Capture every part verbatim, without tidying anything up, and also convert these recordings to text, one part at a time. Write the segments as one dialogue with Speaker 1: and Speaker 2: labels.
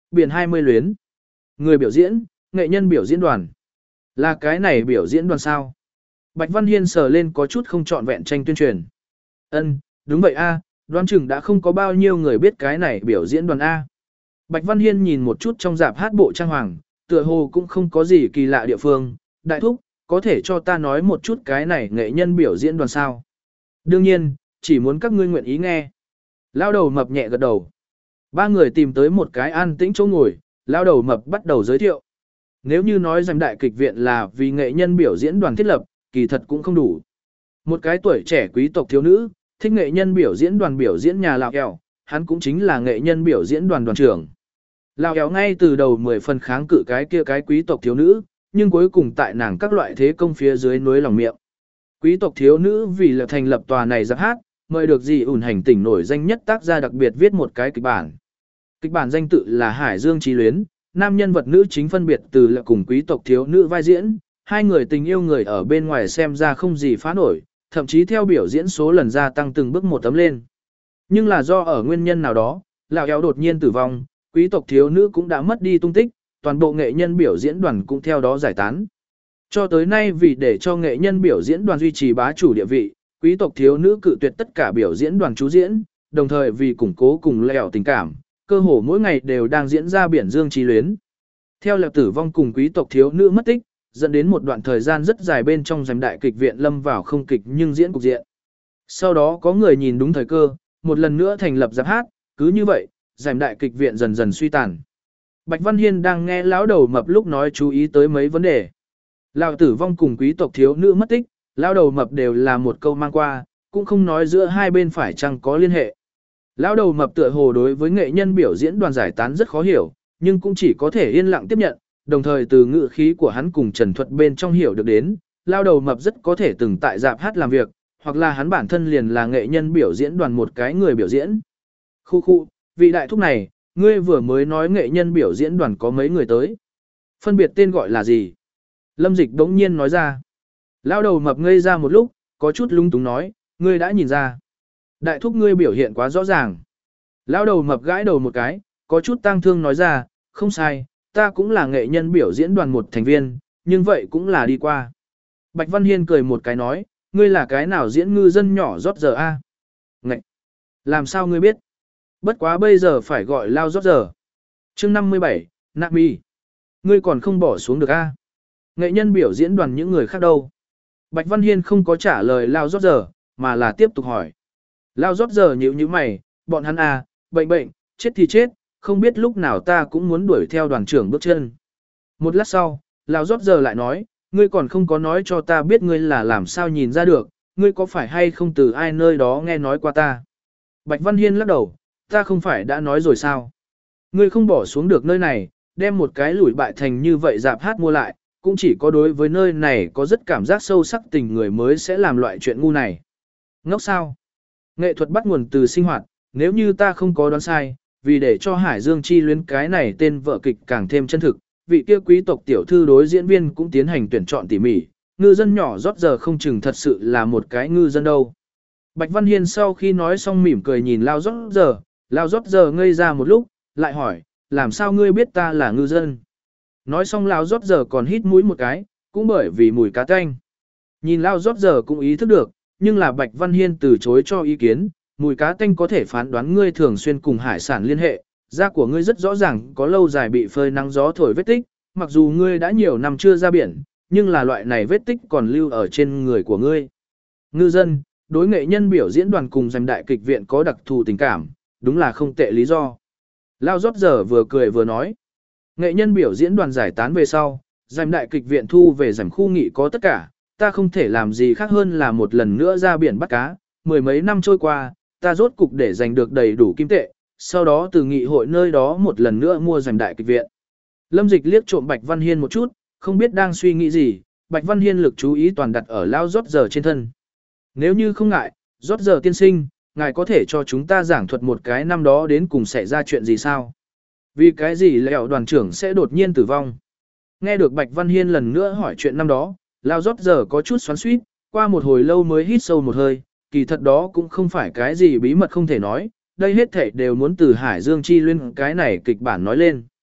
Speaker 1: Biển hai mươi luyến. Người biểu diễn, nghệ nhân biểu diễn đoàn. Là cái này biểu diễn đoàn sao? Bạch Văn Hiên sờ lên có chút không trọn vẹn tranh tuyên truyền. Ân, đúng vậy a, đoán chừng đã không có bao nhiêu người biết cái này biểu diễn đoàn A. Bạch Văn Hiên nhìn một chút trong dạp hát bộ trang hoàng, tựa hồ cũng không có gì kỳ lạ địa phương. Đại thúc, có thể cho ta nói một chút cái này nghệ nhân biểu diễn đoàn sao? Đương nhiên, chỉ muốn các ngươi nguyện ý nghe. Lao đầu mập nhẹ gật đầu. Ba người tìm tới một cái an tĩnh chỗ ngồi, lao đầu mập bắt đầu giới thiệu. Nếu như nói rằng đại kịch viện là vì nghệ nhân biểu diễn đoàn thiết lập, kỳ thật cũng không đủ. Một cái tuổi trẻ quý tộc thiếu nữ, thích nghệ nhân biểu diễn đoàn biểu diễn nhà Lào Kèo, hắn cũng chính là nghệ nhân biểu diễn đoàn đoàn trưởng. Lào Kèo ngay từ đầu mười phần kháng cự cái kia cái quý tộc thiếu nữ, nhưng cuối cùng tại nàng các loại thế công phía dưới núi lòng miệng. Quý tộc thiếu nữ vì là thành lập tòa này giáp hát, mời được dì ủn hành tỉnh nổi danh nhất tác gia đặc biệt viết một cái kịch bản. Kịch bản danh tự là Hải Dương Chí Luyến, nam nhân vật nữ chính phân biệt từ là cùng quý tộc thiếu nữ vai diễn, hai người tình yêu người ở bên ngoài xem ra không gì phá nổi, thậm chí theo biểu diễn số lần gia tăng từng bước một tấm lên. Nhưng là do ở nguyên nhân nào đó, Lão Éo đột nhiên tử vong, quý tộc thiếu nữ cũng đã mất đi tung tích, toàn bộ nghệ nhân biểu diễn đoàn cũng theo đó giải tán. Cho tới nay vì để cho nghệ nhân biểu diễn đoàn duy trì bá chủ địa vị, quý tộc thiếu nữ cự tuyệt tất cả biểu diễn đoàn chú diễn, đồng thời vì củng cố cùng Lèo tình cảm, cơ hồ mỗi ngày đều đang diễn ra biển Dương Chí Luyến. Theo Lèo tử vong cùng quý tộc thiếu nữ mất tích, dẫn đến một đoạn thời gian rất dài bên trong giành đại kịch viện lâm vào không kịch nhưng diễn cục diện. Sau đó có người nhìn đúng thời cơ, một lần nữa thành lập giáp hát, cứ như vậy, giành đại kịch viện dần dần suy tàn. Bạch Văn Hiên đang nghe lão đầu mập lúc nói chú ý tới mấy vấn đề. Lão tử vong cùng quý tộc thiếu nữ mất tích, lão đầu mập đều là một câu mang qua, cũng không nói giữa hai bên phải chăng có liên hệ. Lão đầu mập tựa hồ đối với nghệ nhân biểu diễn đoàn giải tán rất khó hiểu, nhưng cũng chỉ có thể yên lặng tiếp nhận, đồng thời từ ngữ khí của hắn cùng Trần Thuật bên trong hiểu được đến, lão đầu mập rất có thể từng tại dạp hát làm việc, hoặc là hắn bản thân liền là nghệ nhân biểu diễn đoàn một cái người biểu diễn. Khu khu, vị đại thúc này, ngươi vừa mới nói nghệ nhân biểu diễn đoàn có mấy người tới. Phân biệt tên gọi là gì? Lâm Dịch đống nhiên nói ra. Lão đầu mập ngây ra một lúc, có chút lung túng nói, ngươi đã nhìn ra. Đại thúc ngươi biểu hiện quá rõ ràng. Lão đầu mập gãi đầu một cái, có chút tang thương nói ra, không sai, ta cũng là nghệ nhân biểu diễn đoàn một thành viên, nhưng vậy cũng là đi qua. Bạch Văn Hiên cười một cái nói, ngươi là cái nào diễn ngư dân nhỏ rót giờ a? Ngậy! Làm sao ngươi biết? Bất quá bây giờ phải gọi lao rót giờ. chương năm mươi bảy, Nạp Mi. Ngươi còn không bỏ xuống được a? Nghệ nhân biểu diễn đoàn những người khác đâu? Bạch Văn Hiên không có trả lời lao rót giờ, mà là tiếp tục hỏi. Lao rót giờ nhíu nhíu mày, bọn hắn à, bệnh bệnh, chết thì chết, không biết lúc nào ta cũng muốn đuổi theo đoàn trưởng bước chân. Một lát sau, Lao rót giờ lại nói, ngươi còn không có nói cho ta biết ngươi là làm sao nhìn ra được, ngươi có phải hay không từ ai nơi đó nghe nói qua ta. Bạch Văn Hiên lắc đầu, ta không phải đã nói rồi sao. Ngươi không bỏ xuống được nơi này, đem một cái lủi bại thành như vậy dạp hát mua lại, cũng chỉ có đối với nơi này có rất cảm giác sâu sắc tình người mới sẽ làm loại chuyện ngu này. Ngốc sao? Nghệ thuật bắt nguồn từ sinh hoạt, nếu như ta không có đoán sai, vì để cho Hải Dương Chi Luyến cái này tên vở kịch càng thêm chân thực, vị kia quý tộc tiểu thư đối diễn viên cũng tiến hành tuyển chọn tỉ mỉ, ngư dân nhỏ rót giờ không chừng thật sự là một cái ngư dân đâu. Bạch Văn Hiên sau khi nói xong mỉm cười nhìn Lao rót giờ, Lao rót giờ ngây ra một lúc, lại hỏi, làm sao ngươi biết ta là ngư dân? Nói xong Lao rót giờ còn hít mũi một cái, cũng bởi vì mùi cá tanh. Nhìn Lao rót giờ cũng ý thức được, nhưng là Bạch Văn Hiên từ chối cho ý kiến, mùi cá tanh có thể phán đoán ngươi thường xuyên cùng hải sản liên hệ, da của ngươi rất rõ ràng có lâu dài bị phơi nắng gió thổi vết tích, mặc dù ngươi đã nhiều năm chưa ra biển, nhưng là loại này vết tích còn lưu ở trên người của ngươi. Ngư dân, đối nghệ nhân biểu diễn đoàn cùng giành đại kịch viện có đặc thù tình cảm, đúng là không tệ lý do. Lao rót giờ vừa cười vừa nói, nghệ nhân biểu diễn đoàn giải tán về sau, giành đại kịch viện thu về giành khu nghị có tất cả, ta không thể làm gì khác hơn là một lần nữa ra biển bắt cá, mười mấy năm trôi qua, ta rốt cục để giành được đầy đủ kim tệ, sau đó từ nghị hội nơi đó một lần nữa mua giành đại kịch viện. Lâm Dịch liếc trộm Bạch Văn Hiên một chút, không biết đang suy nghĩ gì, Bạch Văn Hiên lực chú ý toàn đặt ở Lao rót giờ trên thân. Nếu như không ngại, rót giờ tiên sinh, ngài có thể cho chúng ta giảng thuật một cái năm đó đến cùng xảy ra chuyện gì sao? Vì cái gì lẹo đoàn trưởng sẽ đột nhiên tử vong? Nghe được Bạch Văn Hiên lần nữa hỏi chuyện năm đó, Lao rót giờ có chút xoắn xuýt, qua một hồi lâu mới hít sâu một hơi, kỳ thật đó cũng không phải cái gì bí mật không thể nói, đây hết thảy đều muốn từ Hải Dương Chi Luyến cái này kịch bản nói lên.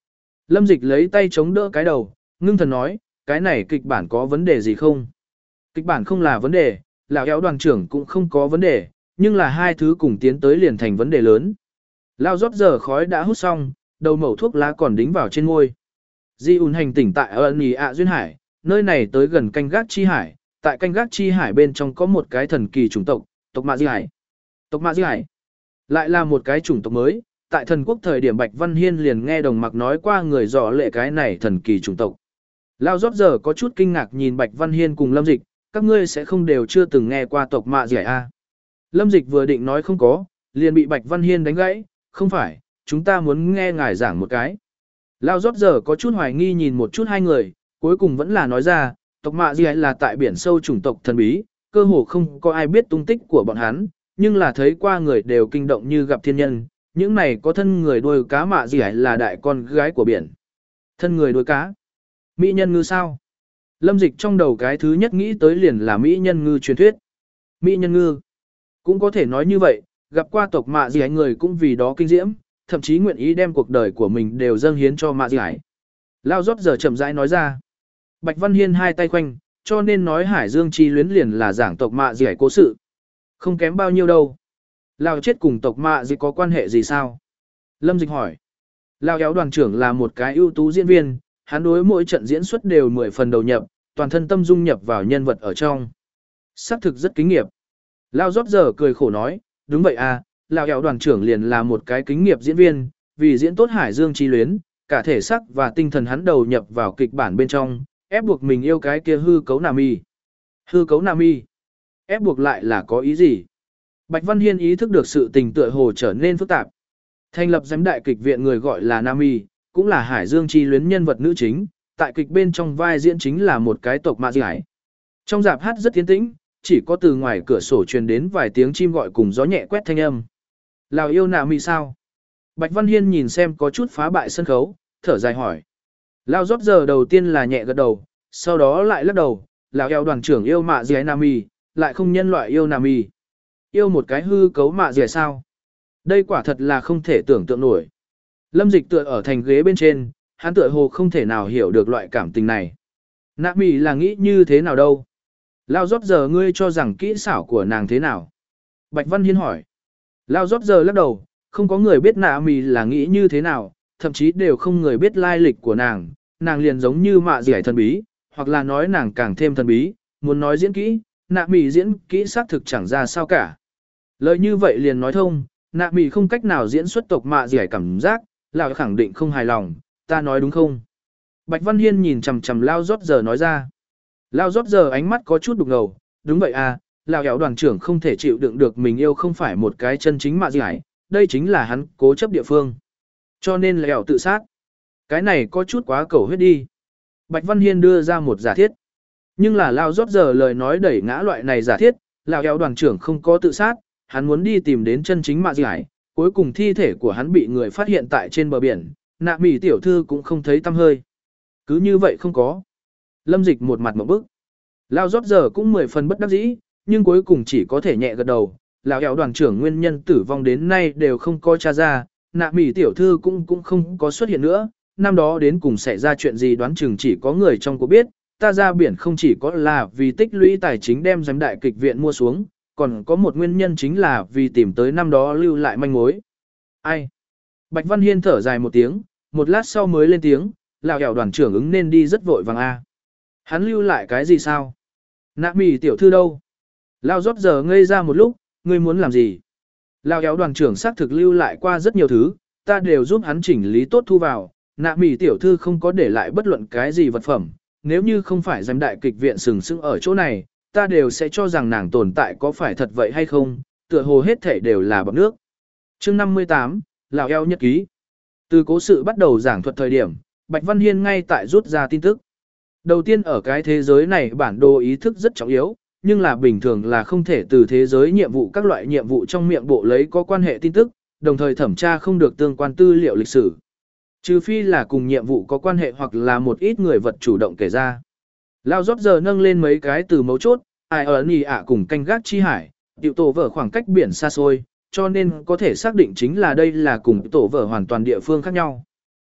Speaker 1: Lâm Dịch lấy tay chống đỡ cái đầu, ngưng thần nói, cái này kịch bản có vấn đề gì không? Kịch bản không là vấn đề, lão éo đoàn trưởng cũng không có vấn đề, nhưng là hai thứ cùng tiến tới liền thành vấn đề lớn. Lao rót giờ khói đã hút xong, đầu mẩu thuốc lá còn đính vào trên môi. Di ùn hành tỉnh tại ơn ý ạ duyên hải, nơi này tới gần canh gác chi hải, tại canh gác chi hải bên trong có một cái thần kỳ chủng tộc, tộc mạ di hải. Tộc mạ di hải lại là một cái chủng tộc mới, tại thần quốc thời điểm Bạch Văn Hiên liền nghe đồng mặc nói qua người dò lệ cái này thần kỳ chủng tộc. Lao rót giờ có chút kinh ngạc nhìn Bạch Văn Hiên cùng Lâm Dịch, các ngươi sẽ không đều chưa từng nghe qua tộc mạ di hải a? Lâm Dịch vừa định nói không có, liền bị Bạch Văn Hiên đánh gãy, không phải, chúng ta muốn nghe ngài giảng một cái. Lao rót giờ có chút hoài nghi nhìn một chút hai người, cuối cùng vẫn là nói ra, tộc mạ di là tại biển sâu chủng tộc thần bí, cơ hồ không có ai biết tung tích của bọn hắn, nhưng là thấy qua người đều kinh động như gặp thiên nhân, những này có thân người đuôi cá mạ di là đại con gái của biển. Thân người đuôi cá? Mỹ nhân ngư sao? Lâm Dịch trong đầu cái thứ nhất nghĩ tới liền là Mỹ nhân ngư truyền thuyết. Mỹ nhân ngư? Cũng có thể nói như vậy, gặp qua tộc mạ di người cũng vì đó kinh diễm, thậm chí nguyện ý đem cuộc đời của mình đều dâng hiến cho mạ di hải. Lao rót giờ chậm rãi nói ra. Bạch Văn Hiên hai tay khoanh, cho nên nói Hải Dương chi luyến liền là giảng tộc mạ di hải cố sự. Không kém bao nhiêu đâu. Lao chết cùng tộc mạ di có quan hệ gì sao? Lâm Dịch hỏi. Lao éo đoàn trưởng là một cái ưu tú diễn viên, hắn đối mỗi trận diễn xuất đều mười phần đầu nhập, toàn thân tâm dung nhập vào nhân vật ở trong. Xác thực rất kính nghiệp. Lao rót giờ cười khổ nói, đúng vậy à, Lao éo đoàn trưởng liền là một cái kính nghiệp diễn viên, vì diễn tốt Hải Dương chi luyến, cả thể xác và tinh thần hắn đầu nhập vào kịch bản bên trong, ép buộc mình yêu cái kia hư cấu Nam Y. Hư cấu Nam Y. Ép buộc lại là có ý gì? Bạch Văn Hiên ý thức được sự tình tựa hồ trở nên phức tạp. Thành lập giám đại kịch viện người gọi là Nam Y, cũng là Hải Dương chi luyến nhân vật nữ chính, tại kịch bên trong vai diễn chính là một cái tộc mạ di hải. Trong dạp hát rất tiến tĩnh, chỉ có từ ngoài cửa sổ truyền đến vài tiếng chim gọi cùng gió nhẹ quét thanh âm. Lào yêu Nam Y sao? Bạch Văn Hiên nhìn xem có chút phá bại sân khấu, thở dài hỏi. Lao rót giờ đầu tiên là nhẹ gật đầu, sau đó lại lắc đầu, Lào eo đoàn trưởng yêu mạ dẻ Nam Y, lại không nhân loại yêu Nam Y. Yêu một cái hư cấu mạ dẻ sao? Đây quả thật là không thể tưởng tượng nổi. Lâm Dịch tựa ở thành ghế bên trên, hắn tựa hồ không thể nào hiểu được loại cảm tình này. Nam Y là nghĩ như thế nào đâu? Lao rót giờ ngươi cho rằng kỹ xảo của nàng thế nào? Bạch Văn Hiên hỏi. Lao rót giờ lắc đầu, không có người biết Nam Y là nghĩ như thế nào, thậm chí đều không người biết lai lịch của nàng, nàng liền giống như mạ dẻ thần bí, hoặc là nói nàng càng thêm thần bí, muốn nói diễn kỹ, Nam Y diễn kỹ xác thực chẳng ra sao cả. Lời như vậy liền nói thông, Nam Y không cách nào diễn xuất tộc mạ dẻ cảm giác, Lão khẳng định không hài lòng, ta nói đúng không? Bạch Văn Hiên nhìn chằm chằm Lao rót giờ nói ra. Lao rót giờ ánh mắt có chút đục ngầu, đúng vậy à, Lão éo đoàn trưởng không thể chịu đựng được mình yêu không phải một cái chân chính mạ dẻ, đây chính là hắn cố chấp địa phương. Cho nên Lão tự sát. Cái này có chút quá cầu huyết đi. Bạch Văn Hiên đưa ra một giả thiết. Nhưng là Lao rót giờ lời nói đẩy ngã loại này giả thiết, Lão éo đoàn trưởng không có tự sát, hắn muốn đi tìm đến chân chính mạ dẻ. Cuối cùng thi thể của hắn bị người phát hiện tại trên bờ biển, Nạ Mỉ tiểu thư cũng không thấy tăm hơi. Cứ như vậy không có. Lâm Dịch một mặt mộng bức. Lao rót giờ cũng mười phần bất đắc dĩ, nhưng cuối cùng chỉ có thể nhẹ gật đầu. Lão éo đoàn trưởng nguyên nhân tử vong đến nay đều không có tra ra, Nạ Mỉ tiểu thư cũng cũng không có xuất hiện nữa. Năm đó đến cùng xảy ra chuyện gì đoán chừng chỉ có người trong cuộc biết, ta ra biển không chỉ có là vì tích lũy tài chính đem giám đại kịch viện mua xuống, còn có một nguyên nhân chính là vì tìm tới năm đó lưu lại manh mối. Ai? Bạch Văn Hiên thở dài một tiếng, một lát sau mới lên tiếng, Lão éo đoàn trưởng ứng nên đi rất vội vàng a. Hắn lưu lại cái gì sao? Nạ Mỉ tiểu thư đâu? Lao rót giờ ngây ra một lúc, ngươi muốn làm gì? Lão éo đoàn trưởng xác thực lưu lại qua rất nhiều thứ, ta đều giúp hắn chỉnh lý tốt thu vào, Nạ Mỉ tiểu thư không có để lại bất luận cái gì vật phẩm, nếu như không phải giám đại kịch viện sừng sững ở chỗ này, ta đều sẽ cho rằng nàng tồn tại có phải thật vậy hay không, tựa hồ hết thể đều là bọt nước. Chương năm mươi tám, Lão éo nhật ký. Từ cố sự bắt đầu giảng thuật thời điểm, Bạch Văn Hiên ngay tại rút ra tin tức. Đầu tiên ở cái thế giới này bản đồ ý thức rất trọng yếu, nhưng là bình thường là không thể từ thế giới nhiệm vụ các loại nhiệm vụ trong miệng bộ lấy có quan hệ tin tức, đồng thời thẩm tra không được tương quan tư liệu lịch sử. Trừ phi là cùng nhiệm vụ có quan hệ hoặc là một ít người vật chủ động kể ra. Lao rót giờ nâng lên mấy cái từ mấu chốt, ai ở nì ạ cùng canh gác chi hải, tiểu tổ vở khoảng cách biển xa xôi, cho nên có thể xác định chính là đây là cùng tổ vở hoàn toàn địa phương khác nhau.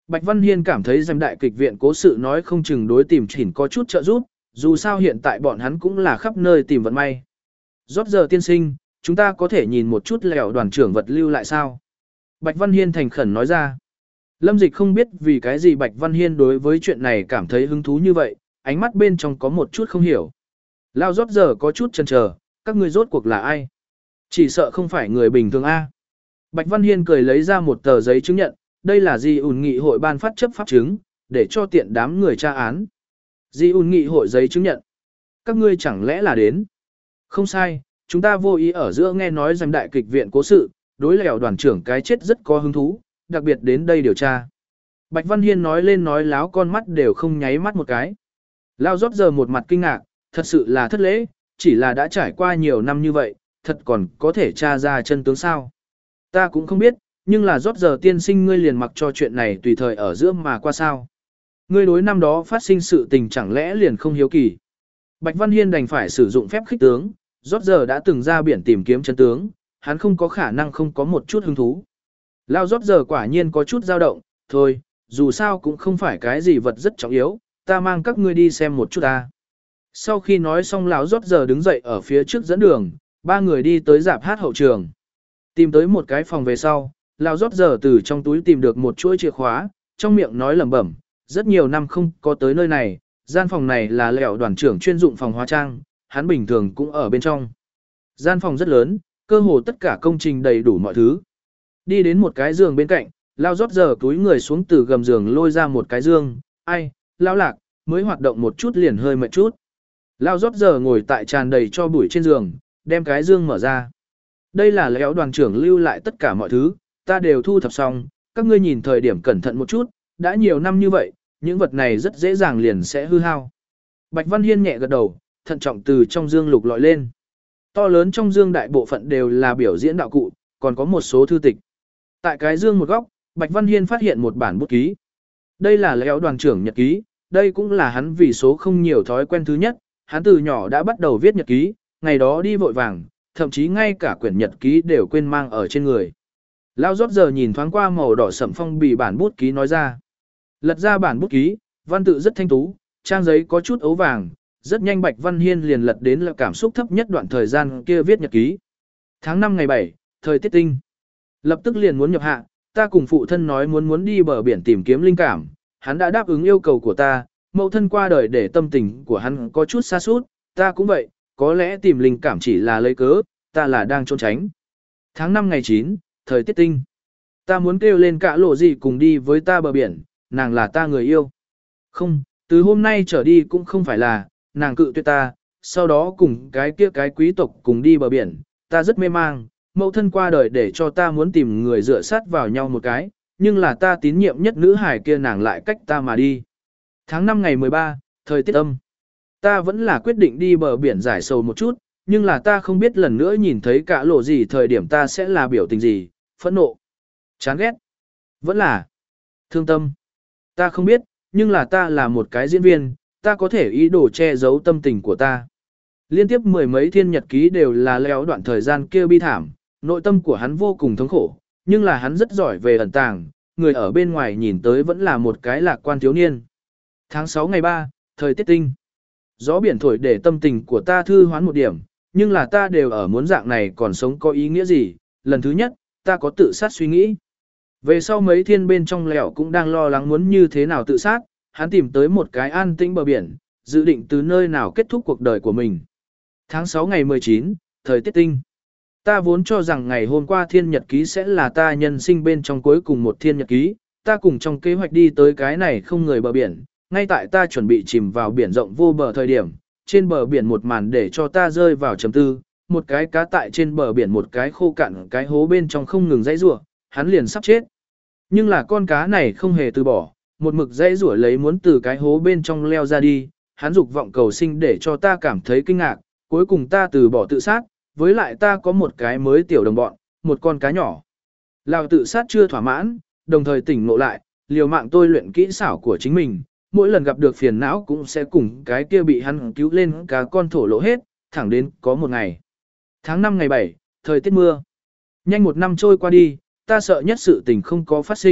Speaker 1: Bạch Văn Hiên cảm thấy dành đại kịch viện cố sự nói không chừng đối tìm chỉnh có chút trợ giúp, dù sao hiện tại bọn hắn cũng là khắp nơi tìm vận may. Rốt giờ tiên sinh, chúng ta có thể nhìn một chút lẻo đoàn trưởng vật lưu lại sao? Bạch Văn Hiên thành khẩn nói ra. Lâm Dịch không biết vì cái gì Bạch Văn Hiên đối với chuyện này cảm thấy hứng thú như vậy, ánh mắt bên trong có một chút không hiểu. Lao rốt giờ có chút chần chờ, các ngươi rốt cuộc là ai? Chỉ sợ không phải người bình thường A. Bạch Văn Hiên cười lấy ra một tờ giấy chứng nhận, đây là Di ủn nghị hội ban phát chấp pháp chứng, để cho tiện đám người tra án. Di ủn nghị hội giấy chứng nhận. Các ngươi chẳng lẽ là đến? Không sai, chúng ta vô ý ở giữa nghe nói rằng đại kịch viện cố sự, đối lẻo đoàn trưởng cái chết rất có hứng thú, đặc biệt đến đây điều tra. Bạch Văn Hiên nói lên nói láo con mắt đều không nháy mắt một cái. Lao rót giờ một mặt kinh ngạc, thật sự là thất lễ, chỉ là đã trải qua nhiều năm như vậy, thật còn có thể tra ra chân tướng sao. Ta cũng không biết, nhưng là rót giờ tiên sinh ngươi liền mặc cho chuyện này tùy thời ở giữa mà qua sao. Ngươi đối năm đó phát sinh sự tình chẳng lẽ liền không hiếu kỳ. Bạch Văn Hiên đành phải sử dụng phép khích tướng, rót giờ đã từng ra biển tìm kiếm chân tướng, hắn không có khả năng không có một chút hứng thú. Lao rót giờ quả nhiên có chút dao động, thôi, dù sao cũng không phải cái gì vật rất trọng yếu, ta mang các ngươi đi xem một chút ta. Sau khi nói xong lão rót giờ đứng dậy ở phía trước dẫn đường, ba người đi tới rạp hát hậu trường. Tìm tới một cái phòng về sau, lão rót giờ từ trong túi tìm được một chuỗi chìa khóa, trong miệng nói lẩm bẩm, rất nhiều năm không có tới nơi này, gian phòng này là lẻo đoàn trưởng chuyên dụng phòng hóa trang, hắn bình thường cũng ở bên trong. Gian phòng rất lớn, cơ hồ tất cả công trình đầy đủ mọi thứ. Đi đến một cái giường bên cạnh, lao rót giờ túi người xuống từ gầm giường lôi ra một cái dương, ai, lao lạc, mới hoạt động một chút liền hơi mệt chút. Lao rót giờ ngồi tại tràn đầy cho bụi trên giường, đem cái dương mở ra. Đây là lẽo đoàn trưởng lưu lại tất cả mọi thứ, ta đều thu thập xong, các ngươi nhìn thời điểm cẩn thận một chút, đã nhiều năm như vậy, những vật này rất dễ dàng liền sẽ hư hao. Bạch Văn Hiên nhẹ gật đầu, thận trọng từ trong dương lục lọi lên. To lớn trong dương đại bộ phận đều là biểu diễn đạo cụ, còn có một số thư tịch. Tại cái dương một góc, Bạch Văn Hiên phát hiện một bản bút ký. Đây là lẽo đoàn trưởng nhật ký, đây cũng là hắn vì số không nhiều thói quen thứ nhất, hắn từ nhỏ đã bắt đầu viết nhật ký, ngày đó đi vội vàng, thậm chí ngay cả quyển nhật ký đều quên mang ở trên người. Lao rót giờ nhìn thoáng qua màu đỏ sẫm phong bì bản bút ký nói ra. Lật ra bản bút ký, văn tự rất thanh tú, trang giấy có chút ấu vàng, rất nhanh Bạch Văn Hiên liền lật đến là cảm xúc thấp nhất đoạn thời gian kia viết nhật ký. Tháng năm ngày bảy, thời tiết tinh. Lập tức liền muốn nhập hạ, ta cùng phụ thân nói muốn muốn đi bờ biển tìm kiếm linh cảm, hắn đã đáp ứng yêu cầu của ta, mẫu thân qua đời để tâm tình của hắn có chút xa sút, ta cũng vậy, có lẽ tìm linh cảm chỉ là lấy cớ, ta là đang trốn tránh. Tháng năm ngày chín, thời tiết tinh. Ta muốn kêu lên cả lộ gì cùng đi với ta bờ biển, nàng là ta người yêu. Không, từ hôm nay trở đi cũng không phải là, nàng cự tuyệt ta, sau đó cùng cái kia cái quý tộc cùng đi bờ biển, ta rất mê mang, mẫu thân qua đời để cho ta muốn tìm người dựa sát vào nhau một cái, nhưng là ta tín nhiệm nhất nữ hải kia nàng lại cách ta mà đi. Tháng năm ngày mười ba, thời tiết âm. Ta vẫn là quyết định đi bờ biển giải sầu một chút, nhưng là ta không biết lần nữa nhìn thấy cả lộ gì thời điểm ta sẽ là biểu tình gì, phẫn nộ, chán ghét, vẫn là thương tâm. Ta không biết, nhưng là ta là một cái diễn viên, ta có thể ý đồ che giấu tâm tình của ta. Liên tiếp mười mấy thiên nhật ký đều là leo đoạn thời gian kia bi thảm, nội tâm của hắn vô cùng thống khổ, nhưng là hắn rất giỏi về ẩn tàng, người ở bên ngoài nhìn tới vẫn là một cái lạc quan thiếu niên. Tháng sáu ngày ba, thời tiết tinh. Gió biển thổi để tâm tình của ta thư hoán một điểm, nhưng là ta đều ở muốn dạng này còn sống có ý nghĩa gì. Lần thứ nhất, ta có tự sát suy nghĩ. Về sau mấy thiên bên trong lẻo cũng đang lo lắng muốn như thế nào tự sát, hắn tìm tới một cái an tĩnh bờ biển, dự định từ nơi nào kết thúc cuộc đời của mình. Tháng sáu ngày mười chín, thời tiết tinh. Ta vốn cho rằng ngày hôm qua thiên nhật ký sẽ là ta nhân sinh bên trong cuối cùng một thiên nhật ký, ta cùng trong kế hoạch đi tới cái này không người bờ biển, ngay tại ta chuẩn bị chìm vào biển rộng vô bờ thời điểm, trên bờ biển một màn để cho ta rơi vào trầm tư, một cái cá tại trên bờ biển một cái khô cạn cái hố bên trong không ngừng dãy rủa, hắn liền sắp chết. Nhưng là con cá này không hề từ bỏ, một mực dãy rủa lấy muốn từ cái hố bên trong leo ra đi, hắn dục vọng cầu sinh để cho ta cảm thấy kinh ngạc, cuối cùng ta từ bỏ tự sát, với lại ta có một cái mới tiểu đồng bọn, một con cá nhỏ. Lão tự sát chưa thỏa mãn, đồng thời tỉnh ngộ lại, liều mạng tôi luyện kỹ xảo của chính mình, mỗi lần gặp được phiền não cũng sẽ cùng cái kia bị hắn cứu lên cá con thổ lộ hết, thẳng đến có một ngày. Tháng năm ngày bảy, thời tiết mưa. Nhanh một năm trôi qua đi, ta sợ nhất sự tình không có phát sinh,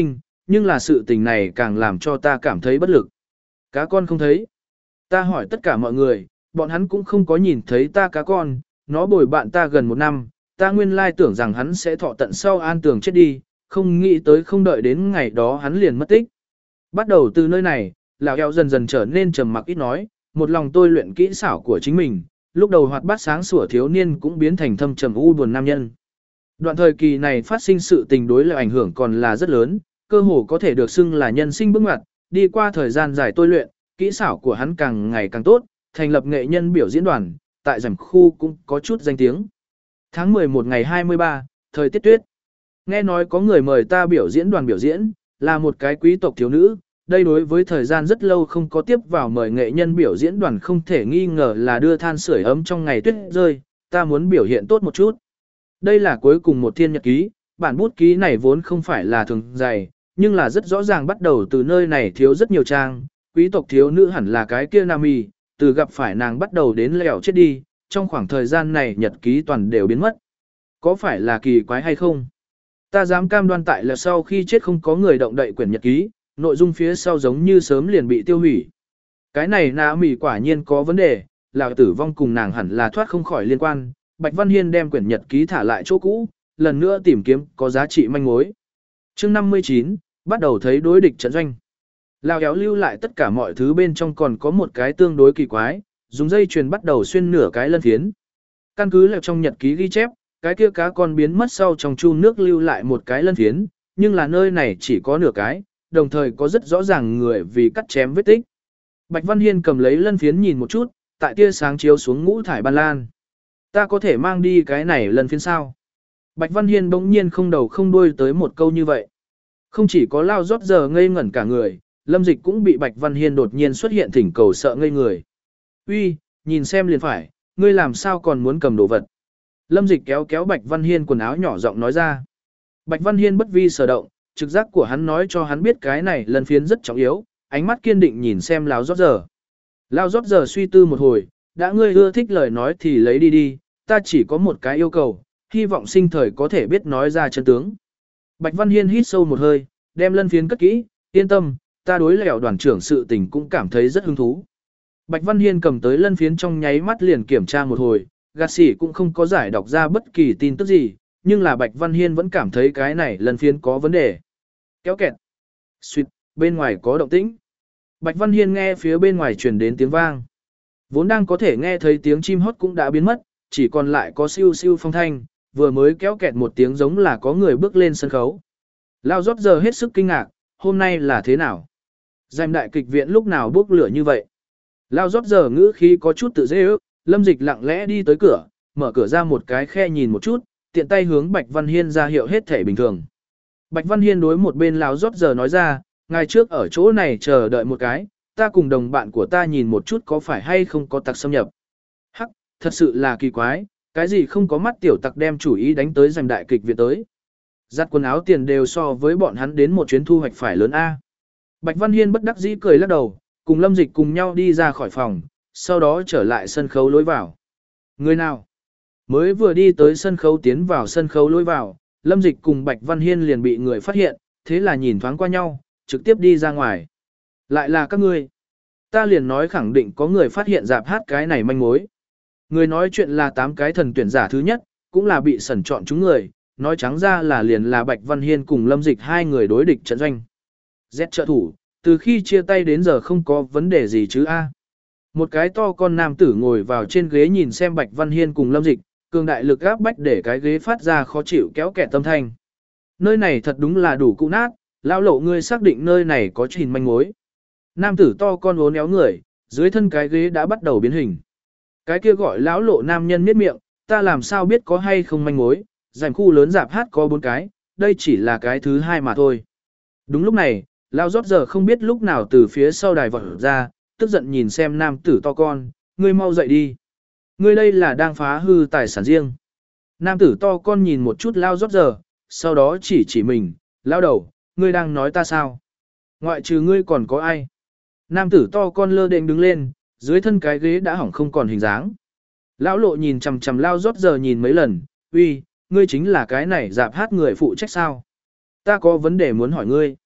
Speaker 1: nhưng là sự tình này càng làm cho ta cảm thấy bất lực. Cá con không thấy. Ta hỏi tất cả mọi người, bọn hắn cũng không có nhìn thấy ta cá con, nó bồi bạn ta gần một năm, ta nguyên lai tưởng rằng hắn sẽ thọ tận sau an tường chết đi, không nghĩ tới không đợi đến ngày đó hắn liền mất tích. Bắt đầu từ nơi này, lão eo dần dần trở nên trầm mặc ít nói, một lòng tôi luyện kỹ xảo của chính mình, lúc đầu hoạt bát sáng sủa thiếu niên cũng biến thành thâm trầm u buồn nam nhân. Đoạn thời kỳ này phát sinh sự tình đối lại ảnh hưởng còn là rất lớn, cơ hồ có thể được xưng là nhân sinh bước ngoặt, đi qua thời gian dài tôi luyện, kỹ xảo của hắn càng ngày càng tốt, thành lập nghệ nhân biểu diễn đoàn, tại rằm khu cũng có chút danh tiếng. Tháng mười một ngày hai mươi ba, thời tiết tuyết. Nghe nói có người mời ta biểu diễn đoàn biểu diễn, là một cái quý tộc thiếu nữ, đây đối với thời gian rất lâu không có tiếp vào mời nghệ nhân biểu diễn đoàn không thể nghi ngờ là đưa than sưởi ấm trong ngày tuyết rơi, ta muốn biểu hiện tốt một chút. Đây là cuối cùng một thiên nhật ký, bản bút ký này vốn không phải là thường dày, nhưng là rất rõ ràng bắt đầu từ nơi này thiếu rất nhiều trang, quý tộc thiếu nữ hẳn là cái kia nam y, từ gặp phải nàng bắt đầu đến lẻo chết đi, trong khoảng thời gian này nhật ký toàn đều biến mất. Có phải là kỳ quái hay không? Ta dám cam đoan tại là sau khi chết không có người động đậy quyển nhật ký, nội dung phía sau giống như sớm liền bị tiêu hủy. Cái này nạ mỉ quả nhiên có vấn đề, là tử vong cùng nàng hẳn là thoát không khỏi liên quan. Bạch Văn Hiên đem quyển nhật ký thả lại chỗ cũ, lần nữa tìm kiếm có giá trị manh mối. Chương năm mươi chín, bắt đầu thấy đối địch trận doanh. Lao kéo lưu lại tất cả mọi thứ bên trong còn có một cái tương đối kỳ quái, dùng dây chuyền bắt đầu xuyên nửa cái lân phiến. Căn cứ là trong nhật ký ghi chép, cái kia cá con biến mất sau trong chu nước lưu lại một cái lân phiến, nhưng là nơi này chỉ có nửa cái, đồng thời có rất rõ ràng người vì cắt chém vết tích. Bạch Văn Hiên cầm lấy lân phiến nhìn một chút, tại tia sáng chiếu xuống ngũ thải ban lan. Ta có thể mang đi cái này lân phiến sao? Bạch Văn Hiên bỗng nhiên không đầu không đuôi tới một câu như vậy. Không chỉ có Lao rót giờ ngây ngẩn cả người, Lâm Dịch cũng bị Bạch Văn Hiên đột nhiên xuất hiện thỉnh cầu sợ ngây người. Uy, nhìn xem liền phải, ngươi làm sao còn muốn cầm đồ vật? Lâm Dịch kéo kéo Bạch Văn Hiên quần áo nhỏ giọng nói ra. Bạch Văn Hiên bất vi sở động, trực giác của hắn nói cho hắn biết cái này lân phiến rất trọng yếu, ánh mắt kiên định nhìn xem Lao rót giờ. Lao rót giờ suy tư một hồi, đã ngươi ưa thích lời nói thì lấy đi đi, ta chỉ có một cái yêu cầu, hy vọng sinh thời có thể biết nói ra chân tướng. Bạch Văn Hiên hít sâu một hơi, đem lân phiến cất kỹ, yên tâm, ta đối lẻo đoàn trưởng sự tình cũng cảm thấy rất hứng thú. Bạch Văn Hiên cầm tới lân phiến trong nháy mắt liền kiểm tra một hồi, gạt sĩ cũng không có giải đọc ra bất kỳ tin tức gì, nhưng là Bạch Văn Hiên vẫn cảm thấy cái này lân phiến có vấn đề. Kéo kẹt. Xuyệt, bên ngoài có động tĩnh. Bạch Văn Hiên nghe phía bên ngoài truyền đến tiếng vang. Vốn đang có thể nghe thấy tiếng chim hót cũng đã biến mất, chỉ còn lại có siêu siêu phong thanh, vừa mới kéo kẹt một tiếng giống là có người bước lên sân khấu. Lao rót giờ hết sức kinh ngạc, hôm nay là thế nào? Dành đại kịch viện lúc nào bốc lửa như vậy? Lao rót giờ ngữ khí có chút tự dễ ước, Lâm Dịch lặng lẽ đi tới cửa, mở cửa ra một cái khe nhìn một chút, tiện tay hướng Bạch Văn Hiên ra hiệu hết thể bình thường. Bạch Văn Hiên đối một bên Lao rót giờ nói ra, ngày trước ở chỗ này chờ đợi một cái, ta cùng đồng bạn của ta nhìn một chút có phải hay không có tặc xâm nhập. Hắc, thật sự là kỳ quái, cái gì không có mắt tiểu tặc đem chủ ý đánh tới giành đại kịch viện tới. Giặt quần áo tiền đều so với bọn hắn đến một chuyến thu hoạch phải lớn A. Bạch Văn Hiên bất đắc dĩ cười lắc đầu, cùng Lâm Dịch cùng nhau đi ra khỏi phòng, sau đó trở lại sân khấu lối vào. Người nào? Mới vừa đi tới sân khấu tiến vào sân khấu lối vào, Lâm Dịch cùng Bạch Văn Hiên liền bị người phát hiện, thế là nhìn thoáng qua nhau, trực tiếp đi ra ngoài. Lại là các ngươi. Ta liền nói khẳng định có người phát hiện rạp hát cái này manh mối. Người nói chuyện là tám cái thần tuyển giả thứ nhất, cũng là bị sẩn chọn chúng người, nói trắng ra là liền là Bạch Văn Hiên cùng Lâm Dịch hai người đối địch trận doanh. Z trợ thủ, từ khi chia tay đến giờ không có vấn đề gì chứ a? Một cái to con nam tử ngồi vào trên ghế nhìn xem Bạch Văn Hiên cùng Lâm Dịch, cường đại lực áp bách để cái ghế phát ra khó chịu kéo kẹt tâm thanh. Nơi này thật đúng là đủ cũ nát, lão lộ ngươi xác định nơi này có trình manh mối. Nam tử to con uốn éo người, dưới thân cái ghế đã bắt đầu biến hình. Cái kia gọi lão lộ nam nhân miết miệng, ta làm sao biết có hay không manh mối, dành khu lớn rạp hát có bốn cái, đây chỉ là cái thứ hai mà thôi. Đúng lúc này, lão rót giờ không biết lúc nào từ phía sau đài vọt ra, tức giận nhìn xem nam tử to con, ngươi mau dậy đi. Ngươi đây là đang phá hư tài sản riêng. Nam tử to con nhìn một chút lão rót giờ, sau đó chỉ chỉ mình, lão đầu, ngươi đang nói ta sao? Ngoại trừ ngươi còn có ai? Nam tử to con lơ đễnh đứng lên, dưới thân cái ghế đã hỏng không còn hình dáng. Lão lộ nhìn chằm chằm lao rót giờ nhìn mấy lần, uy, ngươi chính là cái này dạp hát người phụ trách sao? Ta có vấn đề muốn hỏi ngươi.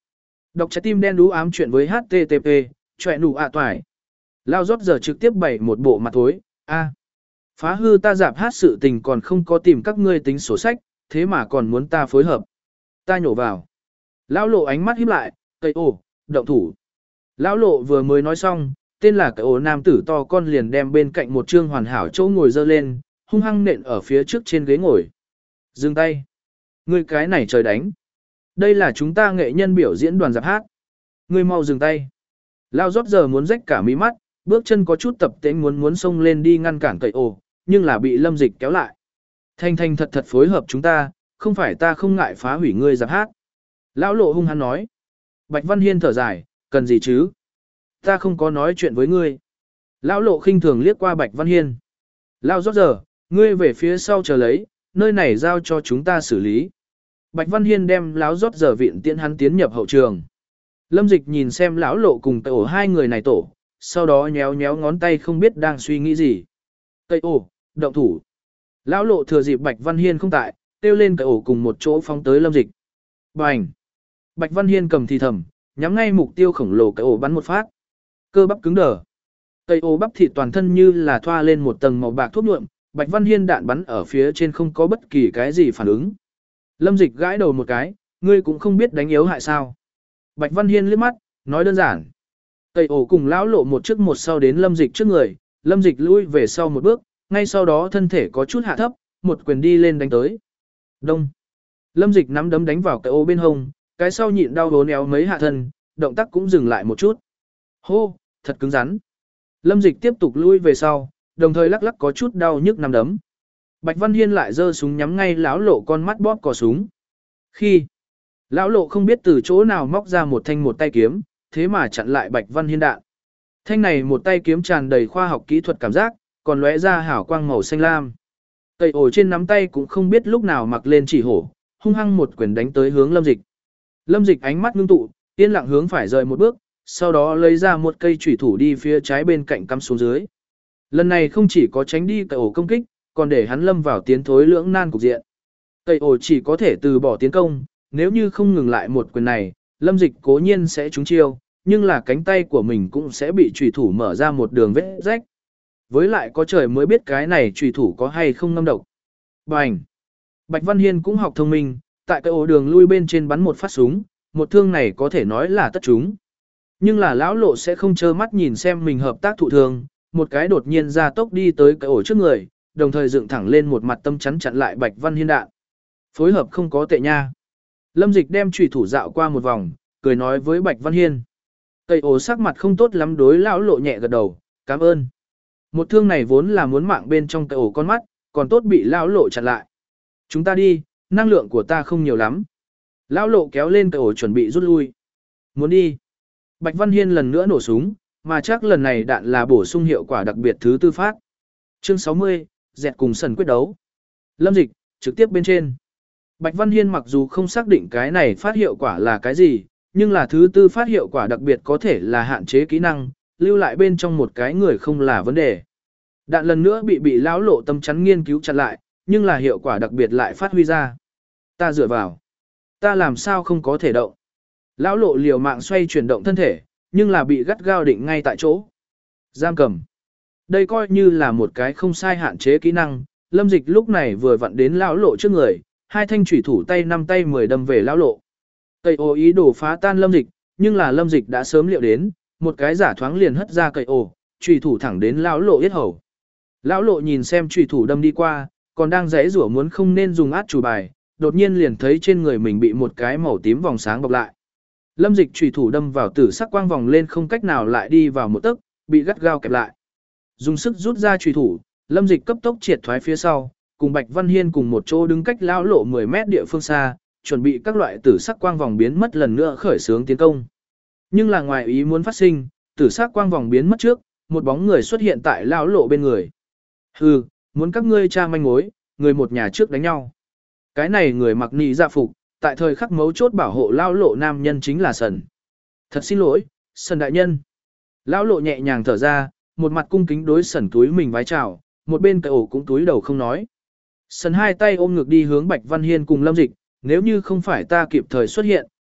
Speaker 1: Đọc trái tim đen đú ám chuyện với hát tê tê pê, chọe nụ ạ toài. Lao rót giờ trực tiếp bày một bộ mặt thối, a phá hư ta dạp hát sự tình còn không có tìm các ngươi tính sổ sách, thế mà còn muốn ta phối hợp. Ta nhổ vào. Lão lộ ánh mắt híp lại, cây ồ, động thủ. Lão lộ vừa mới nói xong, tên là cái ồ nam tử to con liền đem bên cạnh một trương hoàn hảo chỗ ngồi dơ lên, hung hăng nện ở phía trước trên ghế ngồi. Dừng tay. Ngươi cái này trời đánh. Đây là chúng ta nghệ nhân biểu diễn đoàn dạp hát. Ngươi mau dừng tay. Lao rót giờ muốn rách cả mí mắt, bước chân có chút tập tễnh muốn muốn xông lên đi ngăn cản cậy ồ, nhưng là bị Lâm Dịch kéo lại. Thanh thanh thật thật phối hợp chúng ta, không phải ta không ngại phá hủy ngươi dạp hát. Lão lộ hung hăng nói. Bạch Văn Hiên thở dài, cần gì chứ? Ta không có nói chuyện với ngươi. Lão lộ khinh thường liếc qua Bạch Văn Hiên. Lao rót giờ, ngươi về phía sau chờ lấy, nơi này giao cho chúng ta xử lý. Bạch Văn Hiên đem lão rót giờ viện tiễn hắn tiến nhập hậu trường. Lâm Dịch nhìn xem lão lộ cùng tổ hai người này tổ, sau đó nhéo nhéo ngón tay không biết đang suy nghĩ gì. Cây ổ, động thủ. Lão lộ thừa dịp Bạch Văn Hiên không tại, kêu lên cây ổ cùng một chỗ phóng tới Lâm Dịch. Bành. Bạch Văn Hiên cầm thì thầm, nhắm ngay mục tiêu khổng lồ cây ổ bắn một phát. Cơ bắp cứng đờ. Cây ổ bắp thịt toàn thân như là thoa lên một tầng màu bạc thuốc nhuộm, Bạch Văn Hiên đạn bắn ở phía trên không có bất kỳ cái gì phản ứng. Lâm Dịch gãi đầu một cái, ngươi cũng không biết đánh yếu hại sao. Bạch Văn Hiên liếc mắt, nói đơn giản. Cây ổ cùng lão lộ một trước một sau đến Lâm Dịch trước người, Lâm Dịch lui về sau một bước, ngay sau đó thân thể có chút hạ thấp, một quyền đi lên đánh tới. Đông. Lâm Dịch nắm đấm đánh vào cái ô bên hông, cái sau nhịn đau đốn éo mấy hạ thân, động tác cũng dừng lại một chút. Hô, thật cứng rắn. Lâm Dịch tiếp tục lui về sau, đồng thời lắc lắc có chút đau nhức nắm đấm. Bạch Văn Hiên lại giơ súng nhắm ngay lão lộ con mắt bóp cò súng. Khi lão lộ không biết từ chỗ nào móc ra một thanh một tay kiếm, thế mà chặn lại Bạch Văn Hiên đạn. Thanh này một tay kiếm tràn đầy khoa học kỹ thuật cảm giác, còn lóe ra hảo quang màu xanh lam. Cây ổ trên nắm tay cũng không biết lúc nào mặc lên chỉ hổ, hung hăng một quyền đánh tới hướng Lâm Dịch. Lâm Dịch ánh mắt ngưng tụ, yên lặng hướng phải rời một bước, sau đó lấy ra một cây chủy thủ đi phía trái bên cạnh cắm xuống dưới. Lần này không chỉ có tránh đi cây ổ công kích, còn để hắn lâm vào tiến thối lưỡng nan cục diện. Cây ổ chỉ có thể từ bỏ tiến công, nếu như không ngừng lại một quyền này, Lâm Dịch cố nhiên sẽ trúng chiêu, nhưng là cánh tay của mình cũng sẽ bị chủy thủ mở ra một đường vết rách. Với lại có trời mới biết cái này chủy thủ có hay không ngâm độc. Bành! Bạch Văn Hiên cũng học thông minh, tại cái ổ đường lui bên trên bắn một phát súng, một thương này có thể nói là tất trúng. Nhưng là lão lộ sẽ không trơ mắt nhìn xem mình hợp tác thụ thương, một cái đột nhiên ra tốc đi tới cái ổ trước người, đồng thời dựng thẳng lên một mặt tâm chắn chặn lại Bạch Văn Hiên đạn. Phối hợp không có tệ nha. Lâm Dịch đem chủy thủ dạo qua một vòng, cười nói với Bạch Văn Hiên. Cây ổ sắc mặt không tốt lắm đối lão lộ nhẹ gật đầu, cảm ơn. Một thương này vốn là muốn mạng bên trong cây ổ con mắt, còn tốt bị lão lộ chặn lại. Chúng ta đi, năng lượng của ta không nhiều lắm. Lão lộ kéo lên cây ổ chuẩn bị rút lui. Muốn đi. Bạch Văn Hiên lần nữa nổ súng, mà chắc lần này đạn là bổ sung hiệu quả đặc biệt thứ tư phát. Chương sáu mươi, dẹt cùng sần quyết đấu. Lâm Dịch, trực tiếp bên trên. Bạch Văn Hiên mặc dù không xác định cái này phát hiệu quả là cái gì, nhưng là thứ tư phát hiệu quả đặc biệt có thể là hạn chế kỹ năng, lưu lại bên trong một cái người không là vấn đề. Đạn lần nữa bị bị lão lộ tâm chắn nghiên cứu chặn lại, nhưng là hiệu quả đặc biệt lại phát huy ra. Ta dựa vào. Ta làm sao không có thể động. Lão lộ liều mạng xoay chuyển động thân thể, nhưng là bị gắt gao định ngay tại chỗ. Giam cầm. Đây coi như là một cái không sai hạn chế kỹ năng, Lâm Dịch lúc này vừa vặn đến lão lộ trước người, hai thanh chủy thủ tay năm tay mười đâm về lão lộ. Cây ồ ý đồ phá tan Lâm Dịch, nhưng là Lâm Dịch đã sớm liệu đến, một cái giả thoáng liền hất ra cây ồ, chủy thủ thẳng đến lão lộ yết hầu. Lão lộ nhìn xem chủy thủ đâm đi qua, còn đang giãy giụa muốn không nên dùng át chủ bài, đột nhiên liền thấy trên người mình bị một cái màu tím vòng sáng bọc lại. Lâm Dịch chủy thủ đâm vào tử sắc quang vòng lên không cách nào lại đi vào một tấc, bị gắt gao kẹp lại. Dùng sức rút ra chủy thủ, Lâm Dịch cấp tốc triệt thoái phía sau, cùng Bạch Văn Hiên cùng một chỗ đứng cách lão lộ mười mét địa phương xa, chuẩn bị các loại tử sắc quang vòng biến mất lần nữa khởi xướng tiến công. Nhưng là ngoài ý muốn phát sinh, tử sắc quang vòng biến mất trước, một bóng người xuất hiện tại lão lộ bên người. Hừ, muốn các ngươi tra manh mối, người một nhà trước đánh nhau. Cái này người mặc nị dạ phục, tại thời khắc mấu chốt bảo hộ lão lộ nam nhân chính là Sần. Thật xin lỗi, Sần đại nhân. Lão lộ nhẹ nhàng thở ra, một mặt cung kính đối Sần túi mình vái chào, một bên cậu cũng túi đầu không nói. Sần hai tay ôm ngực đi hướng Bạch Văn Hiên cùng Lâm Dịch, nếu như không phải ta kịp thời xuất hiện,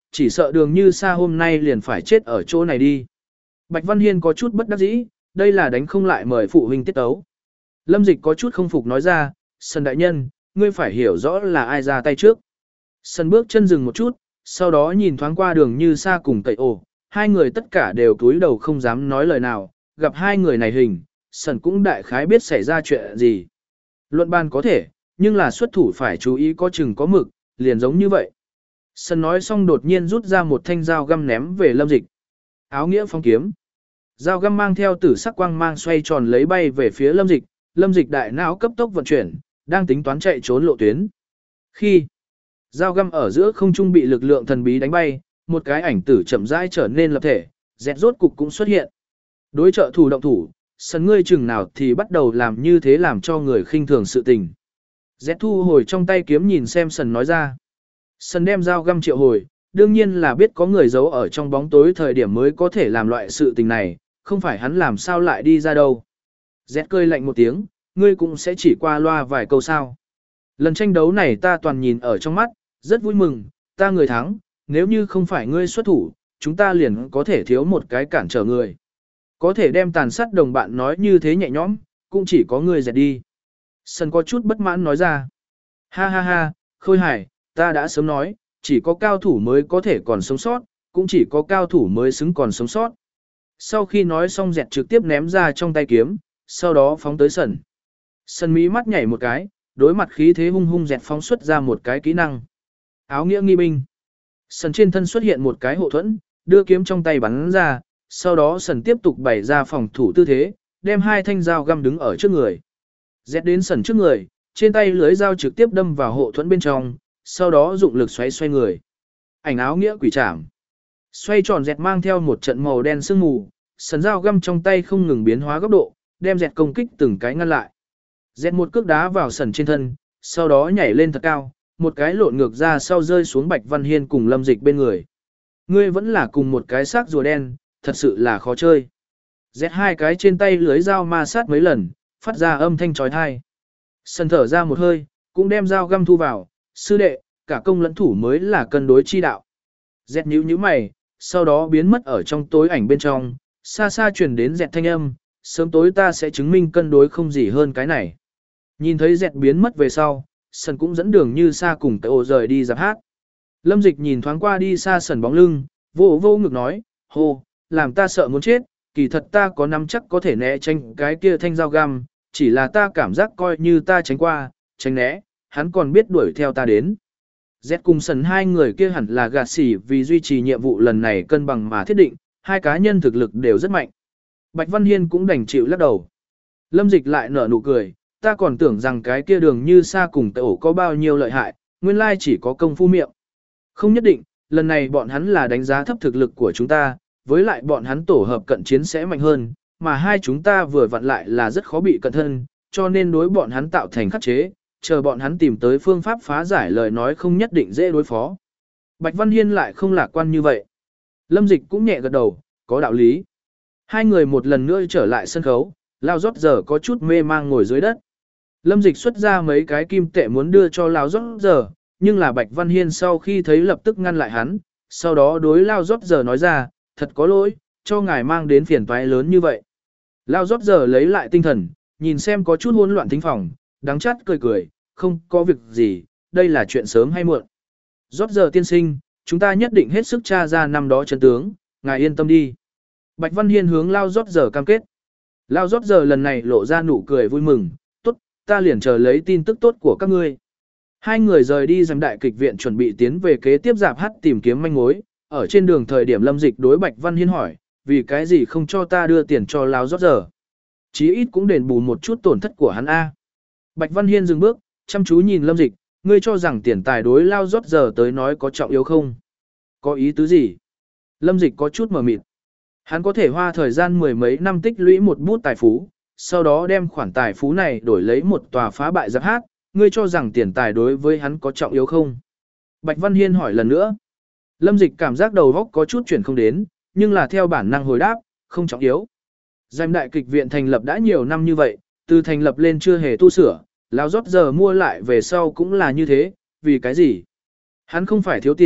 Speaker 1: chỉ sợ đường như xa hôm nay liền phải chết ở chỗ này đi. Bạch Văn Hiên có chút bất đắc dĩ, đây là đánh không lại mời phụ huynh tiết tấu. Lâm Dịch có chút không phục nói ra, Sần đại nhân, ngươi phải hiểu rõ là ai ra tay trước. Sần bước chân dừng một chút, sau đó nhìn thoáng qua đường như xa cùng cậy ổ, hai người tất cả đều cúi đầu không dám nói lời nào, gặp hai người này hình, Sần cũng đại khái biết xảy ra chuyện gì. Luận bàn có thể, nhưng là xuất thủ phải chú ý có chừng có mực, liền giống như vậy. Sần nói xong đột nhiên rút ra một thanh dao găm ném về Lâm Dịch. Áo nghĩa phong kiếm. Dao găm mang theo tử sắc quang mang xoay tròn lấy bay về phía Lâm Dịch, Lâm Dịch đại não cấp tốc vận chuyển, đang tính toán chạy trốn lộ tuyến. Khi dao găm ở giữa không trung bị lực lượng thần bí đánh bay, một cái ảnh tử chậm rãi trở nên lập thể, dẹt rốt cục cũng xuất hiện. Đối trợ thủ động thủ, Sần ngươi chừng nào thì bắt đầu làm như thế làm cho người khinh thường sự tình. Dẹt thu hồi trong tay kiếm nhìn xem Sần nói ra. Sần đem dao găm triệu hồi, đương nhiên là biết có người giấu ở trong bóng tối thời điểm mới có thể làm loại sự tình này, không phải hắn làm sao lại đi ra đâu. Dẹt cười lạnh một tiếng, ngươi cũng sẽ chỉ qua loa vài câu sao. Lần tranh đấu này ta toàn nhìn ở trong mắt, rất vui mừng, ta người thắng, nếu như không phải ngươi xuất thủ, chúng ta liền có thể thiếu một cái cản trở người. Có thể đem tàn sát đồng bạn nói như thế nhẹ nhõm, cũng chỉ có ngươi dẹt đi. Sần có chút bất mãn nói ra. Ha ha ha, Khôi Hải, ta đã sớm nói, chỉ có cao thủ mới có thể còn sống sót, cũng chỉ có cao thủ mới xứng còn sống sót. Sau khi nói xong dẹt trực tiếp ném ra trong tay kiếm, sau đó phóng tới Sần. Sần mí mắt nhảy một cái, đối mặt khí thế hung hung dẹt phóng xuất ra một cái kỹ năng. Áo nghĩa nghi binh. Sần trên thân xuất hiện một cái hộ thuẫn, đưa kiếm trong tay bắn ra, sau đó Sần tiếp tục bày ra phòng thủ tư thế, đem hai thanh dao găm đứng ở trước người. Dẹt đến Sần trước người, trên tay lưới dao trực tiếp đâm vào hộ thuẫn bên trong, sau đó dụng lực xoay xoay người. Ảnh áo nghĩa quỷ trảm. Xoay tròn dẹt mang theo một trận màu đen sương mù, Sần dao găm trong tay không ngừng biến hóa góc độ, đem dẹt công kích từng cái ngăn lại. Dẹt một cước đá vào Sần trên thân, sau đó nhảy lên thật cao, một cái lộn ngược ra sau rơi xuống Bạch Văn Hiên cùng Lâm Dịch bên người. Ngươi vẫn là cùng một cái xác rùa đen, thật sự là khó chơi. Dẹt hai cái trên tay lưới dao ma sát mấy lần, phát ra âm thanh chói tai. Sần thở ra một hơi, cũng đem dao găm thu vào, sư đệ, cả công lẫn thủ mới là cân đối chi đạo. Dẹt nhíu nhíu mày, sau đó biến mất ở trong tối ảnh bên trong, xa xa truyền đến dẹt thanh âm, sớm tối ta sẽ chứng minh cân đối không gì hơn cái này. Nhìn thấy dẹt biến mất về sau, Sần cũng dẫn đường như xa cùng tới ổ rời đi giáp hát. Lâm Dịch nhìn thoáng qua đi xa Sần bóng lưng, vô vô ngực nói, hô, làm ta sợ muốn chết, kỳ thật ta có nắm chắc có thể né tránh cái kia thanh dao găm, chỉ là ta cảm giác coi như ta tránh qua, tránh né, hắn còn biết đuổi theo ta đến. Z cùng Sần hai người kia hẳn là gạt xỉ vì duy trì nhiệm vụ lần này cân bằng mà thiết định, hai cá nhân thực lực đều rất mạnh. Bạch Văn Hiên cũng đành chịu lắc đầu. Lâm Dịch lại nở nụ cười, ta còn tưởng rằng cái kia đường như xa cùng tổ có bao nhiêu lợi hại, nguyên lai chỉ có công phu miệng. Không nhất định, lần này bọn hắn là đánh giá thấp thực lực của chúng ta, với lại bọn hắn tổ hợp cận chiến sẽ mạnh hơn, mà hai chúng ta vừa vặn lại là rất khó bị cận thân, cho nên đối bọn hắn tạo thành khắc chế, chờ bọn hắn tìm tới phương pháp phá giải lời nói không nhất định dễ đối phó. Bạch Văn Hiên lại không lạc quan như vậy. Lâm Dịch cũng nhẹ gật đầu, có đạo lý. Hai người một lần nữa trở lại sân khấu, Lao Rót giờ có chút mê mang ngồi dưới đất. Lâm Dịch xuất ra mấy cái kim tệ muốn đưa cho Lao Rót giờ, nhưng là Bạch Văn Hiên sau khi thấy lập tức ngăn lại hắn, sau đó đối Lao Rót giờ nói ra, thật có lỗi, cho ngài mang đến phiền toái lớn như vậy. Lao Rót giờ lấy lại tinh thần, nhìn xem có chút hỗn loạn thính phòng, đắng chát cười cười, không có việc gì, đây là chuyện sớm hay muộn. Rót giờ tiên sinh, chúng ta nhất định hết sức tra ra năm đó chân tướng, ngài yên tâm đi. Bạch Văn Hiên hướng Lao Rót giờ cam kết. Lao Rót giờ lần này lộ ra nụ cười vui mừng, tốt, ta liền chờ lấy tin tức tốt của các ngươi. Hai người rời đi giám đại kịch viện chuẩn bị tiến về kế tiếp giạp hát tìm kiếm manh mối, ở trên đường thời điểm Lâm Dịch đối Bạch Văn Hiên hỏi, vì cái gì không cho ta đưa tiền cho Lao Rót giờ. Chí ít cũng đền bù một chút tổn thất của hắn A. Bạch Văn Hiên dừng bước, chăm chú nhìn Lâm Dịch, ngươi cho rằng tiền tài đối Lao Rót giờ tới nói có trọng yếu không? Có ý tứ gì? Lâm Dịch có chút mờ mịt. Hắn có thể hoa thời gian mười mấy năm tích lũy một bút tài phú, sau đó đem khoản tài phú này đổi lấy một tòa phá bại giáp hát, ngươi cho rằng tiền tài đối với hắn có trọng yếu không? Bạch Văn Hiên hỏi lần nữa. Lâm Dịch cảm giác đầu óc có chút chuyển không đến, nhưng là theo bản năng hồi đáp, không trọng yếu. Giám đại kịch viện thành lập đã nhiều năm như vậy, từ thành lập lên chưa hề tu sửa, Lao Rót giờ mua lại về sau cũng là như thế, vì cái gì? Hắn không phải thiếu tiền,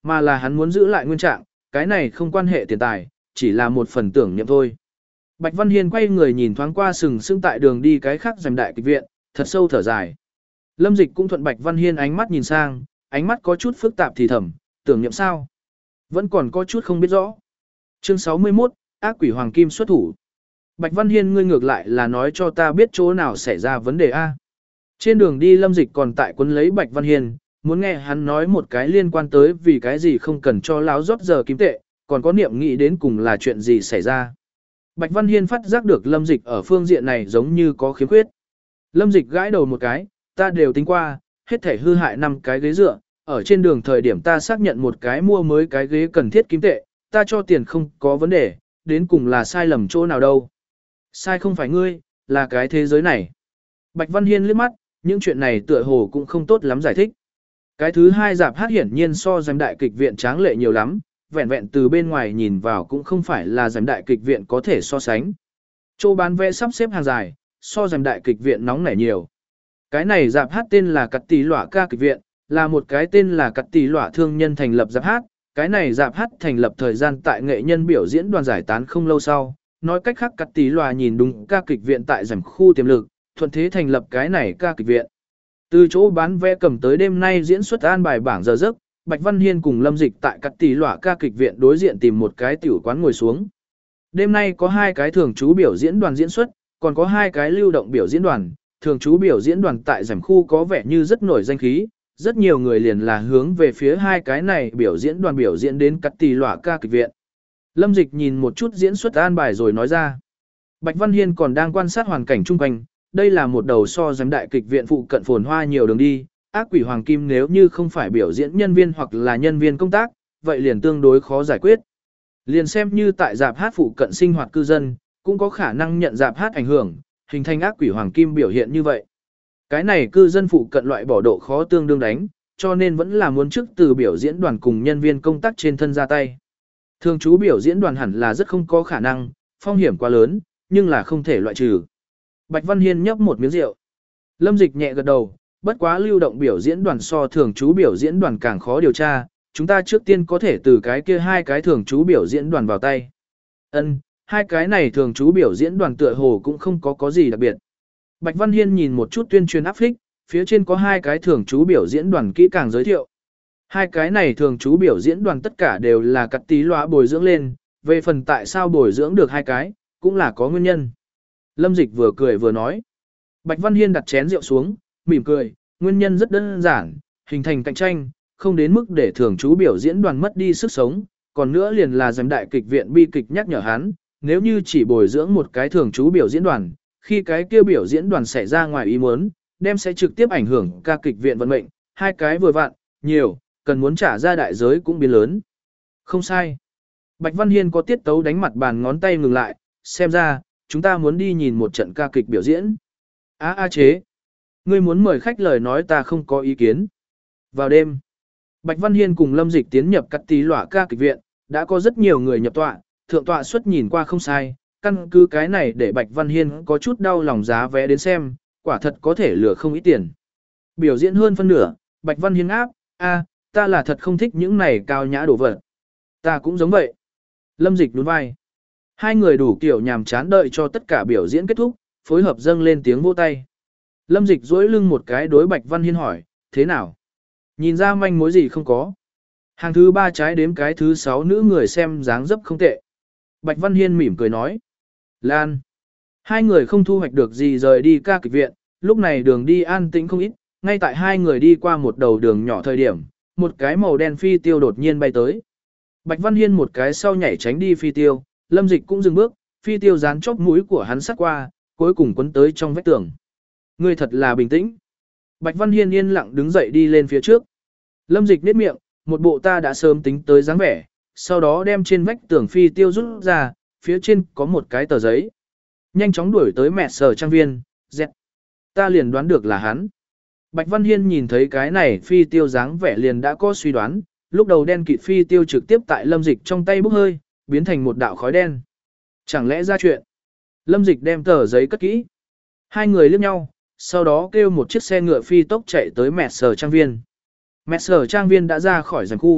Speaker 1: mà là hắn muốn giữ lại nguyên trạng, cái này không quan hệ tiền tài, chỉ là một phần tưởng niệm thôi. Bạch Văn Hiên quay người nhìn thoáng qua sừng sững tại đường đi cái khác giành đại kịch viện, thật sâu thở dài. Lâm Dịch cũng thuận Bạch Văn Hiên ánh mắt nhìn sang, ánh mắt có chút phức tạp thì thầm, tưởng niệm sao? Vẫn còn có chút không biết rõ. Chương sáu mươi mốt, ác quỷ hoàng kim xuất thủ. Bạch Văn Hiên ngươi ngược lại là nói cho ta biết chỗ nào xảy ra vấn đề a. Trên đường đi Lâm Dịch còn tại quấn lấy Bạch Văn Hiên, muốn nghe hắn nói một cái liên quan tới vì cái gì không cần cho láo rót giờ kim tệ, còn có niệm nghĩ đến cùng là chuyện gì xảy ra. Bạch Văn Hiên phát giác được Lâm Dịch ở phương diện này giống như có khiếm khuyết. Lâm Dịch gãi đầu một cái, ta đều tính qua, hết thể hư hại năm cái ghế dựa, ở trên đường thời điểm ta xác nhận một cái mua mới cái ghế cần thiết kim tệ, ta cho tiền không có vấn đề, đến cùng là sai lầm chỗ nào đâu. Sai không phải ngươi, là cái thế giới này. Bạch Văn Hiên liếc mắt, những chuyện này tựa hồ cũng không tốt lắm giải thích. Cái thứ hai dạp hát hiển nhiên so giám đại kịch viện tráng lệ nhiều lắm, vẹn vẹn từ bên ngoài nhìn vào cũng không phải là giám đại kịch viện có thể so sánh. Chỗ bán vé sắp xếp hàng dài, so giám đại kịch viện nóng nảy nhiều. Cái này dạp hát tên là Cắt Tỷ Lỏa ca kịch viện, là một cái tên là Cắt Tỷ Lỏa thương nhân thành lập dạp hát. Cái này dạp hát thành lập thời gian tại nghệ nhân biểu diễn đoàn giải tán không lâu sau. Nói cách khác Cắt Tỷ Lỏa nhìn đúng ca kịch viện tại giảm khu tiềm lực, thuận thế thành lập cái này ca kịch viện. Từ chỗ bán vé cầm tới đêm nay diễn xuất an bài bảng giờ giấc, Bạch Văn Hiên cùng Lâm Dịch tại Cắt Tỷ Lỏa ca kịch viện đối diện tìm một cái tiểu quán ngồi xuống. Đêm nay có hai cái thường trú biểu diễn đoàn diễn xuất, còn có hai cái lưu động biểu diễn đoàn. Thường trú biểu diễn đoàn tại giảm khu có vẻ như rất nổi danh khí, rất nhiều người liền là hướng về phía hai cái này biểu diễn đoàn biểu diễn đến Cắt Tỷ Lỏa ca kịch viện. Lâm Dịch nhìn một chút diễn xuất an bài rồi nói ra. Bạch Văn Hiên còn đang quan sát hoàn cảnh chung quanh, đây là một đầu so giám đại kịch viện phụ cận phồn hoa nhiều đường đi, ác quỷ hoàng kim nếu như không phải biểu diễn nhân viên hoặc là nhân viên công tác, vậy liền tương đối khó giải quyết. Liền xem như tại dạp hát phụ cận sinh hoạt cư dân, cũng có khả năng nhận dạp hát ảnh hưởng, hình thành ác quỷ hoàng kim biểu hiện như vậy. Cái này cư dân phụ cận loại bỏ độ khó tương đương đánh, cho nên vẫn là muốn trước từ biểu diễn đoàn cùng nhân viên công tác trên thân ra tay. Thường trú biểu diễn đoàn hẳn là rất không có khả năng, phong hiểm quá lớn, nhưng là không thể loại trừ. Bạch Văn Hiên nhấp một miếng rượu. Lâm Dịch nhẹ gật đầu, bất quá lưu động biểu diễn đoàn so thường trú biểu diễn đoàn càng khó điều tra, chúng ta trước tiên có thể từ cái kia hai cái thường trú biểu diễn đoàn vào tay. Ân, hai cái này thường trú biểu diễn đoàn tựa hồ cũng không có có gì đặc biệt. Bạch Văn Hiên nhìn một chút tuyên truyền áp phích, phía trên có hai cái thường trú biểu diễn đoàn kỹ càng giới thiệu. Hai cái này thường trú biểu diễn đoàn tất cả đều là Cắt Tỷ Lỏa bồi dưỡng lên, về phần tại sao bồi dưỡng được hai cái, cũng là có nguyên nhân. Lâm Dịch vừa cười vừa nói. Bạch Văn Hiên đặt chén rượu xuống, mỉm cười, nguyên nhân rất đơn giản, hình thành cạnh tranh, không đến mức để thường trú biểu diễn đoàn mất đi sức sống, còn nữa liền là giám đại kịch viện bi kịch nhắc nhở hắn, nếu như chỉ bồi dưỡng một cái thường trú biểu diễn đoàn, khi cái kia biểu diễn đoàn xảy ra ngoài ý muốn, đem sẽ trực tiếp ảnh hưởng ca kịch viện vận mệnh, hai cái vừa vặn, nhiều, cần muốn trả ra đại giới cũng biến lớn. Không sai. Bạch Văn Hiên có tiết tấu đánh mặt bàn ngón tay ngừng lại, xem ra, chúng ta muốn đi nhìn một trận ca kịch biểu diễn. Á a chế. Ngươi muốn mời khách lời nói ta không có ý kiến. Vào đêm, Bạch Văn Hiên cùng Lâm Dịch tiến nhập Cắt Tỷ Lỏa ca kịch viện, đã có rất nhiều người nhập tọa, thượng tọa suất nhìn qua không sai, căn cứ cái này để Bạch Văn Hiên có chút đau lòng giá vé đến xem, quả thật có thể lừa không ít tiền. Biểu diễn hơn phân nửa, Bạch Văn Hiên áp, a, ta là thật không thích những này cao nhã đồ vật. Ta cũng giống vậy. Lâm Dịch nhún vai. Hai người đủ kiểu nhàm chán đợi cho tất cả biểu diễn kết thúc, phối hợp dâng lên tiếng vỗ tay. Lâm Dịch duỗi lưng một cái đối Bạch Văn Hiên hỏi, thế nào? Nhìn ra manh mối gì không có? Hàng thứ ba trái đếm cái thứ sáu nữ người xem dáng dấp không tệ. Bạch Văn Hiên mỉm cười nói. Lan. Hai người không thu hoạch được gì rời đi ca kịch viện, lúc này đường đi an tĩnh không ít, ngay tại hai người đi qua một đầu đường nhỏ thời điểm, một cái màu đen phi tiêu đột nhiên bay tới. Bạch Văn Hiên một cái sau nhảy tránh đi phi tiêu, Lâm Dịch cũng dừng bước, phi tiêu dán chóp mũi của hắn sát qua, cuối cùng quấn tới trong vách tường. Ngươi thật là bình tĩnh. Bạch Văn Hiên yên lặng đứng dậy đi lên phía trước. Lâm Dịch nhếch miệng, một bộ ta đã sớm tính tới dáng vẻ, sau đó đem trên vách tường phi tiêu rút ra, phía trên có một cái tờ giấy. Nhanh chóng đuổi tới mẹ sở trang viên, dẹt. Ta liền đoán được là hắn. Bạch Văn Hiên nhìn thấy cái này phi tiêu dáng vẻ liền đã có suy đoán, lúc đầu đen kịt phi tiêu trực tiếp tại Lâm Dịch trong tay bốc hơi, biến thành một đạo khói đen. Chẳng lẽ ra chuyện? Lâm Dịch đem tờ giấy cất kỹ. Hai người liếc nhau, sau đó kêu một chiếc xe ngựa phi tốc chạy tới mẹ sở trang viên. Mẹ sở trang viên đã ra khỏi giàn khu,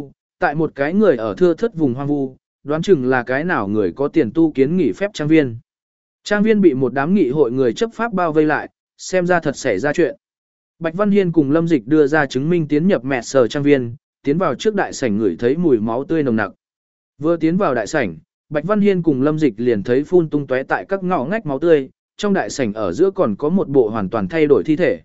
Speaker 1: tại một cái người ở thưa thớt vùng hoang vu, đoán chừng là cái nào người có tiền tu kiến nghỉ phép trang viên. Trang viên bị một đám nghị hội người chấp pháp bao vây lại, xem ra thật xảy ra chuyện. Bạch Văn Hiên cùng Lâm Dịch đưa ra chứng minh tiến nhập mẹ sở trang viên, tiến vào trước đại sảnh ngửi thấy mùi máu tươi nồng nặc. Vừa tiến vào đại sảnh, Bạch Văn Hiên cùng Lâm Dịch liền thấy phun tung tóe tại các ngõ ngách máu tươi, trong đại sảnh ở giữa còn có một bộ hoàn toàn thay đổi thi thể.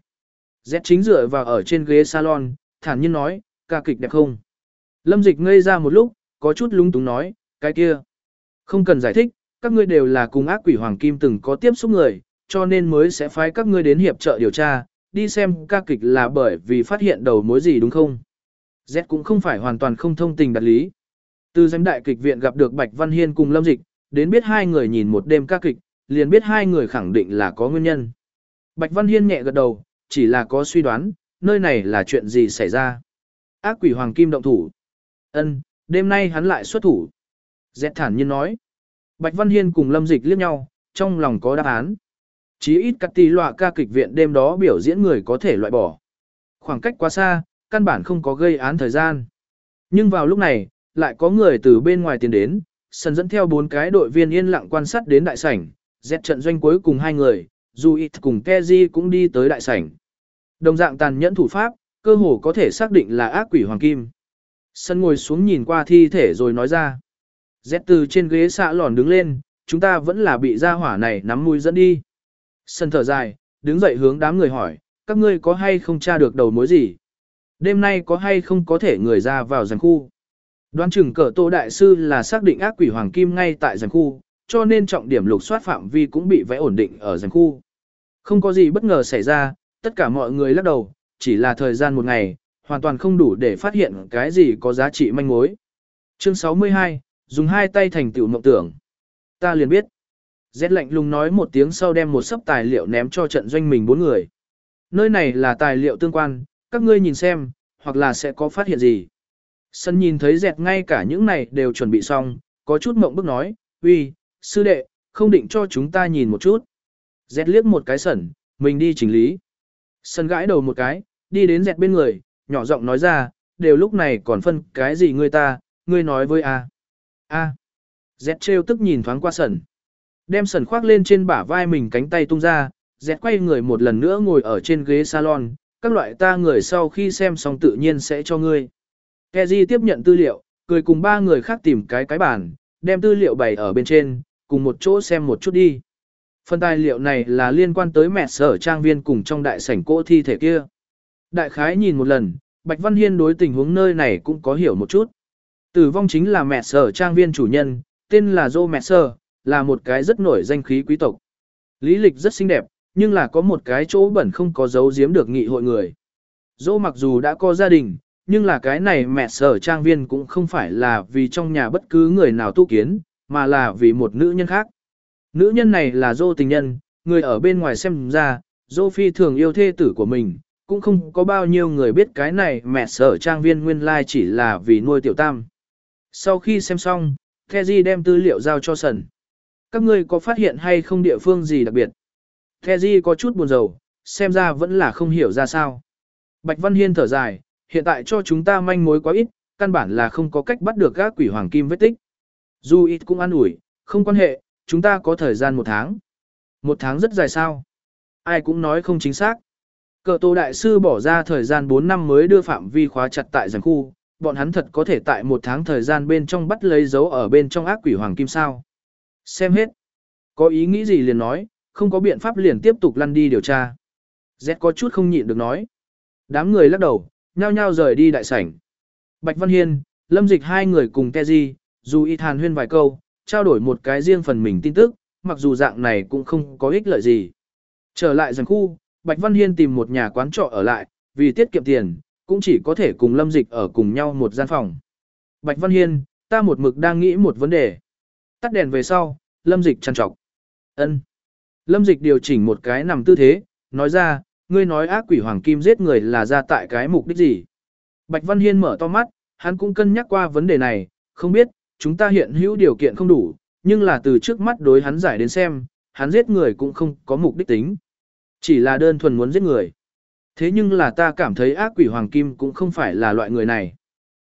Speaker 1: Z chính dựa vào ở trên ghế salon, thản nhiên nói, ca kịch đẹp không? Lâm Dịch ngây ra một lúc, có chút lung túng nói, cái kia. Không cần giải thích, các ngươi đều là cùng ác quỷ Hoàng Kim từng có tiếp xúc người, cho nên mới sẽ phái các ngươi đến hiệp trợ điều tra, đi xem ca kịch là bởi vì phát hiện đầu mối gì đúng không? Z cũng không phải hoàn toàn không thông tình đạt lý. Từ giám đại kịch viện gặp được Bạch Văn Hiên cùng Lâm Dịch, đến biết hai người nhìn một đêm ca kịch, liền biết hai người khẳng định là có nguyên nhân. Bạch Văn Hiên nhẹ gật đầu, chỉ là có suy đoán, nơi này là chuyện gì xảy ra. Ác quỷ Hoàng Kim động thủ. Ân, đêm nay hắn lại xuất thủ. Z thản nhiên nói. Bạch Văn Hiên cùng Lâm Dịch liếc nhau, trong lòng có đáp án. Chí ít các tỷ lọa ca kịch viện đêm đó biểu diễn người có thể loại bỏ. Khoảng cách quá xa, căn bản không có gây án thời gian. Nhưng vào lúc này, lại có người từ bên ngoài tiến đến, sân dẫn theo bốn cái đội viên yên lặng quan sát đến đại sảnh, Z trận doanh cuối cùng hai người, dù ít cùng Keji cũng đi tới đại sảnh. Đồng dạng tàn nhẫn thủ pháp, cơ hồ có thể xác định là ác quỷ Hoàng Kim. Sân ngồi xuống nhìn qua thi thể rồi nói ra. Z từ trên ghế xạ lòn đứng lên, chúng ta vẫn là bị gia hỏa này nắm mũi dẫn đi. Sân thở dài, đứng dậy hướng đám người hỏi, các ngươi có hay không tra được đầu mối gì? Đêm nay có hay không có thể người ra vào giàn khu? Đoán chừng cờ Tô Đại Sư là xác định ác quỷ Hoàng Kim ngay tại giàn khu, cho nên trọng điểm lục soát phạm vi cũng bị vẽ ổn định ở giàn khu. Không có gì bất ngờ xảy ra, tất cả mọi người lắc đầu, chỉ là thời gian một ngày, hoàn toàn không đủ để phát hiện cái gì có giá trị manh mối. Chương sáu mươi hai, dùng hai tay thành tựu mộng tưởng. Ta liền biết. Z lạnh lùng nói một tiếng sau đem một sấp tài liệu ném cho trận doanh mình bốn người. Nơi này là tài liệu tương quan, các ngươi nhìn xem, hoặc là sẽ có phát hiện gì. Sân nhìn thấy dẹt ngay cả những này đều chuẩn bị xong, có chút mộng bức nói, uy, sư đệ, không định cho chúng ta nhìn một chút. Dẹt liếc một cái sẩn, mình đi chỉnh lý. Sân gãi đầu một cái, đi đến dẹt bên người, nhỏ giọng nói ra, đều lúc này còn phân cái gì ngươi ta, ngươi nói với a. A. Dẹt trêu tức nhìn thoáng qua sẩn. Đem sẩn khoác lên trên bả vai mình cánh tay tung ra, dẹt quay người một lần nữa ngồi ở trên ghế salon, các loại ta người sau khi xem xong tự nhiên sẽ cho ngươi. Keji tiếp nhận tư liệu, cười cùng ba người khác tìm cái cái bàn, đem tư liệu bày ở bên trên, cùng một chỗ xem một chút đi. Phần tài liệu này là liên quan tới mẹ sở trang viên cùng trong đại sảnh cỗ thi thể kia. Đại khái nhìn một lần, Bạch Văn Hiên đối tình huống nơi này cũng có hiểu một chút. Tử vong chính là mẹ sở trang viên chủ nhân, tên là Joe Mẹ Sở, là một cái rất nổi danh khí quý tộc. Lý lịch rất xinh đẹp, nhưng là có một cái chỗ bẩn không có giấu giếm được nghị hội người. Joe mặc dù đã có gia đình, nhưng là cái này mẹ sở trang viên cũng không phải là vì trong nhà bất cứ người nào tu kiến, mà là vì một nữ nhân khác. Nữ nhân này là Joe tình nhân, người ở bên ngoài xem ra, Joe phi thường yêu thê tử của mình, cũng không có bao nhiêu người biết cái này mẹ sở trang viên nguyên lai chỉ là vì nuôi tiểu tam. Sau khi xem xong, Keji đem tư liệu giao cho Sần. Các ngươi có phát hiện hay không địa phương gì đặc biệt? Keji có chút buồn rầu, xem ra vẫn là không hiểu ra sao. Bạch Văn Hiên thở dài, hiện tại cho chúng ta manh mối quá ít, căn bản là không có cách bắt được các quỷ hoàng kim vết tích. Dù ít cũng an ủi, không quan hệ, chúng ta có thời gian một tháng. Một tháng rất dài sao? Ai cũng nói không chính xác. Cờ Tô Đại Sư bỏ ra thời gian bốn năm mới đưa phạm vi khóa chặt tại giàn khu, bọn hắn thật có thể tại một tháng thời gian bên trong bắt lấy dấu ở bên trong ác quỷ hoàng kim sao. Xem hết. Có ý nghĩ gì liền nói, không có biện pháp liền tiếp tục lăn đi điều tra. Z có chút không nhịn được nói. Đám người lắc đầu, nhao nhao rời đi đại sảnh. Bạch Văn Hiên, Lâm Dịch hai người cùng Keji, dù y hàn huyên vài câu, trao đổi một cái riêng phần mình tin tức, mặc dù dạng này cũng không có ích lợi gì. Trở lại giàn khu, Bạch Văn Hiên tìm một nhà quán trọ ở lại, vì tiết kiệm tiền, cũng chỉ có thể cùng Lâm Dịch ở cùng nhau một gian phòng. Bạch Văn Hiên, ta một mực đang nghĩ một vấn đề. Tắt đèn về sau, Lâm Dịch trằn trọc. Ân. Lâm Dịch điều chỉnh một cái nằm tư thế, nói ra, ngươi nói ác quỷ hoàng kim giết người là ra tại cái mục đích gì? Bạch Văn Hiên mở to mắt, hắn cũng cân nhắc qua vấn đề này, không biết, chúng ta hiện hữu điều kiện không đủ, nhưng là từ trước mắt đối hắn giải đến xem, hắn giết người cũng không có mục đích tính. Chỉ là đơn thuần muốn giết người. Thế nhưng là ta cảm thấy ác quỷ hoàng kim cũng không phải là loại người này.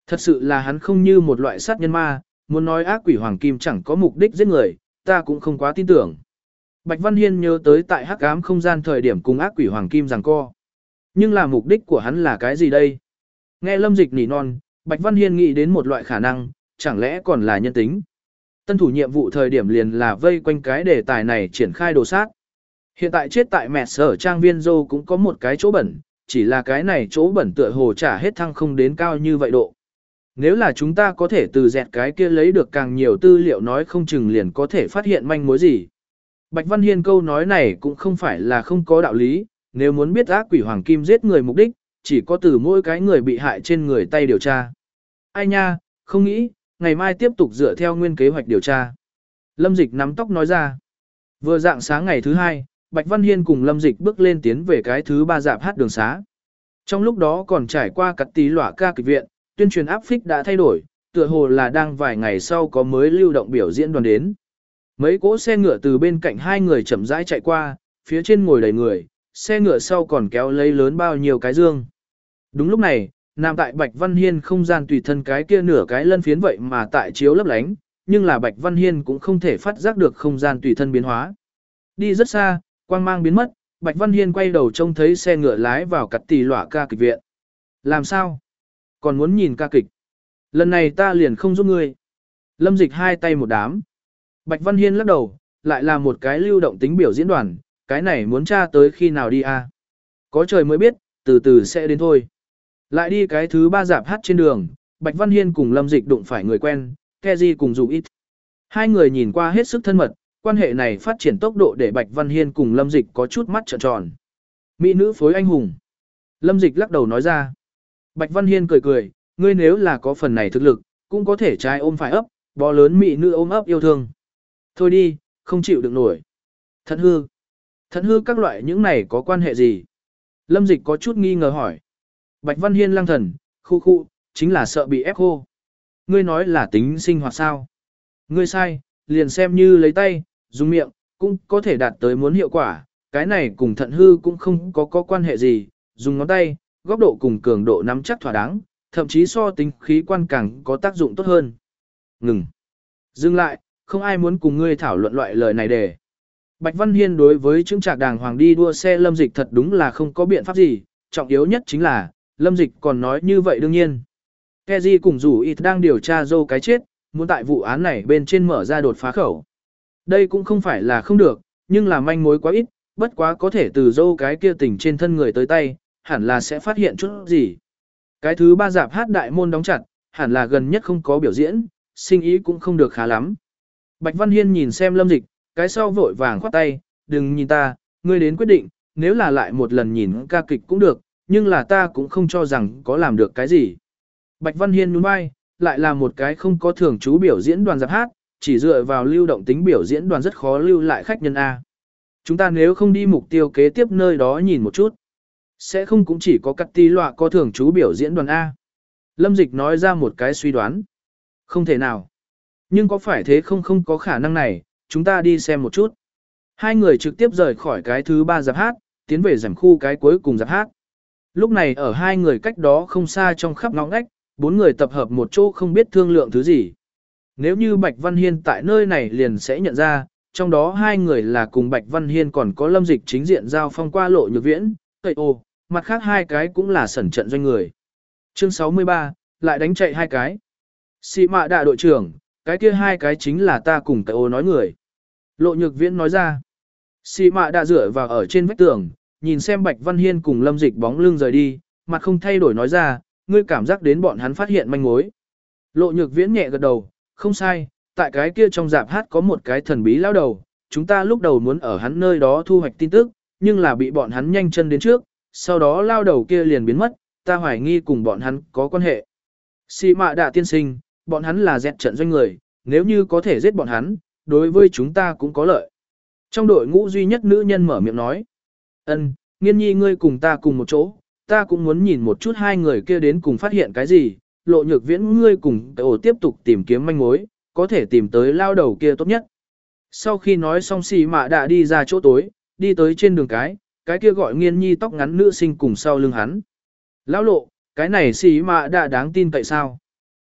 Speaker 1: Thật sự là hắn không như một loại sát nhân ma, muốn nói ác quỷ hoàng kim chẳng có mục đích giết người, ta cũng không quá tin tưởng. Bạch Văn Hiên nhớ tới tại hắc ám không gian thời điểm cùng ác quỷ hoàng kim giằng co. Nhưng là mục đích của hắn là cái gì đây? Nghe Lâm Dịch nỉ non, Bạch Văn Hiên nghĩ đến một loại khả năng, chẳng lẽ còn là nhân tính. Tân thủ nhiệm vụ thời điểm liền là vây quanh cái đề tài này triển khai đồ sát. Hiện tại chết tại mẹ sở trang viên dô cũng có một cái chỗ bẩn, chỉ là cái này chỗ bẩn tựa hồ trả hết thăng không đến cao như vậy độ. Nếu là chúng ta có thể từ dẹt cái kia lấy được càng nhiều tư liệu nói không chừng liền có thể phát hiện manh mối gì. Bạch Văn Hiên câu nói này cũng không phải là không có đạo lý, nếu muốn biết ác quỷ hoàng kim giết người mục đích, chỉ có từ mỗi cái người bị hại trên người tay điều tra. Ai nha, không nghĩ, ngày mai tiếp tục dựa theo nguyên kế hoạch điều tra. Lâm Dịch nắm tóc nói ra. Vừa dạng sáng ngày thứ hai, Bạch Văn Hiên cùng Lâm Dịch bước lên tiến về cái thứ ba dạp hát đường xá. Trong lúc đó còn trải qua cắt tí lỏa ca kịch viện, tuyên truyền áp phích đã thay đổi, tựa hồ là đang vài ngày sau có mới lưu động biểu diễn đoàn đến. Mấy cỗ xe ngựa từ bên cạnh hai người chậm rãi chạy qua, phía trên ngồi đầy người, xe ngựa sau còn kéo lấy lớn bao nhiêu cái dương. Đúng lúc này, nằm tại Bạch Văn Hiên không gian tùy thân cái kia nửa cái lân phiến vậy mà tại chiếu lấp lánh, nhưng là Bạch Văn Hiên cũng không thể phát giác được không gian tùy thân biến hóa. Đi rất xa, quang mang biến mất, Bạch Văn Hiên quay đầu trông thấy xe ngựa lái vào cắt tì lỏa ca kịch viện. Làm sao? Còn muốn nhìn ca kịch? Lần này ta liền không giúp ngươi. Lâm Dịch hai tay một đám. Bạch Văn Hiên lắc đầu, lại là một cái lưu động tính biểu diễn đoàn, cái này muốn tra tới khi nào đi à? Có trời mới biết, từ từ sẽ đến thôi. Lại đi cái thứ ba dạp hát trên đường, Bạch Văn Hiên cùng Lâm Dịch đụng phải người quen, Keji cùng dù ít. Hai người nhìn qua hết sức thân mật, quan hệ này phát triển tốc độ để Bạch Văn Hiên cùng Lâm Dịch có chút mắt trợn tròn. Mỹ nữ phối anh hùng. Lâm Dịch lắc đầu nói ra. Bạch Văn Hiên cười cười, ngươi nếu là có phần này thực lực, cũng có thể trái ôm phải ấp, bò lớn mỹ nữ ôm ấp yêu thương. Thôi đi, không chịu được nổi. Thận hư. Thận hư các loại những này có quan hệ gì? Lâm Dịch có chút nghi ngờ hỏi. Bạch Văn Hiên lăng thần, khu khu, chính là sợ bị ép khô. Ngươi nói là tính sinh hoạt sao? Ngươi sai, liền xem như lấy tay, dùng miệng, cũng có thể đạt tới muốn hiệu quả. Cái này cùng thận hư cũng không có có quan hệ gì, dùng ngón tay, góc độ cùng cường độ nắm chắc thỏa đáng, thậm chí so tính khí quan càng có tác dụng tốt hơn. Ngừng. Dừng lại, không ai muốn cùng ngươi thảo luận loại lời này để. Bạch Văn Hiên đối với chứng trạc đàng hoàng đi đua xe Lâm Dịch thật đúng là không có biện pháp gì, trọng yếu nhất chính là, Lâm Dịch còn nói như vậy đương nhiên. Keji cùng rủ ít đang điều tra dâu cái chết, muốn tại vụ án này bên trên mở ra đột phá khẩu. Đây cũng không phải là không được, nhưng là manh mối quá ít, bất quá có thể từ dâu cái kia tình trên thân người tới tay, hẳn là sẽ phát hiện chút gì. Cái thứ ba dạp hát đại môn đóng chặt, hẳn là gần nhất không có biểu diễn, sinh ý cũng không được khá lắm. Bạch Văn Hiên nhìn xem Lâm Dịch, cái sau vội vàng khoát tay, đừng nhìn ta, ngươi đến quyết định, nếu là lại một lần nhìn ca kịch cũng được, nhưng là ta cũng không cho rằng có làm được cái gì. Bạch Văn Hiên nhún vai, lại là một cái không có thường trú biểu diễn đoàn dạp hát, chỉ dựa vào lưu động tính biểu diễn đoàn rất khó lưu lại khách nhân A. Chúng ta nếu không đi mục tiêu kế tiếp nơi đó nhìn một chút, sẽ không cũng chỉ có cắt tí lọa có thường trú biểu diễn đoàn A. Lâm Dịch nói ra một cái suy đoán. Không thể nào. Nhưng có phải thế không không có khả năng này, chúng ta đi xem một chút. Hai người trực tiếp rời khỏi cái thứ ba dạp hát, tiến về giảm khu cái cuối cùng dạp hát. Lúc này ở hai người cách đó không xa trong khắp ngõ ngách, bốn người tập hợp một chỗ không biết thương lượng thứ gì. Nếu như Bạch Văn Hiên tại nơi này liền sẽ nhận ra, trong đó hai người là cùng Bạch Văn Hiên còn có Lâm Dịch chính diện giao phong qua Lộ Nhược Viễn, Tây Ô, mặt khác hai cái cũng là sẩn trận doanh người. Chương sáu mươi ba, lại đánh chạy hai cái. Sĩ mạ đại đội trưởng, cái kia hai cái chính là ta cùng Tây Ô nói người. Lộ Nhược Viễn nói ra. Sĩ mạ đã dựa vào ở trên vách tường, nhìn xem Bạch Văn Hiên cùng Lâm Dịch bóng lưng rời đi, mặt không thay đổi nói ra, ngươi cảm giác đến bọn hắn phát hiện manh mối. Lộ Nhược Viễn nhẹ gật đầu, không sai, tại cái kia trong dạp hát có một cái thần bí lão đầu, chúng ta lúc đầu muốn ở hắn nơi đó thu hoạch tin tức, nhưng là bị bọn hắn nhanh chân đến trước, sau đó lao đầu kia liền biến mất, ta hoài nghi cùng bọn hắn có quan hệ. Sĩ mạ đạ tiên sinh, bọn hắn là dẹt trận doanh người, nếu như có thể giết bọn hắn, đối với chúng ta cũng có lợi. Trong đội ngũ duy nhất nữ nhân mở miệng nói, ân, Nghiên nhi ngươi cùng ta cùng một chỗ, ta cũng muốn nhìn một chút hai người kia đến cùng phát hiện cái gì, Lộ Nhược Viễn ngươi cùng ổ tiếp tục tìm kiếm manh mối, có thể tìm tới lao đầu kia tốt nhất. Sau khi nói xong xì mạ đã đi ra chỗ tối, đi tới trên đường cái, cái kia gọi Nghiên nhi tóc ngắn nữ sinh cùng sau lưng hắn. Lão Lộ, cái này xì mạ đã đáng tin cậy sao?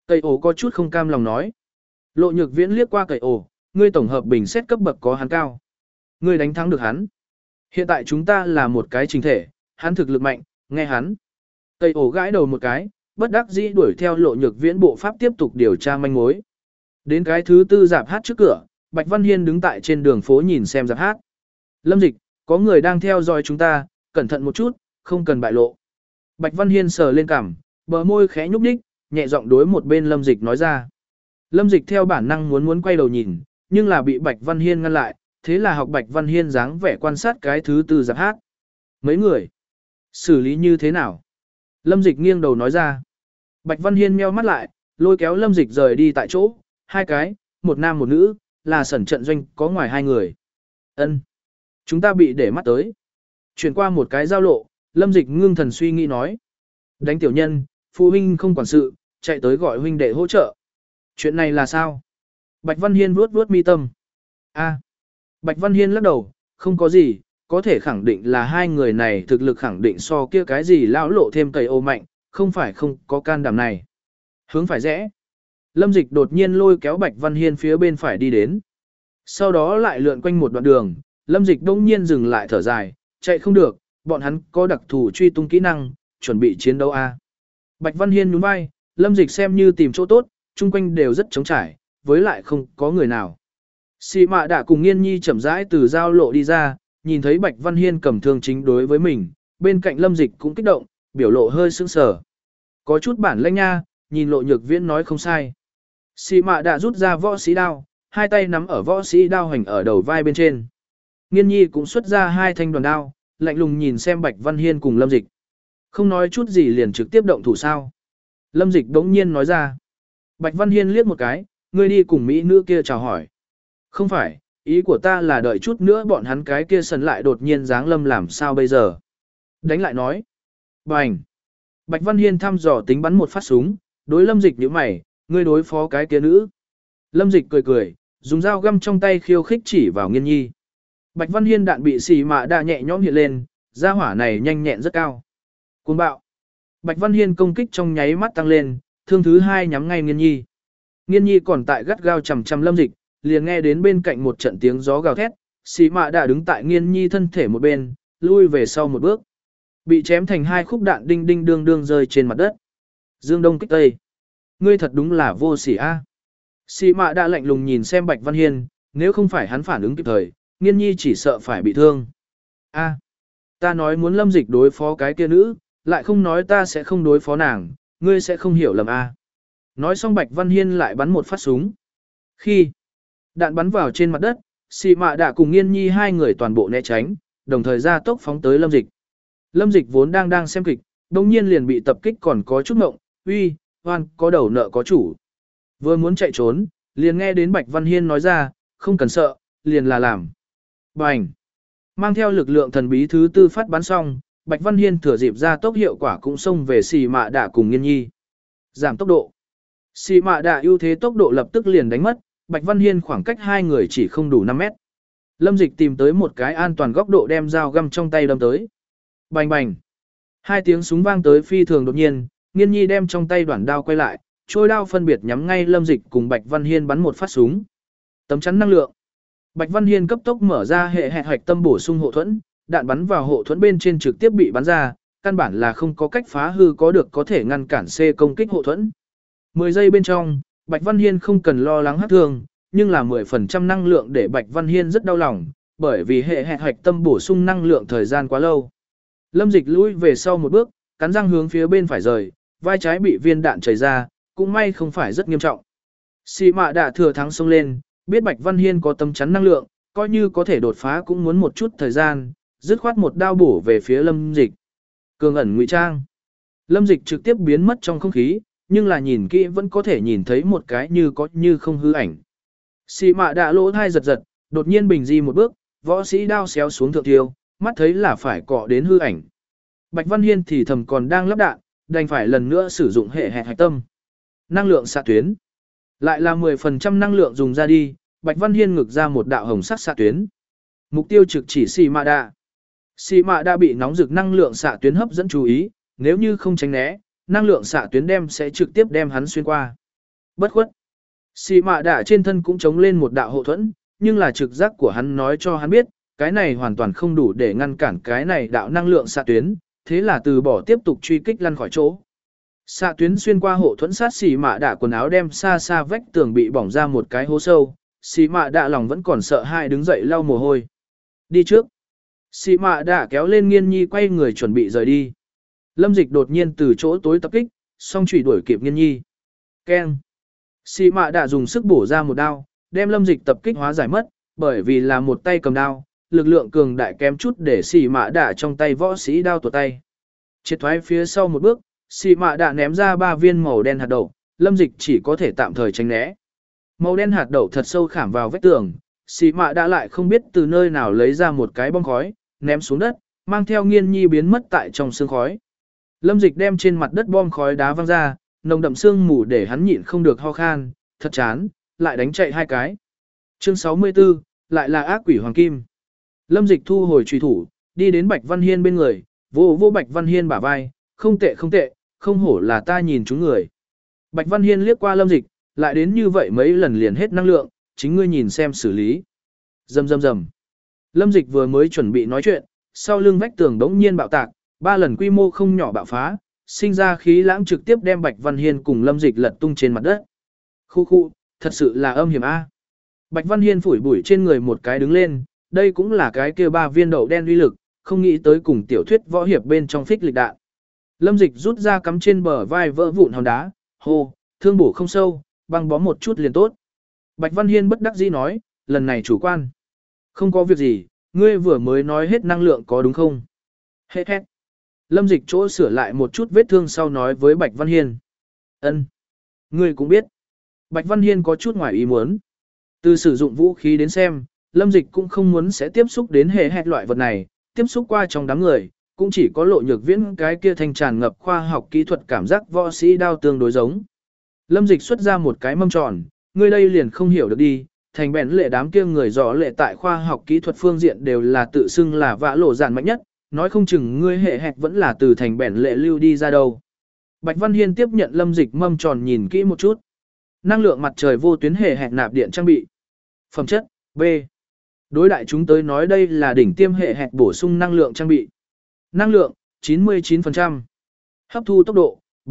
Speaker 1: Cậy ổ có chút không cam lòng nói. Lộ nhược viễn liếc qua cậy ổ, ngươi tổng hợp bình xét cấp bậc có hắn cao. Ngươi đánh thắng được hắn. Hiện tại chúng ta là một cái trình thể, hắn thực lực mạnh, nghe hắn. Cậy ổ gãi đầu một cái, bất đắc dĩ đuổi theo lộ nhược viễn bộ pháp tiếp tục điều tra manh mối. Đến cái thứ tư rạp hát trước cửa, Bạch Văn Hiên đứng tại trên đường phố nhìn xem rạp hát. Lâm Dịch, có người đang theo dõi chúng ta, cẩn thận một chút, không cần bại lộ. Bạch Văn Hiên sờ lên cằm, bờ môi khẽ nhúc nhích, nhẹ giọng đối một bên Lâm Dịch nói ra. Lâm Dịch theo bản năng muốn muốn quay đầu nhìn, nhưng là bị Bạch Văn Hiên ngăn lại, thế là học Bạch Văn Hiên dáng vẻ quan sát cái thứ tư rạp hát. Mấy người? Xử lý như thế nào? Lâm Dịch nghiêng đầu nói ra. Bạch Văn Hiên meo mắt lại, lôi kéo Lâm Dịch rời đi tại chỗ, hai cái, một nam một nữ, là sẩn trận doanh có ngoài hai người. Ân, chúng ta bị để mắt tới. Chuyển qua một cái giao lộ, Lâm Dịch ngưng thần suy nghĩ nói. Đánh tiểu nhân, phụ huynh không quản sự, chạy tới gọi huynh đệ hỗ trợ. Chuyện này là sao? Bạch Văn Hiên vuốt vuốt mi tâm. A. Bạch Văn Hiên lắc đầu, không có gì, có thể khẳng định là hai người này thực lực khẳng định so kia cái gì lão lộ thêm cầy ô mạnh, không phải không có can đảm này. Hướng phải rẽ. Lâm Dịch đột nhiên lôi kéo Bạch Văn Hiên phía bên phải đi đến. Sau đó lại lượn quanh một đoạn đường, Lâm Dịch đông nhiên dừng lại thở dài, chạy không được, bọn hắn có đặc thù truy tung kỹ năng, chuẩn bị chiến đấu A. Bạch Văn Hiên nhún vai, Lâm Dịch xem như tìm chỗ tốt, chung quanh đều rất trống trải, với lại không có người nào. Sĩ mạ đã cùng Nghiên Nhi chậm rãi từ giao lộ đi ra, nhìn thấy Bạch Văn Hiên cầm thương chính đối với mình, bên cạnh Lâm Dịch cũng kích động, biểu lộ hơi sững sờ. Có chút bản lĩnh nha, nhìn Lộ Nhược Viễn nói không sai. Sĩ mạ đã rút ra võ sĩ đao, hai tay nắm ở võ sĩ đao hành ở đầu vai bên trên. Nghiên Nhi cũng xuất ra hai thanh đoàn đao, lạnh lùng nhìn xem Bạch Văn Hiên cùng Lâm Dịch. Không nói chút gì liền trực tiếp động thủ sao. Lâm Dịch đống nhiên nói ra. Bạch Văn Hiên liếc một cái, ngươi đi cùng mỹ nữ kia chào hỏi. Không phải, ý của ta là đợi chút nữa bọn hắn cái kia sần lại đột nhiên giáng lâm làm sao bây giờ. Đánh lại nói. Bành. Bạch Văn Hiên thăm dò tính bắn một phát súng, đối Lâm Dịch nhíu mày, ngươi đối phó cái kia nữ. Lâm Dịch cười cười, dùng dao găm trong tay khiêu khích chỉ vào Nghiên Nhi. Bạch Văn Hiên đạn bị xì mạ đa nhẹ nhõm hiện lên, gia hỏa này nhanh nhẹn rất cao. Cuồng bạo. Bạch Văn Hiên công kích trong nháy mắt tăng lên, thương thứ hai nhắm ngay Nghiên Nhi. Nghiên Nhi còn tại gắt gao chằm chằm Lâm Dịch, liền nghe đến bên cạnh một trận tiếng gió gào thét, xì mạ đã đứng tại Nghiên Nhi thân thể một bên, lui về sau một bước. Bị chém thành hai khúc đạn đinh đinh đương đương rơi trên mặt đất. Dương Đông kích Tây. Ngươi thật đúng là vô sỉ a. Xì mạ đã lạnh lùng nhìn xem Bạch Văn Hiên, nếu không phải hắn phản ứng kịp thời, Nghiên Nhi chỉ sợ phải bị thương. A, ta nói muốn Lâm Dịch đối phó cái kia nữ, lại không nói ta sẽ không đối phó nàng, ngươi sẽ không hiểu lầm a. Nói xong Bạch Văn Hiên lại bắn một phát súng. Khi đạn bắn vào trên mặt đất, xì mạ đã cùng Nghiên Nhi hai người toàn bộ né tránh, đồng thời ra tốc phóng tới Lâm Dịch. Lâm Dịch vốn đang đang xem kịch, đồng nhiên liền bị tập kích còn có chút ngộng, uy, hoan, có đầu nợ có chủ. Vừa muốn chạy trốn, liền nghe đến Bạch Văn Hiên nói ra, không cần sợ, liền là làm. Bành! Mang theo lực lượng thần bí thứ tư phát bắn xong, Bạch Văn Hiên thừa dịp ra tốc hiệu quả cũng xông về xì mạ đạ cùng Nghiên Nhi. Giảm tốc độ. Xì mạ đạ ưu thế tốc độ lập tức liền đánh mất, Bạch Văn Hiên khoảng cách hai người chỉ không đủ năm mét. Lâm Dịch tìm tới một cái an toàn góc độ đem dao găm trong tay đâm tới. Bành bành! Hai tiếng súng vang tới phi thường đột nhiên, Nghiên Nhi đem trong tay đoạn đao quay lại, trôi đao phân biệt nhắm ngay Lâm Dịch cùng Bạch Văn Hiên bắn một phát súng. Tấm chắn năng lượng. Bạch Văn Hiên cấp tốc mở ra hệ hẹn hoạch tâm bổ sung hộ thuẫn, đạn bắn vào hộ thuẫn bên trên trực tiếp bị bắn ra, căn bản là không có cách phá hư có được có thể ngăn cản C công kích hộ thuẫn. mười giây bên trong, Bạch Văn Hiên không cần lo lắng hắc thương, nhưng là mười phần trăm năng lượng để Bạch Văn Hiên rất đau lòng, bởi vì hệ hẹn hoạch tâm bổ sung năng lượng thời gian quá lâu. Lâm Dịch lùi về sau một bước, cắn răng hướng phía bên phải rời, vai trái bị viên đạn chảy ra, cũng may không phải rất nghiêm trọng. Sĩ mạ đã thừa thắng xông lên, biết Bạch Văn Hiên có tâm chắn năng lượng, coi như có thể đột phá cũng muốn một chút thời gian, dứt khoát một đao bổ về phía Lâm Dịch. Cường ẩn ngụy trang. Lâm Dịch trực tiếp biến mất trong không khí, nhưng là nhìn kỹ vẫn có thể nhìn thấy một cái như có như không hư ảnh. Sĩ mạ đã lỗ thai giật giật, đột nhiên bình di một bước, võ sĩ đao xéo xuống thượng tiêu, mắt thấy là phải cọ đến hư ảnh. Bạch Văn Hiên thì thầm còn đang lắp đạn, đành phải lần nữa sử dụng hệ hẹn hạch tâm. Năng lượng xạ tuyến. Lại là mười phần trăm năng lượng dùng ra đi, Bạch Văn Hiên ngực ra một đạo hồng sắc xạ tuyến. Mục tiêu trực chỉ xì mạ đa. Xì mạ đa bị nóng rực năng lượng xạ tuyến hấp dẫn chú ý, nếu như không tránh né, năng lượng xạ tuyến đem sẽ trực tiếp đem hắn xuyên qua. Bất khuất. Xì mạ đạ trên thân cũng chống lên một đạo hộ thuẫn, nhưng là trực giác của hắn nói cho hắn biết, cái này hoàn toàn không đủ để ngăn cản cái này đạo năng lượng xạ tuyến, thế là từ bỏ tiếp tục truy kích lăn khỏi chỗ. Xạ tuyến xuyên qua hộ thuẫn sát xì mạ đạ quần áo đem xa xa vách tường bị bỏng ra một cái hố sâu, xì mạ đạ lòng vẫn còn sợ hãi đứng dậy lau mồ hôi. Đi trước. Xì mạ đạ kéo lên Nghiên Nhi quay người chuẩn bị rời đi. Lâm Dịch đột nhiên từ chỗ tối tập kích, song chủy đuổi kịp Nghiên Nhi. Keng. Xì mạ đạ dùng sức bổ ra một đao, đem Lâm Dịch tập kích hóa giải mất, bởi vì là một tay cầm đao, lực lượng cường đại kém chút để xì mạ đạ trong tay võ sĩ đao tuột tay. Triệt thoái phía sau một bước, xì mạ đạ ném ra ba viên màu đen hạt đậu, Lâm Dịch chỉ có thể tạm thời tránh né. Màu đen hạt đậu thật sâu khảm vào vách tường, xì mạ đạ lại không biết từ nơi nào lấy ra một cái bom khói, ném xuống đất, mang theo Nghiên Nhi biến mất tại trong sương khói. Lâm Dịch đem trên mặt đất bom khói đá văng ra, nồng đậm sương mù để hắn nhịn không được ho khan, thật chán, lại đánh chạy hai cái. Chương sáu mươi tư, lại là ác quỷ hoàng kim. Lâm Dịch thu hồi truy thủ, đi đến Bạch Văn Hiên bên người, vô vô Bạch Văn Hiên bả vai, không tệ không tệ, không hổ là ta nhìn chúng người. Bạch Văn Hiên liếc qua Lâm Dịch, lại đến như vậy mấy lần liền hết năng lượng, chính ngươi nhìn xem xử lý. Rầm rầm rầm. Lâm Dịch vừa mới chuẩn bị nói chuyện, sau lưng vách tường đống nhiên bạo tạc, ba lần quy mô không nhỏ bạo phá, sinh ra khí lãng trực tiếp đem Bạch Văn Hiên cùng Lâm Dịch lật tung trên mặt đất. Khu khu, thật sự là âm hiểm a. Bạch Văn Hiên phủi bụi trên người một cái đứng lên, đây cũng là cái kia ba viên đậu đen uy lực, không nghĩ tới cùng tiểu thuyết võ hiệp bên trong phích lịch đạn. Lâm Dịch rút ra cắm trên bờ vai vỡ vụn hòn đá, hô, thương bổ không sâu, băng bó một chút liền tốt. Bạch Văn Hiên bất đắc dĩ nói, lần này chủ quan. Không có việc gì, ngươi vừa mới nói hết năng lượng có đúng không? Hết hết. Lâm Dịch chỗ sửa lại một chút vết thương sau nói với Bạch Văn Hiên. Ân, ngươi cũng biết. Bạch Văn Hiên có chút ngoài ý muốn. Từ sử dụng vũ khí đến xem, Lâm Dịch cũng không muốn sẽ tiếp xúc đến hệ hẹt loại vật này, tiếp xúc qua trong đám người, cũng chỉ có Lộ Nhược Viễn cái kia thành tràn ngập khoa học kỹ thuật cảm giác võ sĩ đao tương đối giống. Lâm Dịch xuất ra một cái mâm tròn, ngươi đây liền không hiểu được đi, thành bèn lệ đám kia người rõ lệ tại khoa học kỹ thuật phương diện đều là tự xưng là vã lộ giản mạnh nhất, nói không chừng ngươi hệ hẹt vẫn là từ thành bèn lệ lưu đi ra đâu. Bạch Văn Hiên tiếp nhận Lâm Dịch mâm tròn nhìn kỹ một chút. Năng lượng mặt trời vô tuyến hệ hẹt nạp điện trang bị. Phẩm chất, B. Đối đại chúng tới nói đây là đỉnh tiêm hệ hẹt bổ sung năng lượng trang bị. Năng lượng, chín mươi chín phần trăm. Hấp thu tốc độ, B.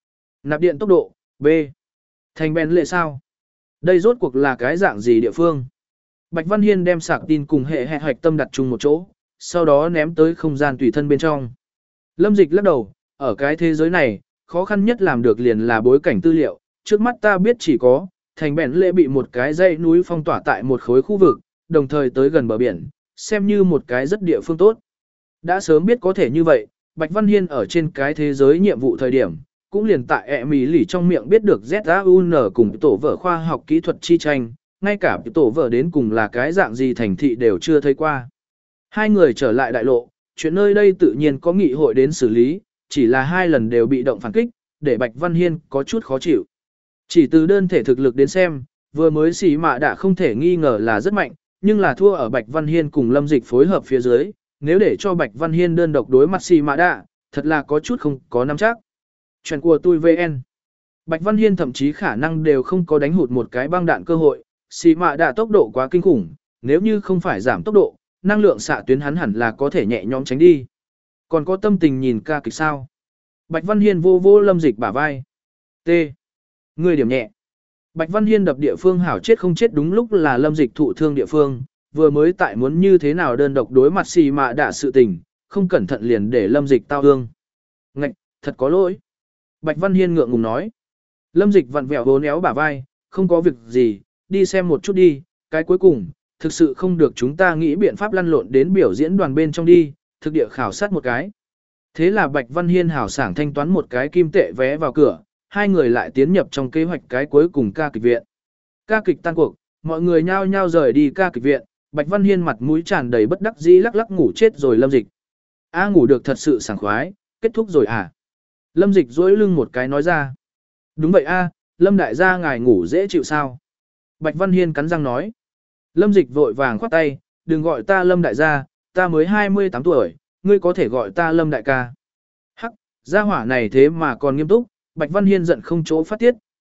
Speaker 1: Nạp điện tốc độ, B. Thành bèn lệ sao? Đây rốt cuộc là cái dạng gì địa phương? Bạch Văn Hiên đem sạc tin cùng hệ hẹt hạch tâm đặt chung một chỗ, sau đó ném tới không gian tùy thân bên trong. Lâm Dịch lắc đầu, ở cái thế giới này, khó khăn nhất làm được liền là bối cảnh tư liệu, trước mắt ta biết chỉ có, thành bèn lệ bị một cái dãy núi phong tỏa tại một khối khu vực, đồng thời tới gần bờ biển, xem như một cái rất địa phương tốt. Đã sớm biết có thể như vậy, Bạch Văn Hiên ở trên cái thế giới nhiệm vụ thời điểm, cũng liền tại ẹ mì lì trong miệng biết được Z A U N cùng tổ vở khoa học kỹ thuật chi tranh, ngay cả tổ vở đến cùng là cái dạng gì thành thị đều chưa thấy qua. Hai người trở lại đại lộ, chuyện nơi đây tự nhiên có nghị hội đến xử lý, chỉ là hai lần đều bị động phản kích, để Bạch Văn Hiên có chút khó chịu. Chỉ từ đơn thể thực lực đến xem, vừa mới xỉ mạ đã không thể nghi ngờ là rất mạnh, nhưng là thua ở Bạch Văn Hiên cùng Lâm Dịch phối hợp phía dưới, nếu để cho Bạch Văn Hiên đơn độc đối mặt xỉ mạ đã, thật là có chút không có nắm chắc. Chuyện của tôi vê en. Bạch Văn Hiên thậm chí khả năng đều không có đánh hụt một cái băng đạn cơ hội, xỉ mạ đã tốc độ quá kinh khủng, nếu như không phải giảm tốc độ, năng lượng xạ tuyến hắn hẳn là có thể nhẹ nhõm tránh đi. Còn có tâm tình nhìn ca kịch sao? Bạch Văn Hiên vô vô Lâm Dịch bả vai. T. Người điểm nhẹ. Bạch Văn Hiên đập địa phương hảo chết không chết đúng lúc là Lâm Dịch thụ thương địa phương, vừa mới tại muốn như thế nào đơn độc đối mặt xì mạ đạ sự tình, không cẩn thận liền để Lâm Dịch tao thương. Ngạch, thật có lỗi. Bạch Văn Hiên ngượng ngùng nói. Lâm Dịch vặn vẹo vốn éo bả vai, không có việc gì, đi xem một chút đi, cái cuối cùng, thực sự không được chúng ta nghĩ biện pháp lăn lộn đến biểu diễn đoàn bên trong đi, thực địa khảo sát một cái. Thế là Bạch Văn Hiên hảo sảng thanh toán một cái kim tệ vé vào cửa, hai người lại tiến nhập trong kế hoạch cái cuối cùng ca kịch viện. Ca kịch tan cuộc, mọi người nhao nhao rời đi ca kịch viện, Bạch Văn Hiên mặt mũi tràn đầy bất đắc dĩ lắc lắc ngủ chết rồi Lâm Dịch. A ngủ được thật sự sảng khoái, kết thúc rồi à? Lâm Dịch duỗi lưng một cái nói ra. Đúng vậy a, Lâm đại gia ngài ngủ dễ chịu sao? Bạch Văn Hiên cắn răng nói. Lâm Dịch vội vàng khoát tay, đừng gọi ta Lâm đại gia, ta mới hai mươi tám tuổi, ngươi có thể gọi ta Lâm đại ca. Hắc, gia hỏa này thế mà còn nghiêm túc, Bạch Văn Hiên giận không chỗ phát tiết,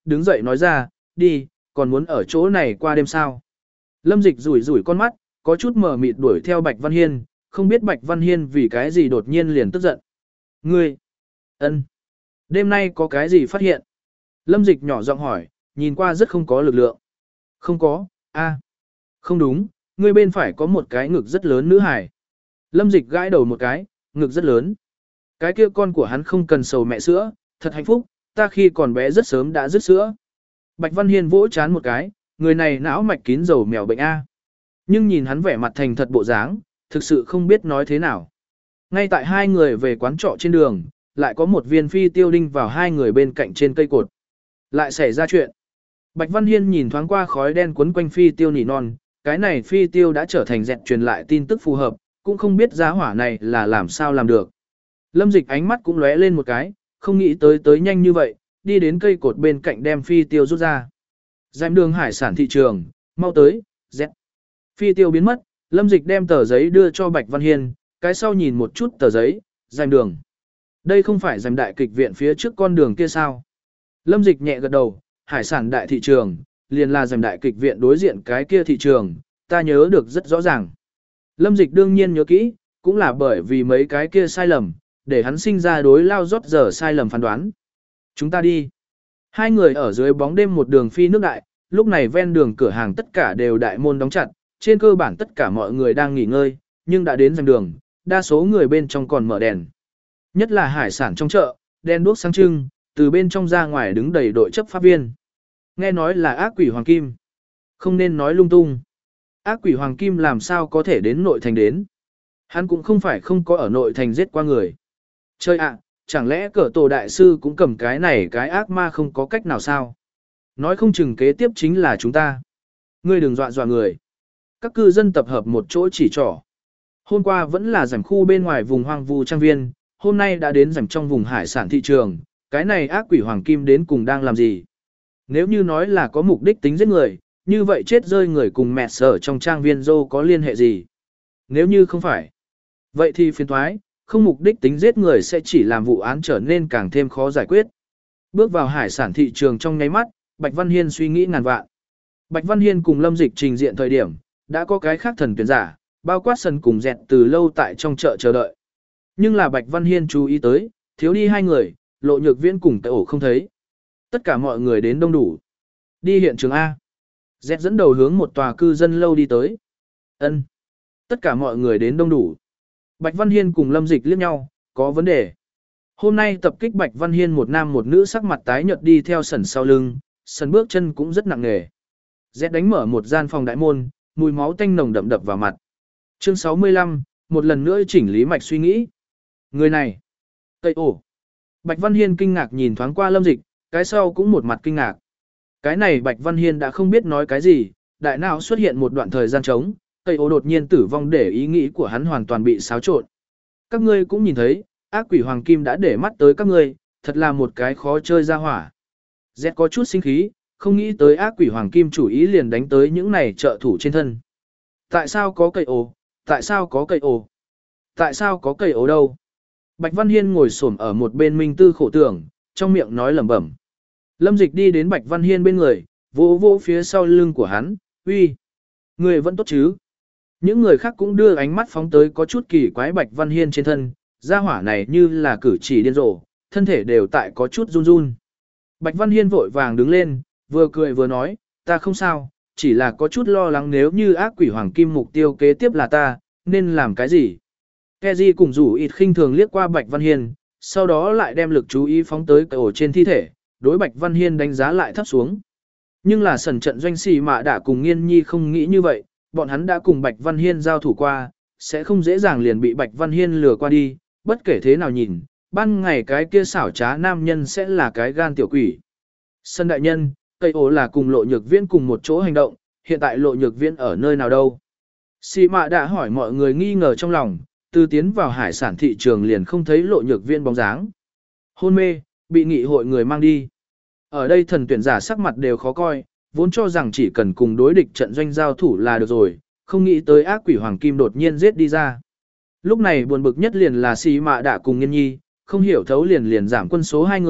Speaker 1: đứng dậy nói ra, đi, còn muốn ở chỗ này qua đêm sao. Lâm Dịch rủi rủi con mắt, có chút mờ mịt đuổi theo Bạch Văn Hiên, không biết Bạch Văn Hiên vì cái gì đột nhiên liền tức giận. Ngươi, ân, đêm nay có cái gì phát hiện? Lâm Dịch nhỏ giọng hỏi, nhìn qua rất không có lực lượng. Không có, a, không đúng, ngươi bên phải có một cái ngực rất lớn nữ hải. Lâm Dịch gãi đầu một cái, ngực rất lớn. Cái kia con của hắn không cần sầu mẹ sữa, thật hạnh phúc, ta khi còn bé rất sớm đã dứt sữa. Bạch Văn Hiên vỗ chán một cái, người này não mạch kín dầu mèo bệnh A. Nhưng nhìn hắn vẻ mặt thành thật bộ dáng, thực sự không biết nói thế nào. Ngay tại hai người về quán trọ trên đường, lại có một viên phi tiêu đinh vào hai người bên cạnh trên cây cột. Lại xảy ra chuyện. Bạch Văn Hiên nhìn thoáng qua khói đen quấn quanh phi tiêu nỉ non, cái này phi tiêu đã trở thành dẹt truyền lại tin tức phù hợp, cũng không biết giá hỏa này là làm sao làm được. Lâm Dịch ánh mắt cũng lóe lên một cái, không nghĩ tới tới nhanh như vậy, đi đến cây cột bên cạnh đem phi tiêu rút ra. Dạm đường hải sản thị trường, mau tới, dẹt. Phi tiêu biến mất, Lâm Dịch đem tờ giấy đưa cho Bạch Văn Hiên, cái sau nhìn một chút tờ giấy, dạm đường. Đây không phải dạm đại kịch viện phía trước con đường kia sao? Lâm Dịch nhẹ gật đầu, hải sản đại thị trường, liền là dạm đại kịch viện đối diện cái kia thị trường, ta nhớ được rất rõ ràng. Lâm Dịch đương nhiên nhớ kỹ, cũng là bởi vì mấy cái kia sai lầm, để hắn sinh ra đối lao rót giờ sai lầm phán đoán. Chúng ta đi. Hai người ở dưới bóng đêm một đường phi nước đại, lúc này ven đường cửa hàng tất cả đều đại môn đóng chặt, trên cơ bản tất cả mọi người đang nghỉ ngơi, nhưng đã đến dành đường, đa số người bên trong còn mở đèn. Nhất là hải sản trong chợ, đèn đuốc sáng trưng, từ bên trong ra ngoài đứng đầy đội chấp pháp viên. Nghe nói là ác quỷ Hoàng Kim. Không nên nói lung tung. Ác quỷ Hoàng Kim làm sao có thể đến nội thành đến. Hắn cũng không phải không có ở nội thành giết qua người. Chơi ạ, chẳng lẽ cỡ tổ đại sư cũng cầm cái này cái ác ma không có cách nào sao? Nói không chừng kế tiếp chính là chúng ta. Ngươi đừng dọa dọa người. Các cư dân tập hợp một chỗ chỉ trỏ. Hôm qua vẫn là rảnh khu bên ngoài vùng hoang vu trang viên, hôm nay đã đến rảnh trong vùng hải sản thị trường, cái này ác quỷ Hoàng Kim đến cùng đang làm gì? Nếu như nói là có mục đích tính giết người, như vậy chết rơi người cùng mẹ sở trong trang viên dô có liên hệ gì? Nếu như không phải, vậy thì phiền thoái, không mục đích tính giết người sẽ chỉ làm vụ án trở nên càng thêm khó giải quyết. Bước vào hải sản thị trường trong nháy mắt, Bạch Văn Hiên suy nghĩ ngàn vạn. Bạch Văn Hiên cùng Lâm Dịch trình diện thời điểm, đã có cái khác thần tuyển giả, bao quát sân cùng dẹt từ lâu tại trong chợ chờ đợi. Nhưng là Bạch Văn Hiên chú ý tới, thiếu đi hai người, Lộ Nhược Viễn cùng Tệ Ổ không thấy. Tất cả mọi người đến đông đủ. Đi hiện trường A. Dẹt dẫn đầu hướng một tòa cư dân lâu đi tới. Ân. Tất cả mọi người đến đông đủ. Bạch Văn Hiên cùng Lâm Dịch liếc nhau, có vấn đề. Hôm nay tập kích Bạch Văn Hiên một nam một nữ sắc mặt tái nhợt đi theo sần sau lưng, sần bước chân cũng rất nặng nề. Dẹt đánh mở một gian phòng đại môn, mùi máu tanh nồng đậm đập vào mặt. Chương sáu mươi lăm, một lần nữa chỉnh lý mạch suy nghĩ. Người này. Cây ổ. Bạch Văn Hiên kinh ngạc nhìn thoáng qua Lâm Dịch, cái sau cũng một mặt kinh ngạc. Cái này Bạch Văn Hiên đã không biết nói cái gì, đại não xuất hiện một đoạn thời gian trống, cây ổ đột nhiên tử vong để ý nghĩ của hắn hoàn toàn bị xáo trộn. Các ngươi cũng nhìn thấy, ác quỷ Hoàng Kim đã để mắt tới các ngươi, thật là một cái khó chơi ra hỏa. Z có chút sinh khí, không nghĩ tới ác quỷ Hoàng Kim chủ ý liền đánh tới những này trợ thủ trên thân. Tại sao có cây ổ? Tại sao có cây ổ? Tại sao có cây ổ đâu? Bạch Văn Hiên ngồi xổm ở một bên minh tư khổ tưởng, trong miệng nói lẩm bẩm. Lâm Dịch đi đến Bạch Văn Hiên bên người, vỗ vỗ phía sau lưng của hắn, uy, người vẫn tốt chứ? Những người khác cũng đưa ánh mắt phóng tới có chút kỳ quái Bạch Văn Hiên trên thân, gia hỏa này như là cử chỉ điên rồ, thân thể đều tại có chút run run. Bạch Văn Hiên vội vàng đứng lên, vừa cười vừa nói, ta không sao, chỉ là có chút lo lắng nếu như ác quỷ Hoàng Kim mục tiêu kế tiếp là ta, nên làm cái gì? Keji cùng rủ ít khinh thường liếc qua Bạch Văn Hiên, sau đó lại đem lực chú ý phóng tới cái ổ trên thi thể, đối Bạch Văn Hiên đánh giá lại thấp xuống. Nhưng là sần trận doanh xì mà đã cùng Nghiên Nhi không nghĩ như vậy, bọn hắn đã cùng Bạch Văn Hiên giao thủ qua, sẽ không dễ dàng liền bị Bạch Văn Hiên lừa qua đi, bất kể thế nào nhìn, ban ngày cái kia xảo trá nam nhân sẽ là cái gan tiểu quỷ. Sân đại nhân, cây ổ là cùng Lộ Nhược Viễn cùng một chỗ hành động, hiện tại Lộ Nhược Viễn ở nơi nào đâu? Xì mạ đã hỏi mọi người nghi ngờ trong lòng, từ tiến vào hải sản thị trường liền không thấy Lộ Nhược Viễn bóng dáng. Hôn mê, bị nghị hội người mang đi. Ở đây thần tuyển giả sắc mặt đều khó coi, vốn cho rằng chỉ cần cùng đối địch trận doanh giao thủ là được rồi, không nghĩ tới ác quỷ Hoàng Kim đột nhiên giết đi ra. Lúc này buồn bực nhất liền là xì mạ đã cùng Nghiên Nhi, không hiểu thấu liền liền giảm quân số hai người,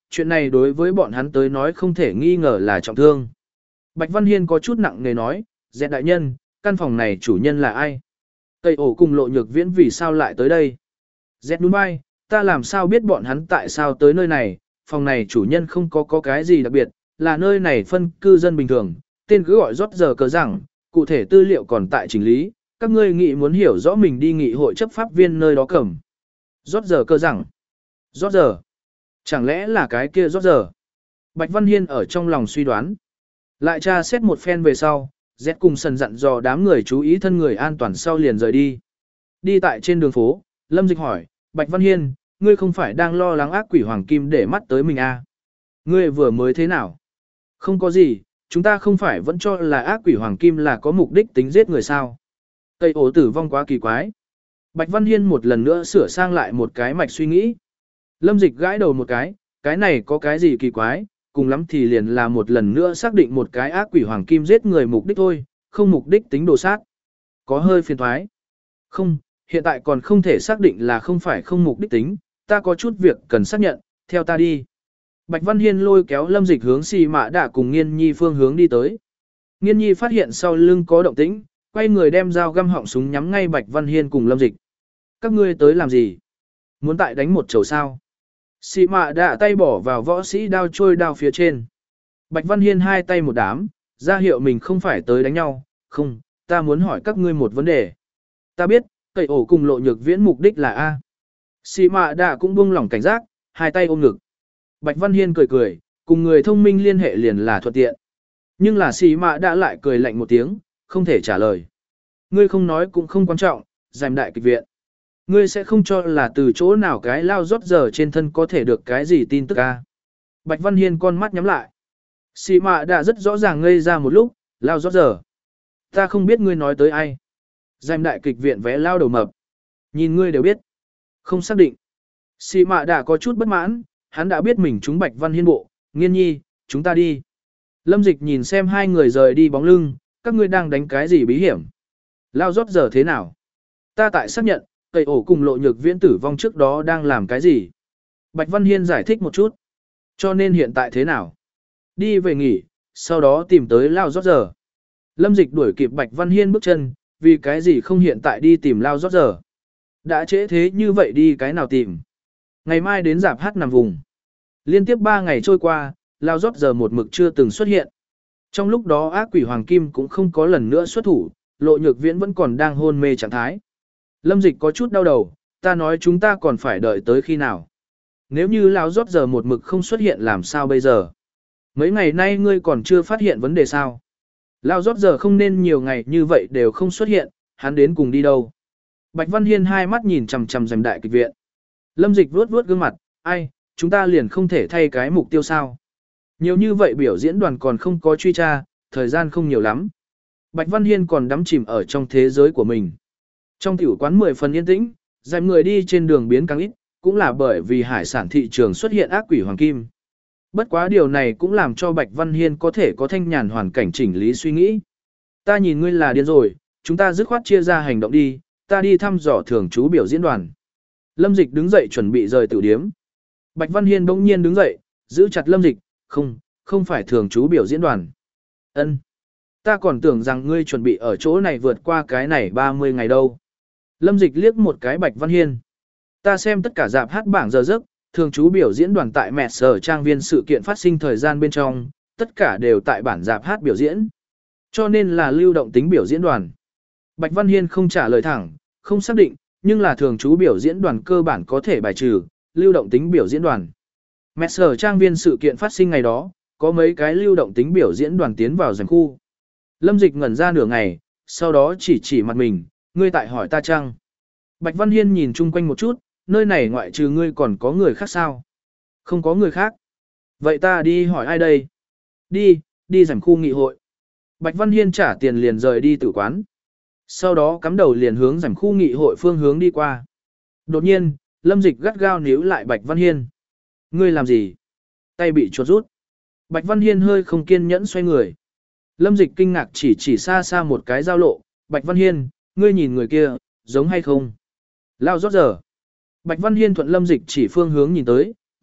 Speaker 1: chuyện này đối với bọn hắn tới nói không thể nghi ngờ là trọng thương. Bạch Văn Hiên có chút nặng nề nói, Dẹt đại nhân, căn phòng này chủ nhân là ai? Tây ổ cùng Lộ Nhược Viễn vì sao lại tới đây? Dẹt đúng bay, ta làm sao biết bọn hắn tại sao tới nơi này, phòng này chủ nhân không có có cái gì đặc biệt, là nơi này phân cư dân bình thường, tên cứ gọi rót giờ cờ rằng, cụ thể tư liệu còn tại chỉnh lý, các ngươi nghị muốn hiểu rõ mình đi nghị hội chấp pháp viên nơi đó cầm. Rót giờ cờ rằng, rót giờ, chẳng lẽ là cái kia rót giờ? Bạch Văn Hiên ở trong lòng suy đoán. Lại tra xét một phen về sau, Z cùng sần dặn dò đám người chú ý thân người an toàn sau liền rời đi. Đi tại trên đường phố, Lâm Dịch hỏi, Bạch Văn Hiên, ngươi không phải đang lo lắng ác quỷ hoàng kim để mắt tới mình à? Ngươi vừa mới thế nào? Không có gì, chúng ta không phải vẫn cho là ác quỷ hoàng kim là có mục đích tính giết người sao? Tây ổ tử vong quá kỳ quái. Bạch Văn Hiên một lần nữa sửa sang lại một cái mạch suy nghĩ. Lâm Dịch gãi đầu một cái, cái này có cái gì kỳ quái, cùng lắm thì liền là một lần nữa xác định một cái ác quỷ hoàng kim giết người mục đích thôi, không mục đích tính đồ sát. Có hơi phiền thoái. Không, hiện tại còn không thể xác định là không phải không mục đích tính, ta có chút việc cần xác nhận, theo ta đi. Bạch Văn Hiên lôi kéo Lâm Dịch hướng xì mạ đạ cùng Nghiên Nhi phương hướng đi tới. Nghiên Nhi phát hiện sau lưng có động tĩnh, quay người đem dao găm họng súng nhắm ngay Bạch Văn Hiên cùng Lâm Dịch. Các ngươi tới làm gì? Muốn tại đánh một chầu sao? Xì mạ đạ tay bỏ vào võ sĩ đao trôi đao phía trên. Bạch Văn Hiên hai tay một đám, ra hiệu mình không phải tới đánh nhau, không, ta muốn hỏi các ngươi một vấn đề. Ta biết, cậy ổ cùng Lộ Nhược Viễn mục đích là A. Xì mạ đạ cũng buông lỏng cảnh giác, hai tay ôm ngực. Bạch Văn Hiên cười cười, cùng người thông minh liên hệ liền là thuận tiện. Nhưng là xì mạ đạ lại cười lạnh một tiếng, không thể trả lời. Ngươi không nói cũng không quan trọng, giành đại kịch viện. Ngươi sẽ không cho là từ chỗ nào cái lao rót giờ trên thân có thể được cái gì tin tức a? Bạch Văn Hiên con mắt nhắm lại. Xì mạ đã rất rõ ràng ngây ra một lúc, lao rót giờ. Ta không biết ngươi nói tới ai. Giành đại kịch viện vẽ lao đầu mập. Nhìn ngươi đều biết. Không xác định. Xì mạ đã có chút bất mãn, hắn đã biết mình trúng Bạch Văn Hiên bộ. Nghiên Nhi, chúng ta đi. Lâm Dịch nhìn xem hai người rời đi bóng lưng, các ngươi đang đánh cái gì bí hiểm. Lao rót giờ thế nào? Ta tại xác nhận. Cậy ổ cùng Lộ Nhược Viễn tử vong trước đó đang làm cái gì? Bạch Văn Hiên giải thích một chút. Cho nên hiện tại thế nào? Đi về nghỉ, sau đó tìm tới Lao rót giờ. Lâm Dịch đuổi kịp Bạch Văn Hiên bước chân, vì cái gì không hiện tại đi tìm Lao rót giờ? Đã trễ thế như vậy đi cái nào tìm? Ngày mai đến rạp hát nằm vùng. Liên tiếp ba ngày trôi qua, Lao rót giờ một mực chưa từng xuất hiện. Trong lúc đó ác quỷ Hoàng Kim cũng không có lần nữa xuất thủ, Lộ Nhược Viễn vẫn còn đang hôn mê trạng thái. Lâm Dịch có chút đau đầu, ta nói chúng ta còn phải đợi tới khi nào. Nếu như Lão rót giờ một mực không xuất hiện làm sao bây giờ? Mấy ngày nay ngươi còn chưa phát hiện vấn đề sao? Lão rót giờ không nên nhiều ngày như vậy đều không xuất hiện, hắn đến cùng đi đâu? Bạch Văn Hiên hai mắt nhìn chằm chằm Giành đại kịch viện. Lâm Dịch vuốt vuốt gương mặt, ai, chúng ta liền không thể thay cái mục tiêu sao? Nhiều như vậy biểu diễn đoàn còn không có truy tra, thời gian không nhiều lắm. Bạch Văn Hiên còn đắm chìm ở trong thế giới của mình. Trong tiểu quán mười phần yên tĩnh, dành người đi trên đường biến càng ít, cũng là bởi vì hải sản thị trường xuất hiện ác quỷ hoàng kim. Bất quá điều này cũng làm cho Bạch Văn Hiên có thể có thanh nhàn hoàn cảnh chỉnh lý suy nghĩ. Ta nhìn ngươi là điên rồi, chúng ta dứt khoát chia ra hành động đi, ta đi thăm dò thường trú biểu diễn đoàn. Lâm Dịch đứng dậy chuẩn bị rời tiểu điếm. Bạch Văn Hiên bỗng nhiên đứng dậy, giữ chặt Lâm Dịch, không, không phải thường trú biểu diễn đoàn. Ân, ta còn tưởng rằng ngươi chuẩn bị ở chỗ này vượt qua cái này ba mươi ngày đâu. Lâm Dịch liếc một cái Bạch Văn Hiên. Ta xem tất cả dạp hát bảng giờ giấc, thường trú biểu diễn đoàn tại mẹ sở trang viên sự kiện phát sinh thời gian bên trong, tất cả đều tại bản dạp hát biểu diễn. Cho nên là lưu động tính biểu diễn đoàn. Bạch Văn Hiên không trả lời thẳng, không xác định, nhưng là thường trú biểu diễn đoàn cơ bản có thể bài trừ, lưu động tính biểu diễn đoàn. Mẹ sở trang viên sự kiện phát sinh ngày đó, có mấy cái lưu động tính biểu diễn đoàn tiến vào giành khu. Lâm Dịch ngẩn ra nửa ngày, sau đó chỉ chỉ mặt mình, ngươi tại hỏi ta chăng? Bạch Văn Hiên nhìn chung quanh một chút, nơi này ngoại trừ ngươi còn có người khác sao? Không có người khác. Vậy ta đi hỏi ai đây? Đi, đi giành khu nghị hội. Bạch Văn Hiên trả tiền liền rời đi tử quán. Sau đó cắm đầu liền hướng giành khu nghị hội phương hướng đi qua. Đột nhiên, Lâm Dịch gắt gao níu lại Bạch Văn Hiên. Ngươi làm gì? Tay bị chuột rút. Bạch Văn Hiên hơi không kiên nhẫn xoay người. Lâm Dịch kinh ngạc chỉ chỉ xa xa một cái giao lộ. Bạch Văn Hiên, ngươi nhìn người kia, giống hay không? Lao rót giờ. Bạch Văn Hiên thuận Lâm Dịch chỉ phương hướng nhìn tới,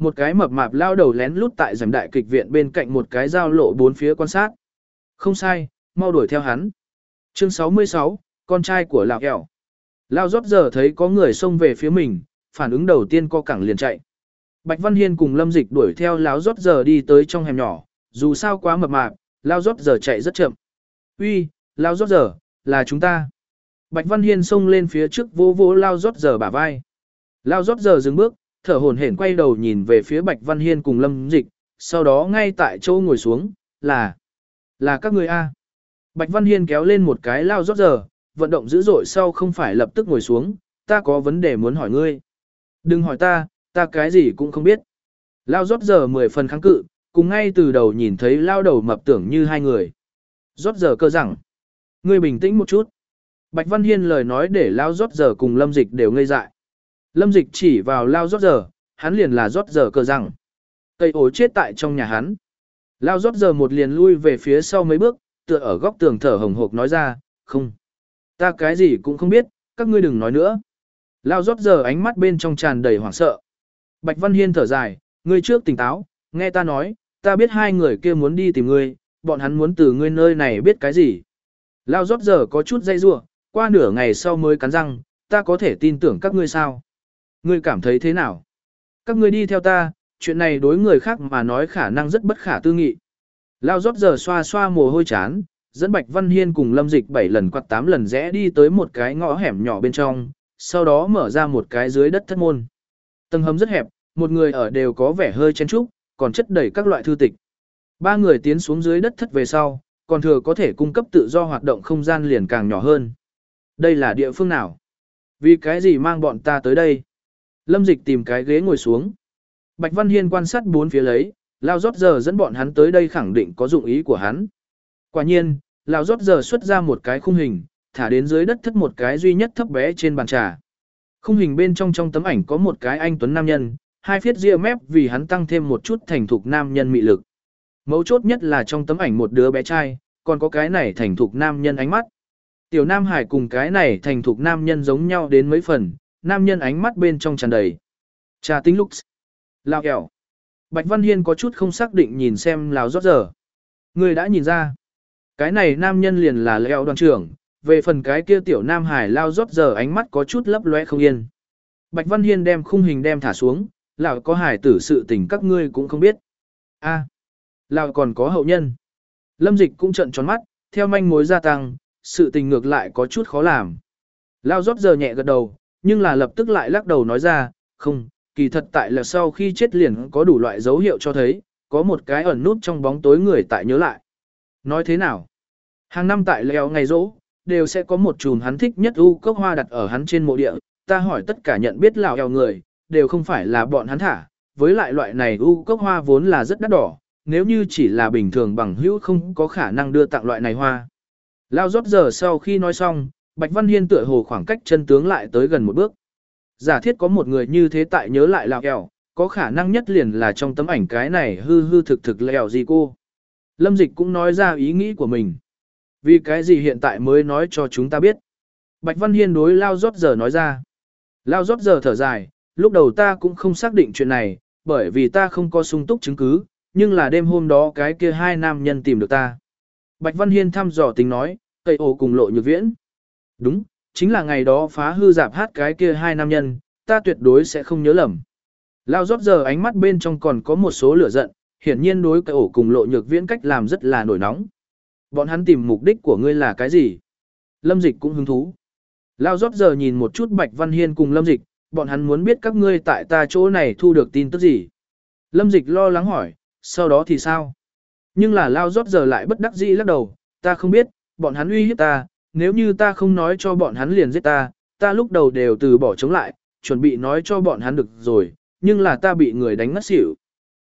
Speaker 1: Một cái mập mạp lao đầu lén lút tại rèm đại kịch viện bên cạnh một cái giao lộ bốn phía quan sát. Không sai, mau đuổi theo hắn. Chương sáu mươi sáu, con trai của lão ẻo. Lao rót giờ thấy có người xông về phía mình, phản ứng đầu tiên co cẳng liền chạy. Bạch Văn Hiên cùng Lâm Dịch đuổi theo Lao rót giờ đi tới trong hẻm nhỏ, dù sao quá mập mạp, Lao rót giờ chạy rất chậm. Uy, Lao rót giờ, là chúng ta. Bạch Văn Hiên xông lên phía trước vỗ vỗ Lao rót giờ bả vai. Lao rót giờ dừng bước, thở hổn hển quay đầu nhìn về phía Bạch Văn Hiên cùng Lâm Dịch, sau đó ngay tại chỗ ngồi xuống, là, là các người A. Bạch Văn Hiên kéo lên một cái Lao rót giờ, vận động dữ dội sau không phải lập tức ngồi xuống, ta có vấn đề muốn hỏi ngươi. Đừng hỏi ta, ta cái gì cũng không biết. Lao rót giờ mười phần kháng cự, cùng ngay từ đầu nhìn thấy Lao đầu mập tưởng như hai người. Rót giờ cơ rằng, ngươi bình tĩnh một chút. Bạch Văn Hiên lời nói để Lao rót giờ cùng Lâm Dịch đều ngây dại. Lâm Dịch chỉ vào Lao rót giờ, hắn liền là rót giờ cơ rằng. Cây ổ chết tại trong nhà hắn. Lao rót giờ một liền lui về phía sau mấy bước, tựa ở góc tường thở hồng hộc nói ra, không. Ta cái gì cũng không biết, các ngươi đừng nói nữa. Lao rót giờ ánh mắt bên trong tràn đầy hoảng sợ. Bạch Văn Hiên thở dài, ngươi trước tỉnh táo, nghe ta nói, ta biết hai người kia muốn đi tìm ngươi, bọn hắn muốn từ ngươi nơi này biết cái gì. Lao rót giờ có chút dây rủa, qua nửa ngày sau mới cắn răng, ta có thể tin tưởng các ngươi sao? Ngươi cảm thấy thế nào? Các ngươi đi theo ta, chuyện này đối người khác mà nói khả năng rất bất khả tư nghị. Lao rót giờ xoa xoa mồ hôi chán, dẫn Bạch Văn Hiên cùng Lâm Dịch bảy lần quạt tám lần rẽ đi tới một cái ngõ hẻm nhỏ bên trong, sau đó mở ra một cái dưới đất thất môn. Tầng hầm rất hẹp, một người ở đều có vẻ hơi chen chúc, còn chất đầy các loại thư tịch. Ba người tiến xuống dưới đất thất về sau, còn thừa có thể cung cấp tự do hoạt động không gian liền càng nhỏ hơn. Đây là địa phương nào? Vì cái gì mang bọn ta tới đây? Lâm Dịch tìm cái ghế ngồi xuống. Bạch Văn Hiên quan sát bốn phía lấy, Lao rót giờ dẫn bọn hắn tới đây khẳng định có dụng ý của hắn. Quả nhiên, Lao rót giờ xuất ra một cái khung hình, thả đến dưới đất thất một cái duy nhất thấp bé trên bàn trà. Khung hình bên trong trong tấm ảnh có một cái anh tuấn nam nhân, hai phiết ria mép vì hắn tăng thêm một chút thành thục nam nhân mị lực. Mấu chốt nhất là trong tấm ảnh một đứa bé trai, còn có cái này thành thục nam nhân ánh mắt. Tiểu Nam Hải cùng cái này thành thục nam nhân giống nhau đến mấy phần, nam nhân ánh mắt bên trong tràn đầy. Trà tính lúc. Lao kẹo. Bạch Văn Hiên có chút không xác định nhìn xem Lào rót giờ. Người đã nhìn ra. Cái này nam nhân liền là Leo đoàn trưởng, về phần cái kia tiểu Nam Hải Lao rót giờ ánh mắt có chút lấp lóe không yên. Bạch Văn Hiên đem khung hình đem thả xuống, Lào có hải tử sự tình các ngươi cũng không biết. a à, Lào còn có hậu nhân. Lâm Dịch cũng trợn tròn mắt, theo manh mối gia tăng, sự tình ngược lại có chút khó làm. Lao rót giờ nhẹ gật đầu, nhưng là lập tức lại lắc đầu nói ra, không, kỳ thật tại là sau khi chết liền có đủ loại dấu hiệu cho thấy, có một cái ẩn nút trong bóng tối người tại nhớ lại. Nói thế nào? Hàng năm tại leo ngày rỗ, đều sẽ có một chùm hắn thích nhất u cốc hoa đặt ở hắn trên mộ địa, ta hỏi tất cả nhận biết lão eo người, đều không phải là bọn hắn thả, với lại loại này u cốc hoa vốn là rất đắt đỏ, nếu như chỉ là bình thường bằng hữu không có khả năng đưa tặng loại này hoa. Lao rót giờ sau khi nói xong, Bạch Văn Hiên tựa hồ khoảng cách chân tướng lại tới gần một bước. Giả thiết có một người như thế tại nhớ lại lão eo, có khả năng nhất liền là trong tấm ảnh cái này hư hư thực thực lèo gì cô. Lâm Dịch cũng nói ra ý nghĩ của mình. Vì cái gì hiện tại mới nói cho chúng ta biết. Bạch Văn Hiên đối Lao rót giờ nói ra. Lao rót giờ thở dài, lúc đầu ta cũng không xác định chuyện này, bởi vì ta không có sung túc chứng cứ, nhưng là đêm hôm đó cái kia hai nam nhân tìm được ta. Bạch Văn Hiên thăm dò tính nói, cây ồ cùng Lộ Nhược Viễn. Đúng, chính là ngày đó phá hư dạp hát cái kia hai nam nhân, ta tuyệt đối sẽ không nhớ lầm. Lao rót giờ ánh mắt bên trong còn có một số lửa giận, hiển nhiên đối cây ổ cùng Lộ Nhược Viễn cách làm rất là nổi nóng. Bọn hắn tìm mục đích của ngươi là cái gì? Lâm Dịch cũng hứng thú. Lao rót giờ nhìn một chút Bạch Văn Hiên cùng Lâm Dịch, bọn hắn muốn biết các ngươi tại ta chỗ này thu được tin tức gì? Lâm Dịch lo lắng hỏi, sau đó thì sao? Nhưng là Lao rót giờ lại bất đắc dĩ lắc đầu, ta không biết, bọn hắn uy hiếp ta, nếu như ta không nói cho bọn hắn liền giết ta, ta lúc đầu đều từ bỏ chống lại, chuẩn bị nói cho bọn hắn được rồi, nhưng là ta bị người đánh ngất xỉu.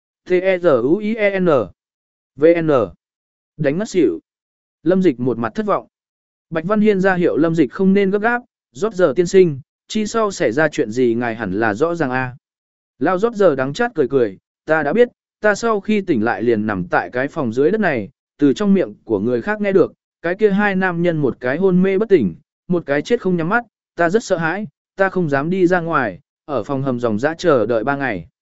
Speaker 1: T-E-Z-U-I-E-N V-N Đánh ngất xỉu. Lâm Dịch một mặt thất vọng. Bạch Văn Hiên ra hiệu Lâm Dịch không nên gấp gáp, rót giờ tiên sinh, chi sau xảy ra chuyện gì ngài hẳn là rõ ràng a. Lao rót giờ đắng chát cười cười, ta đã biết, ta sau khi tỉnh lại liền nằm tại cái phòng dưới đất này, từ trong miệng của người khác nghe được, cái kia hai nam nhân một cái hôn mê bất tỉnh, một cái chết không nhắm mắt, ta rất sợ hãi, ta không dám đi ra ngoài, ở phòng hầm dòng dã chờ đợi ba ngày.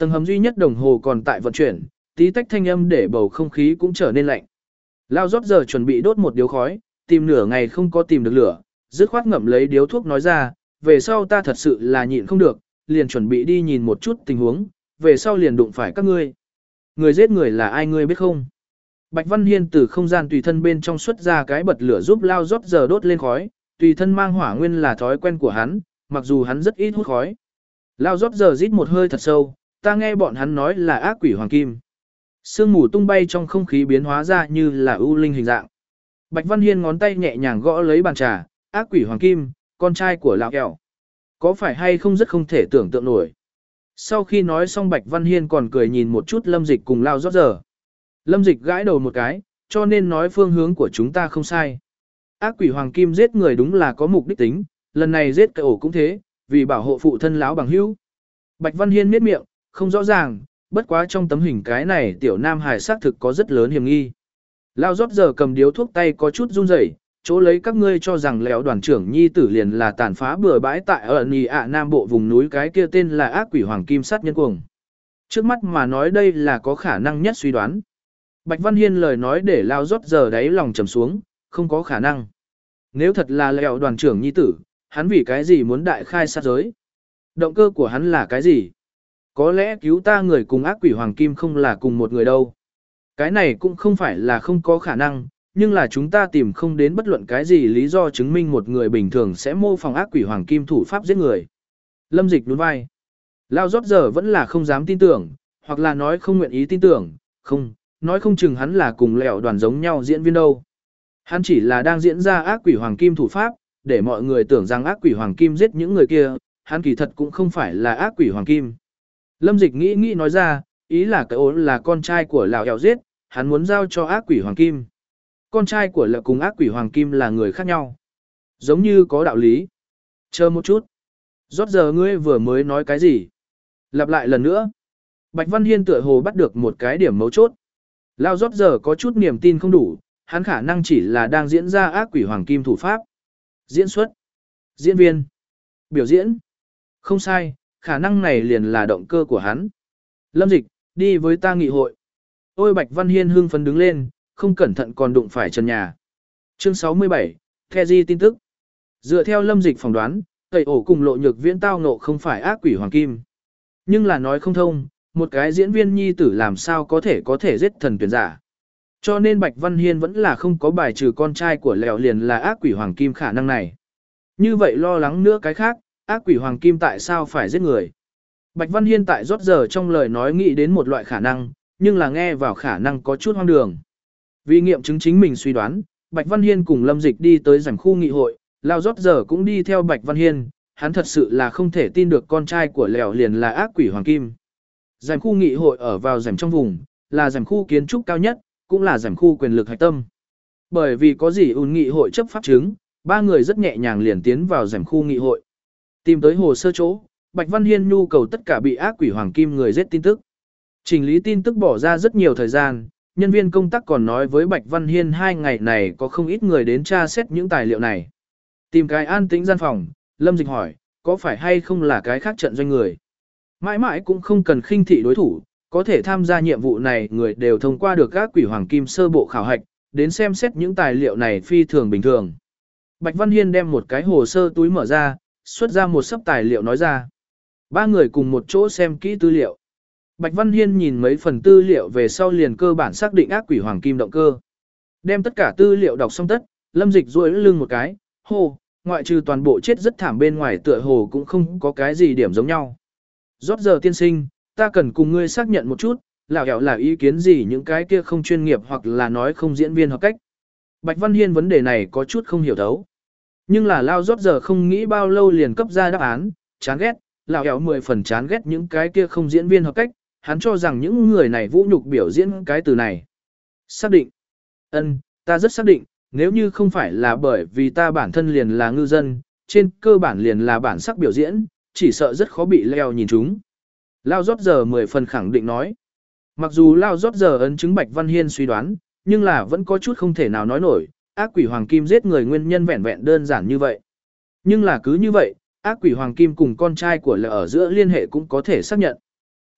Speaker 1: Tầng hầm duy nhất đồng hồ còn tại vận chuyển, tí tách thanh âm để bầu không khí cũng trở nên lạnh. Lao rót giờ chuẩn bị đốt một điếu khói, tìm nửa ngày không có tìm được lửa, dứt khoát ngậm lấy điếu thuốc nói ra, về sau ta thật sự là nhịn không được, liền chuẩn bị đi nhìn một chút tình huống, về sau liền đụng phải các ngươi. Người giết người là ai ngươi biết không? Bạch Văn Hiên từ không gian tùy thân bên trong xuất ra cái bật lửa giúp Lao rót giờ đốt lên khói, tùy thân mang hỏa nguyên là thói quen của hắn, mặc dù hắn rất ít hút khói. Lao rót giờ rít một hơi thật sâu, ta nghe bọn hắn nói là ác quỷ hoàng kim. Sương mù tung bay trong không khí biến hóa ra như là ưu linh hình dạng. Bạch Văn Hiên ngón tay nhẹ nhàng gõ lấy bàn trà, ác quỷ hoàng kim, con trai của lão kẹo. Có phải hay không rất không thể tưởng tượng nổi. Sau khi nói xong Bạch Văn Hiên còn cười nhìn một chút Lâm Dịch cùng Lao rót giờ. Lâm Dịch gãi đầu một cái, cho nên nói phương hướng của chúng ta không sai. Ác quỷ hoàng kim giết người đúng là có mục đích tính, lần này giết cái ổ cũng thế, vì bảo hộ phụ thân lão bằng hữu. Bạch Văn Hiên miết miệng, không rõ ràng, bất quá trong tấm hình cái này tiểu nam hài xác thực có rất lớn hiểm nghi. Lao rót giờ cầm điếu thuốc tay có chút run rẩy, chỗ lấy các ngươi cho rằng lẽo đoàn trưởng nhi tử liền là tàn phá bừa bãi tại ở Nì ạ Nam Bộ vùng núi cái kia tên là ác quỷ hoàng kim sát nhân cuồng. Trước mắt mà nói đây là có khả năng nhất suy đoán. Bạch Văn Hiên lời nói để Lao rót giờ đáy lòng trầm xuống, không có khả năng. Nếu thật là lẽo đoàn trưởng nhi tử, hắn vì cái gì muốn đại khai sát giới? Động cơ của hắn là cái gì? Có lẽ cứu ta người cùng ác quỷ hoàng kim không là cùng một người đâu. Cái này cũng không phải là không có khả năng, nhưng là chúng ta tìm không đến bất luận cái gì lý do chứng minh một người bình thường sẽ mô phỏng ác quỷ hoàng kim thủ pháp giết người. Lâm Dịch nhún vai. Lao rót giờ vẫn là không dám tin tưởng, hoặc là nói không nguyện ý tin tưởng, không, nói không chừng hắn là cùng lẹo đoàn giống nhau diễn viên đâu. Hắn chỉ là đang diễn ra ác quỷ hoàng kim thủ pháp, để mọi người tưởng rằng ác quỷ hoàng kim giết những người kia, hắn kỳ thật cũng không phải là ác quỷ hoàng kim. Lâm Dịch nghĩ nghĩ nói ra, ý là cái ố là con trai của lão eo giết, hắn muốn giao cho ác quỷ hoàng kim. Con trai của lão cùng ác quỷ hoàng kim là người khác nhau. Giống như có đạo lý. Chờ một chút. Rót giờ ngươi vừa mới nói cái gì? Lặp lại lần nữa. Bạch Văn Hiên tựa hồ bắt được một cái điểm mấu chốt. Lao rót giờ có chút niềm tin không đủ, hắn khả năng chỉ là đang diễn ra ác quỷ hoàng kim thủ pháp. Diễn xuất. Diễn viên. Biểu diễn. Không sai, khả năng này liền là động cơ của hắn. Lâm Dịch, đi với ta nghị hội. Ôi Bạch Văn Hiên hưng phấn đứng lên, không cẩn thận còn đụng phải trần nhà. Chương sáu mươi bảy, The Di tin tức. Dựa theo Lâm Dịch phỏng đoán, tẩy ổ cùng lộ nhược viễn tao ngộ không phải ác quỷ hoàng kim. Nhưng là nói không thông, một cái diễn viên nhi tử làm sao có thể có thể giết thần tuyển giả. Cho nên Bạch Văn Hiên vẫn là không có bài trừ con trai của lèo liền là ác quỷ hoàng kim khả năng này. Như vậy lo lắng nữa cái khác, ác quỷ hoàng kim tại sao phải giết người. Bạch Văn Hiên tại rót giờ trong lời nói nghĩ đến một loại khả năng, nhưng là nghe vào khả năng có chút hoang đường. Vì nghiệm chứng chính mình suy đoán, Bạch Văn Hiên cùng Lâm Dịch đi tới rảnh khu nghị hội, Lao rót giờ cũng đi theo Bạch Văn Hiên, hắn thật sự là không thể tin được con trai của lèo liền là ác quỷ hoàng kim. Rảnh khu nghị hội ở vào rảnh trong vùng, là rảnh khu kiến trúc cao nhất, cũng là rảnh khu quyền lực hạch tâm. Bởi vì có gì ùn nghị hội chấp pháp chứng, ba người rất nhẹ nhàng liền tiến vào rảnh khu nghị hội. Tìm tới hồ sơ chỗ, Bạch Văn Hiên nhu cầu tất cả bị ác quỷ hoàng kim người giết tin tức. Chỉnh lý tin tức bỏ ra rất nhiều thời gian, nhân viên công tác còn nói với Bạch Văn Hiên hai ngày này có không ít người đến tra xét những tài liệu này. Tìm cái an tĩnh gian phòng, Lâm Dịch hỏi, có phải hay không là cái khác trận doanh người. Mãi mãi cũng không cần khinh thị đối thủ, có thể tham gia nhiệm vụ này người đều thông qua được các quỷ hoàng kim sơ bộ khảo hạch, đến xem xét những tài liệu này phi thường bình thường. Bạch Văn Hiên đem một cái hồ sơ túi mở ra, xuất ra một sấp tài liệu nói ra. Ba người cùng một chỗ xem kỹ tư liệu. Bạch Văn Hiên nhìn mấy phần tư liệu về sau liền cơ bản xác định ác quỷ hoàng kim động cơ. Đem tất cả tư liệu đọc xong tất, Lâm Dịch duỗi lưng một cái, hô, ngoại trừ toàn bộ chết rất thảm bên ngoài tựa hồ cũng không có cái gì điểm giống nhau. Rót giờ tiên sinh, ta cần cùng ngươi xác nhận một chút, lão hẹo là ý kiến gì những cái kia không chuyên nghiệp hoặc là nói không diễn viên hợp cách. Bạch Văn Hiên vấn đề này có chút không hiểu thấu. Nhưng là Lao rót giờ không nghĩ bao lâu liền cấp ra đáp án, chán ghét, lão hẹo mười phần chán ghét những cái kia không diễn viên hợp cách, hắn cho rằng những người này vũ nhục biểu diễn cái từ này. Xác định. Ân, ta rất xác định, nếu như không phải là bởi vì ta bản thân liền là ngư dân, trên cơ bản liền là bản sắc biểu diễn, chỉ sợ rất khó bị leo nhìn chúng. Lao rót giờ mười phần khẳng định nói. Mặc dù Lao rót giờ ấn chứng Bạch Văn Hiên suy đoán, nhưng là vẫn có chút không thể nào nói nổi, ác quỷ hoàng kim giết người nguyên nhân vẹn vẹn đơn giản như vậy. Nhưng là cứ như vậy, ác quỷ hoàng kim cùng con trai của lệ ở giữa liên hệ cũng có thể xác nhận.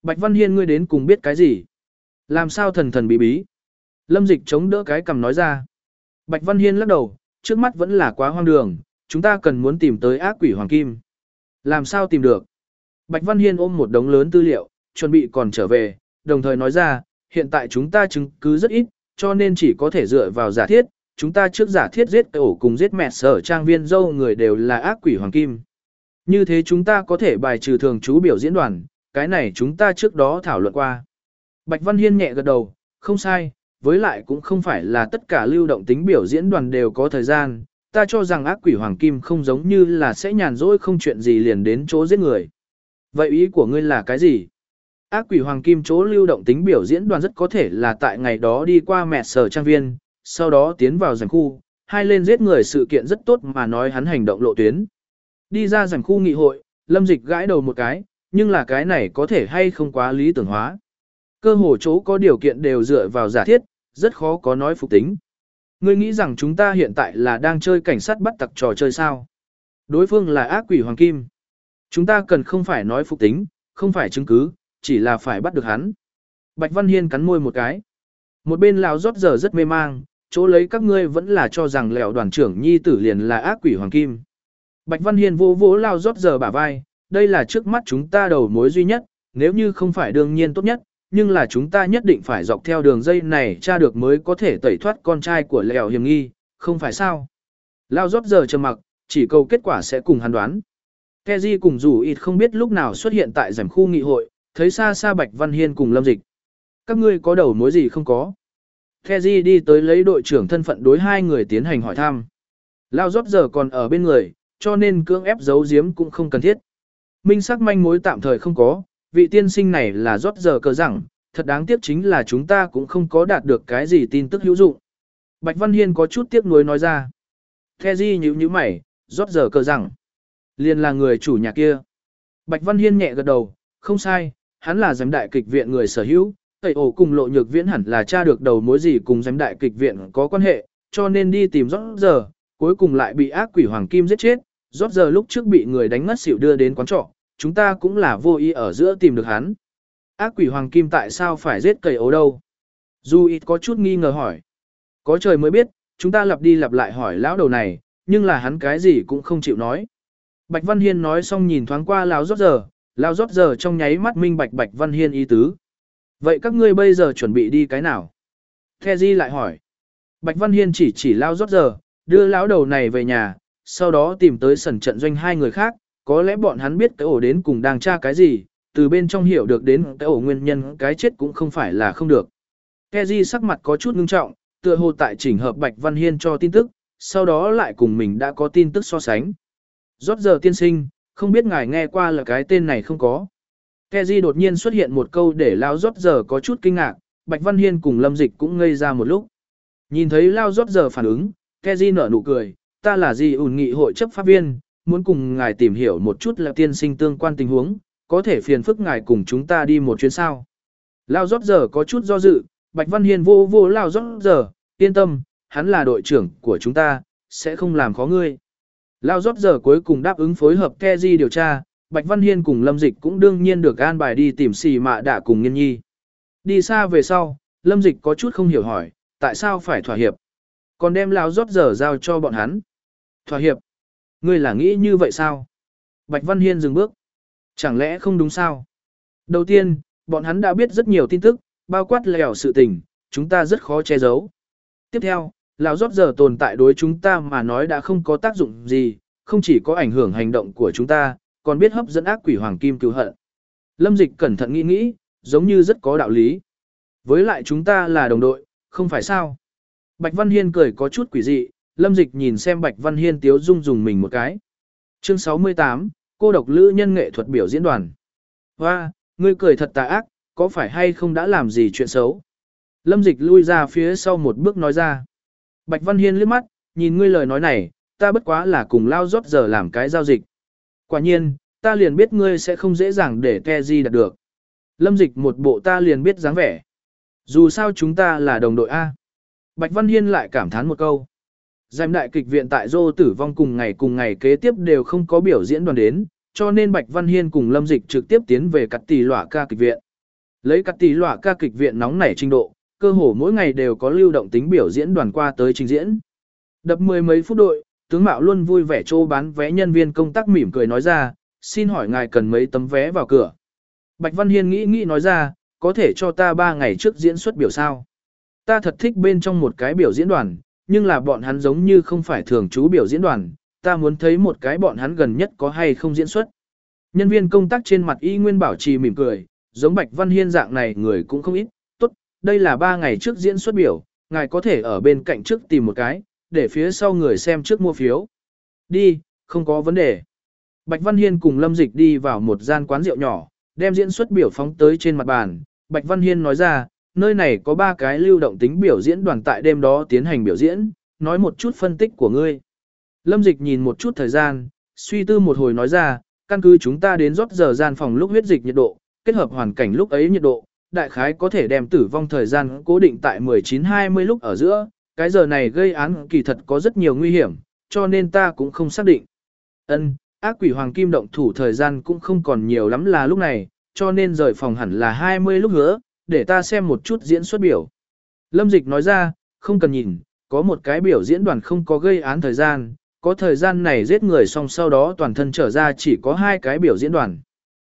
Speaker 1: Bạch Văn Hiên ngươi đến cùng biết cái gì? Làm sao thần thần bí bí? Lâm Dịch chống đỡ cái cằm nói ra. Bạch Văn Hiên lắc đầu, trước mắt vẫn là quá hoang đường, chúng ta cần muốn tìm tới ác quỷ hoàng kim. Làm sao tìm được? Bạch Văn Hiên ôm một đống lớn tư liệu, chuẩn bị còn trở về, đồng thời nói ra, hiện tại chúng ta chứng cứ rất ít, cho nên chỉ có thể dựa vào giả thiết, chúng ta trước giả thiết giết ổ cùng giết mẹ sở trang viên dâu người đều là ác quỷ hoàng kim. Như thế chúng ta có thể bài trừ thường chú biểu diễn đoàn, cái này chúng ta trước đó thảo luận qua. Bạch Văn Hiên nhẹ gật đầu, không sai, với lại cũng không phải là tất cả lưu động tính biểu diễn đoàn đều có thời gian, ta cho rằng ác quỷ hoàng kim không giống như là sẽ nhàn rỗi không chuyện gì liền đến chỗ giết người. Vậy ý của ngươi là cái gì? Ác quỷ hoàng kim chỗ lưu động tính biểu diễn đoàn rất có thể là tại ngày đó đi qua mẹ sở trang viên, sau đó tiến vào giành khu, hai lên giết người sự kiện rất tốt mà nói hắn hành động lộ tuyến. Đi ra giành khu nghị hội, Lâm Dịch gãi đầu một cái, nhưng là cái này có thể hay không quá lý tưởng hóa. Cơ hồ chỗ có điều kiện đều dựa vào giả thiết, rất khó có nói phục tính. Ngươi nghĩ rằng chúng ta hiện tại là đang chơi cảnh sát bắt tặc trò chơi sao? Đối phương là ác quỷ hoàng kim. Chúng ta cần không phải nói phục tính, không phải chứng cứ, chỉ là phải bắt được hắn. Bạch Văn Hiên cắn môi một cái. Một bên lão rót giờ rất mê mang, chỗ lấy các ngươi vẫn là cho rằng lẹo đoàn trưởng nhi tử liền là ác quỷ hoàng kim. Bạch Văn Hiên vô vỗ lao rót giờ bả vai, đây là trước mắt chúng ta đầu mối duy nhất, nếu như không phải đương nhiên tốt nhất, nhưng là chúng ta nhất định phải dọc theo đường dây này tra được mới có thể tẩy thoát con trai của lẹo hiểm nghi, không phải sao. Lao rót giờ trầm mặc, chỉ cầu kết quả sẽ cùng hắn đoán. Keji cùng rủ ít không biết lúc nào xuất hiện tại giảng khu nghị hội, thấy xa xa Bạch Văn Hiên cùng Lâm Dịch. Các ngươi có đầu mối gì không có? Keji đi tới lấy đội trưởng thân phận đối hai người tiến hành hỏi thăm. Lao rót giờ còn ở bên người, cho nên cưỡng ép giấu giếm cũng không cần thiết. Minh sắc manh mối tạm thời không có, vị tiên sinh này là rót giờ cờ rằng, thật đáng tiếc chính là chúng ta cũng không có đạt được cái gì tin tức hữu dụng. Bạch Văn Hiên có chút tiếc nuối nói ra. Keji nhíu nhíu mày, rót giờ cờ rằng, liền là người chủ nhà kia. Bạch Văn Hiên nhẹ gật đầu, không sai, hắn là giám đại kịch viện người sở hữu, tẩy ổ cùng lộ nhược viễn hẳn là tra được đầu mối gì cùng giám đại kịch viện có quan hệ, cho nên đi tìm rót giờ, cuối cùng lại bị ác quỷ hoàng kim giết chết, rót giờ lúc trước bị người đánh ngất xỉu đưa đến quán trọ, chúng ta cũng là vô ý ở giữa tìm được hắn. Ác quỷ hoàng kim tại sao phải giết cầy ấu đâu? Du ít có chút nghi ngờ hỏi. Có trời mới biết, chúng ta lặp đi lặp lại hỏi lão đầu này, nhưng là hắn cái gì cũng không chịu nói. Bạch Văn Hiên nói xong nhìn thoáng qua lão rót giờ, lão rót giờ trong nháy mắt minh bạch Bạch Văn Hiên ý tứ. Vậy các ngươi bây giờ chuẩn bị đi cái nào? Keji lại hỏi. Bạch Văn Hiên chỉ chỉ lão rót giờ, đưa lão đầu này về nhà, sau đó tìm tới sân trận doanh hai người khác, có lẽ bọn hắn biết cái ổ đến cùng đang tra cái gì, từ bên trong hiểu được đến cái ổ nguyên nhân cái chết cũng không phải là không được. Keji sắc mặt có chút ngưng trọng, tựa hồ tại chỉnh hợp Bạch Văn Hiên cho tin tức, sau đó lại cùng mình đã có tin tức so sánh. Rót giờ tiên sinh, không biết ngài nghe qua là cái tên này không có. Keji đột nhiên xuất hiện một câu để lao rót giờ có chút kinh ngạc, Bạch Văn Hiên cùng Lâm Dịch cũng ngây ra một lúc. Nhìn thấy lao rót giờ phản ứng, Keji nở nụ cười, ta là gì ủn nghị hội chấp pháp viên, muốn cùng ngài tìm hiểu một chút là tiên sinh tương quan tình huống, có thể phiền phức ngài cùng chúng ta đi một chuyến sao. Lao rót giờ có chút do dự, Bạch Văn Hiên vô vô lao rót giờ, yên tâm, hắn là đội trưởng của chúng ta, sẽ không làm khó ngươi. Lao rót giờ cuối cùng đáp ứng phối hợp Keji điều tra, Bạch Văn Hiên cùng Lâm Dịch cũng đương nhiên được an bài đi tìm xì mạ đạ cùng nghiên nhi. Đi xa về sau, Lâm Dịch có chút không hiểu hỏi, tại sao phải thỏa hiệp? Còn đem Lao rót giờ giao cho bọn hắn. Thỏa hiệp? Ngươi là nghĩ như vậy sao? Bạch Văn Hiên dừng bước. Chẳng lẽ không đúng sao? Đầu tiên, bọn hắn đã biết rất nhiều tin tức, bao quát lẻo sự tình, chúng ta rất khó che giấu. Tiếp theo, Lão rót giờ tồn tại đối chúng ta mà nói đã không có tác dụng gì, không chỉ có ảnh hưởng hành động của chúng ta, còn biết hấp dẫn ác quỷ hoàng kim cứu hận. Lâm Dịch cẩn thận nghĩ nghĩ, giống như rất có đạo lý. Với lại chúng ta là đồng đội, không phải sao? Bạch Văn Hiên cười có chút quỷ dị, Lâm Dịch nhìn xem Bạch Văn Hiên tiếu dung dùng mình một cái. Chương sáu mươi tám, cô độc lữ nhân nghệ thuật biểu diễn đoàn. Hoa, ngươi cười thật tà ác, có phải hay không đã làm gì chuyện xấu? Lâm Dịch lui ra phía sau một bước nói ra. Bạch Văn Hiên liếc mắt, nhìn ngươi lời nói này, ta bất quá là cùng lao rót giờ làm cái giao dịch. Quả nhiên, ta liền biết ngươi sẽ không dễ dàng để Keji đạt được. Lâm Dịch một bộ ta liền biết dáng vẻ. Dù sao chúng ta là đồng đội A. Bạch Văn Hiên lại cảm thán một câu. Giám đại kịch viện tại Dô tử vong cùng ngày cùng ngày kế tiếp đều không có biểu diễn đoàn đến, cho nên Bạch Văn Hiên cùng Lâm Dịch trực tiếp tiến về cắt tỷ lỏa ca kịch viện. Lấy các tỷ lọa ca kịch viện nóng nảy trình độ, cơ hồ mỗi ngày đều có lưu động tính biểu diễn đoàn qua tới trình diễn. Đập mười mấy phút đội, tướng mạo luôn vui vẻ trô bán vé nhân viên công tác mỉm cười nói ra, xin hỏi ngài cần mấy tấm vé vào cửa. Bạch Văn Hiên nghĩ nghĩ nói ra, có thể cho ta ba ngày trước diễn xuất biểu sao. Ta thật thích bên trong một cái biểu diễn đoàn, nhưng là bọn hắn giống như không phải thường trú biểu diễn đoàn, ta muốn thấy một cái bọn hắn gần nhất có hay không diễn xuất. Nhân viên công tác trên mặt y nguyên bảo trì mỉm cười, giống Bạch Văn Hiên dạng này người cũng không ít, tốt, đây là ba ngày trước diễn xuất biểu, ngài có thể ở bên cạnh trước tìm một cái, để phía sau người xem trước mua phiếu. Đi, không có vấn đề. Bạch Văn Hiên cùng Lâm Dịch đi vào một gian quán rượu nhỏ, đem diễn xuất biểu phóng tới trên mặt bàn. Bạch Văn Hiên nói ra, nơi này có ba cái lưu động tính biểu diễn đoàn tại đêm đó tiến hành biểu diễn, nói một chút phân tích của ngươi. Lâm Dịch nhìn một chút thời gian, suy tư một hồi nói ra, căn cứ chúng ta đến rót giờ gian phòng lúc huyết dịch nhiệt độ, kết hợp hoàn cảnh lúc ấy nhiệt độ, đại khái có thể đem tử vong thời gian cố định tại mười chín hai mươi lúc ở giữa, cái giờ này gây án kỳ thật có rất nhiều nguy hiểm, cho nên ta cũng không xác định. Ân, ác quỷ hoàng kim động thủ thời gian cũng không còn nhiều lắm là lúc này, cho nên rời phòng hẳn là hai mươi lúc nữa, để ta xem một chút diễn xuất biểu. Lâm Dịch nói ra, không cần nhìn, có một cái biểu diễn đoàn không có gây án thời gian, có thời gian này giết người xong sau đó toàn thân trở ra chỉ có hai cái biểu diễn đoàn.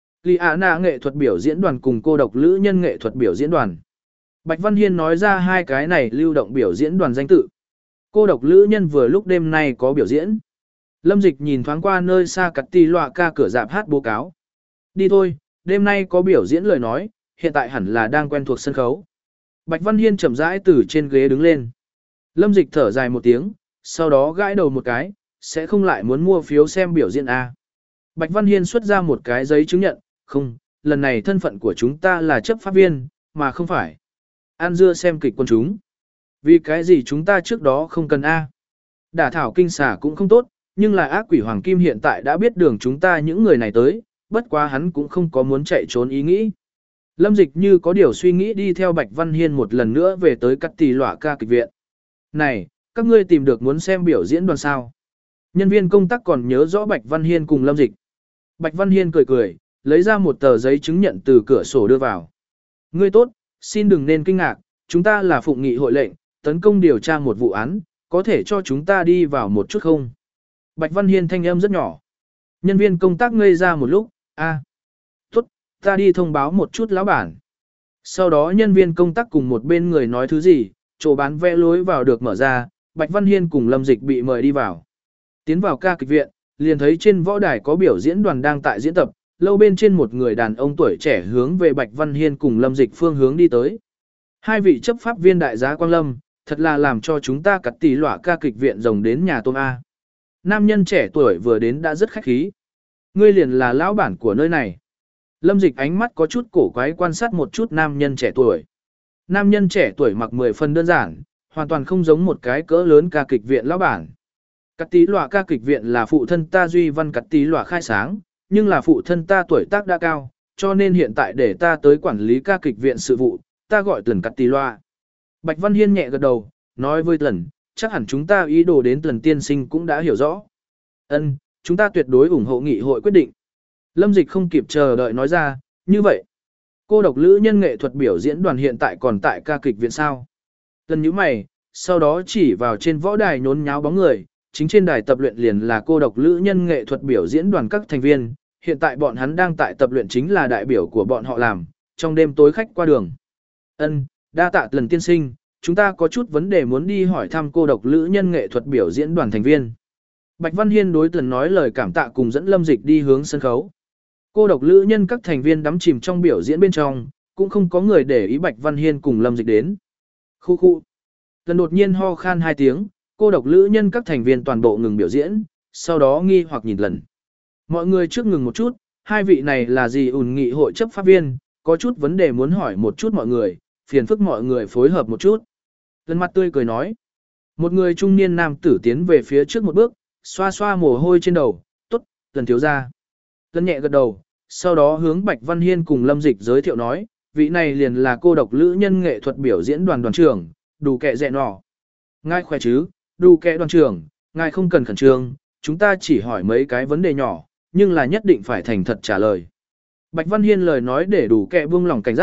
Speaker 1: Liana nghệ thuật biểu diễn đoàn cùng cô độc lữ nhân nghệ thuật biểu diễn đoàn. Bạch Văn Hiên nói ra hai cái này lưu động biểu diễn đoàn danh tự. Cô độc lữ nhân vừa lúc đêm nay có biểu diễn. Lâm Dịch nhìn thoáng qua nơi xa cắt tì lọa ca cửa dạp hát bố cáo. Đi thôi, đêm nay có biểu diễn lời nói, hiện tại hẳn là đang quen thuộc sân khấu. Bạch Văn Hiên chậm rãi từ trên ghế đứng lên. Lâm Dịch thở dài một tiếng, sau đó gãi đầu một cái, sẽ không lại muốn mua phiếu xem biểu diễn A. Bạch Văn Hiên xuất ra một cái giấy chứng nhận, không, lần này thân phận của chúng ta là chấp pháp viên, mà không phải ăn dưa xem kịch quân chúng. Vì cái gì chúng ta trước đó không cần A. Đả thảo kinh xà cũng không tốt, nhưng là ác quỷ hoàng kim hiện tại đã biết đường chúng ta những người này tới, bất quá hắn cũng không có muốn chạy trốn ý nghĩ. Lâm Dịch như có điều suy nghĩ đi theo Bạch Văn Hiên một lần nữa về tới cắt tì lọa ca kịch viện. Này, các ngươi tìm được muốn xem biểu diễn đoàn sao? Nhân viên công tác còn nhớ rõ Bạch Văn Hiên cùng Lâm Dịch. Bạch Văn Hiên cười cười, lấy ra một tờ giấy chứng nhận từ cửa sổ đưa vào. Ngươi tốt, xin đừng nên kinh ngạc, chúng ta là phụng nghị hội lệnh, tấn công điều tra một vụ án, có thể cho chúng ta đi vào một chút không? Bạch Văn Hiên thanh âm rất nhỏ. Nhân viên công tác ngây ra một lúc, a, tốt, ta đi thông báo một chút lão bản. Sau đó nhân viên công tác cùng một bên người nói thứ gì, chỗ bán vé lối vào được mở ra, Bạch Văn Hiên cùng Lâm Dịch bị mời đi vào. Tiến vào ca kịch viện, liền thấy trên võ đài có biểu diễn đoàn đang tại diễn tập, lâu bên trên một người đàn ông tuổi trẻ hướng về Bạch Văn Hiên cùng Lâm Dịch phương hướng đi tới. Hai vị chấp pháp viên đại giá Quang Lâm, thật là làm cho chúng ta cắt tỉ lọa ca kịch viện rồng đến nhà tôm A. Nam nhân trẻ tuổi vừa đến đã rất khách khí. Ngươi liền là lão bản của nơi này. Lâm Dịch ánh mắt có chút cổ quái quan sát một chút nam nhân trẻ tuổi. Nam nhân trẻ tuổi mặc mười phần đơn giản, hoàn toàn không giống một cái cỡ lớn ca kịch viện lão bản. Cắt tí lọa ca kịch viện là phụ thân ta Duy Văn cắt tí lọa khai sáng, nhưng là phụ thân ta tuổi tác đã cao, cho nên hiện tại để ta tới quản lý ca kịch viện sự vụ, ta gọi Tần cắt tí lọa. Bạch Văn Hiên nhẹ gật đầu, nói với Tần, chắc hẳn chúng ta ý đồ đến Tần tiên sinh cũng đã hiểu rõ. Ân, chúng ta tuyệt đối ủng hộ nghị hội quyết định. Lâm Dịch không kịp chờ đợi nói ra, như vậy. Cô độc lữ nhân nghệ thuật biểu diễn đoàn hiện tại còn tại ca kịch viện sao? Tần nhíu mày, sau đó chỉ vào trên võ đài nhốn nháo bóng người, chính trên đài tập luyện liền là cô độc lữ nhân nghệ thuật biểu diễn đoàn các thành viên, hiện tại bọn hắn đang tại tập luyện chính là đại biểu của bọn họ làm, trong đêm tối khách qua đường. Ân, đa tạ Tần tiên sinh, chúng ta có chút vấn đề muốn đi hỏi thăm cô độc lữ nhân nghệ thuật biểu diễn đoàn thành viên. Bạch Văn Hiên đối Tần nói lời cảm tạ cùng dẫn Lâm Dịch đi hướng sân khấu. Cô độc lữ nhân các thành viên đắm chìm trong biểu diễn bên trong, cũng không có người để ý Bạch Văn Hiên cùng Lâm Dịch đến. Khu khu. Tần đột nhiên ho khan hai tiếng, cô độc lữ nhân các thành viên toàn bộ ngừng biểu diễn, sau đó nghi hoặc nhìn lần. Mọi người trước ngừng một chút, hai vị này là gì ủn nghị hội chấp pháp viên, có chút vấn đề muốn hỏi một chút mọi người, phiền phức mọi người phối hợp một chút. Tần mặt tươi cười nói. Một người trung niên nam tử tiến về phía trước một bước, xoa xoa mồ hôi trên đầu, tốt, Tần thiếu gia. Tần nhẹ gật đầu, sau đó hướng Bạch Văn Hiên cùng Lâm Dịch giới thiệu nói, vị này liền là cô độc lữ nhân nghệ thuật biểu diễn đoàn đoàn trưởng, đủ kẹ dẹ nọ. Ngài khỏe chứ, đủ kẹ đoàn trưởng, ngài không cần khẩn trương, chúng ta chỉ hỏi mấy cái vấn đề nhỏ, nhưng là nhất định phải thành thật trả lời. Bạch Văn Hiên lời nói để đủ kẹ buông lòng cảnh giác,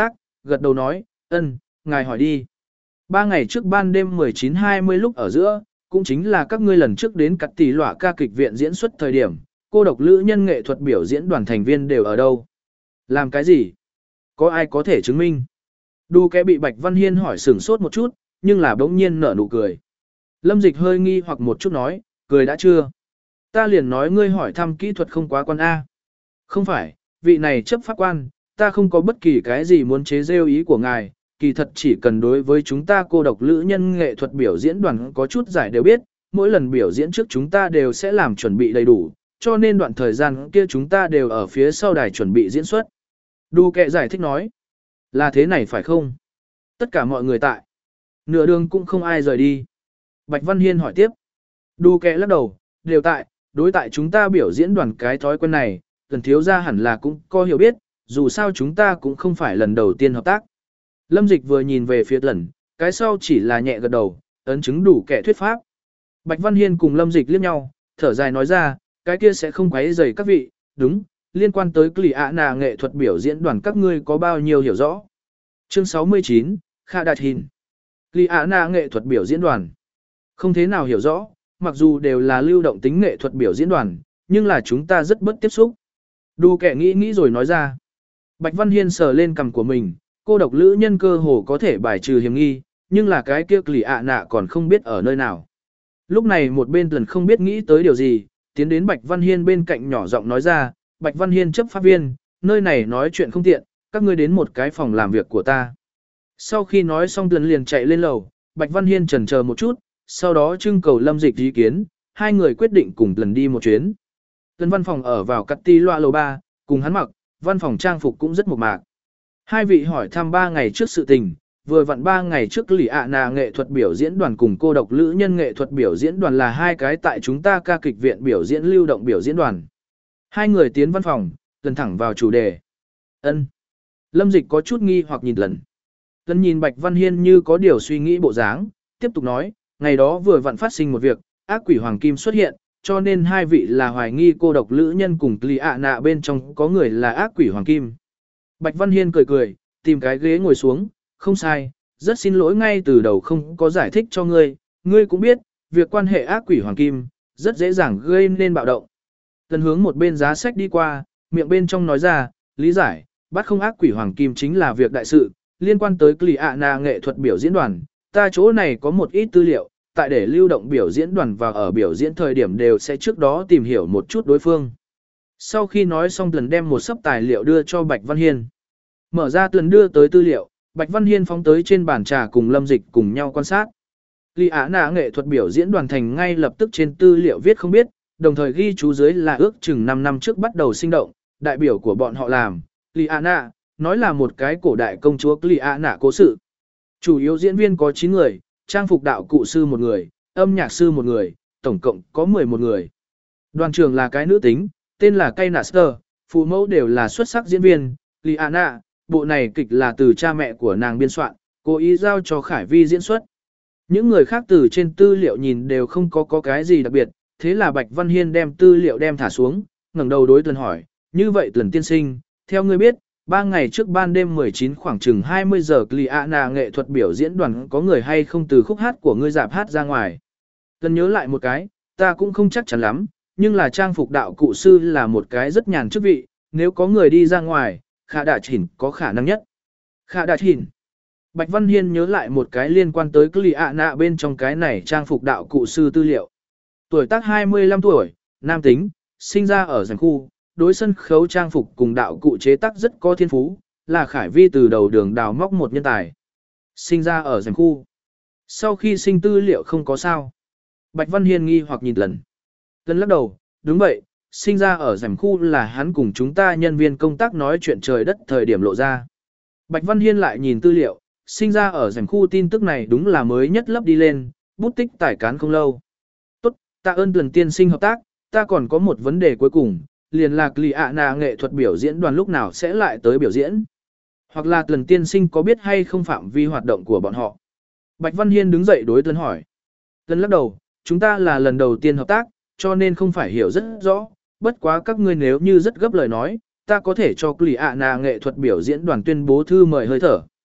Speaker 1: gật đầu nói, ân, ngài hỏi đi. Ba ngày trước ban đêm mười chín hai mươi lúc ở giữa, cũng chính là các ngươi lần trước đến cắt tỷ lọa ca kịch viện diễn xuất thời điểm, cô độc lữ nhân nghệ thuật biểu diễn đoàn thành viên đều ở đâu? Làm cái gì? Có ai có thể chứng minh? Đu kẽ bị Bạch Văn Hiên hỏi sửng sốt một chút, nhưng là bỗng nhiên nở nụ cười. Lâm Dịch hơi nghi hoặc một chút nói, cười đã chưa? Ta liền nói ngươi hỏi thăm kỹ thuật không quá quan A. Không phải, vị này chấp pháp quan, ta không có bất kỳ cái gì muốn chế rêu ý của ngài, kỳ thật chỉ cần đối với chúng ta cô độc lữ nhân nghệ thuật biểu diễn đoàn có chút giải đều biết, mỗi lần biểu diễn trước chúng ta đều sẽ làm chuẩn bị đầy đủ, cho nên đoạn thời gian kia chúng ta đều ở phía sau đài chuẩn bị diễn xuất. Đu kệ giải thích nói, là thế này phải không? Tất cả mọi người tại. Nửa đường cũng không ai rời đi. Bạch Văn Hiên hỏi tiếp. Đu kệ lắc đầu, đều tại, đối tại chúng ta biểu diễn đoàn cái thói quen này, Tần thiếu gia hẳn là cũng có hiểu biết, dù sao chúng ta cũng không phải lần đầu tiên hợp tác. Lâm Dịch vừa nhìn về phía Tần, cái sau chỉ là nhẹ gật đầu, ấn chứng đủ kẻ thuyết pháp. Bạch Văn Hiên cùng Lâm Dịch liếc nhau, thở dài nói ra, cái kia sẽ không quấy rầy các vị, đúng, liên quan tới Cli ạ nà nghệ thuật biểu diễn đoàn các ngươi có bao nhiêu hiểu rõ. Chương sáu mươi chín, Kha Đạt Hin. Cli ạ nà nghệ thuật biểu diễn đoàn. Không thế nào hiểu rõ, mặc dù đều là lưu động tính nghệ thuật biểu diễn đoàn, nhưng là chúng ta rất bất tiếp xúc. Đu kẻ nghĩ nghĩ rồi nói ra. Bạch Văn Hiên sờ lên cằm của mình, cô độc lữ nhân cơ hồ có thể bài trừ hiểm nghi, nhưng là cái kia Cli ạ nà còn không biết ở nơi nào. Lúc này một bên Tần không biết nghĩ tới điều gì, tiến đến Bạch Văn Hiên bên cạnh nhỏ giọng nói ra, Bạch Văn Hiên chấp pháp viên, nơi này nói chuyện không tiện, các ngươi đến một cái phòng làm việc của ta. Sau khi nói xong Tần liền chạy lên lầu, Bạch Văn Hiên chần chờ một chút, sau đó trưng cầu Lâm Dịch ý kiến, hai người quyết định cùng lần đi một chuyến. Tần văn phòng ở vào cắt ti loa lầu ba, cùng hắn mặc, văn phòng trang phục cũng rất mộc mạc. Hai vị hỏi thăm ba ngày trước sự tình, vừa vặn ba ngày trước Lì ạ nà nghệ thuật biểu diễn đoàn cùng cô độc lữ nhân nghệ thuật biểu diễn đoàn là hai cái tại chúng ta ca kịch viện biểu diễn lưu động biểu diễn đoàn. Hai người tiến văn phòng, lần thẳng vào chủ đề. Ân. Lâm Dịch có chút nghi hoặc nhìn lần. Lần nhìn Bạch Văn Hiên như có điều suy nghĩ bộ dáng, tiếp tục nói, ngày đó vừa vặn phát sinh một việc, ác quỷ hoàng kim xuất hiện, cho nên hai vị là hoài nghi cô độc lữ nhân cùng Lì ạ nà bên trong có người là ác quỷ hoàng kim. Bạch Văn Hiên cười cười, tìm cái ghế ngồi xuống, không sai, rất xin lỗi ngay từ đầu không có giải thích cho ngươi, ngươi cũng biết, việc quan hệ ác quỷ hoàng kim, rất dễ dàng gây nên bạo động. Tần hướng một bên giá sách đi qua, miệng bên trong nói ra, lý giải, bắt không ác quỷ hoàng kim chính là việc đại sự, liên quan tới Cli ạ nà nghệ thuật biểu diễn đoàn, ta chỗ này có một ít tư liệu, tại để lưu động biểu diễn đoàn và ở biểu diễn thời điểm đều sẽ trước đó tìm hiểu một chút đối phương. Sau khi nói xong Tần đem một sấp tài liệu đưa cho Bạch Văn Hiên. Mở ra Tần đưa tới tư liệu, Bạch Văn Hiên phóng tới trên bàn trà cùng Lâm Dịch cùng nhau quan sát. Lì Á Nà nghệ thuật biểu diễn đoàn thành ngay lập tức trên tư liệu viết không biết, đồng thời ghi chú dưới là ước chừng năm năm trước bắt đầu sinh động, đại biểu của bọn họ làm. Lì Á Nà, nói là một cái cổ đại công chúa Lì Á Nà cố sự. Chủ yếu diễn viên có chín người, trang phục đạo cụ sư một người, âm nhạc sư một người, tổng cộng có mười một người. Đoàn trưởng là cái nữ tính, tên là Kay Naster, phụ mẫu đều là xuất sắc diễn viên. Lì Á Nà, bộ này kịch là từ cha mẹ của nàng biên soạn, cố ý giao cho Khải Vi diễn xuất. Những người khác từ trên tư liệu nhìn đều không có, có cái gì đặc biệt, thế là Bạch Văn Hiên đem tư liệu đem thả xuống, ngẩng đầu đối Tần hỏi, như vậy Tần tiên sinh, theo ngươi biết, ba ngày trước ban đêm mười chín khoảng chừng hai mươi giờ Cli ạ nà nghệ thuật biểu diễn đoàn có người hay không từ khúc hát của ngươi dạp hát ra ngoài. Tần nhớ lại một cái, ta cũng không chắc chắn lắm, nhưng là trang phục đạo cụ sư là một cái rất nhàn chức vị, nếu có người đi ra ngoài, Khả Đạt Hìn có khả năng nhất. Khả Đạt Hìn. Bạch Văn Hiên nhớ lại một cái liên quan tới Cli ạ nà bên trong cái này trang phục đạo cụ sư tư liệu. Tuổi tác hai mươi lăm tuổi, nam tính, sinh ra ở giảng khu, đối sân khấu trang phục cùng đạo cụ chế tác rất có thiên phú, là Khải Vi từ đầu đường đào móc một nhân tài. Sinh ra ở giảng khu. Sau khi sinh tư liệu không có sao. Bạch Văn Hiên nghi hoặc nhìn lần. Lần lắc đầu, đúng vậy, sinh ra ở giảng khu là hắn cùng chúng ta nhân viên công tác nói chuyện trời đất thời điểm lộ ra. Bạch Văn Hiên lại nhìn tư liệu, sinh ra ở giảng khu tin tức này đúng là mới nhất lấp đi lên, bút tích tải cán không lâu. Tốt, tạ ơn Tần tiên sinh hợp tác, ta còn có một vấn đề cuối cùng, liền là Cli ạ nà nghệ thuật biểu diễn đoàn lúc nào sẽ lại tới biểu diễn. Hoặc là Tần tiên sinh có biết hay không phạm vi hoạt động của bọn họ. Bạch Văn Hiên đứng dậy đối Tần hỏi. Tần lắc đầu, chúng ta là lần đầu tiên hợp tác, cho nên không phải hiểu rất rõ, bất quá các ngươi nếu như rất gấp lời nói, ta có thể cho Cli ạ nà nghệ thuật biểu diễn đoàn tuyên bố thư mời hơi thở.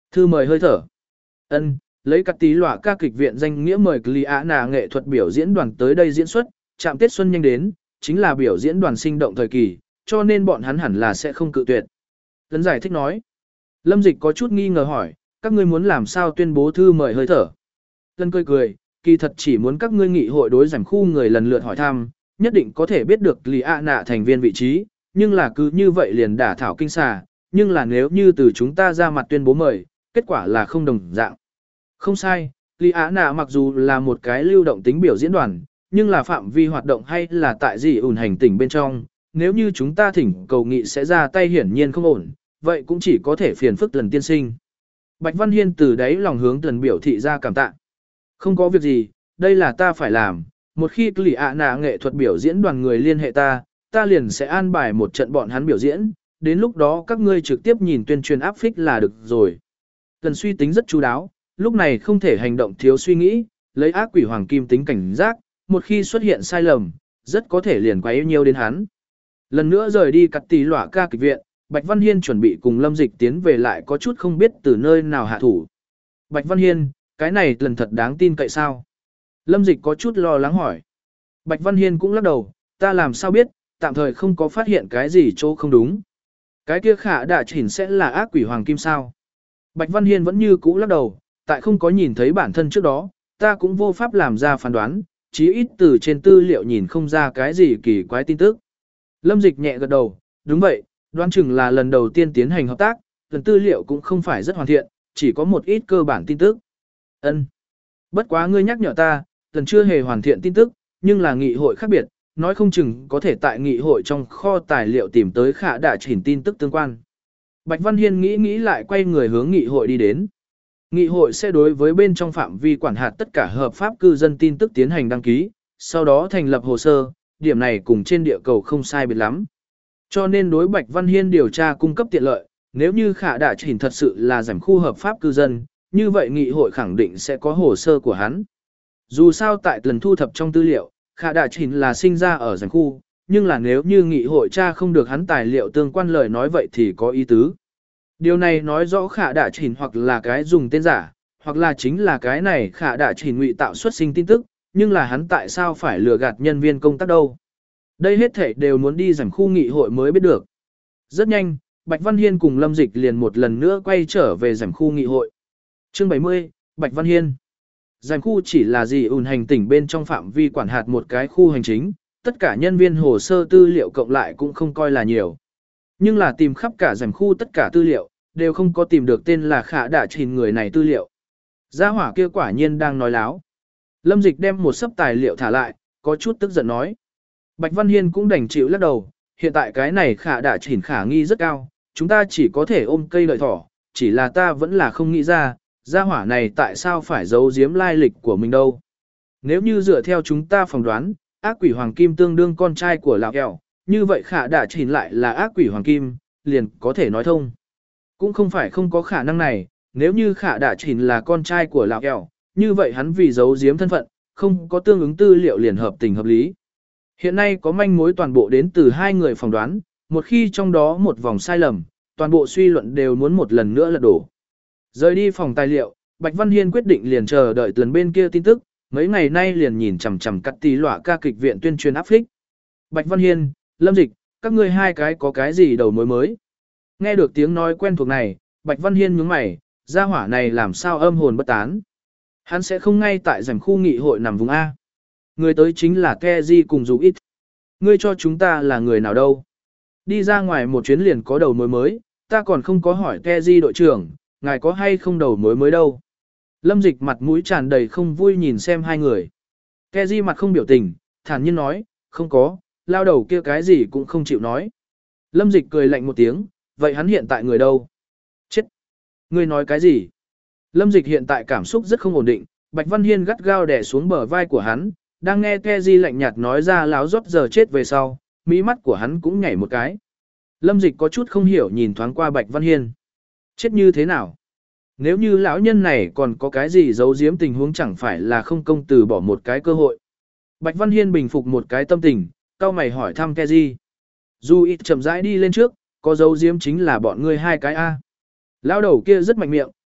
Speaker 1: Thư mời hơi thở. Ân, lấy các tí lọa ca kịch viện danh nghĩa mời Gliana nghệ thuật biểu diễn đoàn tới đây diễn xuất, trạm Tết Xuân nhanh đến, chính là biểu diễn đoàn sinh động thời kỳ, cho nên bọn hắn hẳn là sẽ không cự tuyệt. Tấn giải thích nói. Lâm Dịch có chút nghi ngờ hỏi, các ngươi muốn làm sao tuyên bố thư mời hơi thở. Tấn cười cười, kỳ thật chỉ muốn các ngươi nghị hội đối giảm khu người lần lượt hỏi thăm, nhất định có thể biết được Gliana thành viên vị trí, nhưng là cứ như vậy liền đả thảo kinh xà, nhưng là nếu như từ chúng ta ra mặt tuyên bố mời, kết quả là không đồng dạng. Không sai, Gliana mặc dù là một cái lưu động tính biểu diễn đoàn, nhưng là phạm vi hoạt động hay là tại gì ủn hành tỉnh bên trong, nếu như chúng ta thỉnh cầu nghị sẽ ra tay hiển nhiên không ổn, vậy cũng chỉ có thể phiền phức lần tiên sinh. Bạch Văn Hiên từ đấy lòng hướng lần biểu thị ra cảm tạ. Không có việc gì, đây là ta phải làm, một khi Gliana nghệ thuật biểu diễn đoàn người liên hệ ta, ta liền sẽ an bài một trận bọn hắn biểu diễn, đến lúc đó các ngươi trực tiếp nhìn tuyên truyền áp phích là được rồi. Tần suy tính rất chú đáo, lúc này không thể hành động thiếu suy nghĩ, lấy ác quỷ hoàng kim tính cảnh giác, một khi xuất hiện sai lầm, rất có thể liền quấy nhiều đến hắn. Lần nữa rời đi cắt tỷ lỏa ca kịch viện, Bạch Văn Hiên chuẩn bị cùng Lâm Dịch tiến về lại có chút không biết từ nơi nào hạ thủ. Bạch Văn Hiên, cái này lần thật đáng tin cậy sao? Lâm Dịch có chút lo lắng hỏi. Bạch Văn Hiên cũng lắc đầu, ta làm sao biết, tạm thời không có phát hiện cái gì chỗ không đúng. Cái kia khả đã chỉnh sẽ là ác quỷ hoàng kim sao? Bạch Văn Hiên vẫn như cũ lắc đầu, tại không có nhìn thấy bản thân trước đó, ta cũng vô pháp làm ra phán đoán, chí ít từ trên tư liệu nhìn không ra cái gì kỳ quái tin tức. Lâm Dịch nhẹ gật đầu, đúng vậy, đoán chừng là lần đầu tiên tiến hành hợp tác, lần tư liệu cũng không phải rất hoàn thiện, chỉ có một ít cơ bản tin tức. Ân. Bất quá ngươi nhắc nhở ta, lần chưa hề hoàn thiện tin tức, nhưng là nghị hội khác biệt, nói không chừng có thể tại nghị hội trong kho tài liệu tìm tới khả đã chỉnh tin tức tương quan. Bạch Văn Hiên nghĩ nghĩ lại quay người hướng nghị hội đi đến. Nghị hội sẽ đối với bên trong phạm vi quản hạt tất cả hợp pháp cư dân tin tức tiến hành đăng ký, sau đó thành lập hồ sơ, điểm này cùng trên địa cầu không sai biệt lắm. Cho nên đối Bạch Văn Hiên điều tra cung cấp tiện lợi, nếu như khả đã chỉnh thật sự là giảm khu hợp pháp cư dân, như vậy nghị hội khẳng định sẽ có hồ sơ của hắn. Dù sao tại lần thu thập trong tư liệu, khả đã chỉnh là sinh ra ở giảm khu, nhưng là nếu như nghị hội tra không được hắn tài liệu tương quan lời nói vậy thì có ý tứ. Điều này nói rõ khả đã chỉnh hoặc là cái dùng tên giả, hoặc là chính là cái này khả đã chỉnh ngụy tạo xuất sinh tin tức, nhưng là hắn tại sao phải lừa gạt nhân viên công tác đâu. Đây hết thảy đều muốn đi giảm khu nghị hội mới biết được. Rất nhanh, Bạch Văn Hiên cùng Lâm Dịch liền một lần nữa quay trở về giảm khu nghị hội. Chương bảy mươi, Bạch Văn Hiên. Giảm khu chỉ là gì ủn hành tỉnh bên trong phạm vi quản hạt một cái khu hành chính, tất cả nhân viên hồ sơ tư liệu cộng lại cũng không coi là nhiều. Nhưng là tìm khắp cả giảm khu tất cả tư liệu, đều không có tìm được tên là khả đã chỉnh người này tư liệu. Gia hỏa kia quả nhiên đang nói láo. Lâm Dịch đem một sấp tài liệu thả lại, có chút tức giận nói. Bạch Văn Hiên cũng đành chịu lắc đầu, hiện tại cái này khả đã chỉnh khả nghi rất cao, chúng ta chỉ có thể ôm cây lợi thỏ, chỉ là ta vẫn là không nghĩ ra, gia hỏa này tại sao phải giấu giếm lai lịch của mình đâu. Nếu như dựa theo chúng ta phỏng đoán, ác quỷ hoàng kim tương đương con trai của lão kẹo, như vậy khả đã chỉnh lại là ác quỷ hoàng kim, liền có thể nói thông. Cũng không phải không có khả năng này, nếu như khả đã chỉnh là con trai của lão kẹo, như vậy hắn vì giấu giếm thân phận, không có tương ứng tư liệu liền hợp tình hợp lý. Hiện nay có manh mối toàn bộ đến từ hai người phỏng đoán, một khi trong đó một vòng sai lầm, toàn bộ suy luận đều muốn một lần nữa lật đổ. Rời đi phòng tài liệu, Bạch Văn Hiên quyết định liền chờ đợi tuần bên kia tin tức, mấy ngày nay liền nhìn chằm chằm cắt tí lọa ca kịch viện tuyên truyền áp phích. Bạch Văn Hiên, Lâm Dịch, các ngươi hai cái có cái gì đầu mối mới? Nghe được tiếng nói quen thuộc này, Bạch Văn Hiên nhướng mày, gia hỏa này làm sao âm hồn bất tán. Hắn sẽ không ngay tại rảnh khu nghị hội nằm vùng A. Người tới chính là Keji cùng dù ít. Ngươi cho chúng ta là người nào đâu? Đi ra ngoài một chuyến liền có đầu mối mới, ta còn không có hỏi Keji đội trưởng, ngài có hay không đầu mối mới đâu. Lâm Dịch mặt mũi tràn đầy không vui nhìn xem hai người. Keji mặt không biểu tình, thản nhiên nói, không có, lao đầu kia cái gì cũng không chịu nói. Lâm Dịch cười lạnh một tiếng, vậy hắn hiện tại người đâu? Chết! Ngươi nói cái gì? Lâm Dịch hiện tại cảm xúc rất không ổn định, Bạch Văn Hiên gắt gao đè xuống bờ vai của hắn, đang nghe Keji lạnh nhạt nói ra láo rót giờ chết về sau, mí mắt của hắn cũng nhảy một cái. Lâm Dịch có chút không hiểu nhìn thoáng qua Bạch Văn Hiên. Chết như thế nào? Nếu như lão nhân này còn có cái gì giấu giếm tình huống chẳng phải là không công từ bỏ một cái cơ hội. Bạch Văn Hiên bình phục một cái tâm tình, cau mày hỏi thăm Keji. Dù ít chậm rãi đi lên trước, có giấu giếm chính là bọn ngươi hai cái A. Lão đầu kia rất mạnh miệng,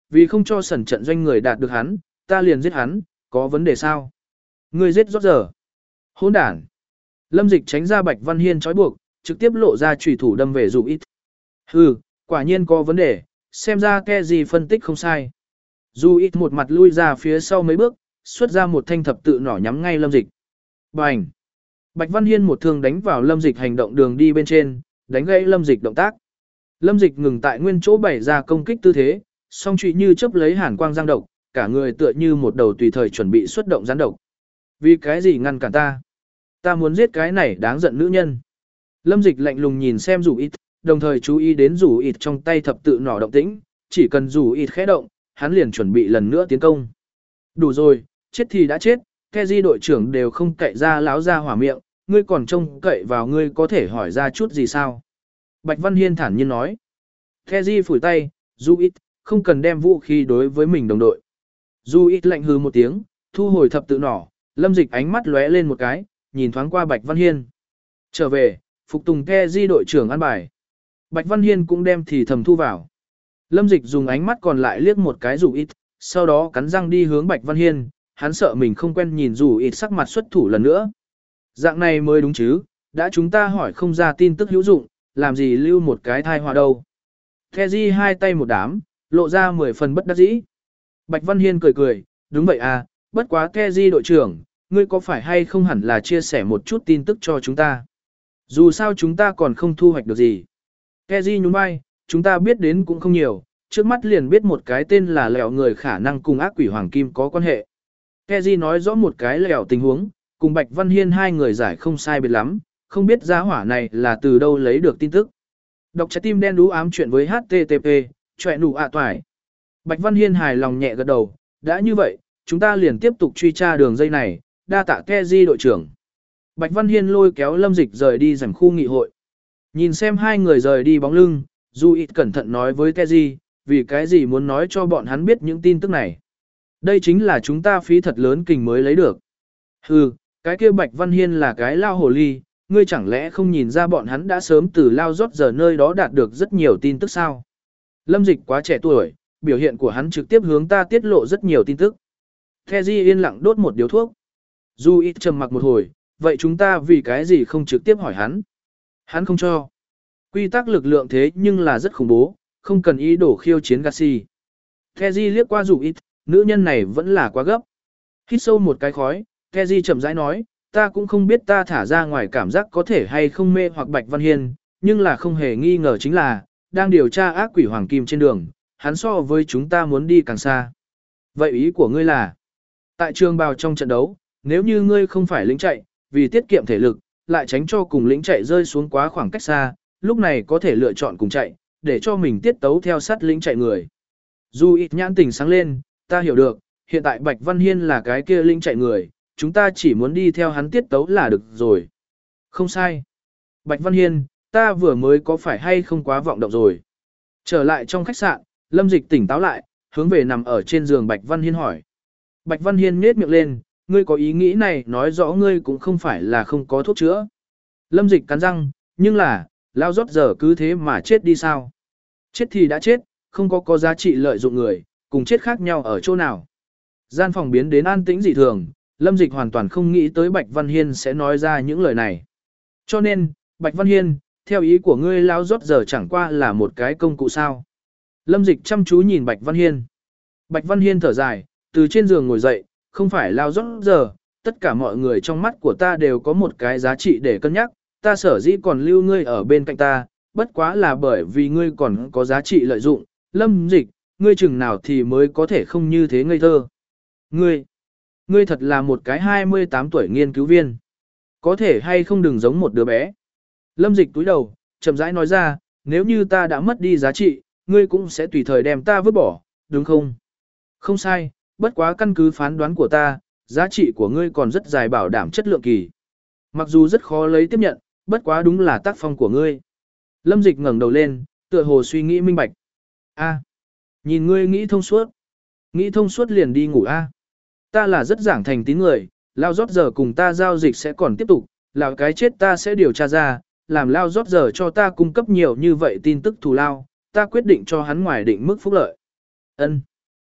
Speaker 1: vì không cho sẩn trận doanh người đạt được hắn, ta liền giết hắn, có vấn đề sao? Ngươi giết rót giờ. Hỗn đản. Lâm Dịch tránh ra Bạch Văn Hiên trói buộc, trực tiếp lộ ra chủy thủ đâm về dù ít. Hừ, quả nhiên có vấn đề, xem ra ke gì phân tích không sai. Dù ít một mặt lui ra phía sau mấy bước, xuất ra một thanh thập tự nỏ nhắm ngay Lâm Dịch. Bành! Bạch Văn Hiên một thương đánh vào Lâm Dịch hành động đường đi bên trên, đánh gãy Lâm Dịch động tác. Lâm Dịch ngừng tại nguyên chỗ bày ra công kích tư thế, song trụy như chớp lấy hàn quang giang độc, cả người tựa như một đầu tùy thời chuẩn bị xuất động gián độc. Vì cái gì ngăn cản ta? Ta muốn giết cái này đáng giận nữ nhân. Lâm Dịch lạnh lùng nhìn xem Dù ít, đồng thời chú ý đến Dù ít trong tay thập tự nỏ động tĩnh, chỉ cần Dù ít khẽ động, hắn liền chuẩn bị lần nữa tiến công. Đủ rồi, chết thì đã chết, Keji đội trưởng đều không cậy ra láo ra hỏa miệng, ngươi còn trông cậy vào ngươi có thể hỏi ra chút gì sao? Bạch Văn Hiên thản nhiên nói. Keji phủi tay, Dù ít, không cần đem vũ khí đối với mình đồng đội. Dù ít lạnh hừ một tiếng, thu hồi thập tự nỏ, Lâm Dịch ánh mắt lóe lên một cái, nhìn thoáng qua Bạch Văn Hiên. Trở về, phục tùng Keji đội trưởng an bài. Bạch Văn Hiên cũng đem thì thầm thu vào. Lâm Dịch dùng ánh mắt còn lại liếc một cái Dù ít, sau đó cắn răng đi hướng Bạch Văn Hiên, hắn sợ mình không quen nhìn Dù ít sắc mặt xuất thủ lần nữa. Dạng này mới đúng chứ, đã chúng ta hỏi không ra tin tức hữu dụng, làm gì lưu một cái thai họa đâu. Keji hai tay một đám, lộ ra mười phần bất đắc dĩ. Bạch Văn Hiên cười cười, đúng vậy à, bất quá Keji đội trưởng, ngươi có phải hay không hẳn là chia sẻ một chút tin tức cho chúng ta. Dù sao chúng ta còn không thu hoạch được gì. Keji nhún vai, chúng ta biết đến cũng không nhiều, trước mắt liền biết một cái tên là lẹo người khả năng cùng ác quỷ hoàng kim có quan hệ. Keji nói rõ một cái lẹo tình huống, cùng Bạch Văn Hiên hai người giải không sai biệt lắm, không biết giá hỏa này là từ đâu lấy được tin tức. Đọc trái tim đen đú ám chuyện với hát tê tê pê, chọe nụ ạ toài. Bạch Văn Hiên hài lòng nhẹ gật đầu, đã như vậy, chúng ta liền tiếp tục truy tra đường dây này, đa tạ Keji đội trưởng. Bạch Văn Hiên lôi kéo Lâm Dịch rời đi rảnh khu nghị hội. Nhìn xem hai người rời đi bóng lưng, Du ít cẩn thận nói với Keji, vì cái gì muốn nói cho bọn hắn biết những tin tức này. Đây chính là chúng ta phí thật lớn kình mới lấy được. Hừ, cái kia Bạch Văn Hiên là cái lao hồ ly, ngươi chẳng lẽ không nhìn ra bọn hắn đã sớm từ lao rót giờ nơi đó đạt được rất nhiều tin tức sao? Lâm Dịch quá trẻ tuổi, biểu hiện của hắn trực tiếp hướng ta tiết lộ rất nhiều tin tức. Keji yên lặng đốt một điếu thuốc. Du ít trầm mặc một hồi, vậy chúng ta vì cái gì không trực tiếp hỏi hắn? Hắn không cho. Quy tắc lực lượng thế nhưng là rất khủng bố, không cần ý đồ khiêu chiến Gacy. Keji liếc qua Du ít, nữ nhân này vẫn là quá gấp. Hít sâu một cái khói, Keji chậm rãi nói, ta cũng không biết ta thả ra ngoài cảm giác có thể hay không mê hoặc Bạch Văn Hiên, nhưng là không hề nghi ngờ chính là, đang điều tra ác quỷ hoàng kim trên đường, hắn so với chúng ta muốn đi càng xa. Vậy ý của ngươi là, tại trường bào trong trận đấu, nếu như ngươi không phải lính chạy, vì tiết kiệm thể lực, lại tránh cho cùng lính chạy rơi xuống quá khoảng cách xa, lúc này có thể lựa chọn cùng chạy, để cho mình tiết tấu theo sát lính chạy người. Dù ít nhãn tình sáng lên, ta hiểu được, hiện tại Bạch Văn Hiên là cái kia lính chạy người, chúng ta chỉ muốn đi theo hắn tiết tấu là được rồi. Không sai. Bạch Văn Hiên, ta vừa mới có phải hay không quá vọng động rồi. Trở lại trong khách sạn, Lâm Dịch tỉnh táo lại, hướng về nằm ở trên giường Bạch Văn Hiên hỏi. Bạch Văn Hiên nhếch miệng lên, ngươi có ý nghĩ này nói rõ ngươi cũng không phải là không có thuốc chữa. Lâm Dịch cắn răng, nhưng là, lao rót giờ cứ thế mà chết đi sao? Chết thì đã chết, không có có giá trị lợi dụng người, cùng chết khác nhau ở chỗ nào. Gian phòng biến đến an tĩnh dị thường, Lâm Dịch hoàn toàn không nghĩ tới Bạch Văn Hiên sẽ nói ra những lời này. Cho nên, Bạch Văn Hiên, theo ý của ngươi lao rót giờ chẳng qua là một cái công cụ sao. Lâm Dịch chăm chú nhìn Bạch Văn Hiên. Bạch Văn Hiên thở dài, từ trên giường ngồi dậy, không phải lao rót giờ, tất cả mọi người trong mắt của ta đều có một cái giá trị để cân nhắc, ta sở dĩ còn lưu ngươi ở bên cạnh ta, bất quá là bởi vì ngươi còn có giá trị lợi dụng. Lâm Dịch, ngươi chừng nào thì mới có thể không như thế ngây thơ. Ngươi, ngươi thật là một cái hai mươi tám tuổi nghiên cứu viên. Có thể hay không đừng giống một đứa bé. Lâm Dịch túi đầu, chậm rãi nói ra, nếu như ta đã mất đi giá trị, ngươi cũng sẽ tùy thời đem ta vứt bỏ, đúng không? Không sai, bất quá căn cứ phán đoán của ta, giá trị của ngươi còn rất dài bảo đảm chất lượng kỳ. Mặc dù rất khó lấy tiếp nhận, bất quá đúng là tác phong của ngươi. Lâm Dịch ngẩng đầu lên, tựa hồ suy nghĩ minh bạch. A, nhìn ngươi nghĩ thông suốt. Nghĩ thông suốt liền đi ngủ a. Ta là rất giảng thành tín người, lao rót giờ cùng ta giao dịch sẽ còn tiếp tục, là cái chết ta sẽ điều tra ra, làm lao rót giờ cho ta cung cấp nhiều như vậy tin tức thù lao, ta quyết định cho hắn ngoài định mức phúc lợi. Ân.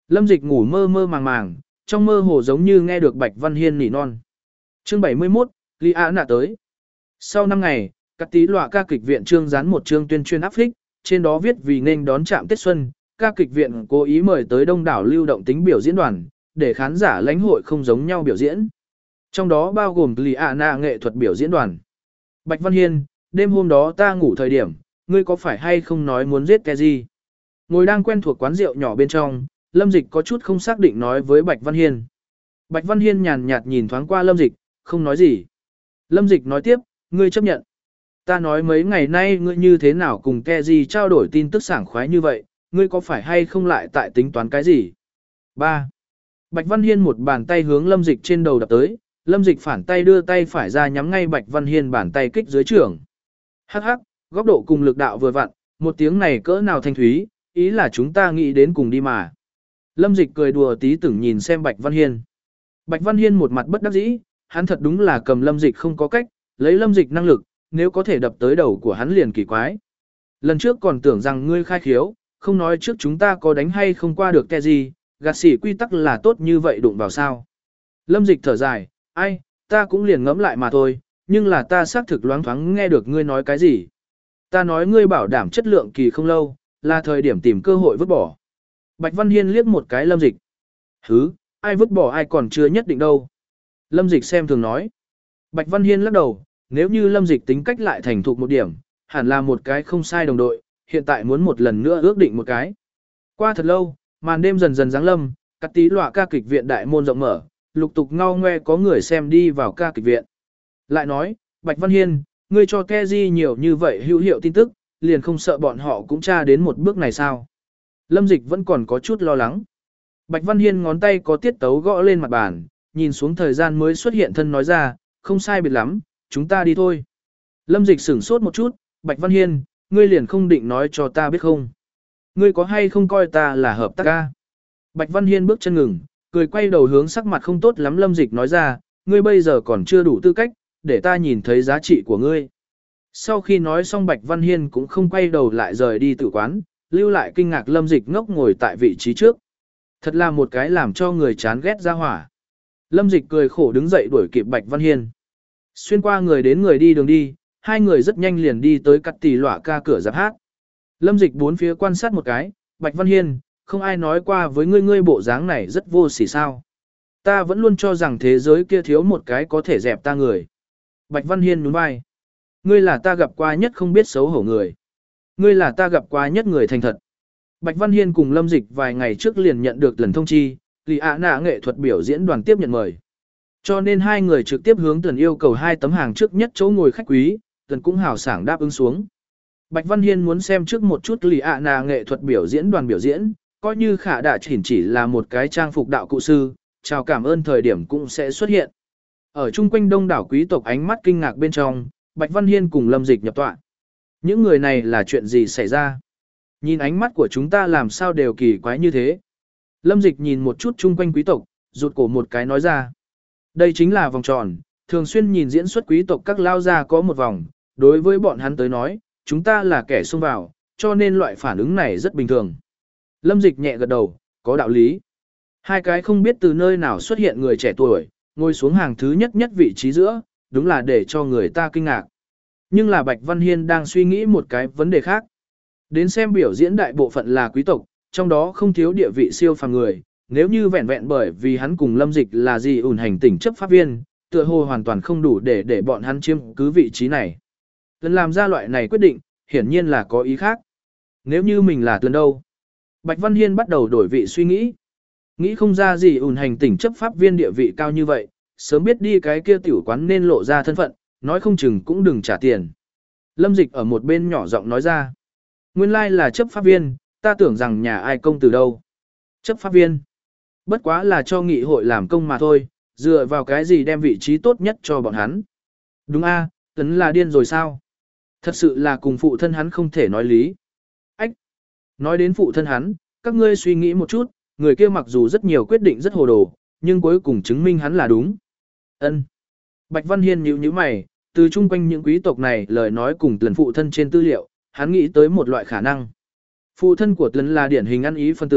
Speaker 1: Lâm Dịch ngủ mơ mơ màng màng, trong mơ hồ giống như nghe được Bạch Văn Hiên nỉ non. Chương bảy mươi mốt, Lý Á nạ tới. Sau năm ngày, các tí lọa ca kịch viện trương dán một chương tuyên truyền áp phích, trên đó viết vì nên đón trạm Tết Xuân, ca kịch viện cố ý mời tới đông đảo lưu động tính biểu diễn đoàn, để khán giả lãnh hội không giống nhau biểu diễn. Trong đó bao gồm Lý Á nạ nghệ thuật biểu diễn đoàn. Bạch Văn Hiên, đêm hôm đó ta ngủ thời điểm, ngươi có phải hay không nói muốn giết cái gì? Ngồi đang quen thuộc quán rượu nhỏ bên trong, Lâm Dịch có chút không xác định nói với Bạch Văn Hiên. Bạch Văn Hiên nhàn nhạt nhìn thoáng qua Lâm Dịch, không nói gì. Lâm Dịch nói tiếp, ngươi chấp nhận. Ta nói mấy ngày nay ngươi như thế nào cùng Keji trao đổi tin tức sảng khoái như vậy, ngươi có phải hay không lại tại tính toán cái gì? ba. Bạch Văn Hiên một bàn tay hướng Lâm Dịch trên đầu đập tới, Lâm Dịch phản tay đưa tay phải ra nhắm ngay Bạch Văn Hiên bàn tay kích dưới trưởng. Hắc hắc, góc độ cùng lực đạo vừa vặn, một tiếng này cỡ nào thanh thúy, ý là chúng ta nghĩ đến cùng đi mà. Lâm Dịch cười đùa tí tưởng nhìn xem Bạch Văn Hiên. Bạch Văn Hiên một mặt bất đắc dĩ, hắn thật đúng là cầm Lâm Dịch không có cách, lấy Lâm Dịch năng lực, nếu có thể đập tới đầu của hắn liền kỳ quái. Lần trước còn tưởng rằng ngươi khai khiếu, không nói trước chúng ta có đánh hay không qua được cái gì, gạt xỉ quy tắc là tốt như vậy đụng vào sao. Lâm Dịch thở dài, ai, ta cũng liền ngẫm lại mà thôi, nhưng là ta xác thực loáng thoáng nghe được ngươi nói cái gì. Ta nói ngươi bảo đảm chất lượng kỳ không lâu, là thời điểm tìm cơ hội vứt bỏ. Bạch Văn Hiên liếc một cái Lâm Dịch. Hứ, ai vứt bỏ ai còn chưa nhất định đâu. Lâm Dịch xem thường nói. Bạch Văn Hiên lắc đầu, nếu như Lâm Dịch tính cách lại thành thục một điểm, hẳn là một cái không sai đồng đội, hiện tại muốn một lần nữa ước định một cái. Qua thật lâu, màn đêm dần dần giáng lâm, các tí lọa ca kịch viện đại môn rộng mở, lục tục ngao ngoe có người xem đi vào ca kịch viện. Lại nói, Bạch Văn Hiên, ngươi cho Keji nhiều như vậy hữu hiệu tin tức, liền không sợ bọn họ cũng tra đến một bước này sao? Lâm Dịch vẫn còn có chút lo lắng. Bạch Văn Hiên ngón tay có tiết tấu gõ lên mặt bàn, nhìn xuống thời gian mới xuất hiện thân nói ra, không sai biệt lắm, chúng ta đi thôi. Lâm Dịch sửng sốt một chút, Bạch Văn Hiên, ngươi liền không định nói cho ta biết không? Ngươi có hay không coi ta là hợp tác ca? Bạch Văn Hiên bước chân ngừng, cười quay đầu hướng sắc mặt không tốt lắm Lâm Dịch nói ra, ngươi bây giờ còn chưa đủ tư cách, để ta nhìn thấy giá trị của ngươi. Sau khi nói xong Bạch Văn Hiên cũng không quay đầu lại rời đi tự quán, lưu lại kinh ngạc Lâm Dịch ngốc ngồi tại vị trí trước. Thật là một cái làm cho người chán ghét ra hỏa. Lâm Dịch cười khổ đứng dậy đuổi kịp Bạch Văn Hiên. Xuyên qua người đến người đi đường đi, hai người rất nhanh liền đi tới cắt tỷ lọa ca cửa giáp hát. Lâm Dịch bốn phía quan sát một cái, Bạch Văn Hiên, không ai nói qua với ngươi ngươi bộ dáng này rất vô sỉ sao. Ta vẫn luôn cho rằng thế giới kia thiếu một cái có thể dẹp ta người. Bạch Văn Hiên nhún vai. Ngươi là ta gặp qua nhất không biết xấu hổ người. Ngươi là ta gặp qua nhất người thành thật. Bạch Văn Hiên cùng Lâm Dịch vài ngày trước liền nhận được lần thông chi, Lý Á nạ nghệ thuật biểu diễn đoàn tiếp nhận mời. Cho nên hai người trực tiếp hướng Tần yêu cầu hai tấm hàng trước nhất chỗ ngồi khách quý, Tần cũng hào sảng đáp ứng xuống. Bạch Văn Hiên muốn xem trước một chút Lý Á nạ nghệ thuật biểu diễn đoàn biểu diễn, coi như Khả Đạ Chỉnh chỉ là một cái trang phục đạo cụ sư, chào cảm ơn thời điểm cũng sẽ xuất hiện. Ở chung quanh đông đảo quý tộc ánh mắt kinh ngạc bên trong, Bạch Văn Hiên cùng Lâm Dịch nhập tọa. Những người này là chuyện gì xảy ra? Nhìn ánh mắt của chúng ta làm sao đều kỳ quái như thế. Lâm Dịch nhìn một chút chung quanh quý tộc, rụt cổ một cái nói ra. Đây chính là vòng tròn, thường xuyên nhìn diễn xuất quý tộc các lao ra có một vòng, đối với bọn hắn tới nói, chúng ta là kẻ xông vào, cho nên loại phản ứng này rất bình thường. Lâm Dịch nhẹ gật đầu, có đạo lý. Hai cái không biết từ nơi nào xuất hiện người trẻ tuổi, ngồi xuống hàng thứ nhất nhất vị trí giữa, đúng là để cho người ta kinh ngạc. Nhưng là Bạch Văn Hiên đang suy nghĩ một cái vấn đề khác. Đến xem biểu diễn đại bộ phận là quý tộc, trong đó không thiếu địa vị siêu phàm người, nếu như vẹn vẹn bởi vì hắn cùng Lâm Dịch là gì ủn hành tỉnh chấp pháp viên, tựa hồ hoàn toàn không đủ để để bọn hắn chiếm cứ vị trí này. Lần làm ra loại này quyết định, hiển nhiên là có ý khác. Nếu như mình là lần đâu? Bạch Văn Hiên bắt đầu đổi vị suy nghĩ. Nghĩ không ra gì ủn hành tỉnh chấp pháp viên địa vị cao như vậy, sớm biết đi cái kia tiểu quán nên lộ ra thân phận, nói không chừng cũng đừng trả tiền. Lâm Dịch ở một bên nhỏ giọng nói ra. Nguyên lai là chấp pháp viên, ta tưởng rằng nhà ai công từ đâu. Chấp pháp viên. Bất quá là cho nghị hội làm công mà thôi, dựa vào cái gì đem vị trí tốt nhất cho bọn hắn. Đúng a, Tấn là điên rồi sao? Thật sự là cùng phụ thân hắn không thể nói lý. Ách! Nói đến phụ thân hắn, các ngươi suy nghĩ một chút, người kia mặc dù rất nhiều quyết định rất hồ đồ, nhưng cuối cùng chứng minh hắn là đúng. Ân. Bạch Văn Hiên nhíu nhíu mày, từ chung quanh những quý tộc này lời nói cùng lần phụ thân trên tư liệu, hắn nghĩ tới một loại khả năng. Phụ thân của Tấn là điển hình ăn ý phân tử,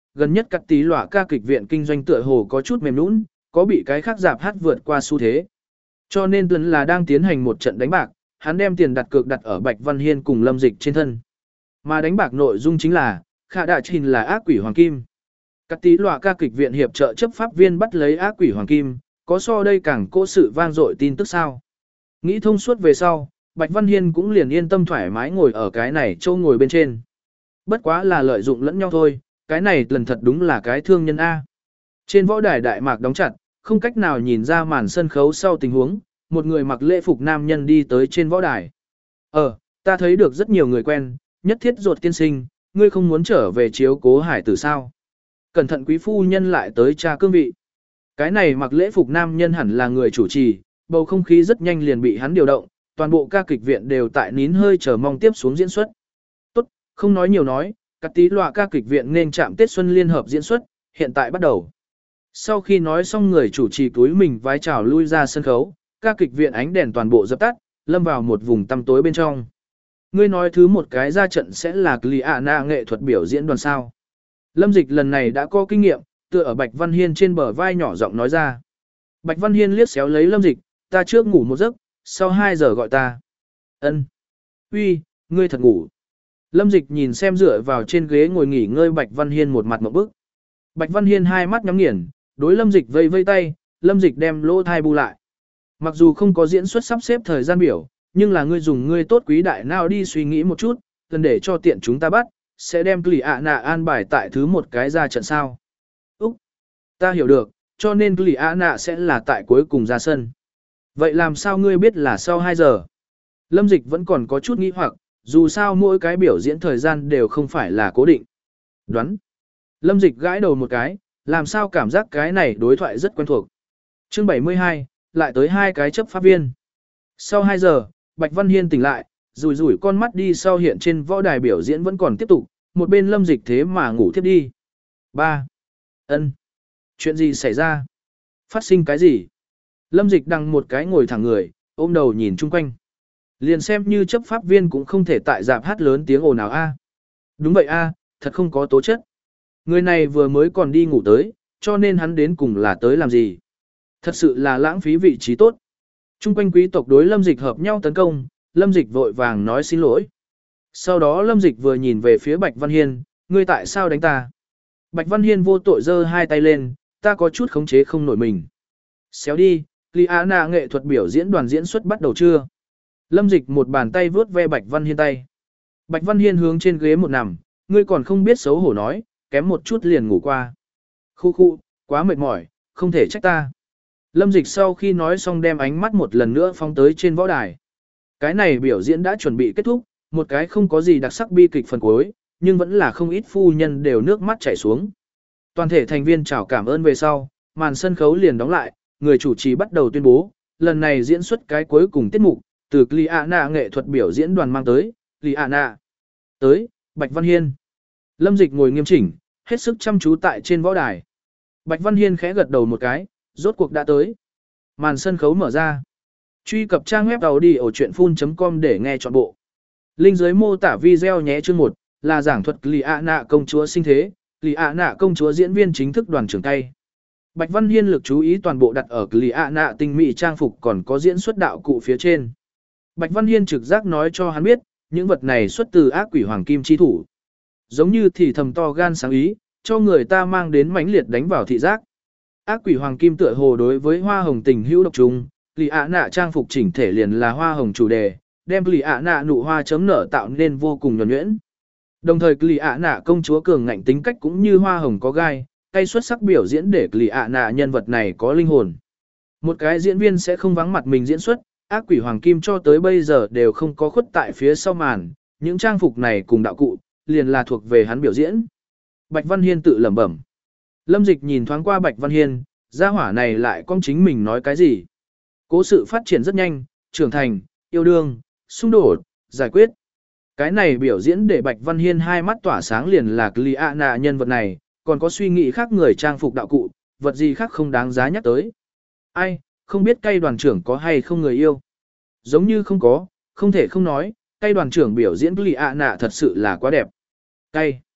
Speaker 1: gần nhất cắt tí lọa ca kịch viện kinh doanh tựa hồ có chút mềm nũng, có bị cái khác giảm hát vượt qua xu thế. Cho nên tuần là đang tiến hành một trận đánh bạc, hắn đem tiền đặt cược đặt ở Bạch Văn Hiên cùng Lâm Dịch trên thân. Mà đánh bạc nội dung chính là, Khả Đạ Trình là ác quỷ hoàng kim. Cắt tí lọa ca kịch viện hiệp trợ chấp pháp viên bắt lấy ác quỷ hoàng kim, có so đây càng cố sự vang dội tin tức sao. Nghĩ thông suốt về sau, Bạch Văn Hiên cũng liền yên tâm thoải mái ngồi ở cái này châu ngồi bên trên. Bất quá là lợi dụng lẫn nhau thôi, cái này lần thật đúng là cái thương nhân A. Trên võ đài đại mạc đóng chặt, không cách nào nhìn ra màn sân khấu sau tình huống, một người mặc lễ phục nam nhân đi tới trên võ đài. Ờ, ta thấy được rất nhiều người quen, nhất thiết ruột tiên sinh, ngươi không muốn trở về chiếu cố hải tử sao. Cẩn thận quý phu nhân lại tới tra cương vị. Cái này mặc lễ phục nam nhân hẳn là người chủ trì, bầu không khí rất nhanh liền bị hắn điều động, toàn bộ ca kịch viện đều tại nín hơi chờ mong tiếp xuống diễn xuất. Tốt, không nói nhiều nói, các tí lọa ca kịch viện nên chạm Tết Xuân Liên Hợp diễn xuất, hiện tại bắt đầu. Sau khi nói xong người chủ trì túi mình vái chào lui ra sân khấu, ca kịch viện ánh đèn toàn bộ dập tắt, lâm vào một vùng tăm tối bên trong. Ngươi nói thứ một cái ra trận sẽ là Gliana nghệ thuật biểu diễn đoàn sao. Lâm Dịch lần này đã có kinh nghiệm, tựa ở Bạch Văn Hiên trên bờ vai nhỏ giọng nói ra. Bạch Văn Hiên liếc xéo lấy Lâm Dịch, ta trước ngủ một giấc, sau hai giờ gọi ta. Ân. Uy, ngươi thật ngủ. Lâm Dịch nhìn xem dựa vào trên ghế ngồi nghỉ ngơi Bạch Văn Hiên một mặt ngộp bức. Bạch Văn Hiên hai mắt nhắm nghiền, đối Lâm Dịch vây vây tay, Lâm Dịch đem lỗ thai bu lại. Mặc dù không có diễn xuất sắp xếp thời gian biểu, nhưng là ngươi dùng ngươi tốt quý đại nào đi suy nghĩ một chút, cần để cho tiện chúng ta bắt, sẽ đem Gliana an bài tại thứ một cái ra trận sao. Úc, ta hiểu được, cho nên Gliana sẽ là tại cuối cùng ra sân. Vậy làm sao ngươi biết là sau hai giờ? Lâm Dịch vẫn còn có chút nghi hoặc, dù sao mỗi cái biểu diễn thời gian đều không phải là cố định. Đoán. Lâm Dịch gãi đầu một cái, làm sao cảm giác cái này đối thoại rất quen thuộc. Chương bảy mươi hai, lại tới hai cái chấp pháp viên. Sau hai giờ, Bạch Văn Hiên tỉnh lại, rủi rủi con mắt đi sau hiện trên võ đài biểu diễn vẫn còn tiếp tục, một bên Lâm Dịch thế mà ngủ thiếp đi. ba. Ân. Chuyện gì xảy ra? Phát sinh cái gì? Lâm Dịch đằng một cái ngồi thẳng người, ôm đầu nhìn chung quanh. Liền xem như chấp pháp viên cũng không thể tại dạp hát lớn tiếng ồn ào a. Đúng vậy a, thật không có tố chất. Người này vừa mới còn đi ngủ tới, cho nên hắn đến cùng là tới làm gì? Thật sự là lãng phí vị trí tốt. Trung quanh quý tộc đối Lâm Dịch hợp nhau tấn công, Lâm Dịch vội vàng nói xin lỗi. Sau đó Lâm Dịch vừa nhìn về phía Bạch Văn Hiên, ngươi tại sao đánh ta? Bạch Văn Hiên vô tội giơ hai tay lên, ta có chút khống chế không nổi mình. Xéo đi, Gliana nghệ thuật biểu diễn đoàn diễn xuất bắt đầu chưa? Lâm Dịch một bàn tay vướt ve Bạch Văn Hiên tay. Bạch Văn Hiên hướng trên ghế một nằm, ngươi còn không biết xấu hổ nói, kém một chút liền ngủ qua. Khu khu, quá mệt mỏi, không thể trách ta. Lâm Dịch sau khi nói xong đem ánh mắt một lần nữa phóng tới trên võ đài. Cái này biểu diễn đã chuẩn bị kết thúc, một cái không có gì đặc sắc bi kịch phần cuối, nhưng vẫn là không ít phu nhân đều nước mắt chảy xuống. Toàn thể thành viên chào cảm ơn về sau, màn sân khấu liền đóng lại, người chủ trì bắt đầu tuyên bố, lần này diễn xuất cái cuối cùng tiết mục, từ Gliana nghệ thuật biểu diễn đoàn mang tới, Gliana. Tới, Bạch Văn Hiên. Lâm Dịch ngồi nghiêm chỉnh, hết sức chăm chú tại trên võ đài. Bạch Văn Hiên khẽ gật đầu một cái, rốt cuộc đã tới. Màn sân khấu mở ra. Truy cập trang web đầu đi ở chuyện phun chấm com để nghe trọn bộ. Link dưới mô tả video nhé. Chương một là giảng thuật Gliana công chúa sinh thế, Gliana công chúa diễn viên chính thức đoàn trưởng tay. Bạch Văn Hiên lực chú ý toàn bộ đặt ở Gliana tinh mỹ trang phục còn có diễn xuất đạo cụ phía trên. Bạch Văn Hiên trực giác nói cho hắn biết, những vật này xuất từ ác quỷ hoàng kim chi thủ. Giống như thì thầm to gan sáng ý, cho người ta mang đến mãnh liệt đánh vào thị giác. Ác quỷ hoàng kim tựa hồ đối với hoa hồng tình hữu độc trùng, Gliana trang phục chỉnh thể liền là hoa hồng chủ đề, đem Gliana nụ hoa chấm nở tạo nên vô cùng nhuần nhuyễn. Đồng thời Gliana công chúa cường ngạnh tính cách cũng như hoa hồng có gai, tay xuất sắc biểu diễn để Gliana nhân vật này có linh hồn. Một cái diễn viên sẽ không vắng mặt mình diễn xuất, ác quỷ hoàng kim cho tới bây giờ đều không có khuất tại phía sau màn, những trang phục này cùng đạo cụ, liền là thuộc về hắn biểu diễn. Bạch Văn Hiên tự lẩm bẩm. Lâm Dịch nhìn thoáng qua Bạch Văn Hiên, gia hỏa này lại con chính mình nói cái gì. Cố sự phát triển rất nhanh, trưởng thành, yêu đương, xung đột, giải quyết. Cái này biểu diễn để Bạch Văn Hiên hai mắt tỏa sáng liền là Gliana nhân vật này, còn có suy nghĩ khác người trang phục đạo cụ, vật gì khác không đáng giá nhắc tới. Ai, không biết cây đoàn trưởng có hay không người yêu. Giống như không có, không thể không nói, cây đoàn trưởng biểu diễn Gliana thật sự là quá đẹp. Cây.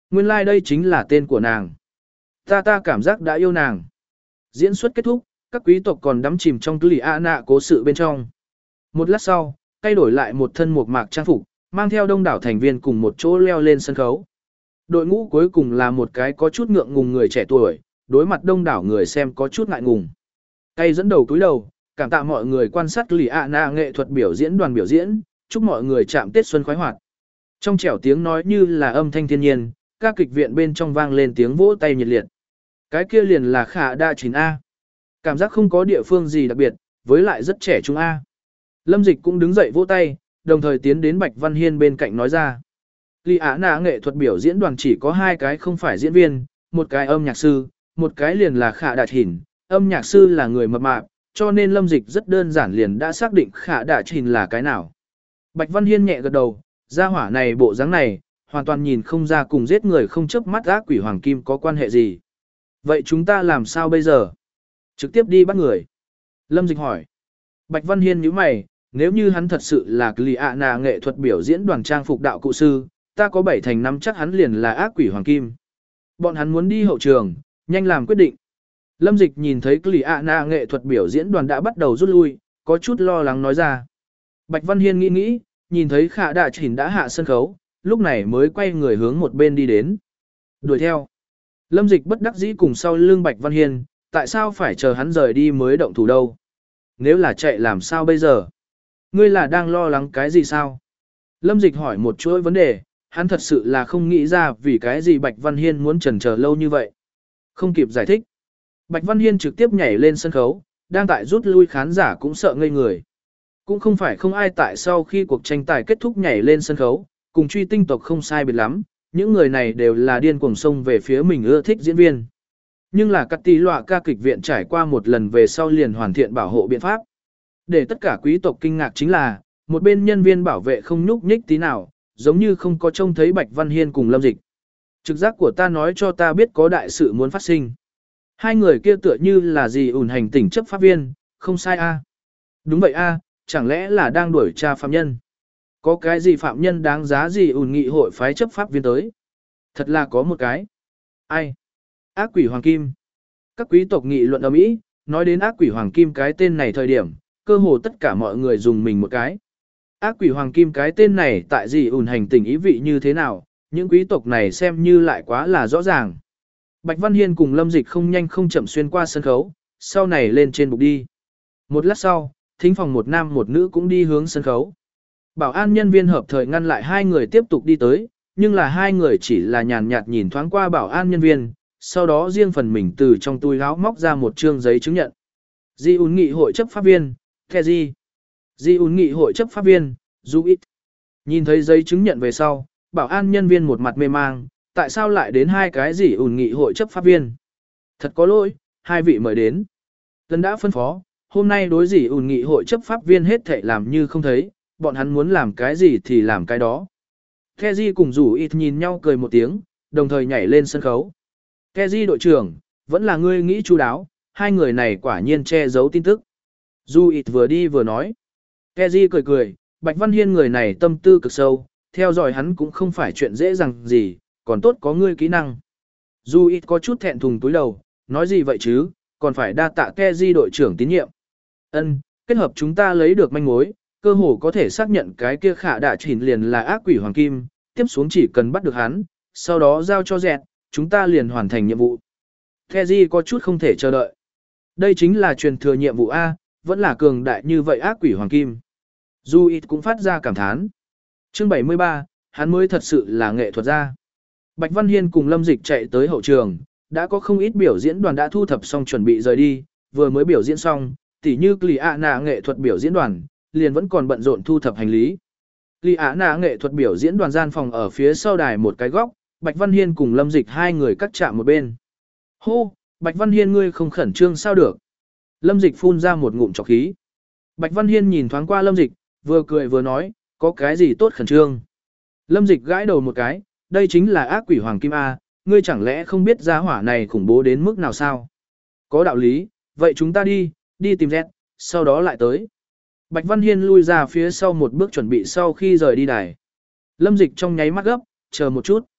Speaker 1: Nguyên lai like đây chính là tên của nàng. Ta ta cảm giác đã yêu nàng. Diễn xuất kết thúc, các quý tộc còn đắm chìm trong lì a nạ cố sự bên trong. Một lát sau, thay đổi lại một thân mộc mạc trang phục, mang theo đông đảo thành viên cùng một chỗ leo lên sân khấu. Đội ngũ cuối cùng là một cái có chút ngượng ngùng người trẻ tuổi, đối mặt đông đảo người xem có chút ngại ngùng. Tay dẫn đầu túi đầu, cảm tạ mọi người quan sát lì a nạ nghệ thuật biểu diễn đoàn biểu diễn, chúc mọi người chạm Tết xuân khoái hoạt. Trong trẻo tiếng nói như là âm thanh thiên nhiên, các kịch viện bên trong vang lên tiếng vỗ tay nhiệt liệt. Cái kia liền là Khả Đa chín A. Cảm giác không có địa phương gì đặc biệt, với lại rất trẻ trung A. Lâm Dịch cũng đứng dậy vỗ tay, đồng thời tiến đến Bạch Văn Hiên bên cạnh nói ra. Lý Á Nạ nghệ thuật biểu diễn đoàn chỉ có hai cái không phải diễn viên, một cái âm nhạc sư, một cái liền là Khả Đa Thìn. Âm nhạc sư là người mập mạp, cho nên Lâm Dịch rất đơn giản liền đã xác định Khả Đa Thìn là cái nào. Bạch Văn Hiên nhẹ gật đầu, gia hỏa này bộ dáng này, hoàn toàn nhìn không ra cùng giết người không chớp mắt ác quỷ hoàng kim có quan hệ gì. Vậy chúng ta làm sao bây giờ? Trực tiếp đi bắt người. Lâm Dịch hỏi. Bạch Văn Hiên nhíu mày, nếu như hắn thật sự là Lý ạ nà nghệ thuật biểu diễn đoàn trang phục đạo cụ sư, ta có bảy thành năm chắc hắn liền là ác quỷ hoàng kim. Bọn hắn muốn đi hậu trường, nhanh làm quyết định. Lâm Dịch nhìn thấy Lý ạ nà nghệ thuật biểu diễn đoàn đã bắt đầu rút lui, có chút lo lắng nói ra. Bạch Văn Hiên nghĩ nghĩ, nhìn thấy Khả Đa Chỉnh đã hạ sân khấu, lúc này mới quay người hướng một bên đi đến. Đuổi theo. Lâm Dịch bất đắc dĩ cùng sau lưng Bạch Văn Hiên, tại sao phải chờ hắn rời đi mới động thủ đâu? Nếu là chạy làm sao bây giờ? Ngươi là đang lo lắng cái gì sao? Lâm Dịch hỏi một chuỗi vấn đề, hắn thật sự là không nghĩ ra vì cái gì Bạch Văn Hiên muốn chần chờ lâu như vậy. Không kịp giải thích. Bạch Văn Hiên trực tiếp nhảy lên sân khấu, đang tại rút lui khán giả cũng sợ ngây người. Cũng không phải không ai tại sau khi cuộc tranh tài kết thúc nhảy lên sân khấu, cùng truy tinh tộc không sai biệt lắm, những người này đều là điên cuồng xông về phía mình ưa thích diễn viên. Nhưng là các tỷ lọa ca kịch viện trải qua một lần về sau liền hoàn thiện bảo hộ biện pháp. Để tất cả quý tộc kinh ngạc chính là, một bên nhân viên bảo vệ không nhúc nhích tí nào, giống như không có trông thấy Bạch Văn Hiên cùng Lâm Dịch. Trực giác của ta nói cho ta biết có đại sự muốn phát sinh. Hai người kia tựa như là gì ủn hành tỉnh chấp pháp viên, không sai a. Đúng vậy a, chẳng lẽ là đang đuổi tra phạm nhân? Có cái gì phạm nhân đáng giá gì ủn nghị hội phái chấp pháp viên tới? Thật là có một cái. Ai? Ác quỷ hoàng kim. Các quý tộc nghị luận ầm ĩ, nói đến ác quỷ hoàng kim cái tên này thời điểm, cơ hồ tất cả mọi người dùng mình một cái. Ác quỷ hoàng kim cái tên này tại gì ủn hành tình ý vị như thế nào, những quý tộc này xem như lại quá là rõ ràng. Bạch Văn Hiên cùng Lâm Dịch không nhanh không chậm xuyên qua sân khấu, sau này lên trên bục đi. Một lát sau, thính phòng một nam một nữ cũng đi hướng sân khấu. Bảo an nhân viên hợp thời ngăn lại hai người tiếp tục đi tới, nhưng là hai người chỉ là nhàn nhạt nhìn thoáng qua bảo an nhân viên, sau đó riêng phần mình từ trong túi áo móc ra một trương giấy chứng nhận. Di ún nghị hội chấp pháp viên, Keji. Di ún nghị hội chấp pháp viên, Zuit. Nhìn thấy giấy chứng nhận về sau, bảo an nhân viên một mặt mê mang, tại sao lại đến hai cái gì ủn nghị hội chấp pháp viên? Thật có lỗi, hai vị mời đến. Lần đã phân phó, hôm nay đối gì ủn nghị hội chấp pháp viên hết thảy làm như không thấy, bọn hắn muốn làm cái gì thì làm cái đó. Keji cùng rủ ít nhìn nhau cười một tiếng, đồng thời nhảy lên sân khấu. Keji đội trưởng, vẫn là ngươi nghĩ chu đáo, hai người này quả nhiên che giấu tin tức. Du ít vừa đi vừa nói. Keji cười cười, Bạch Văn Hiên người này tâm tư cực sâu, theo dõi hắn cũng không phải chuyện dễ dàng gì, còn tốt có ngươi kỹ năng. Du ít có chút thẹn thùng túi đầu, nói gì vậy chứ, còn phải đa tạ Keji đội trưởng tín nhiệm. Ân, kết hợp chúng ta lấy được manh mối, cơ hồ có thể xác nhận cái kia Khả Đa Chỉnh liền là ác quỷ hoàng kim, tiếp xuống chỉ cần bắt được hắn, sau đó giao cho dẹt, chúng ta liền hoàn thành nhiệm vụ. Keji có chút không thể chờ đợi. Đây chính là truyền thừa nhiệm vụ A, vẫn là cường đại như vậy ác quỷ hoàng kim. Du ít cũng phát ra cảm thán. Chương bảy mươi ba, hắn mới thật sự là nghệ thuật gia. Bạch Văn Hiên cùng Lâm Dịch chạy tới hậu trường, đã có không ít biểu diễn đoàn đã thu thập xong chuẩn bị rời đi, vừa mới biểu diễn xong, tỉ như Lý Á Nà nghệ thuật biểu diễn đoàn, liền vẫn còn bận rộn thu thập hành lý. Lý Á Nà nghệ thuật biểu diễn đoàn gian phòng ở phía sau đài một cái góc, Bạch Văn Hiên cùng Lâm Dịch hai người cắt chạm một bên. Hô, Bạch Văn Hiên ngươi không khẩn trương sao được? Lâm Dịch phun ra một ngụm trọc khí. Bạch Văn Hiên nhìn thoáng qua Lâm Dịch, vừa cười vừa nói, có cái gì tốt khẩn trương? Lâm Dịch gãi đầu một cái, đây chính là ác quỷ hoàng kim A, ngươi chẳng lẽ không biết gia hỏa này khủng bố đến mức nào sao? Có đạo lý, vậy chúng ta đi, đi tìm Z, sau đó lại tới. Bạch Văn Hiên lui ra phía sau một bước chuẩn bị sau khi rời đi đài. Lâm Dịch trong nháy mắt gấp, chờ một chút.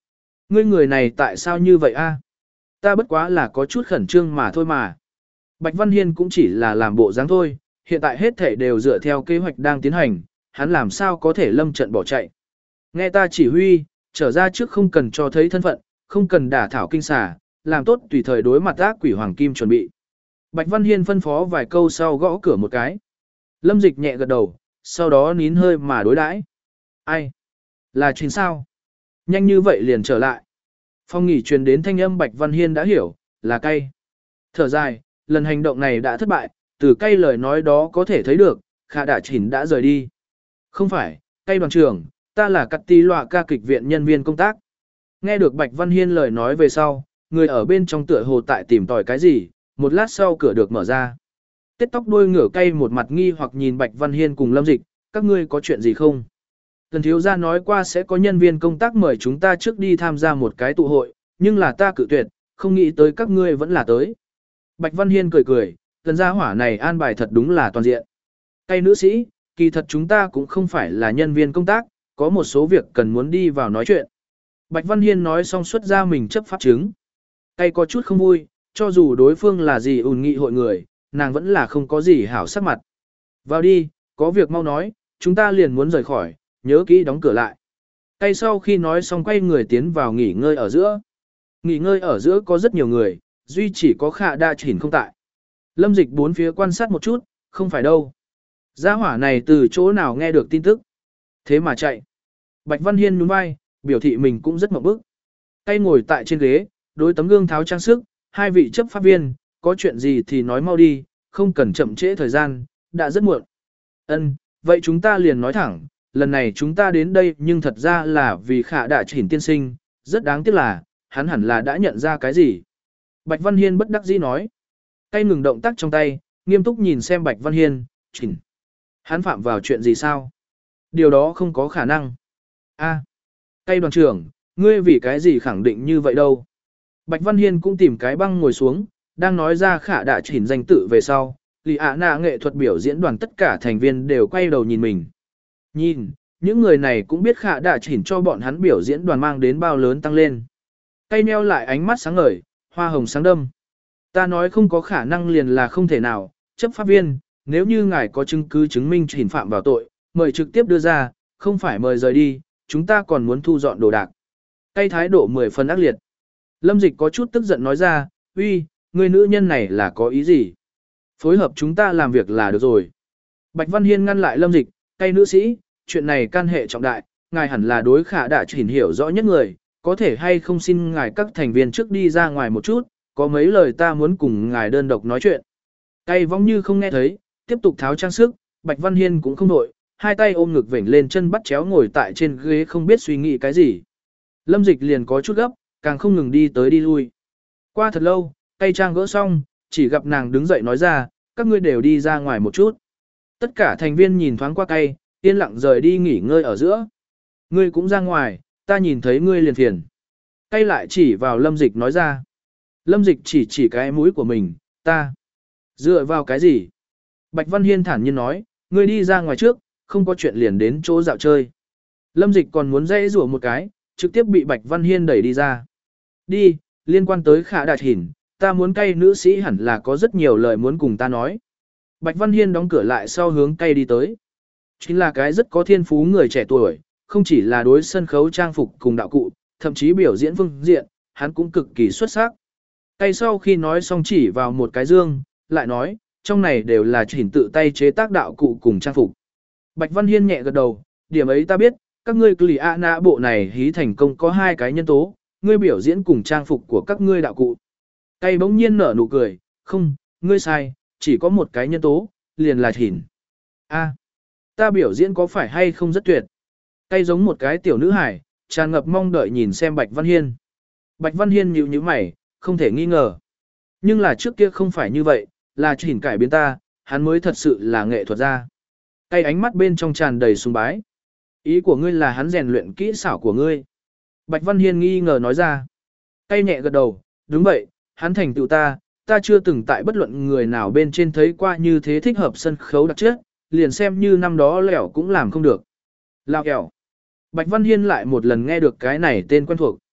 Speaker 1: Ngươi người này tại sao như vậy a? Ta bất quá là có chút khẩn trương mà thôi mà. Bạch Văn Hiên cũng chỉ là làm bộ dáng thôi, hiện tại hết thể đều dựa theo kế hoạch đang tiến hành, hắn làm sao có thể lâm trận bỏ chạy. Nghe ta chỉ huy, trở ra trước không cần cho thấy thân phận, không cần đả thảo kinh xà, làm tốt tùy thời đối mặt ác quỷ hoàng kim chuẩn bị. Bạch Văn Hiên phân phó vài câu sau gõ cửa một cái. Lâm Dịch nhẹ gật đầu, sau đó nín hơi mà đối đãi. Ai? Là chuyện sao? Nhanh như vậy liền trở lại. Phong nghỉ truyền đến thanh âm Bạch Văn Hiên đã hiểu, là cay. Thở dài, lần hành động này đã thất bại, từ cay lời nói đó có thể thấy được, Khả Đả Chỉnh đã rời đi. Không phải, cay đoàn trưởng, ta là cắt tí lọa ca kịch viện nhân viên công tác. Nghe được Bạch Văn Hiên lời nói về sau, người ở bên trong tựa hồ tại tìm tòi cái gì, một lát sau cửa được mở ra. Tết tóc đuôi ngửa cay một mặt nghi hoặc nhìn Bạch Văn Hiên cùng Lâm Dịch, các ngươi có chuyện gì không? Tần thiếu gia nói qua sẽ có nhân viên công tác mời chúng ta trước đi tham gia một cái tụ hội, nhưng là ta cự tuyệt, không nghĩ tới các ngươi vẫn là tới. Bạch Văn Hiên cười cười, tần gia hỏa này an bài thật đúng là toàn diện. Cay nữ sĩ, kỳ thật chúng ta cũng không phải là nhân viên công tác, có một số việc cần muốn đi vào nói chuyện. Bạch Văn Hiên nói xong xuất ra mình chấp pháp chứng. Cay có chút không vui, cho dù đối phương là gì ùn nghị hội người, nàng vẫn là không có gì hảo sắc mặt. Vào đi, có việc mau nói, chúng ta liền muốn rời khỏi, nhớ kỹ đóng cửa lại. Cay sau khi nói xong quay người tiến vào nghỉ ngơi ở giữa. Nghỉ ngơi ở giữa có rất nhiều người, duy chỉ có Khả Đa Chỉnh không tại. Lâm Dịch bốn phía quan sát một chút, không phải đâu. Gia hỏa này từ chỗ nào nghe được tin tức. Thế mà chạy. Bạch Văn Hiên nhún vai, biểu thị mình cũng rất mộng bức. Cay ngồi tại trên ghế, đối tấm gương tháo trang sức, hai vị chấp pháp viên, có chuyện gì thì nói mau đi, không cần chậm trễ thời gian, đã rất muộn. Ân, vậy chúng ta liền nói thẳng, lần này chúng ta đến đây nhưng thật ra là vì Khả Đả Chỉnh tiên sinh, rất đáng tiếc là, hắn hẳn là đã nhận ra cái gì. Bạch Văn Hiên bất đắc dĩ nói. Cay ngừng động tác trong tay, nghiêm túc nhìn xem Bạch Văn Hiên, chỉnh. Hắn phạm vào chuyện gì sao? Điều đó không có khả năng. A, Cay đoàn trưởng, ngươi vì cái gì khẳng định như vậy đâu? Bạch Văn Hiên cũng tìm cái băng ngồi xuống, đang nói ra Khả Đả Chỉnh danh tự về sau, Lý Ạ Nạ nghệ thuật biểu diễn đoàn tất cả thành viên đều quay đầu nhìn mình. Nhìn, những người này cũng biết Khả Đả Chỉnh cho bọn hắn biểu diễn đoàn mang đến bao lớn tăng lên. Cay meo lại ánh mắt sáng ngời, hoa hồng sáng đâm. Ta nói không có khả năng liền là không thể nào, chấp pháp viên, nếu như ngài có chứng cứ chứng minh Chỉnh phạm vào tội, mời trực tiếp đưa ra, không phải mời rời đi, chúng ta còn muốn thu dọn đồ đạc. Cay thái độ mười phần ác liệt. Lâm Dịch có chút tức giận nói ra, uy, người nữ nhân này là có ý gì? Phối hợp chúng ta làm việc là được rồi. Bạch Văn Hiên ngăn lại Lâm Dịch, Cay nữ sĩ, chuyện này can hệ trọng đại, ngài hẳn là đối Khả Đả Chỉnh hiểu rõ nhất người, có thể hay không xin ngài các thành viên trước đi ra ngoài một chút, có mấy lời ta muốn cùng ngài đơn độc nói chuyện. Cay vong như không nghe thấy, tiếp tục tháo trang sức, Bạch Văn Hiên cũng không nội, hai tay ôm ngực vểnh lên chân bắt chéo ngồi tại trên ghế không biết suy nghĩ cái gì. Lâm Dịch liền có chút gấp, càng không ngừng đi tới đi lui. Qua thật lâu, Cay trang gỡ xong, chỉ gặp nàng đứng dậy nói ra, các ngươi đều đi ra ngoài một chút. Tất cả thành viên nhìn thoáng qua Cay, yên lặng rời đi nghỉ ngơi ở giữa. Ngươi cũng ra ngoài, ta nhìn thấy ngươi liền phiền. Cay lại chỉ vào Lâm Dịch nói ra. Lâm Dịch chỉ chỉ cái mũi của mình, ta. Dựa vào cái gì? Bạch Văn Hiên thản nhiên nói, ngươi đi ra ngoài trước, không có chuyện liền đến chỗ dạo chơi. Lâm Dịch còn muốn dãy rủa một cái, trực tiếp bị Bạch Văn Hiên đẩy đi ra. Đi, liên quan tới Khả Đả Chỉnh, ta muốn Cay nữ sĩ hẳn là có rất nhiều lời muốn cùng ta nói. Bạch Văn Hiên đóng cửa lại sau hướng Cay đi tới. Chính là cái rất có thiên phú người trẻ tuổi, không chỉ là đối sân khấu trang phục cùng đạo cụ, thậm chí biểu diễn phương diện, hắn cũng cực kỳ xuất sắc. Cay sau khi nói xong chỉ vào một cái dương, lại nói, trong này đều là Chỉnh tự tay chế tác đạo cụ cùng trang phục. Bạch Văn Hiên nhẹ gật đầu, điểm ấy ta biết, các ngươi Lý A Nạ bộ này hí thành công có hai cái nhân tố, ngươi biểu diễn cùng trang phục của các ngươi đạo cụ. Cay bỗng nhiên nở nụ cười, không, ngươi sai, chỉ có một cái nhân tố, liền là Chỉnh. A, ta biểu diễn có phải hay không rất tuyệt? Cay giống một cái tiểu nữ hải, tràn ngập mong đợi nhìn xem Bạch Văn Hiên. Bạch Văn Hiên nhíu nhíu mày, không thể nghi ngờ. Nhưng là trước kia không phải như vậy, là Chỉnh cải biến ta, hắn mới thật sự là nghệ thuật gia. Cay ánh mắt bên trong tràn đầy sùng bái. Ý của ngươi là hắn rèn luyện kỹ xảo của ngươi. Bạch Văn Hiên nghi ngờ nói ra. Cay nhẹ gật đầu, đúng vậy, hắn thành tựu ta, ta chưa từng tại bất luận người nào bên trên thấy qua như thế thích hợp sân khấu đặc chất, liền xem như năm đó lẻo cũng làm không được. Lao kẹo. Bạch Văn Hiên lại một lần nghe được cái này tên quen thuộc.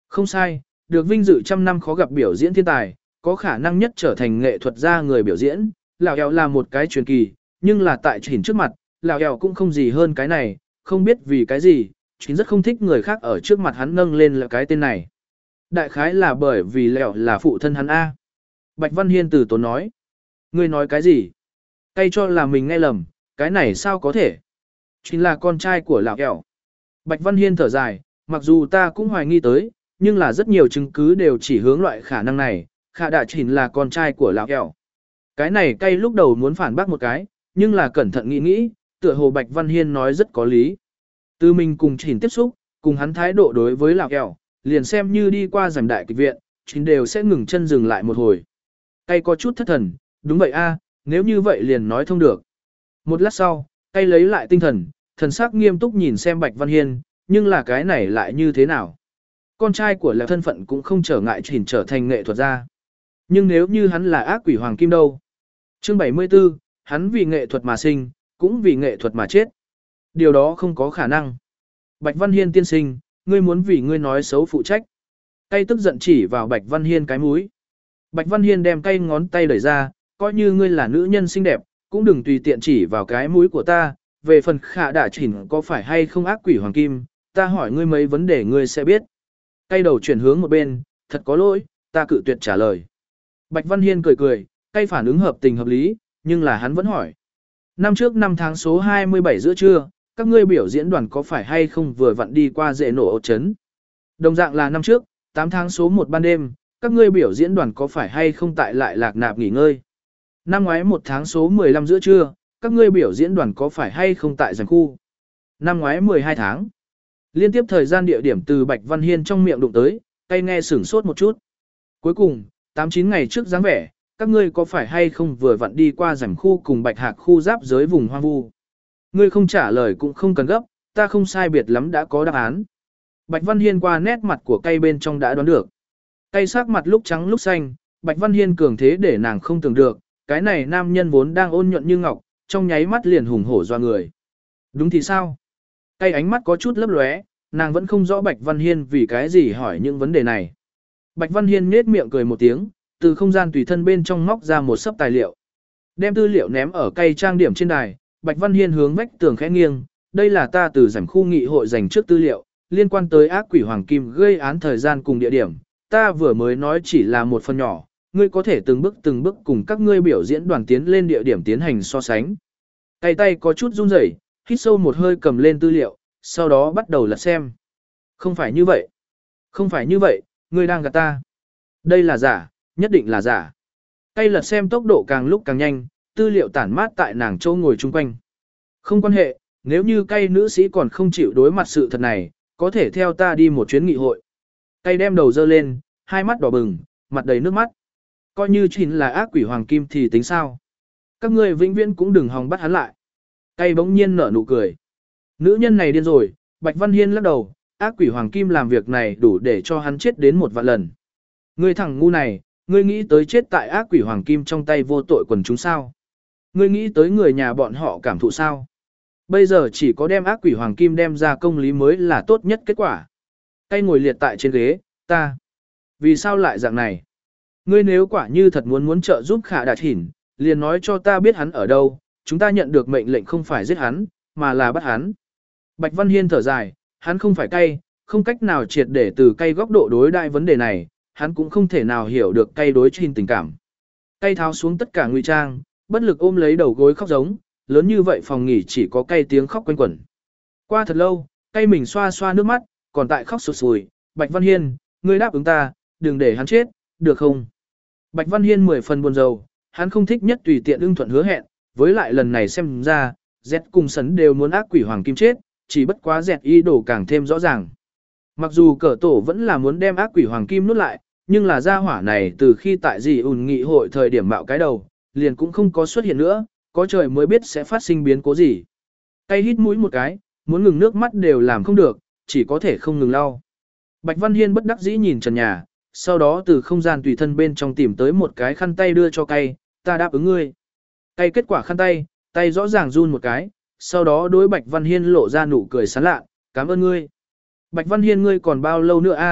Speaker 1: Không sai, được vinh dự trăm năm khó gặp biểu diễn thiên tài, có khả năng nhất trở thành nghệ thuật gia người biểu diễn, Lão Eo là một cái truyền kỳ, nhưng là tại Trình trước mặt, Lão Eo cũng không gì hơn cái này, không biết vì cái gì, Trình rất không thích người khác ở trước mặt hắn nâng lên là cái tên này. Đại khái là bởi vì Lão là phụ thân hắn A. Bạch Văn Hiên từ tốn nói. Ngươi nói cái gì? Cay cho là mình nghe lầm, cái này sao có thể? Chính là con trai của Lão Eo. Bạch Văn Hiên thở dài, mặc dù ta cũng hoài nghi tới, nhưng là rất nhiều chứng cứ đều chỉ hướng loại khả năng này, Khả Đạ Chỉnh là con trai của Lão Eo. Cái này cay lúc đầu muốn phản bác một cái, nhưng là cẩn thận nghĩ nghĩ, tựa hồ Bạch Văn Hiên nói rất có lý. Từ mình cùng Chỉnh tiếp xúc, cùng hắn thái độ đối với Lão Eo, liền xem như đi qua giảng đại kịch viện, Chỉnh đều sẽ ngừng chân dừng lại một hồi. Cay có chút thất thần, đúng vậy a, nếu như vậy liền nói thông được. Một lát sau, Cay lấy lại tinh thần, thần sắc nghiêm túc nhìn xem Bạch Văn Hiên, nhưng là cái này lại như thế nào? Con trai của Lão thân phận cũng không trở ngại Chỉnh trở thành nghệ thuật gia. Nhưng nếu như hắn là ác quỷ hoàng kim đâu? Chương bảy mươi tư, hắn vì nghệ thuật mà sinh, cũng vì nghệ thuật mà chết. Điều đó không có khả năng. Bạch Văn Hiên tiên sinh, ngươi muốn vì ngươi nói xấu phụ trách. Cay tức giận chỉ vào Bạch Văn Hiên cái mũi. Bạch Văn Hiên đem cay ngón tay đẩy ra, coi như ngươi là nữ nhân xinh đẹp, cũng đừng tùy tiện chỉ vào cái mũi của ta. Về phần Khả Đạ Chỉnh có phải hay không ác quỷ hoàng kim, ta hỏi ngươi mấy vấn đề ngươi sẽ biết. Cay đầu chuyển hướng một bên, thật có lỗi, ta cự tuyệt trả lời. Bạch Văn Hiên cười cười, Cay phản ứng hợp tình hợp lý, nhưng là hắn vẫn hỏi. Năm trước năm tháng số hai mươi bảy giữa trưa, các ngươi biểu diễn đoàn có phải hay không vừa vặn đi qua dễ nổ ột chấn? Đồng dạng là năm trước, tám tháng số một ban đêm, các ngươi biểu diễn đoàn có phải hay không tại lại lạc nạp nghỉ ngơi? Năm ngoái một tháng số mười lăm giữa trưa, các ngươi biểu diễn đoàn có phải hay không tại giảng khu? Năm ngoái mười hai tháng. Liên tiếp thời gian địa điểm từ Bạch Văn Hiên trong miệng đụng tới, Cay nghe sửng sốt một chút. Cuối cùng, tám chín ngày trước dáng vẻ, các ngươi có phải hay không vừa vặn đi qua giảng khu cùng Bạch Hạc khu giáp giới vùng hoang vu? Ngươi không trả lời cũng không cần gấp, ta không sai biệt lắm đã có đáp án. Bạch Văn Hiên qua nét mặt của Cay bên trong đã đoán được. Cay sắc mặt lúc trắng lúc xanh, Bạch Văn Hiên cường thế để nàng không tưởng được, cái này nam nhân vốn đang ôn nhuận như ngọc, trong nháy mắt liền hùng hổ doa người. Đúng thì sao? Cay ánh mắt có chút lấp lóe, nàng vẫn không rõ Bạch Văn Hiên vì cái gì hỏi những vấn đề này. Bạch Văn Hiên nhếch miệng cười một tiếng, từ không gian tùy thân bên trong móc ra một sấp tài liệu. Đem tư liệu ném ở Cay trang điểm trên đài, Bạch Văn Hiên hướng vách tường khẽ nghiêng, đây là ta từ giảng khu nghị hội dành trước tư liệu, liên quan tới ác quỷ hoàng kim gây án thời gian cùng địa điểm, ta vừa mới nói chỉ là một phần nhỏ, ngươi có thể từng bước từng bước cùng các ngươi biểu diễn đoàn tiến lên địa điểm tiến hành so sánh. Cay tay có chút run rẩy, hít sâu một hơi cầm lên tư liệu, sau đó bắt đầu lật xem. Không phải như vậy. Không phải như vậy, ngươi đang gạt ta. Đây là giả, nhất định là giả. Cay lật xem tốc độ càng lúc càng nhanh, tư liệu tản mát tại nàng châu ngồi chung quanh. Không quan hệ, nếu như Cay nữ sĩ còn không chịu đối mặt sự thật này, có thể theo ta đi một chuyến nghị hội. Cay đem đầu dơ lên, hai mắt đỏ bừng, mặt đầy nước mắt. Coi như chính là ác quỷ hoàng kim thì tính sao? Các ngươi vĩnh viễn cũng đừng hòng bắt hắn lại. Cay bỗng nhiên nở nụ cười. Nữ nhân này điên rồi, Bạch Văn Hiên lắc đầu, ác quỷ hoàng kim làm việc này đủ để cho hắn chết đến một vạn lần. Ngươi thằng ngu này, ngươi nghĩ tới chết tại ác quỷ hoàng kim trong tay vô tội quần chúng sao? Ngươi nghĩ tới người nhà bọn họ cảm thụ sao? Bây giờ chỉ có đem ác quỷ hoàng kim đem ra công lý mới là tốt nhất kết quả. Cay ngồi liệt tại trên ghế, ta. Vì sao lại dạng này? Ngươi nếu quả như thật muốn muốn trợ giúp Khả Đạ Chỉnh, liền nói cho ta biết hắn ở đâu, chúng ta nhận được mệnh lệnh không phải giết hắn, mà là bắt hắn. Bạch Văn Hiên thở dài, hắn không phải Cay, không cách nào triệt để từ Cay góc độ đối đại vấn đề này, hắn cũng không thể nào hiểu được Cay đối Chỉnh tình cảm. Cay tháo xuống tất cả ngụy trang, bất lực ôm lấy đầu gối khóc giống, lớn như vậy phòng nghỉ chỉ có Cay tiếng khóc quanh quẩn. Qua thật lâu, Cay mình xoa xoa nước mắt, còn tại khóc sụt sùi, Bạch Văn Hiên, ngươi đáp ứng ta, đừng để hắn chết, được không? Bạch Văn Hiên mười phần buồn rầu, hắn không thích nhất tùy tiện ưng thuận hứa hẹn, với lại lần này xem ra, Z cùng Sấn đều muốn ác quỷ hoàng kim chết, chỉ bất quá Z ý đồ càng thêm rõ ràng. Mặc dù cờ tổ vẫn là muốn đem ác quỷ hoàng kim nuốt lại, nhưng là gia hỏa này từ khi tại gì ùn nghị hội thời điểm bạo cái đầu, liền cũng không có xuất hiện nữa, có trời mới biết sẽ phát sinh biến cố gì. Cay hít mũi một cái, muốn ngừng nước mắt đều làm không được, chỉ có thể không ngừng lau. Bạch Văn Hiên bất đắc dĩ nhìn trần nhà, sau đó từ không gian tùy thân bên trong tìm tới một cái khăn tay đưa cho Cay, ta đáp ứng ngươi. Cay kết quả khăn tay, tay rõ ràng run một cái, sau đó đối Bạch Văn Hiên lộ ra nụ cười sán lạ, cảm ơn ngươi. Bạch Văn Hiên ngươi còn bao lâu nữa a?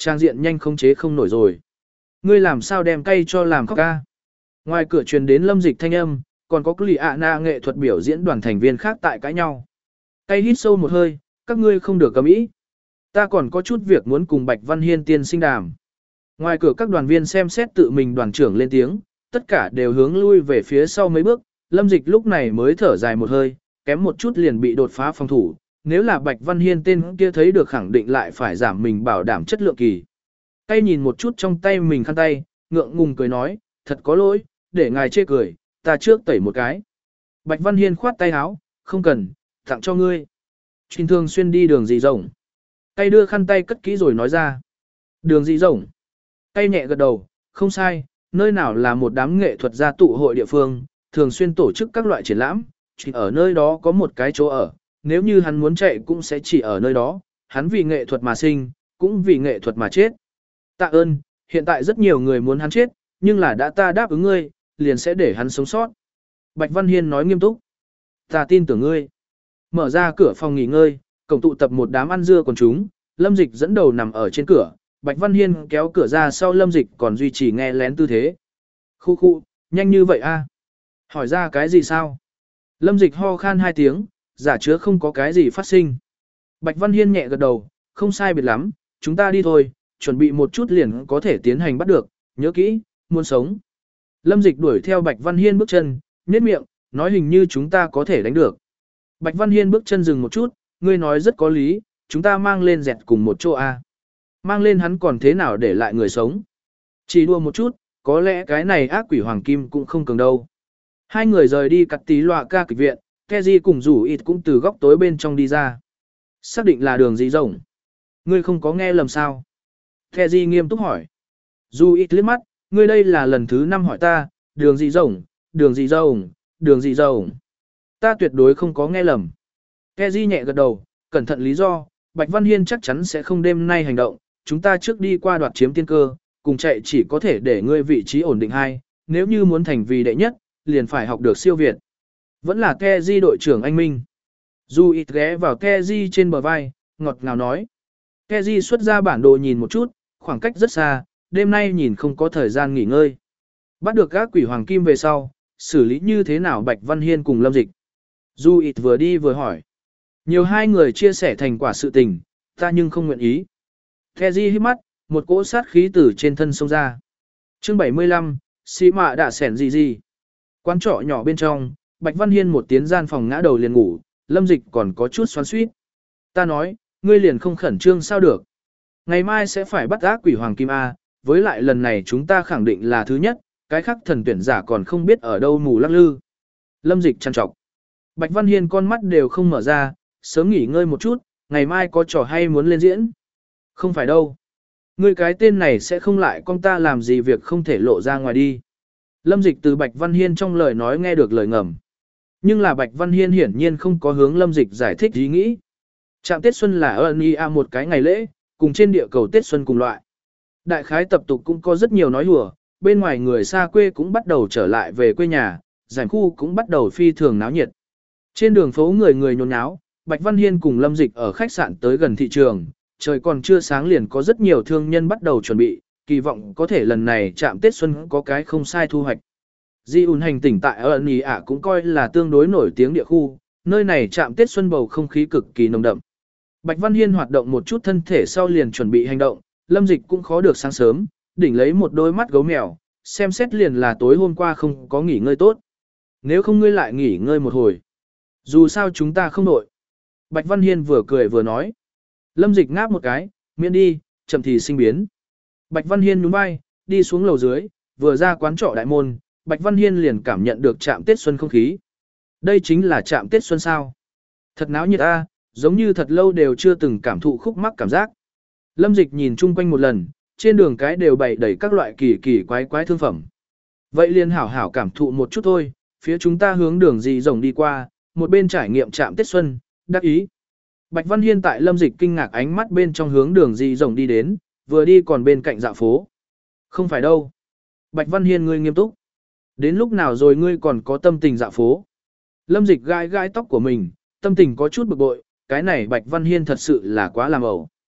Speaker 1: Trang diện nhanh không chế không nổi rồi. Ngươi làm sao đem cay cho làm khóc ca? Ngoài cửa truyền đến Lâm Dịch thanh âm, còn có Lì ạ na nghệ thuật biểu diễn đoàn thành viên khác tại cãi nhau. Cay hít sâu một hơi, các ngươi không được cầm ý. Ta còn có chút việc muốn cùng Bạch Văn Hiên tiên sinh đàm. Ngoài cửa các đoàn viên xem xét tự mình đoàn trưởng lên tiếng, tất cả đều hướng lui về phía sau mấy bước, Lâm Dịch lúc này mới thở dài một hơi, kém một chút liền bị đột phá phòng thủ, nếu là Bạch Văn Hiên tên kia thấy được khẳng định lại phải giảm mình bảo đảm chất lượng kỳ. Tay nhìn một chút trong tay mình khăn tay, ngượng ngùng cười nói, thật có lỗi, để ngài chê cười, ta trước tẩy một cái. Bạch Văn Hiên khoát tay áo, không cần, tặng cho ngươi. Trình thường xuyên đi đường gì rộng. Tay đưa khăn tay cất kỹ rồi nói ra. Đường gì rộng. Tay nhẹ gật đầu, không sai, nơi nào là một đám nghệ thuật gia tụ hội địa phương, thường xuyên tổ chức các loại triển lãm, chỉ ở nơi đó có một cái chỗ ở, nếu như hắn muốn chạy cũng sẽ chỉ ở nơi đó, hắn vì nghệ thuật mà sinh, cũng vì nghệ thuật mà chết. Tạ ơn, hiện tại rất nhiều người muốn hắn chết, nhưng là đã ta đáp ứng ngươi, liền sẽ để hắn sống sót. Bạch Văn Hiên nói nghiêm túc. Ta tin tưởng ngươi. Mở ra cửa phòng nghỉ ngơi, cổng tụ tập một đám ăn dưa quần chúng, Lâm Dịch dẫn đầu nằm ở trên cửa, Bạch Văn Hiên kéo cửa ra sau Lâm Dịch còn duy trì nghe lén tư thế. Khu khu, nhanh như vậy a? Hỏi ra cái gì sao? Lâm Dịch ho khan hai tiếng, giả chứa không có cái gì phát sinh. Bạch Văn Hiên nhẹ gật đầu, không sai biệt lắm, chúng ta đi thôi, chuẩn bị một chút liền có thể tiến hành bắt được, nhớ kỹ, muốn sống. Lâm Dịch đuổi theo Bạch Văn Hiên bước chân, nhếch miệng, nói hình như chúng ta có thể đánh được. Bạch Văn Hiên bước chân dừng một chút, ngươi nói rất có lý, chúng ta mang lên dẹt cùng một chỗ a. Mang lên hắn còn thế nào để lại người sống. Chỉ đua một chút, có lẽ cái này ác quỷ hoàng kim cũng không cường đâu. Hai người rời đi cắt tí loạ ca kịch viện, Keji cùng rủ ít cũng từ góc tối bên trong đi ra. Xác định là đường gì rộng. Ngươi không có nghe lầm sao? Keji nghiêm túc hỏi. Dù ít liếc mắt, ngươi đây là lần thứ năm hỏi ta, đường gì rộng, đường gì rộng, đường gì rộng. Ta tuyệt đối không có nghe lầm. Keji nhẹ gật đầu, cẩn thận lý do, Bạch Văn Hiên chắc chắn sẽ không đêm nay hành động, chúng ta trước đi qua đoạt chiếm tiên cơ, cùng chạy chỉ có thể để ngươi vị trí ổn định hai, nếu như muốn thành vì đệ nhất, liền phải học được siêu việt. Vẫn là Keji đội trưởng anh Minh. Dù ít ghé vào Keji trên bờ vai, ngọt ngào nói. Keji xuất ra bản đồ nhìn một chút, khoảng cách rất xa, đêm nay nhìn không có thời gian nghỉ ngơi. Bắt được các quỷ hoàng kim về sau, xử lý như thế nào Bạch Văn Hiên cùng Lâm Dịch. Dù ít vừa đi vừa hỏi. Nhiều hai người chia sẻ thành quả sự tình, ta nhưng không nguyện ý. Keji hít mắt, một cỗ sát khí từ trên thân xông ra. Chương bảy mươi lăm, xì mạ đã sẻn gì gì. Quán trọ nhỏ bên trong, Bạch Văn Hiên một tiến gian phòng ngã đầu liền ngủ, Lâm Dịch còn có chút xoắn xuýt. Ta nói, ngươi liền không khẩn trương sao được. Ngày mai sẽ phải bắt ác quỷ hoàng kim A, với lại lần này chúng ta khẳng định là thứ nhất, cái khác thần tuyển giả còn không biết ở đâu mù lắc lư. Lâm Dịch trằn trọc. Bạch Văn Hiên con mắt đều không mở ra, sớm nghỉ ngơi một chút, ngày mai có trò hay muốn lên diễn. Không phải đâu. Ngươi cái tên này sẽ không lại con ta làm gì việc không thể lộ ra ngoài đi. Lâm Dịch từ Bạch Văn Hiên trong lời nói nghe được lời ngầm. Nhưng là Bạch Văn Hiên hiển nhiên không có hướng Lâm Dịch giải thích ý nghĩ. Trạm Tết Xuân là ơn ý a một cái ngày lễ, cùng trên địa cầu Tết Xuân cùng loại. Đại khái tập tục cũng có rất nhiều nói hùa, bên ngoài người xa quê cũng bắt đầu trở lại về quê nhà, giảng khu cũng bắt đầu phi thường náo nhiệt. Trên đường phố người người nhốn nháo, Bạch Văn Hiên cùng Lâm Dịch ở khách sạn tới gần thị trường, trời còn chưa sáng liền có rất nhiều thương nhân bắt đầu chuẩn bị, kỳ vọng có thể lần này Trạm Tết Xuân có cái không sai thu hoạch. Di ùn hành tỉnh tại ơn ý ạ cũng coi là tương đối nổi tiếng địa khu, nơi này Trạm Tết Xuân bầu không khí cực kỳ nồng đậm. Bạch Văn Hiên hoạt động một chút thân thể sau liền chuẩn bị hành động, Lâm Dịch cũng khó được sáng sớm, đỉnh lấy một đôi mắt gấu mèo, xem xét liền là tối hôm qua không có nghỉ ngơi tốt. Nếu không ngươi lại nghỉ ngơi một hồi. Dù sao chúng ta không nội. Bạch Văn Hiên vừa cười vừa nói. Lâm Dịch ngáp một cái, miễn đi, chậm thì sinh biến. Bạch Văn Hiên nhún vai, đi xuống lầu dưới, vừa ra quán trọ đại môn, Bạch Văn Hiên liền cảm nhận được Trạm Tết Xuân không khí. Đây chính là Trạm Tết Xuân sao? Thật náo nhiệt a, giống như thật lâu đều chưa từng cảm thụ khúc mắc cảm giác. Lâm Dịch nhìn chung quanh một lần, trên đường cái đều bày đầy các loại kỳ kỳ quái quái thương phẩm. Vậy liền hảo hảo cảm thụ một chút thôi, phía chúng ta hướng đường gì rồng đi qua, một bên trải nghiệm Trạm Tết Xuân, đắc ý. Bạch Văn Hiên tại Lâm Dịch kinh ngạc ánh mắt bên trong hướng đường gì rồng đi đến, vừa đi còn bên cạnh dạo phố. Không phải đâu. Bạch Văn Hiên ngươi nghiêm túc. Đến lúc nào rồi ngươi còn có tâm tình dạo phố. Lâm Dịch gai gai tóc của mình, tâm tình có chút bực bội, cái này Bạch Văn Hiên thật sự là quá làm ẩu.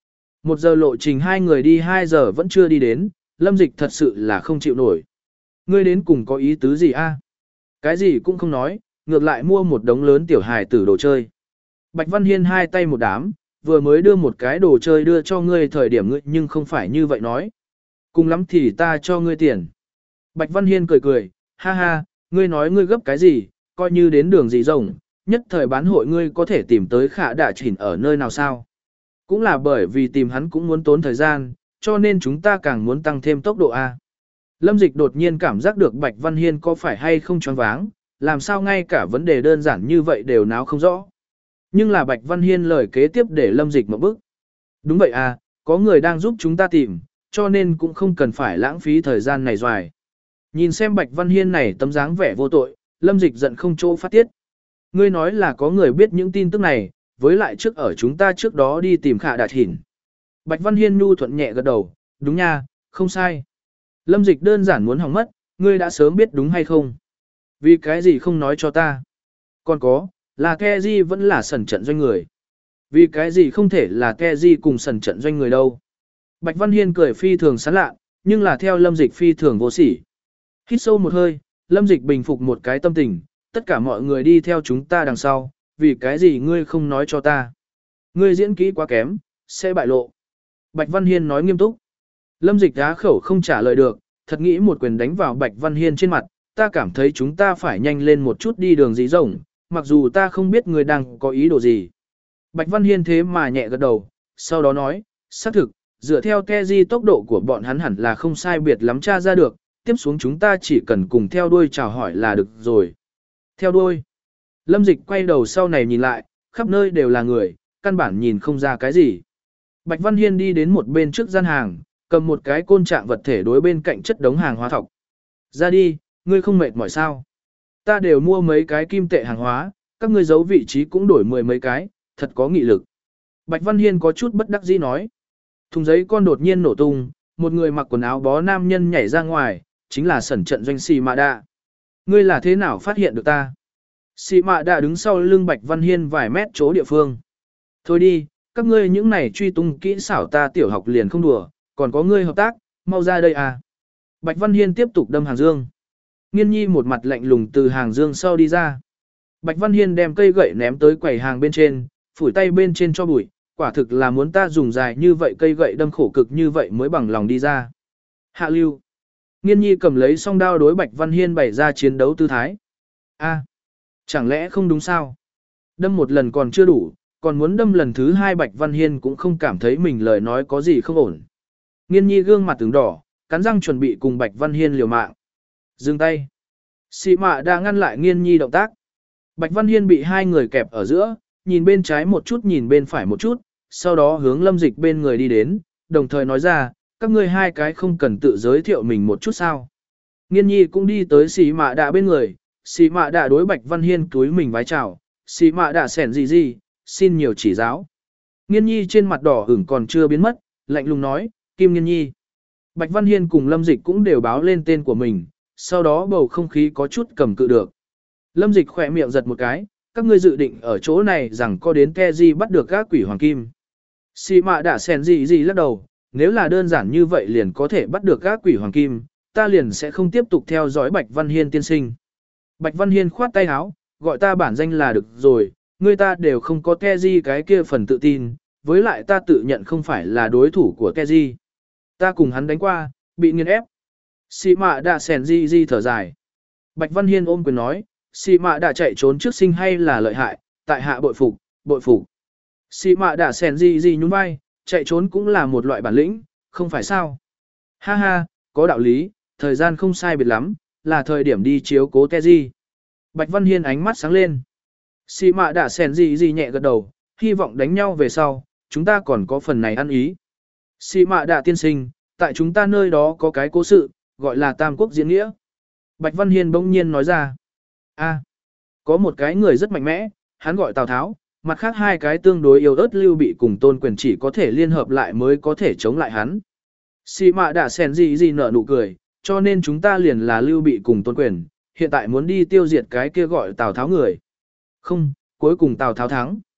Speaker 1: Một giờ lộ trình hai người đi hai giờ vẫn chưa đi đến, Lâm Dịch thật sự là không chịu nổi. Ngươi đến cùng có ý tứ gì a? Cái gì cũng không nói, ngược lại mua một đống lớn tiểu hài tử đồ chơi. Bạch Văn Hiên hai tay một đám, vừa mới đưa một cái đồ chơi đưa cho ngươi thời điểm ngươi nhưng không phải như vậy nói. Cùng lắm thì ta cho ngươi tiền. Bạch Văn Hiên cười cười, ha ha, ngươi nói ngươi gấp cái gì, coi như đến đường gì rồng, nhất thời bán hội ngươi có thể tìm tới Khả Đạ Chỉnh ở nơi nào sao. Cũng là bởi vì tìm hắn cũng muốn tốn thời gian, cho nên chúng ta càng muốn tăng thêm tốc độ A. Lâm Dịch đột nhiên cảm giác được Bạch Văn Hiên có phải hay không choáng váng, làm sao ngay cả vấn đề đơn giản như vậy đều náo không rõ. Nhưng là Bạch Văn Hiên lời kế tiếp để Lâm Dịch một bức. Đúng vậy à, có người đang giúp chúng ta tìm, cho nên cũng không cần phải lãng phí thời gian này doài. Nhìn xem Bạch Văn Hiên này tấm dáng vẻ vô tội, Lâm Dịch giận không chỗ phát tiết. Ngươi nói là có người biết những tin tức này, với lại trước ở chúng ta trước đó đi tìm Khả Đạt Hỉn. Bạch Văn Hiên nhu thuận nhẹ gật đầu, đúng nha, không sai. Lâm Dịch đơn giản muốn hỏng mất, ngươi đã sớm biết đúng hay không? Vì cái gì không nói cho ta? Còn có, là Keji vẫn là sần trận doanh người. Vì cái gì không thể là Keji cùng sần trận doanh người đâu? Bạch Văn Hiên cười phi thường sán lạ, nhưng là theo Lâm Dịch phi thường vô sỉ. Hít sâu một hơi, Lâm Dịch bình phục một cái tâm tình, tất cả mọi người đi theo chúng ta đằng sau, vì cái gì ngươi không nói cho ta? Ngươi diễn kỹ quá kém, sẽ bại lộ. Bạch Văn Hiên nói nghiêm túc. Lâm Dịch á khẩu không trả lời được, thật nghĩ một quyền đánh vào Bạch Văn Hiên trên mặt, ta cảm thấy chúng ta phải nhanh lên một chút đi đường dí rồng, mặc dù ta không biết người đang có ý đồ gì. Bạch Văn Hiên thế mà nhẹ gật đầu, sau đó nói, xác thực, dựa theo Keji tốc độ của bọn hắn hẳn là không sai biệt lắm tra ra được, tiếp xuống chúng ta chỉ cần cùng theo đuôi chào hỏi là được rồi. Theo đuôi. Lâm Dịch quay đầu sau này nhìn lại, khắp nơi đều là người, căn bản nhìn không ra cái gì. Bạch Văn Hiên đi đến một bên trước gian hàng, cầm một cái côn trạng vật thể đối bên cạnh chất đống hàng hóa thọc. Ra đi, ngươi không mệt mỏi sao? Ta đều mua mấy cái kim tệ hàng hóa, các ngươi giấu vị trí cũng đổi mười mấy cái, thật có nghị lực. Bạch Văn Hiên có chút bất đắc dĩ nói. Thùng giấy con đột nhiên nổ tung, một người mặc quần áo bó nam nhân nhảy ra ngoài, chính là sẩn trận doanh Sì Mạ Đạ. Ngươi là thế nào phát hiện được ta? Sì Mạ Đạ đứng sau lưng Bạch Văn Hiên vài mét chỗ địa phương. Thôi đi, các ngươi những này truy tung kỹ xảo ta tiểu học liền không đùa, còn có ngươi hợp tác, mau ra đây à. Bạch Văn Hiên tiếp tục đâm hàng dương. Nghiên nhi một mặt lạnh lùng từ hàng dương sau đi ra. Bạch Văn Hiên đem cây gậy ném tới quầy hàng bên trên, phủi tay bên trên cho bụi, quả thực là muốn ta dùng dài như vậy cây gậy đâm khổ cực như vậy mới bằng lòng đi ra. Hạ lưu. Nghiên nhi cầm lấy song đao đối Bạch Văn Hiên bày ra chiến đấu tư thái. A, chẳng lẽ không đúng sao? Đâm một lần còn chưa đủ, còn muốn đâm lần thứ hai Bạch Văn Hiên cũng không cảm thấy mình lời nói có gì không ổn. Nghiên nhi gương mặt tướng đỏ, cắn răng chuẩn bị cùng Bạch Văn Hiên liều mạng. Dừng tay. Sì Mạ Đạ ngăn lại Nghiên nhi động tác. Bạch Văn Hiên bị hai người kẹp ở giữa, nhìn bên trái một chút nhìn bên phải một chút, sau đó hướng Lâm Dịch bên người đi đến, đồng thời nói ra, các ngươi hai cái không cần tự giới thiệu mình một chút sao. Nghiên nhi cũng đi tới Sì Mạ Đạ bên người, Sì Mạ Đạ đối Bạch Văn Hiên túi mình vái chào, Sì Mạ Đạ sẻn gì gì, xin nhiều chỉ giáo. Nghiên nhi trên mặt đỏ ửng còn chưa biến mất, lạnh lùng nói, Kim Nghiên nhi. Bạch Văn Hiên cùng Lâm Dịch cũng đều báo lên tên của mình, sau đó bầu không khí có chút cầm cự được. Lâm Dịch khỏe miệng giật một cái, các ngươi dự định ở chỗ này rằng có đến Keji bắt được các quỷ hoàng kim. Sì Mạ Đạ sẻn gì gì lắc đầu, nếu là đơn giản như vậy liền có thể bắt được các quỷ hoàng kim, ta liền sẽ không tiếp tục theo dõi Bạch Văn Hiên tiên sinh. Bạch Văn Hiên khoát tay áo, gọi ta bản danh là được rồi, người ta đều không có Keji cái kia phần tự tin, với lại ta tự nhận không phải là đối thủ của Keji. Ta cùng hắn đánh qua, bị nghiền ép. Sì Mạ Đạ sẻn gì gì thở dài. Bạch Văn Hiên ôm quyền nói, Sì Mạ Đạ chạy trốn trước sinh hay là lợi hại, tại hạ bội phục, bội phục. Sì Mạ Đạ sẻn gì gì nhún vai, chạy trốn cũng là một loại bản lĩnh, không phải sao? Ha ha, có đạo lý, thời gian không sai biệt lắm, là thời điểm đi chiếu cố Keji. Bạch Văn Hiên ánh mắt sáng lên. Sì Mạ Đạ sẻn gì gì nhẹ gật đầu, hy vọng đánh nhau về sau, chúng ta còn có phần này ăn ý. Sì Mạ Đạ tiên sinh, tại chúng ta nơi đó có cái cố sự, gọi là Tam Quốc diễn nghĩa. Bạch Văn Hiên bỗng nhiên nói ra. A, có một cái người rất mạnh mẽ, hắn gọi Tào Tháo, mặt khác hai cái tương đối yếu ớt Lưu Bị cùng Tôn Quyền chỉ có thể liên hợp lại mới có thể chống lại hắn. Sì Mạ Đạ sẻn gì gì nở nụ cười, cho nên chúng ta liền là Lưu Bị cùng Tôn Quyền, hiện tại muốn đi tiêu diệt cái kia gọi Tào Tháo người. Không, cuối cùng Tào Tháo thắng.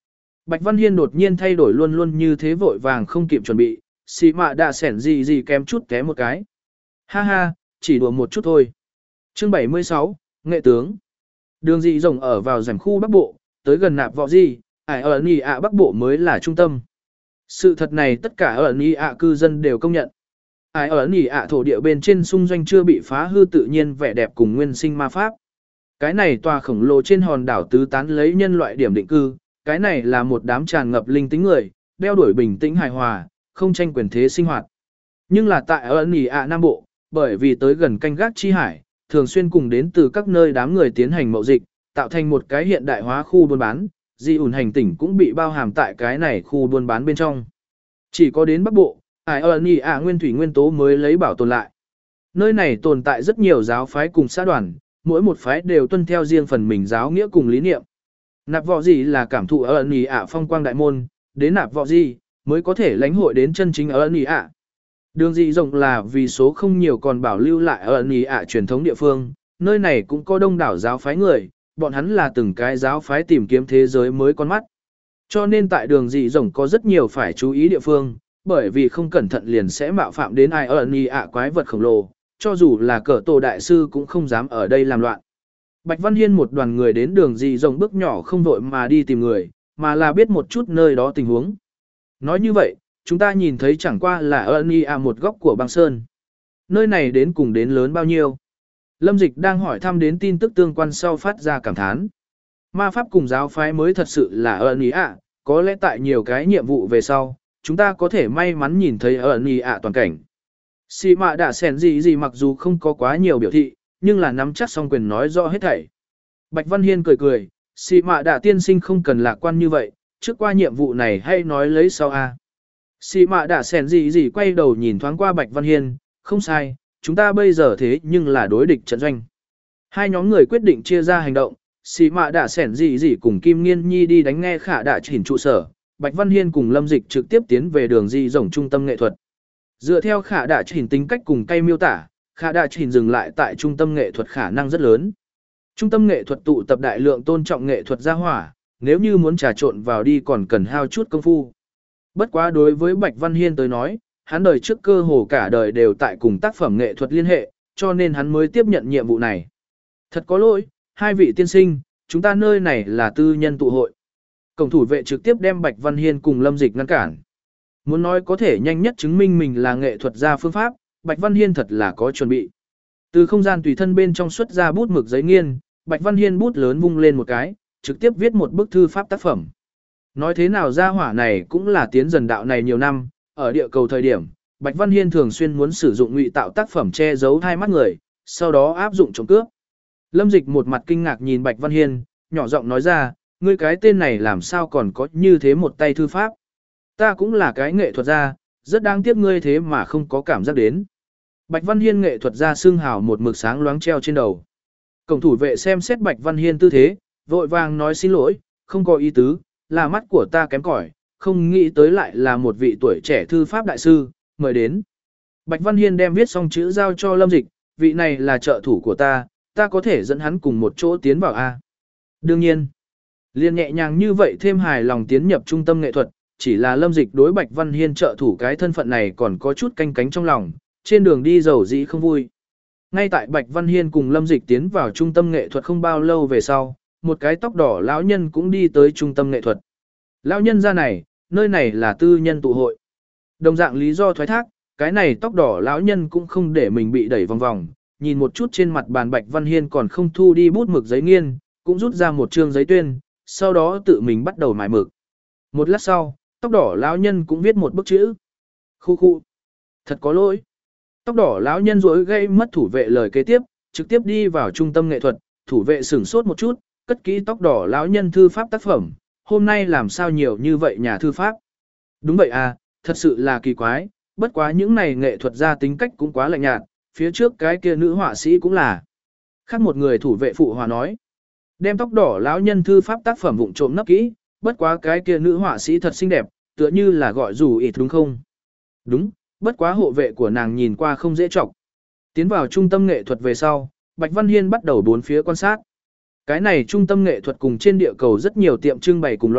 Speaker 1: Bạch Văn Hiên đột nhiên thay đổi luôn luôn như thế vội vàng không kịp chuẩn bị, xì mạ đạ sẻn gì gì kém chút té một cái. Ha ha, chỉ đùa một chút thôi. Chương bảy mươi sáu, Nghệ tướng. Đường dị rồng ở vào rèm khu Bắc Bộ, tới gần nạp vọ gì, ải ở Nì ạ Bắc Bộ mới là trung tâm. Sự thật này tất cả ở Nì ạ cư dân đều công nhận. Ải ở Nì ạ thổ địa bên trên xung doanh chưa bị phá hư tự nhiên vẻ đẹp cùng nguyên sinh ma pháp. Cái này tòa khổng lồ trên hòn đảo tứ tán lấy nhân loại điểm định cư, cái này là một đám tràn ngập linh tính người, đeo đuổi bình tĩnh hài hòa, không tranh quyền thế sinh hoạt. Nhưng là tại ở Nì ạ Nam Bộ, bởi vì tới gần canh gác chi hải, thường xuyên cùng đến từ các nơi đám người tiến hành mậu dịch, tạo thành một cái hiện đại hóa khu buôn bán, di ủn hành tỉnh cũng bị bao hàm tại cái này khu buôn bán bên trong. Chỉ có đến Bắc Bộ, ải ở Nì ạ nguyên thủy nguyên tố mới lấy bảo tồn lại. Nơi này tồn tại rất nhiều giáo phái cùng xã đoàn, mỗi một phái đều tuân theo riêng phần mình giáo nghĩa cùng lý niệm. Nạp vọ gì là cảm thụ ở Nì ạ phong quang đại môn, đến nạp vọ gì mới có thể lãnh hội đến chân chính ở Nì ạ. Đường dị rộng là vì số không nhiều còn bảo lưu lại ở Nì ạ truyền thống địa phương, nơi này cũng có đông đảo giáo phái người, bọn hắn là từng cái giáo phái tìm kiếm thế giới mới con mắt. Cho nên tại đường dị rộng có rất nhiều phải chú ý địa phương, bởi vì không cẩn thận liền sẽ mạo phạm đến ai ở Nì ạ quái vật khổng lồ, cho dù là cỡ tổ đại sư cũng không dám ở đây làm loạn. Bạch Văn Hiên một đoàn người đến đường dị rộng bước nhỏ không vội mà đi tìm người, mà là biết một chút nơi đó tình huống. Nói như vậy, chúng ta nhìn thấy chẳng qua là ở Nì ạ một góc của băng sơn. Nơi này đến cùng đến lớn bao nhiêu? Lâm Dịch đang hỏi thăm đến tin tức tương quan sau phát ra cảm thán. Ma pháp cùng giáo phái mới thật sự là ở Nì ạ, có lẽ tại nhiều cái nhiệm vụ về sau, chúng ta có thể may mắn nhìn thấy ở Nì ạ toàn cảnh. Xì mạ đã sẻn gì gì mặc dù không có quá nhiều biểu thị, nhưng là nắm chắc song quyền nói rõ hết thảy. Bạch Văn Hiên cười cười, xì mạ đã tiên sinh không cần lạc quan như vậy, trước qua nhiệm vụ này hay nói lấy sau a. Xì mạ đã sẻn gì gì quay đầu nhìn thoáng qua Bạch Văn Hiên, không sai, chúng ta bây giờ thế nhưng là đối địch trận doanh. Hai nhóm người quyết định chia ra hành động, xì mạ đã sẻn gì gì cùng Kim Nghiên Nhi đi đánh nghe khả đã chỉnh trụ sở, Bạch Văn Hiên cùng Lâm Dịch trực tiếp tiến về đường di rồng trung tâm nghệ thuật. Dựa theo khả đã chỉnh tính cách cùng cây miêu tả, khả đã chỉnh dừng lại tại trung tâm nghệ thuật khả năng rất lớn. Trung tâm nghệ thuật tụ tập đại lượng tôn trọng nghệ thuật gia hỏa, nếu như muốn trà trộn vào đi còn cần hao chút công phu. Bất quá đối với Bạch Văn Hiên tới nói, hắn đời trước cơ hồ cả đời đều tại cùng tác phẩm nghệ thuật liên hệ, cho nên hắn mới tiếp nhận nhiệm vụ này. Thật có lỗi, hai vị tiên sinh, chúng ta nơi này là tư nhân tụ hội. Cổng thủ vệ trực tiếp đem Bạch Văn Hiên cùng Lâm Dịch ngăn cản. Muốn nói có thể nhanh nhất chứng minh mình là nghệ thuật gia phương pháp, Bạch Văn Hiên thật là có chuẩn bị. Từ không gian tùy thân bên trong xuất ra bút mực giấy nghiên, Bạch Văn Hiên bút lớn vung lên một cái, trực tiếp viết một bức thư pháp tác phẩm. Nói thế nào gia hỏa này cũng là tiến dần đạo này nhiều năm, ở địa cầu thời điểm, Bạch Văn Hiên thường xuyên muốn sử dụng ngụy tạo tác phẩm che giấu hai mắt người, sau đó áp dụng trộm cướp. Lâm Dịch một mặt kinh ngạc nhìn Bạch Văn Hiên, nhỏ giọng nói ra, ngươi cái tên này làm sao còn có như thế một tay thư pháp. Ta cũng là cái nghệ thuật gia, rất đáng tiếc ngươi thế mà không có cảm giác đến. Bạch Văn Hiên nghệ thuật gia xương hào một mực sáng loáng treo trên đầu. Cổng thủ vệ xem xét Bạch Văn Hiên tư thế, vội vàng nói xin lỗi, không có ý tứ, là mắt của ta kém cỏi, không nghĩ tới lại là một vị tuổi trẻ thư pháp đại sư, mời đến. Bạch Văn Hiên đem viết xong chữ giao cho Lâm Dịch, vị này là trợ thủ của ta, ta có thể dẫn hắn cùng một chỗ tiến vào A. Đương nhiên, liền nhẹ nhàng như vậy thêm hài lòng tiến nhập trung tâm nghệ thuật, chỉ là Lâm Dịch đối Bạch Văn Hiên trợ thủ cái thân phận này còn có chút canh cánh trong lòng, trên đường đi dầu dĩ không vui. Ngay tại Bạch Văn Hiên cùng Lâm Dịch tiến vào trung tâm nghệ thuật không bao lâu về sau, một cái tóc đỏ lão nhân cũng đi tới trung tâm nghệ thuật. Lão nhân ra này, nơi này là tư nhân tụ hội. Đồng dạng lý do thoái thác, cái này tóc đỏ lão nhân cũng không để mình bị đẩy vòng vòng, nhìn một chút trên mặt bàn Bạch Văn Hiên còn không thu đi bút mực giấy nghiên, cũng rút ra một trương giấy tuyên, sau đó tự mình bắt đầu mài mực. Một lát sau, tóc đỏ lão nhân cũng viết một bức chữ. Khu khu. Thật có lỗi. Tóc đỏ lão nhân rối gây mất thủ vệ lời kế tiếp, trực tiếp đi vào trung tâm nghệ thuật, thủ vệ sửng sốt một chút, cất kỹ tóc đỏ lão nhân thư pháp tác phẩm, hôm nay làm sao nhiều như vậy nhà thư pháp. Đúng vậy à, thật sự là kỳ quái, bất quá những này nghệ thuật gia tính cách cũng quá lạnh nhạt, phía trước cái kia nữ họa sĩ cũng là. Khác một người thủ vệ phụ hòa nói, đem tóc đỏ lão nhân thư pháp tác phẩm vụng trộm nấp kỹ, bất quá cái kia nữ họa sĩ thật xinh đẹp, tựa như là gọi dù ít đúng không? Đúng, bất quá hộ vệ của nàng nhìn qua không dễ chọc. Tiến vào trung tâm nghệ thuật về sau, Bạch Văn Hiên bắt đầu bốn phía quan sát. Cái này trung tâm nghệ thuật cùng trên địa cầu rất nhiều tiệm trưng bày cùng loại,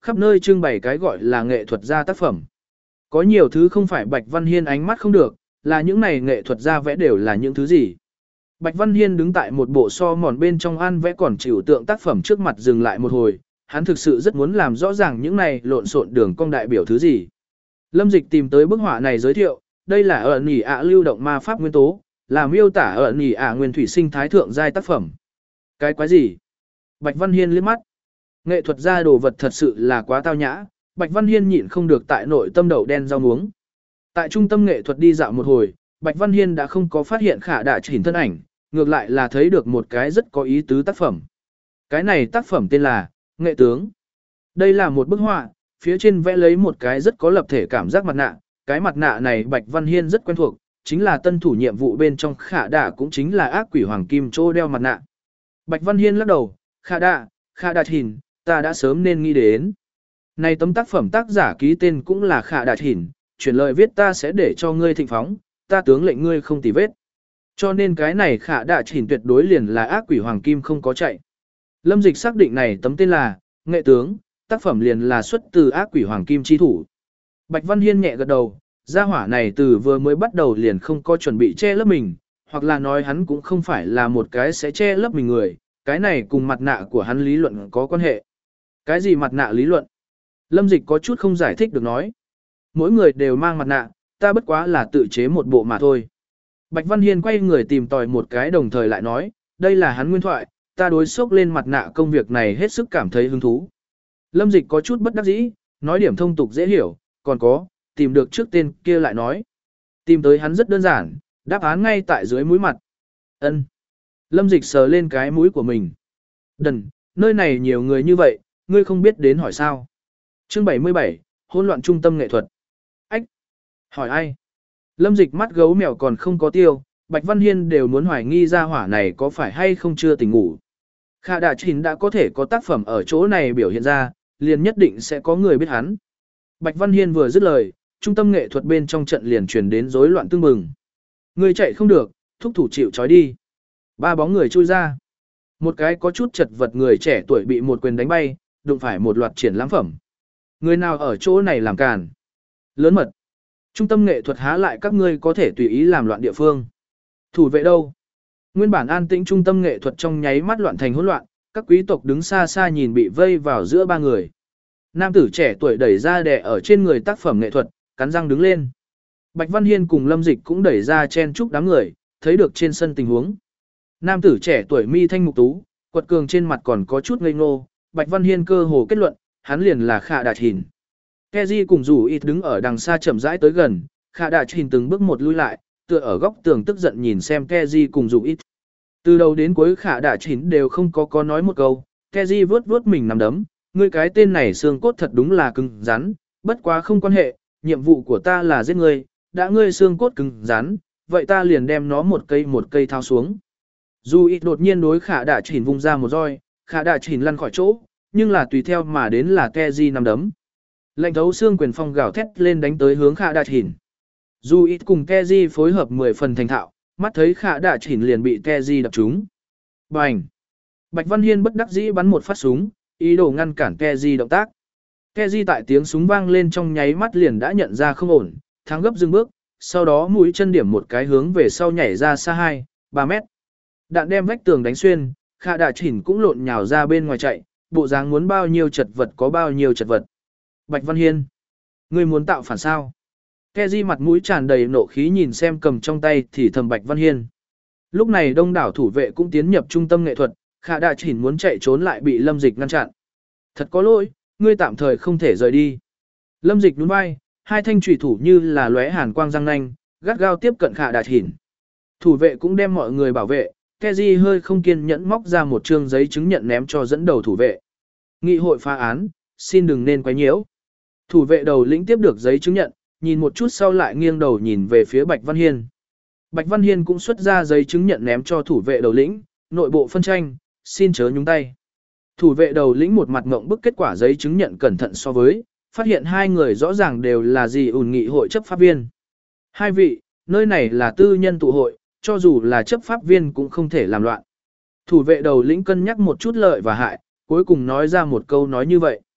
Speaker 1: khắp nơi trưng bày cái gọi là nghệ thuật gia tác phẩm. Có nhiều thứ không phải Bạch Văn Hiên ánh mắt không được, là những này nghệ thuật gia vẽ đều là những thứ gì. Bạch Văn Hiên đứng tại một bộ so mòn bên trong an vẽ còn chịu tượng tác phẩm trước mặt dừng lại một hồi, hắn thực sự rất muốn làm rõ ràng những này lộn xộn đường cong đại biểu thứ gì. Lâm Dịch tìm tới bức họa này giới thiệu, đây là ở nỉ ạ lưu động ma pháp nguyên tố, là miêu tả ở nỉ ạ nguyên thủy sinh thái thượng giai tác phẩm. Cái quái gì? Bạch Văn Hiên liếc mắt. Nghệ thuật gia đồ vật thật sự là quá tao nhã, Bạch Văn Hiên nhịn không được tại nội tâm đậu đen rau muống. Tại trung tâm nghệ thuật đi dạo một hồi, Bạch Văn Hiên đã không có phát hiện Khả Đạ Chỉnh thân ảnh, ngược lại là thấy được một cái rất có ý tứ tác phẩm. Cái này tác phẩm tên là Nghệ Tướng. Đây là một bức họa, phía trên vẽ lấy một cái rất có lập thể cảm giác mặt nạ, cái mặt nạ này Bạch Văn Hiên rất quen thuộc, chính là tân thủ nhiệm vụ bên trong Khả Đạ cũng chính là ác quỷ hoàng kim chỗ đeo mặt nạ. Bạch Văn Hiên lắc đầu, Khả Đạ, Khả Đạ Chỉnh, ta đã sớm nên nghĩ đến. Này tấm tác phẩm tác giả ký tên cũng là Khả Đạ Chỉnh, chuyển lời viết ta sẽ để cho ngươi thịnh phóng, ta tướng lệnh ngươi không tì vết. Cho nên cái này Khả Đạ Chỉnh tuyệt đối liền là ác quỷ hoàng kim không có chạy. Lâm Dịch xác định này tấm tên là Nghệ Tướng, tác phẩm liền là xuất từ ác quỷ hoàng kim chi thủ. Bạch Văn Hiên nhẹ gật đầu, gia hỏa này từ vừa mới bắt đầu liền không có chuẩn bị che lấp mình, hoặc là nói hắn cũng không phải là một cái sẽ che lấp mình người, cái này cùng mặt nạ của hắn lý luận có quan hệ. Cái gì mặt nạ lý luận? Lâm Dịch có chút không giải thích được nói. Mỗi người đều mang mặt nạ, ta bất quá là tự chế một bộ mà thôi. Bạch Văn Hiên quay người tìm tòi một cái đồng thời lại nói, đây là hắn nguyên thoại, ta đối xốc lên mặt nạ công việc này hết sức cảm thấy hứng thú. Lâm Dịch có chút bất đắc dĩ, nói điểm thông tục dễ hiểu, còn có, tìm được trước tên kia lại nói. Tìm tới hắn rất đơn giản, đáp án ngay tại dưới mũi mặt. Ân. Lâm Dịch sờ lên cái mũi của mình. Đần, nơi này nhiều người như vậy, ngươi không biết đến hỏi sao. Chương bảy mươi bảy, hỗn loạn trung tâm nghệ thuật. Ách. Hỏi ai? Lâm Dịch mắt gấu mèo còn không có tiêu, Bạch Văn Hiên đều muốn hoài nghi ra hỏa này có phải hay không chưa tỉnh ngủ. Khả Đạ Chỉnh đã có thể có tác phẩm ở chỗ này biểu hiện ra, liền nhất định sẽ có người biết hắn. Bạch Văn Hiên vừa dứt lời, trung tâm nghệ thuật bên trong trận liền truyền đến rối loạn tương mừng. Người chạy không được, thúc thủ chịu trói đi. Ba bóng người chui ra. Một cái có chút chật vật người trẻ tuổi bị một quyền đánh bay, đụng phải một loạt triển lãm phẩm. Người nào ở chỗ này làm càn? Lớn mật. Trung tâm nghệ thuật há lại các ngươi có thể tùy ý làm loạn địa phương. Thủ vệ đâu? Nguyên bản an tĩnh trung tâm nghệ thuật trong nháy mắt loạn thành hỗn loạn, các quý tộc đứng xa xa nhìn bị vây vào giữa ba người. Nam tử trẻ tuổi đẩy ra đè ở trên người tác phẩm nghệ thuật, cắn răng đứng lên. Bạch Văn Hiên cùng Lâm Dịch cũng đẩy ra chen chúc đám người, thấy được trên sân tình huống. Nam tử trẻ tuổi mi thanh mục tú, quật cường trên mặt còn có chút ngây ngô, Bạch Văn Hiên cơ hồ kết luận, hắn liền là Khả Đạ Chỉnh. Keji cùng Dù Ít đứng ở đằng xa chậm rãi tới gần, Khả Đạ Chỉnh từng bước một lui lại, tựa ở góc tường tức giận nhìn xem Keji cùng Dù Ít. Từ đầu đến cuối Khả Đạ Chỉnh đều không có có nói một câu, Keji vướt vướt mình nằm đấm, ngươi cái tên này xương cốt thật đúng là cứng rắn, bất quá không quan hệ, nhiệm vụ của ta là giết ngươi, đã ngươi xương cốt cứng rắn, vậy ta liền đem nó một cây một cây thao xuống. Dù Ít đột nhiên đối Khả Đạ Chỉnh vung ra một roi, Khả Đạ Chỉnh lăn khỏi chỗ, nhưng là tùy theo mà đến là Keji nằm đấm. Lạnh thấu xương quyền phong gào thét lên đánh tới hướng Khả Đạ Chỉnh. Dù Ít cùng Keji phối hợp mười phần thành thạo, mắt thấy Khả Đạ Chỉnh liền bị Keji đập trúng. Bành! Bạch Văn Hiên bất đắc dĩ bắn một phát súng, ý đồ ngăn cản Keji động tác. Keji tại tiếng súng vang lên trong nháy mắt liền đã nhận ra không ổn, thắng gấp dừng bước, sau đó mũi chân điểm một cái hướng về sau nhảy ra xa hai, ba mét. Đạn đem vách tường đánh xuyên, Khả Đạ Chỉnh cũng lộn nhào ra bên ngoài chạy, bộ dáng muốn bao nhiêu chật vật có bao nhiêu chật vật. Bạch Văn Hiên, ngươi muốn tạo phản sao? Keji mặt mũi tràn đầy nộ khí nhìn xem cầm trong tay thì thầm Bạch Văn Hiên. Lúc này đông đảo thủ vệ cũng tiến nhập trung tâm nghệ thuật, Khả Đạ Chỉnh muốn chạy trốn lại bị Lâm Dịch ngăn chặn. Thật có lỗi, ngươi tạm thời không thể rời đi. Lâm Dịch nhún vai, hai thanh chủy thủ như là lóe hàn quang răng nanh, gắt gao tiếp cận Khả Đạ Chỉnh. Thủ vệ cũng đem mọi người bảo vệ, Keji hơi không kiên nhẫn móc ra một trương giấy chứng nhận ném cho dẫn đầu thủ vệ. Nghị hội phá án, xin đừng nên quấy nhiễu. Thủ vệ đầu lĩnh tiếp được giấy chứng nhận, nhìn một chút sau lại nghiêng đầu nhìn về phía Bạch Văn Hiên. Bạch Văn Hiên cũng xuất ra giấy chứng nhận ném cho thủ vệ đầu lĩnh, nội bộ phân tranh, xin chớ nhúng tay. Thủ vệ đầu lĩnh một mặt ngộng bức kết quả giấy chứng nhận cẩn thận so với, phát hiện hai người rõ ràng đều là gì ủn nghị hội chấp pháp viên. Hai vị, nơi này là tư nhân tụ hội, cho dù là chấp pháp viên cũng không thể làm loạn. Thủ vệ đầu lĩnh cân nhắc một chút lợi và hại, cuối cùng nói ra một câu nói như vậy.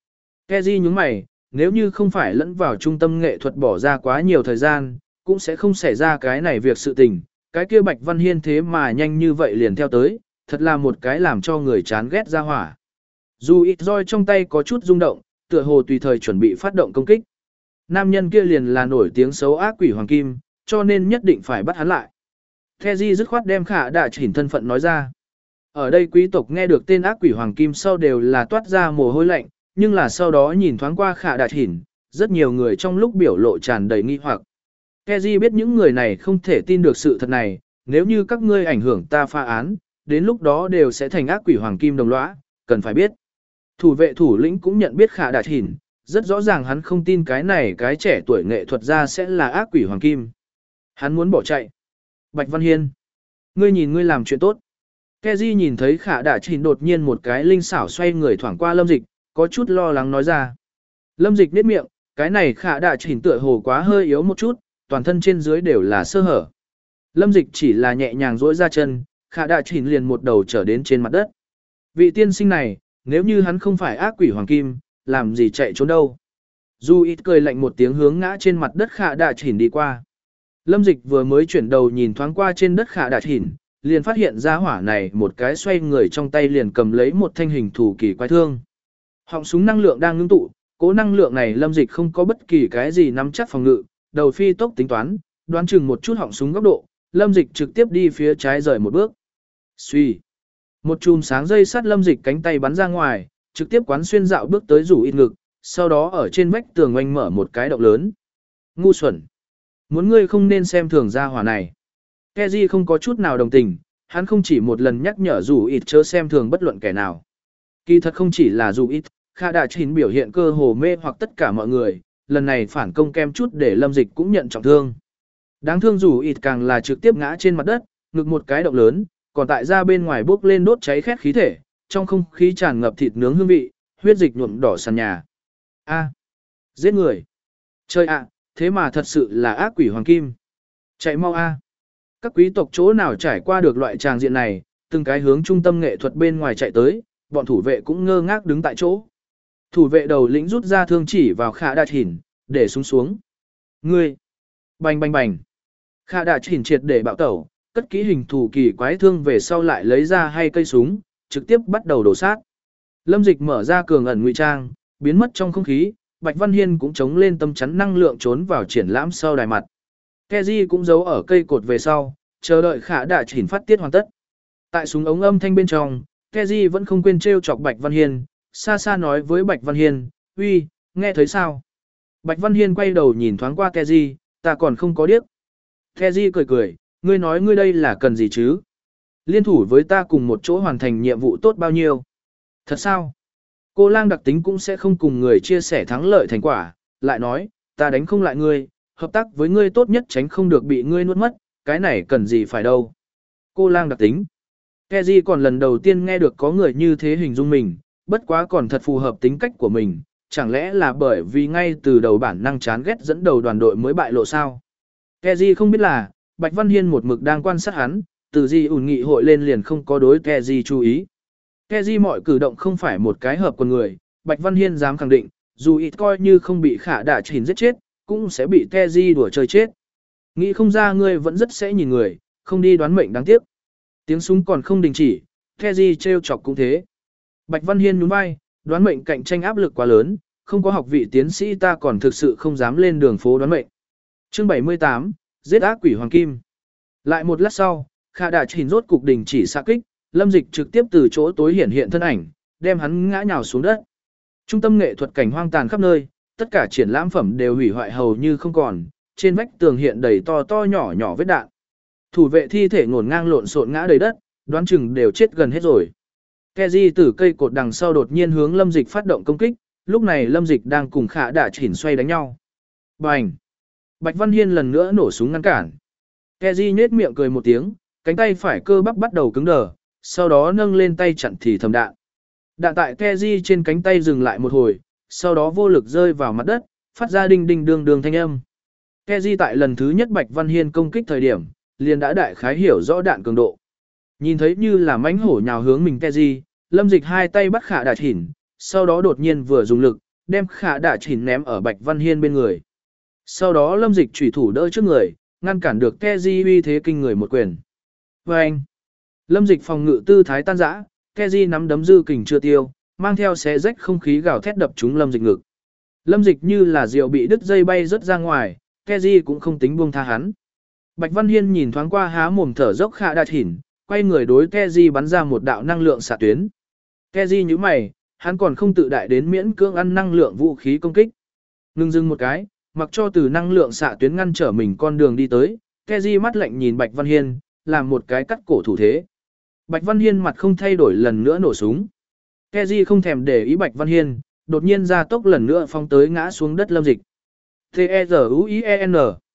Speaker 1: Keji nhướng mày, nếu như không phải lẫn vào trung tâm nghệ thuật bỏ ra quá nhiều thời gian, cũng sẽ không xảy ra cái này việc sự tình. Cái kia Bạch Văn Hiên thế mà nhanh như vậy liền theo tới, thật là một cái làm cho người chán ghét ra hỏa. Dù ít roi trong tay có chút rung động, tựa hồ tùy thời chuẩn bị phát động công kích. Nam nhân kia liền là nổi tiếng xấu ác quỷ hoàng kim, cho nên nhất định phải bắt hắn lại. Keji dứt khoát đem Khả Đạ Chỉnh thân phận nói ra. Ở đây quý tộc nghe được tên ác quỷ hoàng kim sau đều là toát ra mồ hôi lạnh, nhưng là sau đó nhìn thoáng qua Khả Đạ Chỉnh, rất nhiều người trong lúc biểu lộ tràn đầy nghi hoặc. Keji biết những người này không thể tin được sự thật này, nếu như các ngươi ảnh hưởng ta pha án, đến lúc đó đều sẽ thành ác quỷ hoàng kim đồng lõa, cần phải biết. Thủ vệ thủ lĩnh cũng nhận biết Khả Đạ Chỉnh, rất rõ ràng hắn không tin cái này cái trẻ tuổi nghệ thuật gia sẽ là ác quỷ hoàng kim. Hắn muốn bỏ chạy. Bạch Văn Hiên, ngươi nhìn ngươi làm chuyện tốt. Keji nhìn thấy Khả Đạ Chỉnh đột nhiên một cái linh xảo xoay người thoảng qua Lâm Dịch, có chút lo lắng nói ra. Lâm Dịch nhếch miệng, cái này Khả Đạ Chỉnh tựa hồ quá hơi yếu một chút, toàn thân trên dưới đều là sơ hở. Lâm Dịch chỉ là nhẹ nhàng duỗi ra chân, Khả Đạ Chỉnh liền một đầu trở đến trên mặt đất. Vị tiên sinh này, nếu như hắn không phải ác quỷ hoàng kim, làm gì chạy trốn đâu. Du ít cười lạnh một tiếng hướng ngã trên mặt đất Khả Đạ Chỉnh đi qua. Lâm Dịch vừa mới chuyển đầu nhìn thoáng qua trên đất Khả Đạ Chỉnh, liền phát hiện ra hỏa này một cái xoay người trong tay liền cầm lấy một thanh hình thủ kỳ quái thương. Họng súng năng lượng đang ngưng tụ, cố năng lượng này Lâm Dịch không có bất kỳ cái gì nắm chắc phòng ngự, đầu phi tốc tính toán, đoán chừng một chút họng súng góc độ, Lâm Dịch trực tiếp đi phía trái rời một bước. Xuy. Một chùm sáng dây sát Lâm Dịch cánh tay bắn ra ngoài, trực tiếp quán xuyên dạo bước tới rủ ít ngực, sau đó ở trên vách tường oanh mở một cái động lớn. Ngu xuẩn. Muốn ngươi không nên xem thường gia hỏa này. Keji không có chút nào đồng tình, hắn không chỉ một lần nhắc nhở rủ ít chớ xem thường bất luận kẻ nào. Kỳ thật không chỉ là rủ ít, Khả Đạ Chỉnh biểu hiện cơ hồ mê hoặc tất cả mọi người, lần này phản công kem chút để Lâm Dịch cũng nhận trọng thương. Đáng thương rủ ít càng là trực tiếp ngã trên mặt đất, ngực một cái động lớn, còn tại ra bên ngoài bốc lên đốt cháy khét khí thể, trong không khí tràn ngập thịt nướng hương vị, huyết dịch nhuộm đỏ sàn nhà. A, giết người. Trời ạ, thế mà thật sự là ác quỷ hoàng kim. Chạy mau a. Các quý tộc chỗ nào trải qua được loại tràng diện này, từng cái hướng trung tâm nghệ thuật bên ngoài chạy tới, bọn thủ vệ cũng ngơ ngác đứng tại chỗ. Thủ vệ đầu lĩnh rút ra thương chỉ vào Khả Đạ Chỉnh, để xuống xuống. Ngươi! Bành bành bành! Khả Đạ Chỉnh triệt để bạo tẩu, cất kỹ hình thủ kỳ quái thương về sau lại lấy ra hai cây súng, trực tiếp bắt đầu đổ sát. Lâm Dịch mở ra cường ẩn ngụy trang, biến mất trong không khí, Bạch Văn Hiên cũng chống lên tâm chắn năng lượng trốn vào triển lãm sau đài mặt. Keji cũng giấu ở cây cột về sau, chờ đợi Khả Đạ Chỉnh phát tiết hoàn tất. Tại súng ống âm thanh bên trong, Keji vẫn không quên trêu chọc Bạch Văn Hiên, xa xa nói với Bạch Văn Hiên, uy, nghe thấy sao? Bạch Văn Hiên quay đầu nhìn thoáng qua Keji, ta còn không có điếc. Keji cười cười, ngươi nói ngươi đây là cần gì chứ? Liên thủ với ta cùng một chỗ hoàn thành nhiệm vụ tốt bao nhiêu? Thật sao? Cô lang đặc tính cũng sẽ không cùng người chia sẻ thắng lợi thành quả, lại nói, ta đánh không lại ngươi, hợp tác với ngươi tốt nhất tránh không được bị ngươi nuốt mất, cái này cần gì phải đâu. Cô lang đặc tính. Keji còn lần đầu tiên nghe được có người như thế hình dung mình, bất quá còn thật phù hợp tính cách của mình, chẳng lẽ là bởi vì ngay từ đầu bản năng chán ghét dẫn đầu đoàn đội mới bại lộ sao? Keji không biết là, Bạch Văn Hiên một mực đang quan sát hắn, từ gì ủn nghị hội lên liền không có đối Keji chú ý. Keji mọi cử động không phải một cái hợp con người, Bạch Văn Hiên dám khẳng định, dù ít coi như không bị Khả Đạ Chỉnh giết chết, cũng sẽ bị Keji đùa chơi chết. Nghĩ không ra ngươi vẫn rất sẽ nhìn người, không đi đoán mệnh đáng tiếc. Tiếng súng còn không đình chỉ, Keji trêu chọc cũng thế. Bạch Văn Hiên nhún vai, đoán mệnh cạnh tranh áp lực quá lớn, không có học vị tiến sĩ ta còn thực sự không dám lên đường phố đoán mệnh. Chương bảy mươi tám, giết ác quỷ hoàng kim. Lại một lát sau, Khả Đạ Chỉnh rốt cục đình chỉ xạ kích, Lâm Dịch trực tiếp từ chỗ tối hiển hiện thân ảnh, đem hắn ngã nhào xuống đất. Trung tâm nghệ thuật cảnh hoang tàn khắp nơi, tất cả triển lãm phẩm đều hủy hoại hầu như không còn, trên vách tường hiện đầy to to nhỏ nhỏ vết đạn. Thủ vệ thi thể ngổn ngang lộn xộn ngã đầy đất, đoán chừng đều chết gần hết rồi. Keji từ cây cột đằng sau đột nhiên hướng Lâm Dịch phát động công kích, lúc này Lâm Dịch đang cùng Khả Đạ Chỉnh xoay đánh nhau. Bành! Bạch Văn Hiên lần nữa nổ súng ngăn cản. Keji nhếch miệng cười một tiếng, cánh tay phải cơ bắp bắt đầu cứng đờ, sau đó nâng lên tay chặn thì thầm đạn. Đạn tại Keji trên cánh tay dừng lại một hồi, sau đó vô lực rơi vào mặt đất, phát ra đinh đinh đường đường thanh âm. Keji tại lần thứ nhất Bạch Văn Hiên công kích thời điểm, liền đã đại khái hiểu rõ đạn cường độ. Nhìn thấy như là mãnh hổ nhào hướng mình Keji, Lâm Dịch hai tay bắt Khả Đạ Chỉnh, sau đó đột nhiên vừa dùng lực, đem khả đạ chỉnh ném ở Bạch Văn Hiên bên người. Sau đó Lâm Dịch chủy thủ đỡ trước người, ngăn cản được Keji uy thế kinh người một quyền. Và anh, Lâm Dịch phòng ngự tư thái tan rã, Keji nắm đấm dư kình chưa tiêu, mang theo xé rách không khí gào thét đập trúng Lâm Dịch ngực. Lâm Dịch như là diều bị đứt dây bay rớt ra ngoài, Keji cũng không tính buông tha hắn. Bạch Văn Hiên nhìn thoáng qua há mồm thở dốc khả đạ chỉnh, quay người đối Keji bắn ra một đạo năng lượng xạ tuyến. Keji nhíu mày, hắn còn không tự đại đến miễn cưỡng ăn năng lượng vũ khí công kích. Ngưng dưng một cái, mặc cho từ năng lượng xạ tuyến ngăn trở mình con đường đi tới, Keji mắt lạnh nhìn Bạch Văn Hiên, làm một cái cắt cổ thủ thế. Bạch Văn Hiên mặt không thay đổi lần nữa nổ súng. Keji không thèm để ý Bạch Văn Hiên, đột nhiên ra tốc lần nữa phóng tới ngã xuống đất Lâm Dịch. T-E-Z-U-I-E-N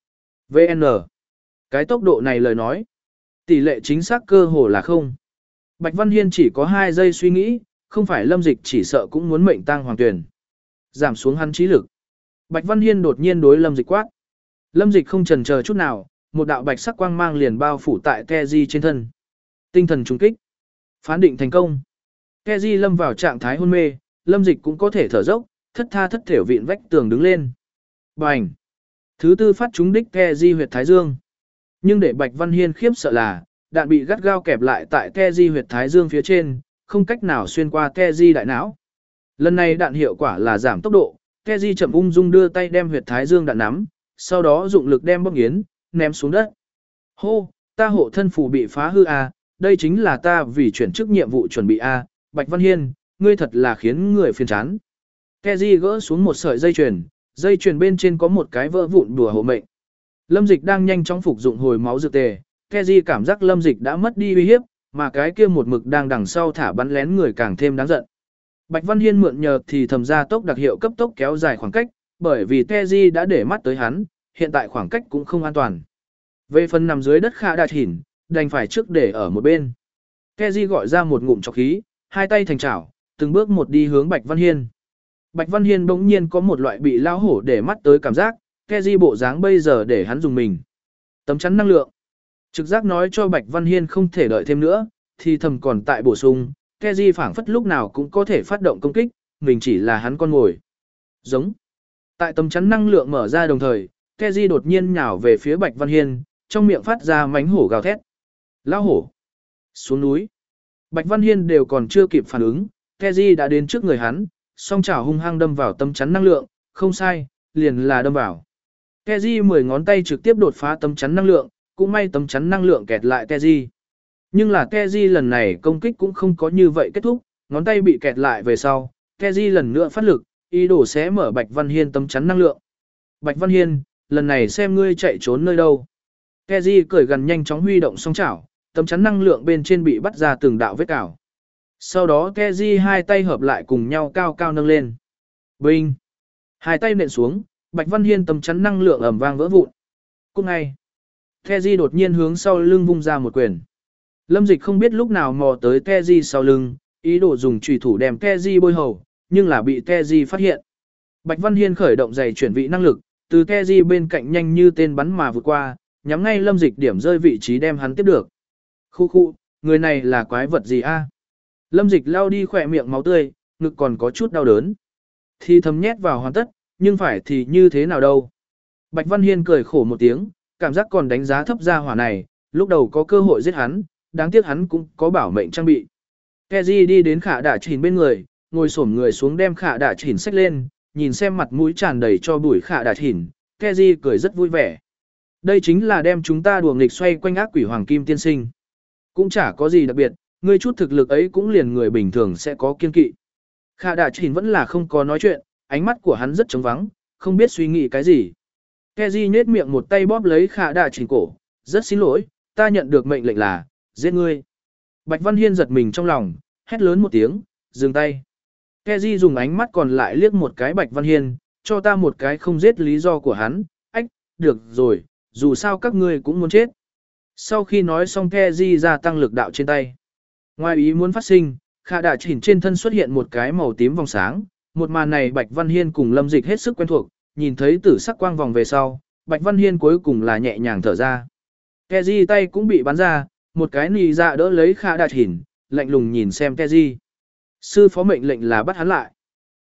Speaker 1: vê en Cái tốc độ này lời nói, tỷ lệ chính xác cơ hồ là không. Bạch Văn Hiên chỉ có hai giây suy nghĩ, không phải Lâm Dịch chỉ sợ cũng muốn mệnh tang hoàng tuyển. Giảm xuống hắn trí lực. Bạch Văn Hiên đột nhiên đối Lâm Dịch quát. Lâm Dịch không chần chờ chút nào, một đạo bạch sắc quang mang liền bao phủ tại Keji trên thân. Tinh thần trùng kích. Phán định thành công. Keji lâm vào trạng thái hôn mê, Lâm Dịch cũng có thể thở dốc, thất tha thất thểu vịn vách tường đứng lên. Bành. Thứ tư phát trúng đích Keji huyệt thái dương. Nhưng để Bạch Văn Hiên khiếp sợ là, đạn bị gắt gao kẹp lại tại Keji huyệt thái dương phía trên, không cách nào xuyên qua Keji đại não. Lần này đạn hiệu quả là giảm tốc độ, Keji chậm ung dung đưa tay đem huyệt thái dương đạn nắm, sau đó dụng lực đem bóp nghiến, ném xuống đất. Hô, ta hộ thân phù bị phá hư à, đây chính là ta vì chuyển chức nhiệm vụ chuẩn bị à, Bạch Văn Hiên, ngươi thật là khiến người phiền chán. Keji gỡ xuống một sợi dây chuyền, dây chuyền bên trên có một cái vỡ vụn đùa hộ mệnh. Lâm Dịch đang nhanh chóng phục dụng hồi máu dược tề, Keji cảm giác Lâm Dịch đã mất đi uy hiếp, mà cái kia một mực đang đằng sau thả bắn lén người càng thêm đáng giận. Bạch Văn Hiên mượn nhờ thì thầm ra tốc đặc hiệu cấp tốc kéo dài khoảng cách, bởi vì Keji đã để mắt tới hắn, hiện tại khoảng cách cũng không an toàn. Về phần nằm dưới đất khả đạ chỉnh, đành phải trước để ở một bên. Keji gọi ra một ngụm trọc khí, hai tay thành chảo, từng bước một đi hướng Bạch Văn Hiên. Bạch Văn Hiên bỗng nhiên có một loại bị lao hổ để mắt tới cảm giác, Keji bộ dáng bây giờ để hắn dùng mình. Tấm chắn năng lượng. Trực giác nói cho Bạch Văn Hiên không thể đợi thêm nữa, thì thầm còn tại bổ sung, Keji phảng phất lúc nào cũng có thể phát động công kích, mình chỉ là hắn con ngồi. Giống. Tại tấm chắn năng lượng mở ra đồng thời, Keji đột nhiên nhào về phía Bạch Văn Hiên, trong miệng phát ra mánh hổ gào thét. Lao hổ. Xuống núi. Bạch Văn Hiên đều còn chưa kịp phản ứng, Keji đã đến trước người hắn, song chảo hung hăng đâm vào tấm chắn năng lượng, không sai, liền là đâm vào. Keji mười ngón tay trực tiếp đột phá tấm chắn năng lượng, cũng may tấm chắn năng lượng kẹt lại Keji. Nhưng là Keji lần này công kích cũng không có như vậy kết thúc, ngón tay bị kẹt lại về sau, Keji lần nữa phát lực, ý đồ sẽ mở Bạch Văn Hiên tấm chắn năng lượng. Bạch Văn Hiên, lần này xem ngươi chạy trốn nơi đâu. Keji cười gần nhanh chóng huy động song chảo, tấm chắn năng lượng bên trên bị bắt ra từng đạo vết cào. Sau đó Keji hai tay hợp lại cùng nhau cao cao nâng lên. Binh! Hai tay nện xuống, Bạch Văn Hiên tấm chắn năng lượng ầm vang vỡ vụn. Cùng ngay, Keji đột nhiên hướng sau lưng vung ra một quyền. Lâm Dịch không biết lúc nào mò tới Keji sau lưng, ý đồ dùng chùy thủ đem Keji bôi hầu, nhưng là bị Keji phát hiện. Bạch Văn Hiên khởi động giày chuyển vị năng lực, từ Keji bên cạnh nhanh như tên bắn mà vượt qua, nhắm ngay Lâm Dịch điểm rơi vị trí đem hắn tiếp được. Khu khu, người này là quái vật gì a? Lâm Dịch lao đi khỏe miệng máu tươi, ngực còn có chút đau đớn. Thì thầm nhét vào hoàn tất, nhưng phải thì như thế nào đâu. Bạch Văn Hiên cười khổ một tiếng, cảm giác còn đánh giá thấp ra hỏa này, lúc đầu có cơ hội giết hắn, đáng tiếc hắn cũng có bảo mệnh trang bị. Keji đi đến khả đạ chỉnh bên người, ngồi xổm người xuống đem khả đạ chỉnh xách lên, nhìn xem mặt mũi tràn đầy cho bụi khả đạ chỉnh, Keji cười rất vui vẻ. Đây chính là đem chúng ta đùa nghịch xoay quanh ác quỷ hoàng kim tiên sinh. Cũng chả có gì đặc biệt, ngươi chút thực lực ấy cũng liền người bình thường sẽ có kiên kỵ. Khả đạ chỉnh vẫn là không có nói chuyện, ánh mắt của hắn rất trống vắng, không biết suy nghĩ cái gì. Keji nhếch miệng một tay bóp lấy khả đạ chỉnh cổ, rất xin lỗi, ta nhận được mệnh lệnh là, giết ngươi. Bạch Văn Hiên giật mình trong lòng, hét lớn một tiếng, dừng tay. Keji dùng ánh mắt còn lại liếc một cái Bạch Văn Hiên, cho ta một cái không giết lý do của hắn, ách, được rồi, dù sao các ngươi cũng muốn chết. Sau khi nói xong Keji gia tăng lực đạo trên tay. Ngoài ý muốn phát sinh, khả đạ chỉnh trên thân xuất hiện một cái màu tím vòng sáng, một màn này Bạch Văn Hiên cùng Lâm Dịch hết sức quen thuộc, nhìn thấy tử sắc quang vòng về sau, Bạch Văn Hiên cuối cùng là nhẹ nhàng thở ra. Keji tay cũng bị bắn ra, một cái nì dạ đỡ lấy khả đạ chỉnh, lạnh lùng nhìn xem Keji. Sư phó mệnh lệnh là bắt hắn lại.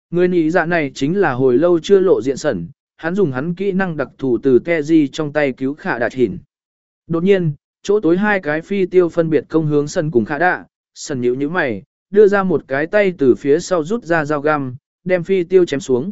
Speaker 1: Người nỉ dạ này chính là hồi lâu chưa lộ diện sẩn, hắn dùng hắn kỹ năng đặc thù từ Teji trong tay cứu Khả Đạt Hìn. Đột nhiên, chỗ tối hai cái phi tiêu phân biệt công hướng sân cùng Khả Đạ, sân nhíu nhíu mày, đưa ra một cái tay từ phía sau rút ra dao găm, đem phi tiêu chém xuống.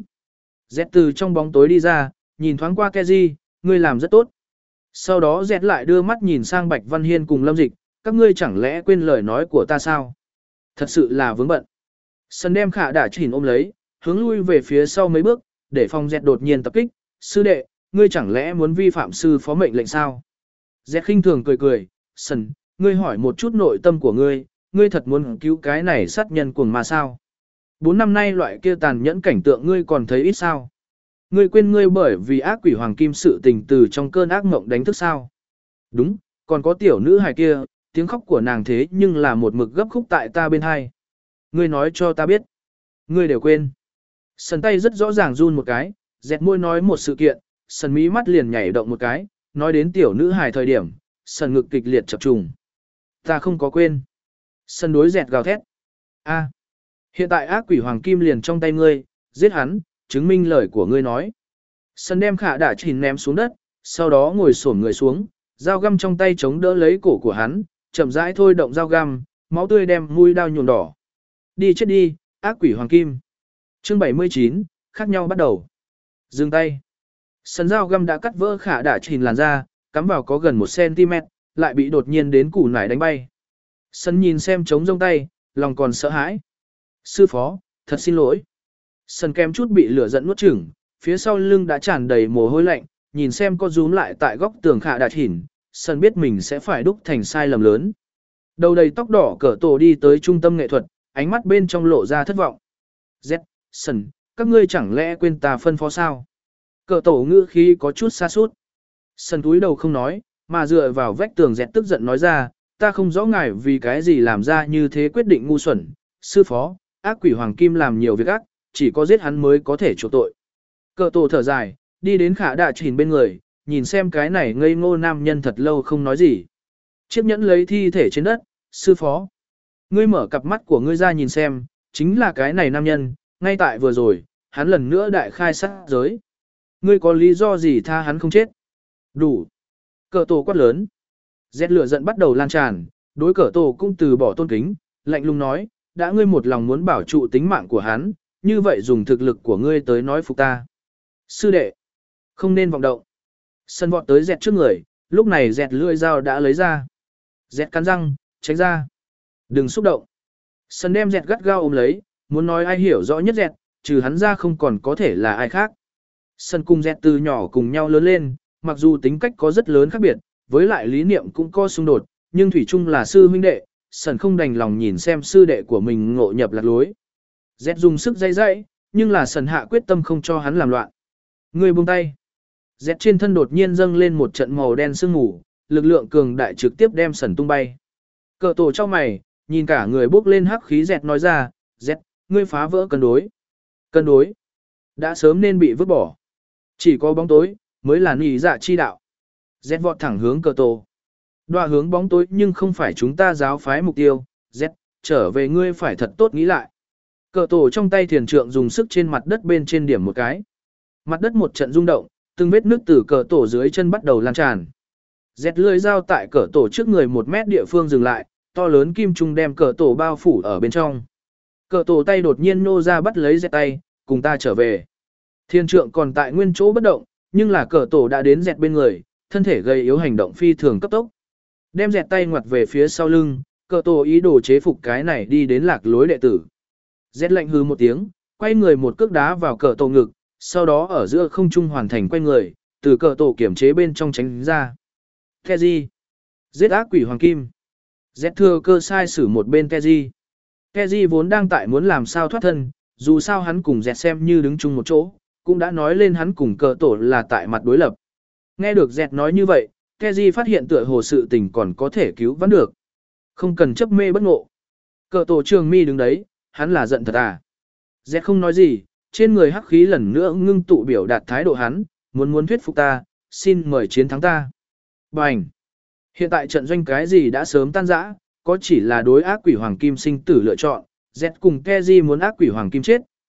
Speaker 1: Z từ trong bóng tối đi ra, nhìn thoáng qua Teji, ngươi làm rất tốt. Sau đó Z lại đưa mắt nhìn sang Bạch Văn Hiên cùng Lâm Dịch, các ngươi chẳng lẽ quên lời nói của ta sao? Thật sự là vướng bận. Sân đem Khả Đạ Hìn ôm lấy, hướng lui về phía sau mấy bước, để phòng dẹt đột nhiên tập kích. Sư đệ, ngươi chẳng lẽ muốn vi phạm sư phó mệnh lệnh sao? Dẹt khinh thường cười cười, sần, ngươi hỏi một chút nội tâm của ngươi, ngươi thật muốn cứu cái này sát nhân cuồng ma sao? Bốn năm nay loại kia tàn nhẫn cảnh tượng ngươi còn thấy ít sao? Ngươi quên ngươi bởi vì ác quỷ hoàng kim sự tình từ trong cơn ác mộng đánh thức sao? Đúng, còn có tiểu nữ hài kia, tiếng khóc của nàng thế nhưng là một mực gấp khúc tại ta bên hai. Ngươi nói cho ta biết. Ngươi đều quên. Sần tay rất rõ ràng run một cái, dẹt môi nói một sự kiện, sần mí mắt liền nhảy động một cái, nói đến tiểu nữ hài thời điểm, sần ngực kịch liệt chập trùng. Ta không có quên. Sần đối dẹt gào thét. A, hiện tại ác quỷ hoàng kim liền trong tay ngươi, giết hắn, chứng minh lời của ngươi nói. Sần đem Khả Đạ Hìn ném xuống đất, sau đó ngồi xổm người xuống, dao găm trong tay chống đỡ lấy cổ của hắn, chậm rãi thôi động dao găm, máu tươi đem mũi đao nhuộm đỏ. Đi chết đi, ác quỷ hoàng kim. Chương bảy mươi chín, khác nhau bắt đầu. Dừng tay. Sần dao găm đã cắt vỡ Khả Đạ Hìn làn da, cắm vào có gần một xăng-ti-mét, lại bị đột nhiên đến củ nải đánh bay. Sần nhìn xem trống rông tay, lòng còn sợ hãi. Sư phó, thật xin lỗi. Sần kém chút bị lửa giận nuốt chửng, phía sau lưng đã tràn đầy mồ hôi lạnh, nhìn xem có rúm lại tại góc tường Khả Đạ Hìn, Sần biết mình sẽ phải đúc thành sai lầm lớn. Đầu đầy tóc đỏ cỡ tổ đi tới trung tâm nghệ thuật, ánh mắt bên trong lộ ra thất vọng. Z, Sần, các ngươi chẳng lẽ quên ta phân phó sao? Cỡ tổ ngữ khí có chút xa sút. Sần túi đầu không nói, mà dựa vào vách tường dẹt tức giận nói ra, ta không rõ ngài vì cái gì làm ra như thế quyết định ngu xuẩn. Sư phó, ác quỷ hoàng kim làm nhiều việc ác, chỉ có giết hắn mới có thể chuộc tội. Cỡ tổ thở dài, đi đến Khả Đạ Hìn bên người, nhìn xem cái này ngây ngô nam nhân thật lâu không nói gì. Chiếc nhẫn lấy thi thể trên đất, sư phó. Ngươi mở cặp mắt của ngươi ra nhìn xem, chính là cái này nam nhân, ngay tại vừa rồi, hắn lần nữa đại khai sát giới. Ngươi có lý do gì tha hắn không chết? Đủ. Cỡ tổ quát lớn. Rét lửa giận bắt đầu lan tràn, đối cỡ tổ cũng từ bỏ tôn kính, lạnh lùng nói, đã ngươi một lòng muốn bảo trụ tính mạng của hắn, như vậy dùng thực lực của ngươi tới nói phục ta. Sư đệ, không nên vọng động. Sân vọt tới dẹt trước người, lúc này dẹt lưỡi dao đã lấy ra. Dẹt cắn răng, tránh ra. Đừng xúc động. Sân đem dẹt gắt gao ôm lấy, muốn nói ai hiểu rõ nhất dẹt, trừ hắn ra không còn có thể là ai khác. Sân cùng dẹt từ nhỏ cùng nhau lớn lên, mặc dù tính cách có rất lớn khác biệt, với lại lý niệm cũng có xung đột, nhưng thủy chung là sư huynh đệ, sân không đành lòng nhìn xem sư đệ của mình ngộ nhập lạc lối. Dẹt dùng sức dây dây, nhưng là sân hạ quyết tâm không cho hắn làm loạn. Người buông tay. Dẹt trên thân đột nhiên dâng lên một trận màu đen sương mù, lực lượng cường đại trực tiếp đem sân tung bay. Cờ tổ trong mày, nhìn cả người bốc lên hắc khí dẹt nói ra, dẹt, ngươi phá vỡ cân đối. Cân đối. Đã sớm nên bị vứt bỏ. Chỉ có bóng tối, mới là nỉ dạ chi đạo. Dẹt vọt thẳng hướng cờ tổ. Đoạ hướng bóng tối nhưng không phải chúng ta giáo phái mục tiêu. Dẹt, trở về ngươi phải thật tốt nghĩ lại. Cờ tổ trong tay thiền trượng dùng sức trên mặt đất bên trên điểm một cái. Mặt đất một trận rung động, từng vết nước từ cờ tổ dưới chân bắt đầu lan tràn. Dẹt lưỡi dao tại cờ tổ trước người một mét địa phương dừng lại, to lớn kim trung đem cờ tổ bao phủ ở bên trong. Cờ tổ tay đột nhiên nô ra bắt lấy dẹt tay, cùng ta trở về. Thiên trượng còn tại nguyên chỗ bất động, nhưng là cờ tổ đã đến dẹt bên người, thân thể gây yếu hành động phi thường cấp tốc. Đem dẹt tay ngoặt về phía sau lưng, cờ tổ ý đồ chế phục cái này đi đến lạc lối đệ tử. Dẹt lạnh hư một tiếng, quay người một cước đá vào cờ tổ ngực, sau đó ở giữa không trung hoàn thành quay người, từ cờ tổ kiểm chế bên trong tránh ra. Keji. Giết ác quỷ hoàng kim. Z thừa cơ sai sử một bên Keji. Keji vốn đang tại muốn làm sao thoát thân, dù sao hắn cùng Z xem như đứng chung một chỗ, cũng đã nói lên hắn cùng cờ tổ là tại mặt đối lập. Nghe được Z nói như vậy, Keji phát hiện tựa hồ sự tình còn có thể cứu vãn được. Không cần chấp mê bất ngộ. Cờ tổ trường mi đứng đấy, hắn là giận thật à. Z không nói gì, trên người hắc khí lần nữa ngưng tụ biểu đạt thái độ hắn, muốn muốn thuyết phục ta, xin mời chiến thắng ta. Bành! Hiện tại trận doanh cái gì đã sớm tan rã, có chỉ là đối ác quỷ hoàng kim sinh tử lựa chọn, Z cùng Keji muốn ác quỷ hoàng kim chết,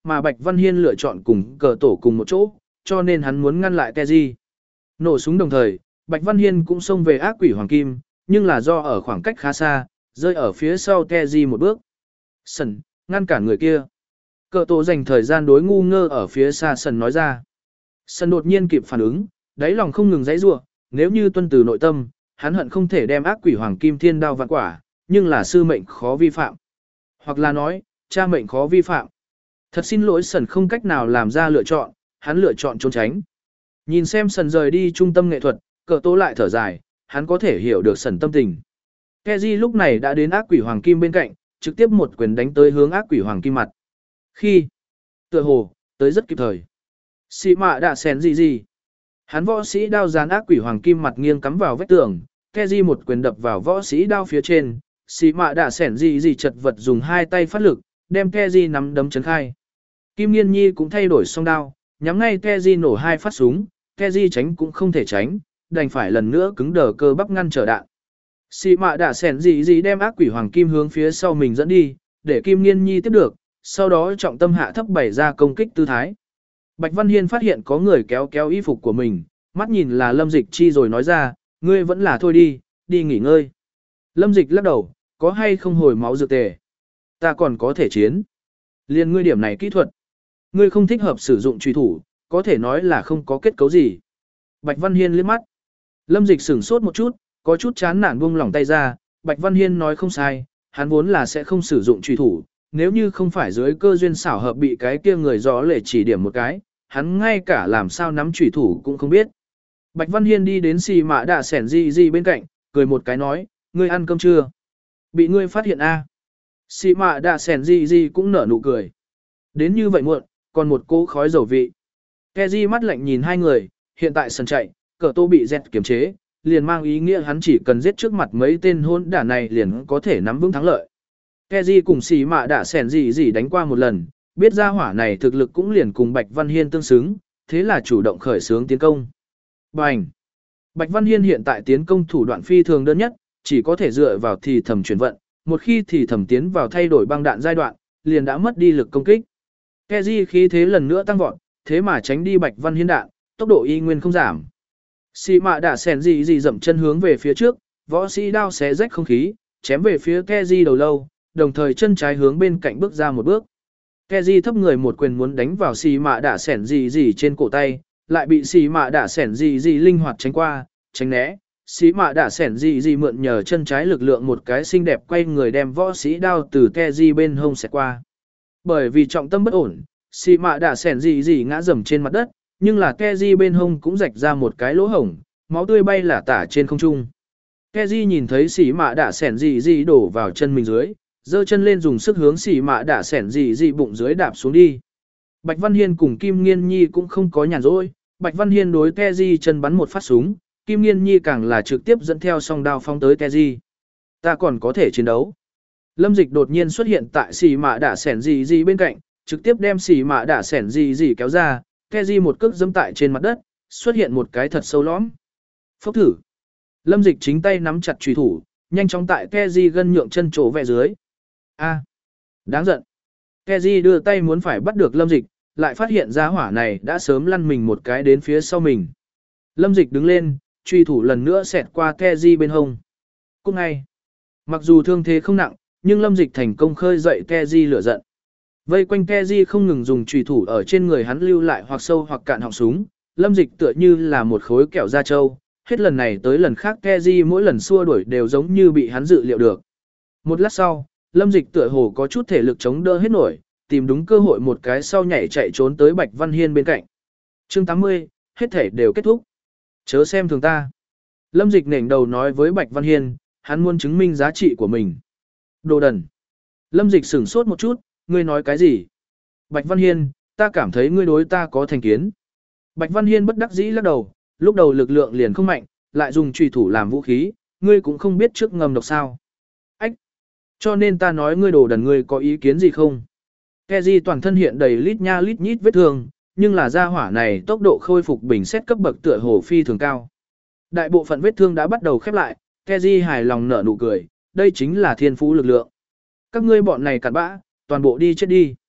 Speaker 1: mà Bạch Văn Hiên lựa chọn cùng cờ tổ cùng một chỗ, cho nên hắn muốn ngăn lại Keji. Nổ súng đồng thời, Bạch Văn Hiên cũng xông về ác quỷ hoàng kim, nhưng là do ở khoảng cách khá xa, rơi ở phía sau Keji một bước. Sần, ngăn cản người kia. Cờ tổ dành thời gian đối ngu ngơ ở phía xa Sần nói ra. Sần đột nhiên kịp phản ứng, đáy lòng không ngừng giãy giụa, nếu như tuân từ nội tâm, hắn hận không thể đem ác quỷ hoàng kim thiên đao vạn quả, nhưng là sư mệnh khó vi phạm. Hoặc là nói, cha mệnh khó vi phạm. Thật xin lỗi Sần không cách nào làm ra lựa chọn, hắn lựa chọn trốn tránh. Nhìn xem Sần rời đi trung tâm nghệ thuật, cờ tố lại thở dài, hắn có thể hiểu được Sần tâm tình. Keji lúc này đã đến ác quỷ hoàng kim bên cạnh, trực tiếp một quyền đánh tới hướng ác quỷ hoàng kim mặt. Khi, tựa hồ, tới rất kịp thời. Sĩ mạ đã xén gì gì. Hắn võ sĩ đao dán ác quỷ hoàng kim mặt nghiêng cắm vào vách tường, Keji một quyền đập vào võ sĩ đao phía trên, sĩ mạ đã xẻn gì gì chật vật dùng hai tay phát lực, đem Keji nắm đấm chấn khai. Kim Nghiên Nhi cũng thay đổi song đao, nhắm ngay Keji nổ hai phát súng, Keji tránh cũng không thể tránh, đành phải lần nữa cứng đờ cơ bắp ngăn trở đạn. Sĩ mạ đã xẻn gì gì đem ác quỷ hoàng kim hướng phía sau mình dẫn đi, để Kim Nghiên Nhi tiếp được, sau đó trọng tâm hạ thấp bày ra công kích tư thái. Bạch Văn Hiên phát hiện có người kéo kéo y phục của mình, mắt nhìn là Lâm Dịch Chi rồi nói ra, ngươi vẫn là thôi đi, đi nghỉ ngơi. Lâm Dịch lắc đầu, có hay không hồi máu dược tề? Ta còn có thể chiến. Liên ngươi điểm này kỹ thuật. Ngươi không thích hợp sử dụng truy thủ, có thể nói là không có kết cấu gì. Bạch Văn Hiên liếc mắt. Lâm Dịch sửng sốt một chút, có chút chán nản buông lỏng tay ra, Bạch Văn Hiên nói không sai, hắn vốn là sẽ không sử dụng truy thủ, nếu như không phải dưới cơ duyên xảo hợp bị cái kia người gió lệ chỉ điểm một cái, hắn ngay cả làm sao nắm truy thủ cũng không biết. Bạch Văn Hiên đi đến xì mạ đạ sẻn gì gì bên cạnh, cười một cái nói, ngươi ăn cơm chưa? Bị ngươi phát hiện a? À? Xì mạ đạ sẻn gì gì cũng nở nụ cười. Đến như vậy muộn, còn một cỗ khói dầu vị. Keji mắt lạnh nhìn hai người, hiện tại sân chạy, cờ tô bị dẹt kiểm chế, liền mang ý nghĩa hắn chỉ cần giết trước mặt mấy tên hôn đả này liền có thể nắm vững thắng lợi. Keji cùng xì mạ đạ sẻn gì gì đánh qua một lần, biết ra hỏa này thực lực cũng liền cùng Bạch Văn Hiên tương xứng, thế là chủ động khởi xướng tiến công. Bành! Bạch Văn Hiên hiện tại tiến công thủ đoạn phi thường đơn nhất, chỉ có thể dựa vào thì thầm chuyển vận, một khi thì thầm tiến vào thay đổi băng đạn giai đoạn, liền đã mất đi lực công kích. Keji khí thế lần nữa tăng vọt, thế mà tránh đi Bạch Văn Hiên đạn, tốc độ y nguyên không giảm. Xì mạ đã sèn gì gì dậm chân hướng về phía trước, võ sĩ đao xé rách không khí, chém về phía Keji đầu lâu, đồng thời chân trái hướng bên cạnh bước ra một bước. Keji thấp người một quyền muốn đánh vào xì mạ đã sẻn gì gì trên cổ tay, lại bị xì mạ đã sẻn gì gì linh hoạt tránh qua, tránh né. Xì mạ đã sẻn gì gì mượn nhờ chân trái lực lượng một cái xinh đẹp quay người đem võ sĩ đao từ Keji bên hông xẹt qua. Bởi vì trọng tâm bất ổn, xì mạ đã sẻn gì gì ngã rầm trên mặt đất, nhưng là Keji bên hông cũng rạch ra một cái lỗ hổng, máu tươi bay lả tả trên không trung. Keji nhìn thấy xì mạ đã sẻn gì gì đổ vào chân mình dưới, giơ chân lên dùng sức hướng xì mạ đã sẻn gì gì bụng dưới đạp xuống đi. Bạch Văn Hiên cùng Kim Nghiên Nhi cũng không có nhàn rỗi, Bạch Văn Hiên đối Keji chân bắn một phát súng, Kim Nghiên Nhi càng là trực tiếp dẫn theo song đao phóng tới Keji. Ta còn có thể chiến đấu. Lâm Dịch đột nhiên xuất hiện tại xì mạ đả sẻn gì gì bên cạnh, trực tiếp đem xì mạ đả sẻn gì gì kéo ra, Keji một cước dẫm tại trên mặt đất, xuất hiện một cái thật sâu lõm. Phốc thử. Lâm Dịch chính tay nắm chặt chùy thủ, nhanh chóng tại Keji gân nhượng chân chỗ vẽ dưới. A, đáng giận. Keji đưa tay muốn phải bắt được Lâm Dịch, lại phát hiện ra hỏa này đã sớm lăn mình một cái đến phía sau mình. Lâm Dịch đứng lên, truy thủ lần nữa xẹt qua Keji bên hông. Cũng ngay, mặc dù thương thế không nặng, nhưng Lâm Dịch thành công khơi dậy Keji lửa giận. Vây quanh Keji không ngừng dùng truy thủ ở trên người hắn lưu lại hoặc sâu hoặc cạn họng súng, Lâm Dịch tựa như là một khối kẹo da trâu, hết lần này tới lần khác Keji mỗi lần xua đuổi đều giống như bị hắn dự liệu được. Một lát sau, Lâm Dịch tựa hồ có chút thể lực chống đỡ hết nổi, tìm đúng cơ hội một cái sau nhảy chạy trốn tới Bạch Văn Hiên bên cạnh. Chương tám mươi, hết thể đều kết thúc. Chớ xem thường ta. Lâm Dịch nểnh đầu nói với Bạch Văn Hiên, hắn muốn chứng minh giá trị của mình. Đồ đần. Lâm Dịch sửng sốt một chút, ngươi nói cái gì? Bạch Văn Hiên, ta cảm thấy ngươi đối ta có thành kiến. Bạch Văn Hiên bất đắc dĩ lắc đầu, lúc đầu lực lượng liền không mạnh, lại dùng chùy thủ làm vũ khí, ngươi cũng không biết trước ngầm độc sao. Ách! Cho nên ta nói ngươi đồ đần, ngươi có ý kiến gì không? Keji toàn thân hiện đầy lít nha lít nhít vết thương, nhưng là gia hỏa này tốc độ khôi phục bình xét cấp bậc tựa hồ phi thường cao. Đại bộ phận vết thương đã bắt đầu khép lại, Keji hài lòng nở nụ cười, đây chính là thiên phú lực lượng. Các ngươi bọn này cặn bã, toàn bộ đi chết đi.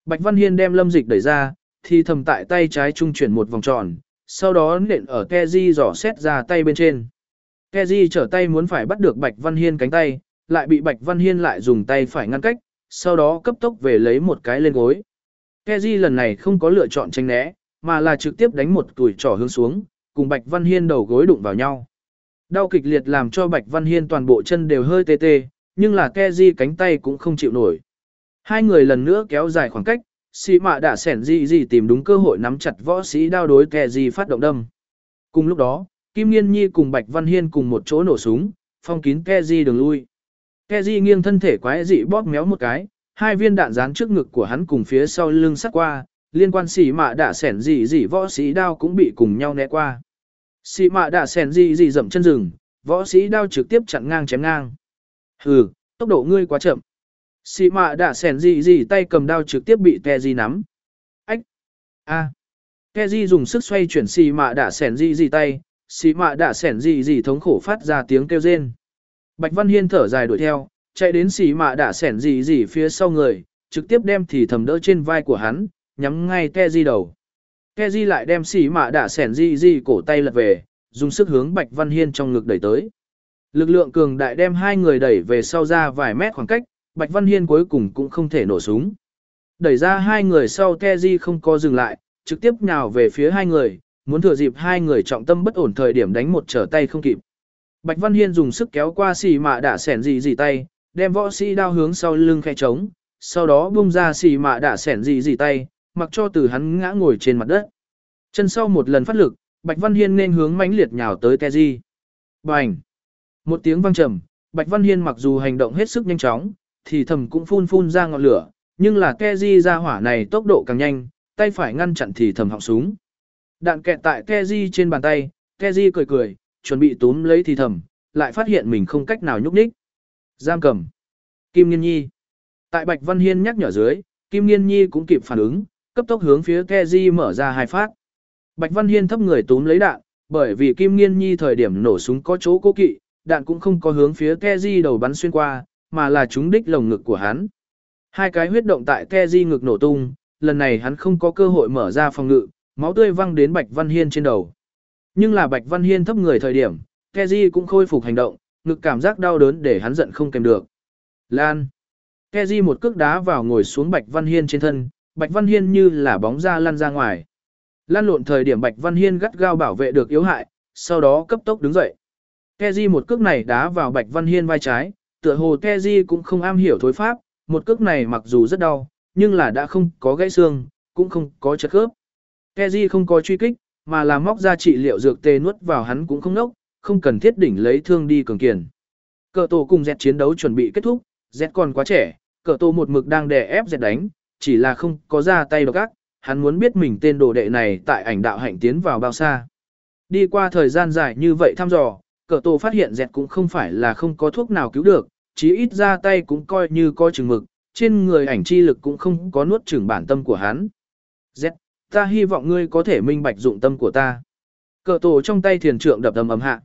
Speaker 1: Bạch Văn Hiên đem lâm dịch đẩy ra, thì thầm tại tay trái trung chuyển một vòng tròn, sau đó nện ở Keji giỏ xét ra tay bên trên. Keji trở tay muốn phải bắt được Bạch Văn Hiên cánh tay, lại bị Bạch Văn Hiên lại dùng tay phải ngăn cách, sau đó cấp tốc về lấy một cái lên gối. Keji lần này không có lựa chọn tránh né, mà là trực tiếp đánh một tuổi trỏ hướng xuống, cùng Bạch Văn Hiên đầu gối đụng vào nhau. Đau kịch liệt làm cho Bạch Văn Hiên toàn bộ chân đều hơi tê tê, nhưng là Keji cánh tay cũng không chịu nổi. Hai người lần nữa kéo dài khoảng cách, Sĩ Mạ đã sẻn gì gì tìm đúng cơ hội nắm chặt võ sĩ đao đối Keji phát động đâm. Cùng lúc đó, Kim Nghiên Nhi cùng Bạch Văn Hiên cùng một chỗ nổ súng, phong kín Keji đường lui. Keji nghiêng thân thể quái dị bóp méo một cái, hai viên đạn dán trước ngực của hắn cùng phía sau lưng sát qua, liên quan Sĩ Mạ đã sẻn gì gì võ sĩ đao cũng bị cùng nhau né qua. Sĩ Mạ đã sẻn gì gì dậm chân rừng, võ sĩ đao trực tiếp chặn ngang chém ngang. Hừ, tốc độ ngươi quá chậm. Sĩ Mạ đã sẻn gì gì tay cầm đao trực tiếp bị Keji nắm. Ách! A! À. Keji dùng sức xoay chuyển Sĩ Mạ đã sẻn gì gì tay, Sĩ Mạ đã sẻn gì gì thống khổ phát ra tiếng kêu rên. Bạch Văn Hiên thở dài đuổi theo, chạy đến Sĩ Mạ đã sẻn gì gì phía sau người, trực tiếp đem thì thầm đỡ trên vai của hắn, nhắm ngay Keji đầu. Keji lại đem Sĩ Mạ đã sẻn gì gì cổ tay lật về, dùng sức hướng Bạch Văn Hiên trong ngực đẩy tới. Lực lượng cường đại đem hai người đẩy về sau ra vài mét khoảng cách, Bạch Văn Hiên cuối cùng cũng không thể nổ súng. Đẩy ra hai người sau Keji không có dừng lại, trực tiếp nhào về phía hai người, muốn thừa dịp hai người trọng tâm bất ổn thời điểm đánh một trở tay không kịp. Bạch Văn Hiên dùng sức kéo qua Sĩ Mạ đã sẻn gì gì tay, đem võ sĩ đao hướng sau lưng khe trống, sau đó bung ra Sĩ Mạ đã sẻn gì gì tay, mặc cho từ hắn ngã ngồi trên mặt đất. Chân sau một lần phát lực, Bạch Văn Hiên nên hướng mãnh liệt nhào tới Keji. Bành! Một tiếng vang trầm, Bạch Văn Hiên mặc dù hành động hết sức nhanh chóng, thì thầm cũng phun phun ra ngọn lửa, nhưng là Keji ra hỏa này tốc độ càng nhanh, tay phải ngăn chặn thì thầm họng súng. Đạn kẹt tại Keji trên bàn tay, Keji cười cười, chuẩn bị túm lấy thì thầm, lại phát hiện mình không cách nào nhúc nhích. Giam cầm. Kim Nghiên Nhi. Tại Bạch Văn Hiên nhắc nhở dưới, Kim Nghiên Nhi cũng kịp phản ứng, cấp tốc hướng phía Keji mở ra hai phát. Bạch Văn Hiên thấp người túm lấy đạn, bởi vì Kim Nghiên Nhi thời điểm nổ súng có chỗ cố kỵ, đạn cũng không có hướng phía Keji đầu bắn xuyên qua, mà là trúng đích lồng ngực của hắn. Hai cái huyết động tại Keji ngực nổ tung, lần này hắn không có cơ hội mở ra phòng ngự, máu tươi văng đến Bạch Văn Hiên trên đầu. Nhưng là Bạch Văn Hiên thấp người thời điểm, Keji cũng khôi phục hành động, ngực cảm giác đau đớn để hắn giận không kèm được. Lan. Keji một cước đá vào ngồi xuống Bạch Văn Hiên trên thân, Bạch Văn Hiên như là bóng ra lăn ra ngoài. Lan lộn thời điểm Bạch Văn Hiên gắt gao bảo vệ được yếu hại, sau đó cấp tốc đứng dậy. Keji một cước này đá vào Bạch Văn Hiên vai trái, tựa hồ Keji cũng không am hiểu thối pháp, một cước này mặc dù rất đau, nhưng là đã không có gãy xương, cũng không có chật khớp. Keji không có truy kích, mà là móc ra trị liệu dược tê nuốt vào hắn cũng không nốc, không cần thiết đỉnh lấy thương đi cường kiền. Cờ tổ cùng dẹt chiến đấu chuẩn bị kết thúc, dẹt còn quá trẻ, cờ tổ một mực đang đè ép dẹt đánh, chỉ là không có ra tay độc ác, hắn muốn biết mình tên đồ đệ này tại ảnh đạo hạnh tiến vào bao xa. Đi qua thời gian dài như vậy thăm dò, cờ tổ phát hiện dẹt cũng không phải là không có thuốc nào cứu được, chí ít ra tay cũng coi như có chừng mực, trên người ảnh chi lực cũng không có nuốt chửng bản tâm của hắn. Z, ta hy vọng ngươi có thể minh bạch dụng tâm của ta. Cờ tổ trong tay thiền trượng đập ầm ầm hạ.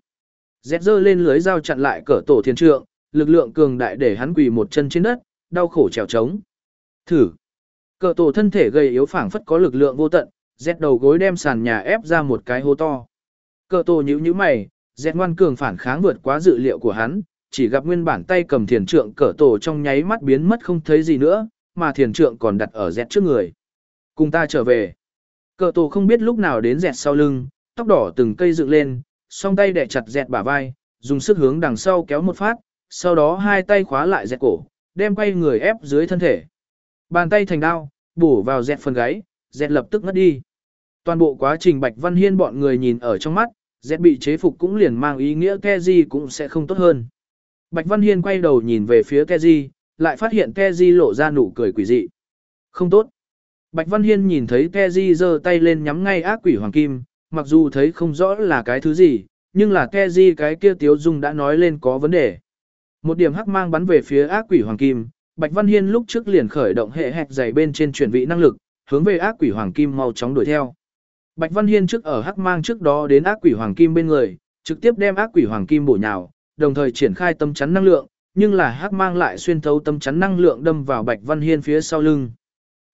Speaker 1: Z giơ lên lưới dao chặn lại cờ tổ thiền trượng, lực lượng cường đại để hắn quỳ một chân trên đất, đau khổ trèo trống. Thử. Cờ tổ thân thể gầy yếu phảng phất có lực lượng vô tận, Z đầu gối đem sàn nhà ép ra một cái hố to. Cờ tổ nhíu nhíu mày, Z ngoan cường phản kháng vượt quá dự liệu của hắn, chỉ gặp nguyên bản tay cầm thiền trượng cờ tổ trong nháy mắt biến mất không thấy gì nữa, mà thiền trượng còn đặt ở Z trước người. Cùng ta trở về. Cờ tổ không biết lúc nào đến Z sau lưng, tóc đỏ từng cây dựng lên, song tay đè chặt Z bả vai, dùng sức hướng đằng sau kéo một phát, sau đó hai tay khóa lại Z cổ, đem quay người ép dưới thân thể. Bàn tay thành đao, bổ vào Z phần gáy, Z lập tức ngất đi. Toàn bộ quá trình Bạch Văn Hiên bọn người nhìn ở trong mắt, Z bị chế phục cũng liền mang ý nghĩa Keji cũng sẽ không tốt hơn. Bạch Văn Hiên quay đầu nhìn về phía Keji, lại phát hiện Keji lộ ra nụ cười quỷ dị. Không tốt. Bạch Văn Hiên nhìn thấy Keji giơ tay lên nhắm ngay ác quỷ hoàng kim, mặc dù thấy không rõ là cái thứ gì, nhưng là Keji cái kia tiếu dung đã nói lên có vấn đề. Một điểm hắc mang bắn về phía ác quỷ hoàng kim, Bạch Văn Hiên lúc trước liền khởi động hệ hẹp dày bên trên chuyển vị năng lực, hướng về ác quỷ hoàng kim mau chóng đuổi theo. Bạch Văn Hiên trước ở hắc mang trước đó đến ác quỷ hoàng kim bên người, trực tiếp đem ác quỷ hoàng kim bổ nhào, đồng thời triển khai tâm chắn năng lượng, nhưng là hắc mang lại xuyên thấu tâm chắn năng lượng đâm vào Bạch Văn Hiên phía sau lưng.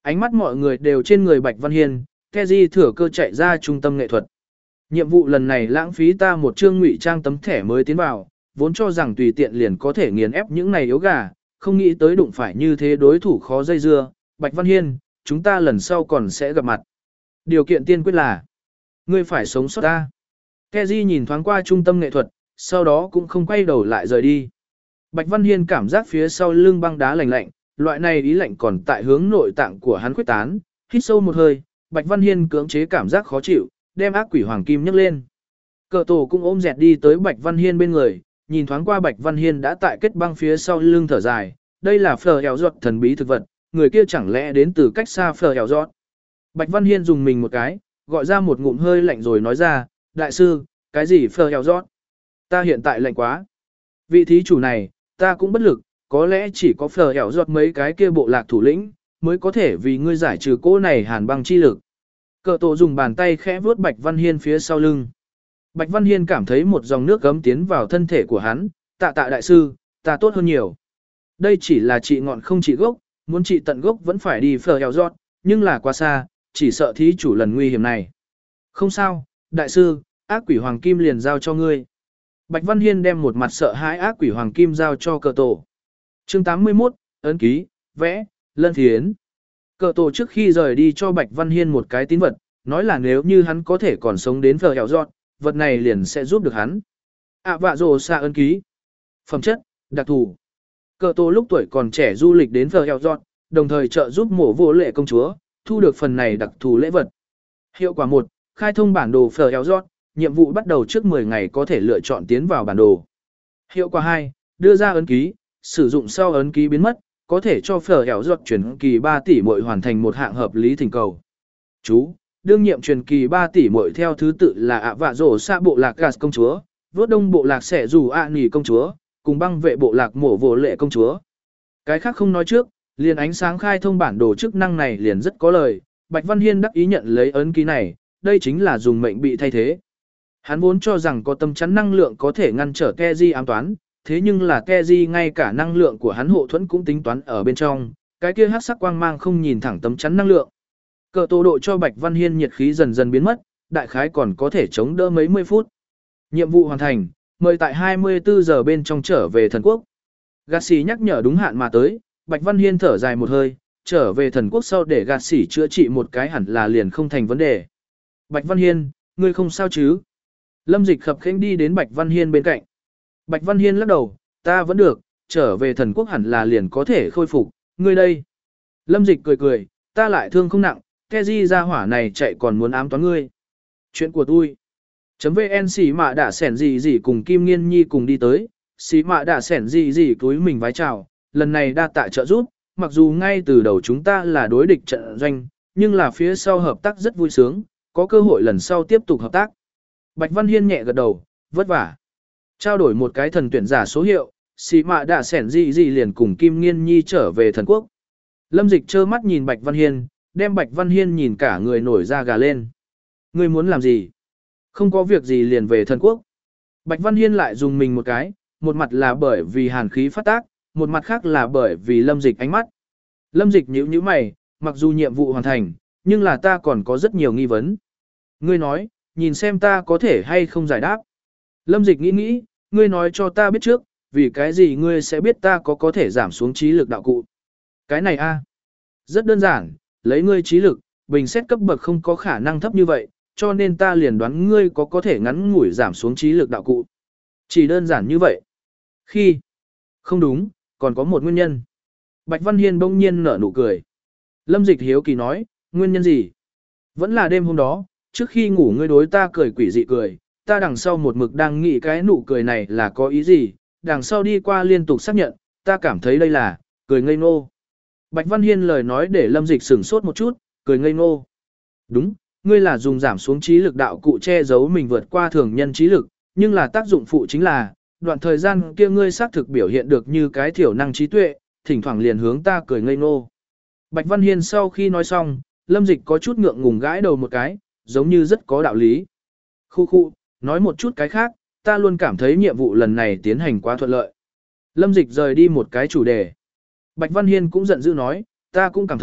Speaker 1: Ánh mắt mọi người đều trên người Bạch Văn Hiên, Keji thừa cơ chạy ra trung tâm nghệ thuật. Nhiệm vụ lần này lãng phí ta một chương ngụy trang tấm thẻ mới tiến vào, vốn cho rằng tùy tiện liền có thể nghiền ép những này yếu gà, không nghĩ tới đụng phải như thế đối thủ khó dây dưa. Bạch Văn Hiên, chúng ta lần sau còn sẽ gặp mặt. Điều kiện tiên quyết là, ngươi phải sống sót ta. Keji nhìn thoáng qua trung tâm nghệ thuật, sau đó cũng không quay đầu lại rời đi. Bạch Văn Hiên cảm giác phía sau lưng băng đá lạnh lạnh, loại này ý lạnh còn tại hướng nội tạng của hắn khuếch tán, hít sâu một hơi, Bạch Văn Hiên cưỡng chế cảm giác khó chịu, đem ác quỷ hoàng kim nhấc lên. Cờ tổ cũng ôm dẹt đi tới Bạch Văn Hiên bên người, nhìn thoáng qua Bạch Văn Hiên đã tại kết băng phía sau lưng thở dài, đây là phở hẻo giọt thần bí thực vật, người kia chẳng lẽ đến từ cách xa phở hẻo giọt. Bạch Văn Hiên dùng mình một cái, gọi ra một ngụm hơi lạnh rồi nói ra, đại sư, cái gì phở hẻo giọt? Ta hiện tại lạnh quá. Vị thí chủ này, ta cũng bất lực, có lẽ chỉ có phở hẻo giọt mấy cái kia bộ lạc thủ lĩnh, mới có thể vì ngươi giải trừ cỗ này hàn băng chi lực. Cờ tổ dùng bàn tay khẽ vuốt Bạch Văn Hiên phía sau lưng. Bạch Văn Hiên cảm thấy một dòng nước gấm tiến vào thân thể của hắn, tạ tạ đại sư, ta tốt hơn nhiều. Đây chỉ là trị ngọn không trị gốc, muốn trị tận gốc vẫn phải đi phở hẻo giọt, nhưng là quá xa, chỉ sợ thí chủ lần nguy hiểm này. Không sao, đại sư, ác quỷ hoàng kim liền giao cho ngươi. Bạch Văn Hiên đem một mặt sợ hãi ác quỷ hoàng kim giao cho cờ tổ. Chương tám mươi mốt, ấn ký, vẽ, lân thiến. Cờ tổ trước khi rời đi cho Bạch Văn Hiên một cái tín vật, nói là nếu như hắn có thể còn sống đến phở hẻo giọt, vật này liền sẽ giúp được hắn. ạ vạ rồ xa ấn ký. Phẩm chất, đặc thù. Cờ tổ lúc tuổi còn trẻ du lịch đến phở hẻo giọt, đồng thời trợ giúp mổ vô lệ công chúa, thu được phần này đặc thù lễ vật. Hiệu quả một, khai thông bản đồ phở hẻo giọt, nhiệm vụ bắt đầu trước mười ngày có thể lựa chọn tiến vào bản đồ. Hiệu quả hai, đưa ra ấn ký, sử dụng sau ấn ký biến mất, có thể cho phở hẻo giọt chuyển kỳ ba tỷ muội hoàn thành một hạng hợp lý thỉnh cầu. Chú, đương nhiệm truyền kỳ ba tỷ muội theo thứ tự là ạ vạ rổ xa bộ lạc Gas công chúa, vốt đông bộ lạc sẽ dù ạ nỉ công chúa, cùng băng vệ bộ lạc mổ vô lệ công chúa. Cái khác không nói trước, liền ánh sáng khai thông bản đồ chức năng này liền rất có lời, Bạch Văn Hiên đắc ý nhận lấy ấn ký này, đây chính là dùng mệnh bị thay thế. Hắn vốn cho rằng có tâm chắn năng lượng có thể ngăn trở Keji ám toán, thế nhưng là Keji ngay cả năng lượng của hắn hộ thuẫn cũng tính toán ở bên trong, cái kia hắc sắc quang mang không nhìn thẳng tấm chắn năng lượng. Cờ tổ độ cho Bạch Văn Hiên nhiệt khí dần dần biến mất, đại khái còn có thể chống đỡ mấy mươi phút. Nhiệm vụ hoàn thành, mời tại hai mươi tư giờ bên trong trở về thần quốc. Gạt xỉ nhắc nhở đúng hạn mà tới, Bạch Văn Hiên thở dài một hơi, trở về thần quốc sau để gạt xỉ chữa trị một cái hẳn là liền không thành vấn đề. Bạch Văn Hiên, ngươi không sao chứ? Lâm Dịch khập khiễng đi đến Bạch Văn Hiên bên cạnh. Bạch Văn Hiên lắc đầu, ta vẫn được, trở về thần quốc hẳn là liền có thể khôi phục, ngươi đây. Lâm Dịch cười cười, ta lại thương không nặng, Keji ra hỏa này chạy còn muốn ám toán ngươi. Chuyện của tôi. Chấm vn xỉ mạ đã sẻn gì gì cùng Kim Nghiên Nhi cùng đi tới, xỉ mạ đã sẻn gì gì túi mình vái chào, lần này đa tạ trợ giúp, mặc dù ngay từ đầu chúng ta là đối địch trận doanh, nhưng là phía sau hợp tác rất vui sướng, có cơ hội lần sau tiếp tục hợp tác. Bạch Văn Hiên nhẹ gật đầu, vất vả. Trao đổi một cái thần tuyển giả số hiệu, xỉ mạ đã sẻn gì gì liền cùng Kim Nghiên Nhi trở về thần quốc. Lâm Dịch trơ mắt nhìn Bạch Văn Hiên, đem Bạch Văn Hiên nhìn cả người nổi da gà lên. Ngươi muốn làm gì? Không có việc gì liền về thần quốc. Bạch Văn Hiên lại dùng mình một cái, một mặt là bởi vì hàn khí phát tác, một mặt khác là bởi vì Lâm Dịch ánh mắt. Lâm Dịch nhíu nhíu mày, mặc dù nhiệm vụ hoàn thành, nhưng là ta còn có rất nhiều nghi vấn. Ngươi nói, nhìn xem ta có thể hay không giải đáp. Lâm Dịch nghĩ nghĩ, ngươi nói cho ta biết trước, vì cái gì ngươi sẽ biết ta có có thể giảm xuống trí lực đạo cụ. Cái này a, rất đơn giản, lấy ngươi trí lực, bình xét cấp bậc không có khả năng thấp như vậy, cho nên ta liền đoán ngươi có có thể ngắn ngủi giảm xuống trí lực đạo cụ. Chỉ đơn giản như vậy. Khi, không đúng, còn có một nguyên nhân. Bạch Văn Hiên bỗng nhiên nở nụ cười. Lâm Dịch hiếu kỳ nói, nguyên nhân gì? Vẫn là đêm hôm đó, trước khi ngủ ngươi đối ta cười quỷ dị cười, ta đằng sau một mực đang nghĩ cái nụ cười này là có ý gì, đằng sau đi qua liên tục xác nhận, ta cảm thấy đây là, cười ngây ngô. Bạch Văn Hiên lời nói để Lâm Dịch sửng sốt một chút, cười ngây ngô. Đúng, ngươi là dùng giảm xuống trí lực đạo cụ che giấu mình vượt qua thường nhân trí lực, nhưng là tác dụng phụ chính là, đoạn thời gian kia ngươi xác thực biểu hiện được như cái thiểu năng trí tuệ, thỉnh thoảng liền hướng ta cười ngây ngô. Bạch Văn Hiên sau khi nói xong, Lâm Dịch có chút ngượng ngùng gãi đầu một cái, giống như rất có đạo lý. Khu khu, nói một chút cái khác, ta luôn cảm thấy nhiệm vụ lần này tiến hành quá thuận lợi. Lâm Dịch rời đi một cái chủ đề. Bạch Văn Hiên cũng giận dữ nói, ta cũng cảm thấy,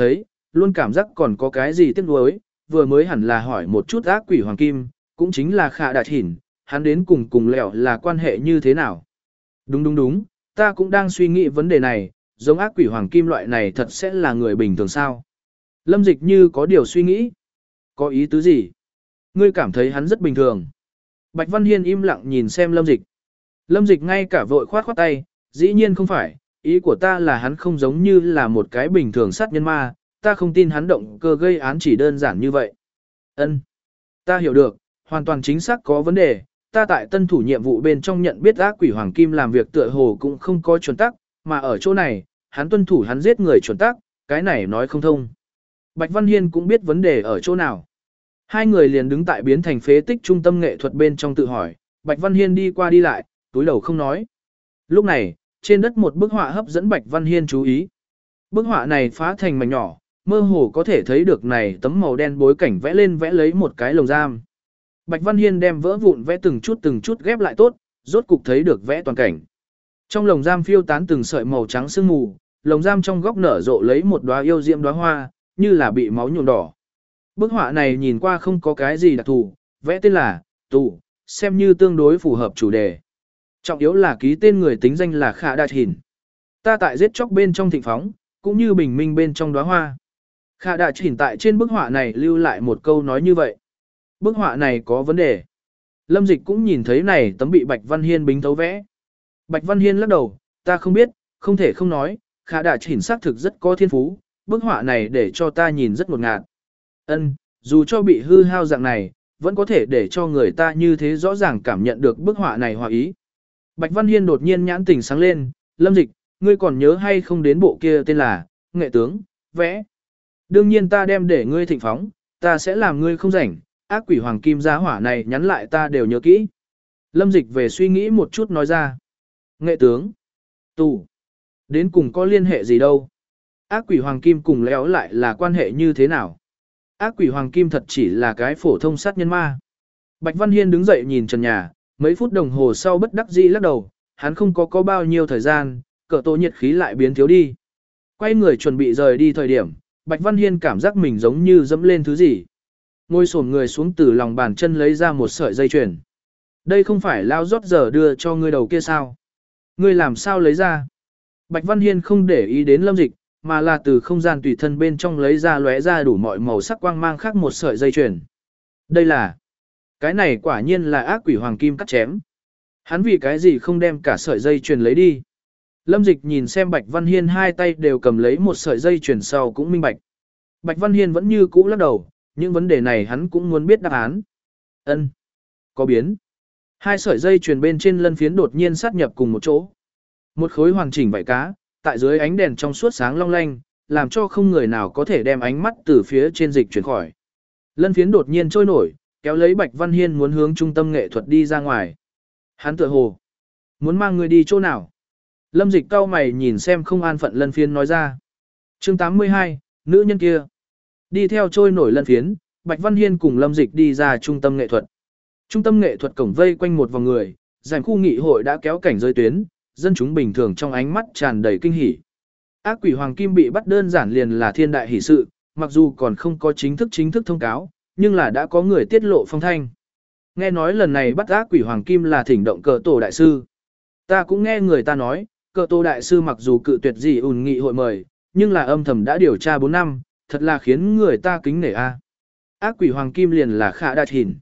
Speaker 1: luôn cảm giác còn có cái gì tiếc nuối, vừa mới hẳn là hỏi một chút ác quỷ hoàng kim, cũng chính là Khả Đạt Hỉn, hắn đến cùng cùng lẹo là quan hệ như thế nào. Đúng đúng đúng, ta cũng đang suy nghĩ vấn đề này, giống ác quỷ hoàng kim loại này thật sẽ là người bình thường sao. Lâm Dịch như có điều suy nghĩ. Có ý tứ gì? Ngươi cảm thấy hắn rất bình thường. Bạch Văn Hiên im lặng nhìn xem Lâm Dịch. Lâm Dịch ngay cả vội khoát khoát tay, dĩ nhiên không phải, ý của ta là hắn không giống như là một cái bình thường sát nhân ma, ta không tin hắn động cơ gây án chỉ đơn giản như vậy. Ân, ta hiểu được, hoàn toàn chính xác có vấn đề, ta tại tân thủ nhiệm vụ bên trong nhận biết ác quỷ hoàng kim làm việc tựa hồ cũng không có chuẩn tắc, mà ở chỗ này, hắn tuân thủ hắn giết người chuẩn tắc, cái này nói không thông. Bạch Văn Hiên cũng biết vấn đề ở chỗ nào. Hai người liền đứng tại biến thành phế tích trung tâm nghệ thuật bên trong tự hỏi, Bạch Văn Hiên đi qua đi lại, túi đầu không nói. Lúc này, trên đất một bức họa hấp dẫn Bạch Văn Hiên chú ý. Bức họa này phá thành mảnh nhỏ, mơ hồ có thể thấy được này tấm màu đen bối cảnh vẽ lên vẽ lấy một cái lồng giam. Bạch Văn Hiên đem vỡ vụn vẽ từng chút từng chút ghép lại tốt, rốt cục thấy được vẽ toàn cảnh. Trong lồng giam phiêu tán từng sợi màu trắng sương mù, lồng giam trong góc nở rộ lấy một đóa yêu diễm đóa hoa, như là bị máu nhuộm đỏ. Bức họa này nhìn qua không có cái gì đặc thù, vẽ tên là tù, xem như tương đối phù hợp chủ đề. Trọng yếu là ký tên người tính danh là Khả Đạt Hỉn. Ta tại giết chóc bên trong thịnh phóng, cũng như bình minh bên trong đóa hoa. Khả Đạt Hỉn tại trên bức họa này lưu lại một câu nói như vậy. Bức họa này có vấn đề. Lâm Dịch cũng nhìn thấy này tấm bị Bạch Văn Hiên bính thấu vẽ. Bạch Văn Hiên lắc đầu, ta không biết, không thể không nói, Khả Đạt Hỉn xác thực rất có thiên phú, bức họa này để cho ta nhìn rất ngột ngạt. Ân, dù cho bị hư hao dạng này, vẫn có thể để cho người ta như thế rõ ràng cảm nhận được bức họa này hòa ý. Bạch Văn Hiên đột nhiên nhãn tình sáng lên, Lâm Dịch, ngươi còn nhớ hay không đến bộ kia tên là, nghệ tướng, vẽ. Đương nhiên ta đem để ngươi thịnh phóng, ta sẽ làm ngươi không rảnh, ác quỷ hoàng kim giá hỏa này nhắn lại ta đều nhớ kỹ. Lâm Dịch về suy nghĩ một chút nói ra. Nghệ tướng, tù, đến cùng có liên hệ gì đâu. Ác quỷ hoàng kim cùng léo lại là quan hệ như thế nào? Ác quỷ hoàng kim thật chỉ là cái phổ thông sát nhân ma. Bạch Văn Hiên đứng dậy nhìn trần nhà, mấy phút đồng hồ sau bất đắc dĩ lắc đầu, hắn không có có bao nhiêu thời gian, cỡ tổ nhiệt khí lại biến thiếu đi. Quay người chuẩn bị rời đi thời điểm, Bạch Văn Hiên cảm giác mình giống như dẫm lên thứ gì. Ngồi xổm người xuống từ lòng bàn chân lấy ra một sợi dây chuyền. Đây không phải lao rót giờ đưa cho ngươi đầu kia sao? Ngươi làm sao lấy ra? Bạch Văn Hiên không để ý đến Lâm Dịch, mà là từ không gian tùy thân bên trong lấy ra lóe ra đủ mọi màu sắc quang mang khác một sợi dây chuyền. Đây là, cái này quả nhiên là ác quỷ hoàng kim cắt chém. Hắn vì cái gì không đem cả sợi dây chuyền lấy đi? Lâm Dịch nhìn xem Bạch Văn Hiên hai tay đều cầm lấy một sợi dây chuyền sau cũng minh bạch. Bạch Văn Hiên vẫn như cũ lắc đầu, những vấn đề này hắn cũng muốn biết đáp án. Ân, có biến. Hai sợi dây chuyền bên trên lân phiến đột nhiên sát nhập cùng một chỗ. Một khối hoàn chỉnh vảy cá, tại dưới ánh đèn trong suốt sáng long lanh, làm cho không người nào có thể đem ánh mắt từ phía trên dịch chuyển khỏi. Lân phiến đột nhiên trôi nổi, kéo lấy Bạch Văn Hiên muốn hướng trung tâm nghệ thuật đi ra ngoài. Hắn tựa hồ muốn mang người đi chỗ nào? Lâm Dịch cau mày nhìn xem không an phận lân phiến nói ra. Chương tám mươi hai, nữ nhân kia. Đi theo trôi nổi lân phiến, Bạch Văn Hiên cùng Lâm Dịch đi ra trung tâm nghệ thuật. Trung tâm nghệ thuật cổng vây quanh một vòng người, giành khu nghị hội đã kéo cảnh giới tuyến, dân chúng bình thường trong ánh mắt tràn đầy kinh hỉ. Ác quỷ hoàng kim bị bắt đơn giản liền là thiên đại hỷ sự, mặc dù còn không có chính thức chính thức thông cáo, nhưng là đã có người tiết lộ phong thanh. Nghe nói lần này bắt ác quỷ hoàng kim là thỉnh động cờ tổ đại sư. Ta cũng nghe người ta nói, cờ tổ đại sư mặc dù cự tuyệt gì ùn nghị hội mời, nhưng là âm thầm đã điều tra bốn năm, thật là khiến người ta kính nể a. Ác quỷ hoàng kim liền là Khả Đạt Hỉn.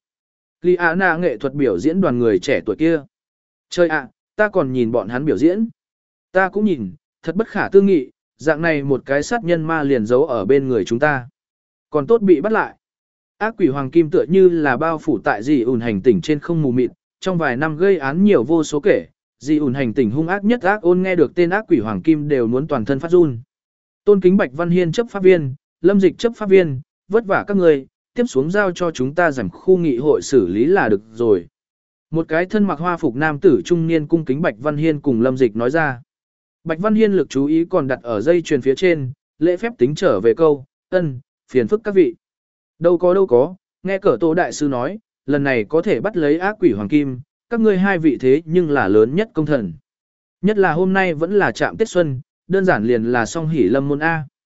Speaker 1: Liana nghệ thuật biểu diễn đoàn người trẻ tuổi kia. Chơi ạ, ta còn nhìn bọn hắn biểu diễn. Ta cũng nhìn, thật bất khả tư nghị, dạng này một cái sát nhân ma liền giấu ở bên người chúng ta. Còn tốt bị bắt lại. Ác quỷ hoàng kim tựa như là bao phủ tại dì ủn hành tỉnh trên không mù mịt, trong vài năm gây án nhiều vô số kể, dì ủn hành tỉnh hung ác nhất ác ôn nghe được tên ác quỷ hoàng kim đều muốn toàn thân phát run. Tôn kính Bạch Văn Hiên chấp pháp viên, Lâm Dịch chấp pháp viên, vất vả các người, tiếp xuống giao cho chúng ta giảm khu nghị hội xử lý là được rồi. Một cái thân mặc hoa phục nam tử trung niên cung kính Bạch Văn Hiên cùng Lâm Dịch nói ra. Bạch Văn Hiên lực chú ý còn đặt ở dây chuyền phía trên, lễ phép tính trở về câu, ân, phiền phức các vị. Đâu có đâu có, nghe cỡ tổ đại sư nói, lần này có thể bắt lấy ác quỷ hoàng kim, các ngươi hai vị thế nhưng là lớn nhất công thần. Nhất là hôm nay vẫn là trạm Tết Xuân, đơn giản liền là song hỷ lâm môn A.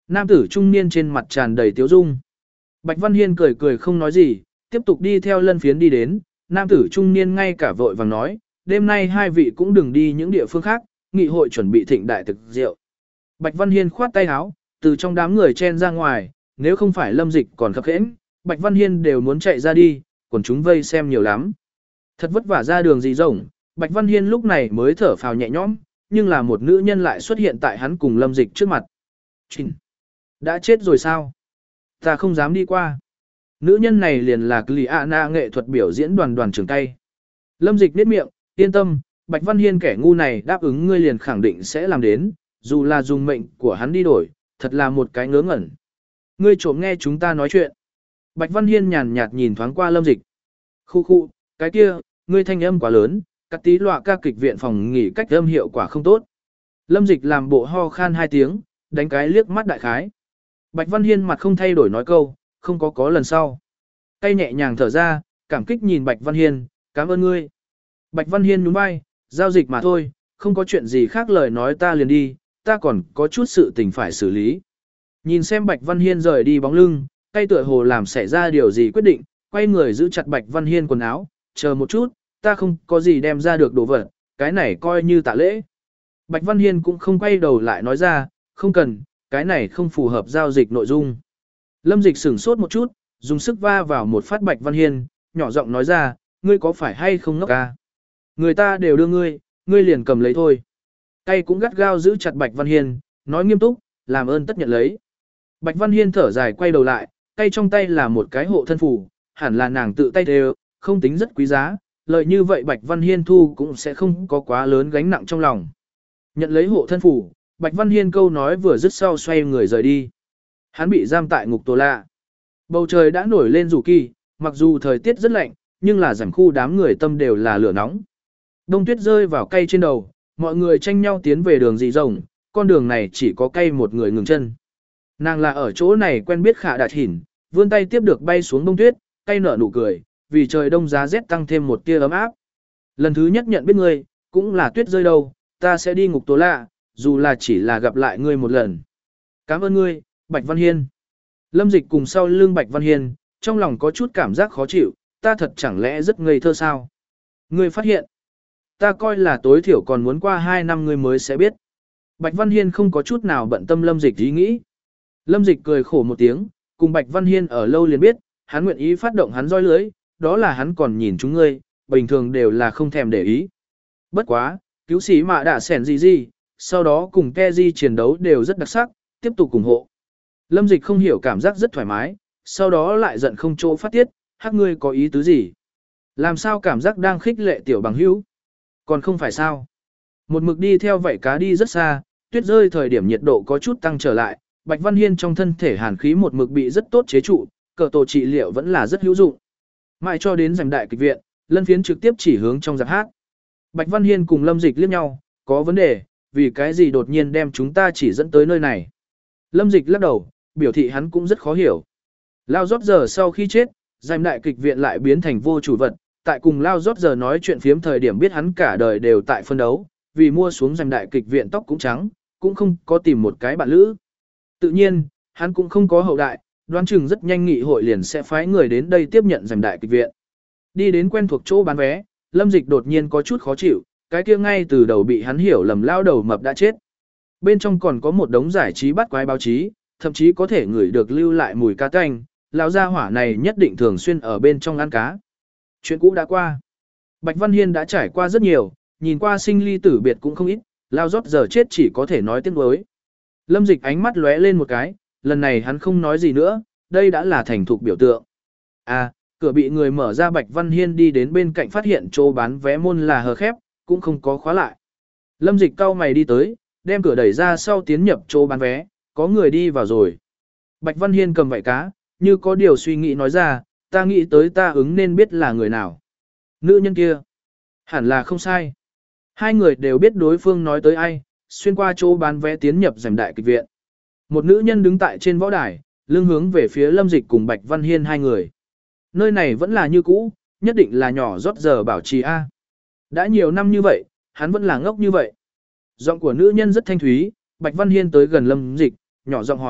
Speaker 1: Nam tử trung niên trên mặt tràn đầy tiếu dung. Bạch Văn Hiên cười cười không nói gì, tiếp tục đi theo lân phiến đi đến. Nam tử trung niên ngay cả vội vàng nói, đêm nay hai vị cũng đừng đi những địa phương khác, nghị hội chuẩn bị thịnh đại thực rượu. Bạch Văn Hiên khoát tay áo, từ trong đám người chen ra ngoài, nếu không phải Lâm Dịch còn khập khiễng, Bạch Văn Hiên đều muốn chạy ra đi, còn chúng vây xem nhiều lắm. Thật vất vả ra đường gì rộng, Bạch Văn Hiên lúc này mới thở phào nhẹ nhõm, nhưng là một nữ nhân lại xuất hiện tại hắn cùng Lâm Dịch trước mặt. Chinh! Đã chết rồi sao? Ta không dám đi qua. Nữ nhân này liền là Liana nghệ thuật biểu diễn đoàn đoàn trưởng tay. Lâm Dịch niết miệng, yên tâm, Bạch Văn Hiên kẻ ngu này đáp ứng ngươi liền khẳng định sẽ làm đến, dù là dùng mệnh của hắn đi đổi, thật là một cái ngớ ngẩn. Ngươi trộm nghe chúng ta nói chuyện. Bạch Văn Hiên nhàn nhạt nhìn thoáng qua Lâm Dịch. Khu khu, cái kia, ngươi thanh âm quá lớn, các tí lọa ca kịch viện phòng nghỉ cách âm hiệu quả không tốt. Lâm Dịch làm bộ ho khan hai tiếng, đánh cái liếc mắt đại khái. Bạch Văn Hiên mặt không thay đổi nói câu, không có có lần sau. Tay nhẹ nhàng thở ra, cảm kích nhìn Bạch Văn Hiên, cảm ơn ngươi. Bạch Văn Hiên nhún vai, giao dịch mà thôi, không có chuyện gì khác lời nói ta liền đi, ta còn có chút sự tình phải xử lý. Nhìn xem Bạch Văn Hiên rời đi bóng lưng, tay tựa hồ làm xảy ra điều gì quyết định, quay người giữ chặt Bạch Văn Hiên quần áo, chờ một chút, ta không có gì đem ra được đồ vật, cái này coi như tạ lễ. Bạch Văn Hiên cũng không quay đầu lại nói ra, không cần, cái này không phù hợp giao dịch nội dung. Lâm Dịch sửng sốt một chút, dùng sức va vào một phát Bạch Văn Hiên, nhỏ giọng nói ra, ngươi có phải hay không ngốc ca? Người ta đều đưa ngươi, ngươi liền cầm lấy thôi. Tay cũng gắt gao giữ chặt Bạch Văn Hiên, nói nghiêm túc, làm ơn tất nhận lấy. Bạch Văn Hiên thở dài quay đầu lại, tay trong tay là một cái hộ thân phủ, hẳn là nàng tự tay đều, không tính rất quý giá, lợi như vậy Bạch Văn Hiên thu cũng sẽ không có quá lớn gánh nặng trong lòng. Nhận lấy hộ thân phủ, Bạch Văn Hiên câu nói vừa dứt sau xoay người rời đi. Hắn bị giam tại ngục tù lạ. Bầu trời đã nổi lên rủ kỳ, mặc dù thời tiết rất lạnh, nhưng là giảm khu đám người tâm đều là lửa nóng. Đông tuyết rơi vào cây trên đầu, mọi người tranh nhau tiến về đường dị rồng, con đường này chỉ có cây một người ngừng chân. Nàng là ở chỗ này quen biết Khả Đạt Hỉn, vươn tay tiếp được bay xuống đông tuyết, cây nở nụ cười, vì trời đông giá rét tăng thêm một tia ấm áp. Lần thứ nhất nhận biết ngươi, cũng là tuyết rơi đâu, ta sẽ đi ngục tố lạ, dù là chỉ là gặp lại ngươi một lần. Cảm ơn ngươi, Bạch Văn Hiên. Lâm Dịch cùng sau lưng Bạch Văn Hiên, trong lòng có chút cảm giác khó chịu, ta thật chẳng lẽ rất ngây thơ sao? Ngươi phát hiện, ta coi là tối thiểu còn muốn qua hai năm ngươi mới sẽ biết. Bạch Văn Hiên không có chút nào bận tâm Lâm Dịch ý nghĩ. Lâm Dịch cười khổ một tiếng, cùng Bạch Văn Hiên ở lâu liền biết, hắn nguyện ý phát động hắn roi lưới, đó là hắn còn nhìn chúng ngươi, bình thường đều là không thèm để ý. Bất quá, cứu sĩ mà đã sẻn gì gì, sau đó cùng Keji chiến đấu đều rất đặc sắc, tiếp tục ủng hộ. Lâm Dịch không hiểu cảm giác rất thoải mái, sau đó lại giận không chỗ phát tiết, hắc ngươi có ý tứ gì? Làm sao cảm giác đang khích lệ tiểu bằng hữu? Còn không phải sao? Một mực đi theo vậy cá đi rất xa, tuyết rơi thời điểm nhiệt độ có chút tăng trở lại, Bạch Văn Hiên trong thân thể hàn khí một mực bị rất tốt chế trụ, cờ tổ trị liệu vẫn là rất hữu dụng. Mãi cho đến giành đại kịch viện, Lân Phiến trực tiếp chỉ hướng trong giặc hát. Bạch Văn Hiên cùng Lâm Dịch liếc nhau, có vấn đề, vì cái gì đột nhiên đem chúng ta chỉ dẫn tới nơi này. Lâm Dịch lắc đầu, biểu thị hắn cũng rất khó hiểu. Lao rót giờ sau khi chết, giành đại kịch viện lại biến thành vô chủ vật, tại cùng Lao rót giờ nói chuyện phiếm thời điểm biết hắn cả đời đều tại phân đấu, vì mua xuống giành đại kịch viện tóc cũng trắng, cũng không có tìm một cái bạn lữ. Tự nhiên, hắn cũng không có hậu đại, đoán chừng rất nhanh nghị hội liền sẽ phái người đến đây tiếp nhận giành đại kịch viện. Đi đến quen thuộc chỗ bán vé, Lâm Dịch đột nhiên có chút khó chịu, cái kia ngay từ đầu bị hắn hiểu lầm lao đầu mập đã chết. Bên trong còn có một đống giải trí bắt quái báo chí, thậm chí có thể ngửi được lưu lại mùi cá tanh, lão gia hỏa này nhất định thường xuyên ở bên trong ăn cá. Chuyện cũ đã qua. Bạch Văn Hiên đã trải qua rất nhiều, nhìn qua sinh ly tử biệt cũng không ít, lao rót giờ chết chỉ có thể nói tiếc nuối. Lâm Dịch ánh mắt lóe lên một cái, lần này hắn không nói gì nữa, đây đã là thành thục biểu tượng. À, cửa bị người mở ra, Bạch Văn Hiên đi đến bên cạnh phát hiện chỗ bán vé môn là hờ khép, cũng không có khóa lại. Lâm Dịch cau mày đi tới, đem cửa đẩy ra sau tiến nhập chỗ bán vé, có người đi vào rồi. Bạch Văn Hiên cầm vảy cá, như có điều suy nghĩ nói ra, ta nghĩ tới ta ứng nên biết là người nào. Nữ nhân kia, hẳn là không sai. Hai người đều biết đối phương nói tới ai, xuyên qua chỗ bán vé tiến nhập giành đại kịch viện. Một nữ nhân đứng tại trên võ đài, lưng hướng về phía Lâm Dịch cùng Bạch Văn Hiên hai người. Nơi này vẫn là như cũ, nhất định là nhỏ rót giờ bảo trì A. Đã nhiều năm như vậy, hắn vẫn là ngốc như vậy. Giọng của nữ nhân rất thanh thúy, Bạch Văn Hiên tới gần Lâm Dịch, nhỏ giọng hỏi,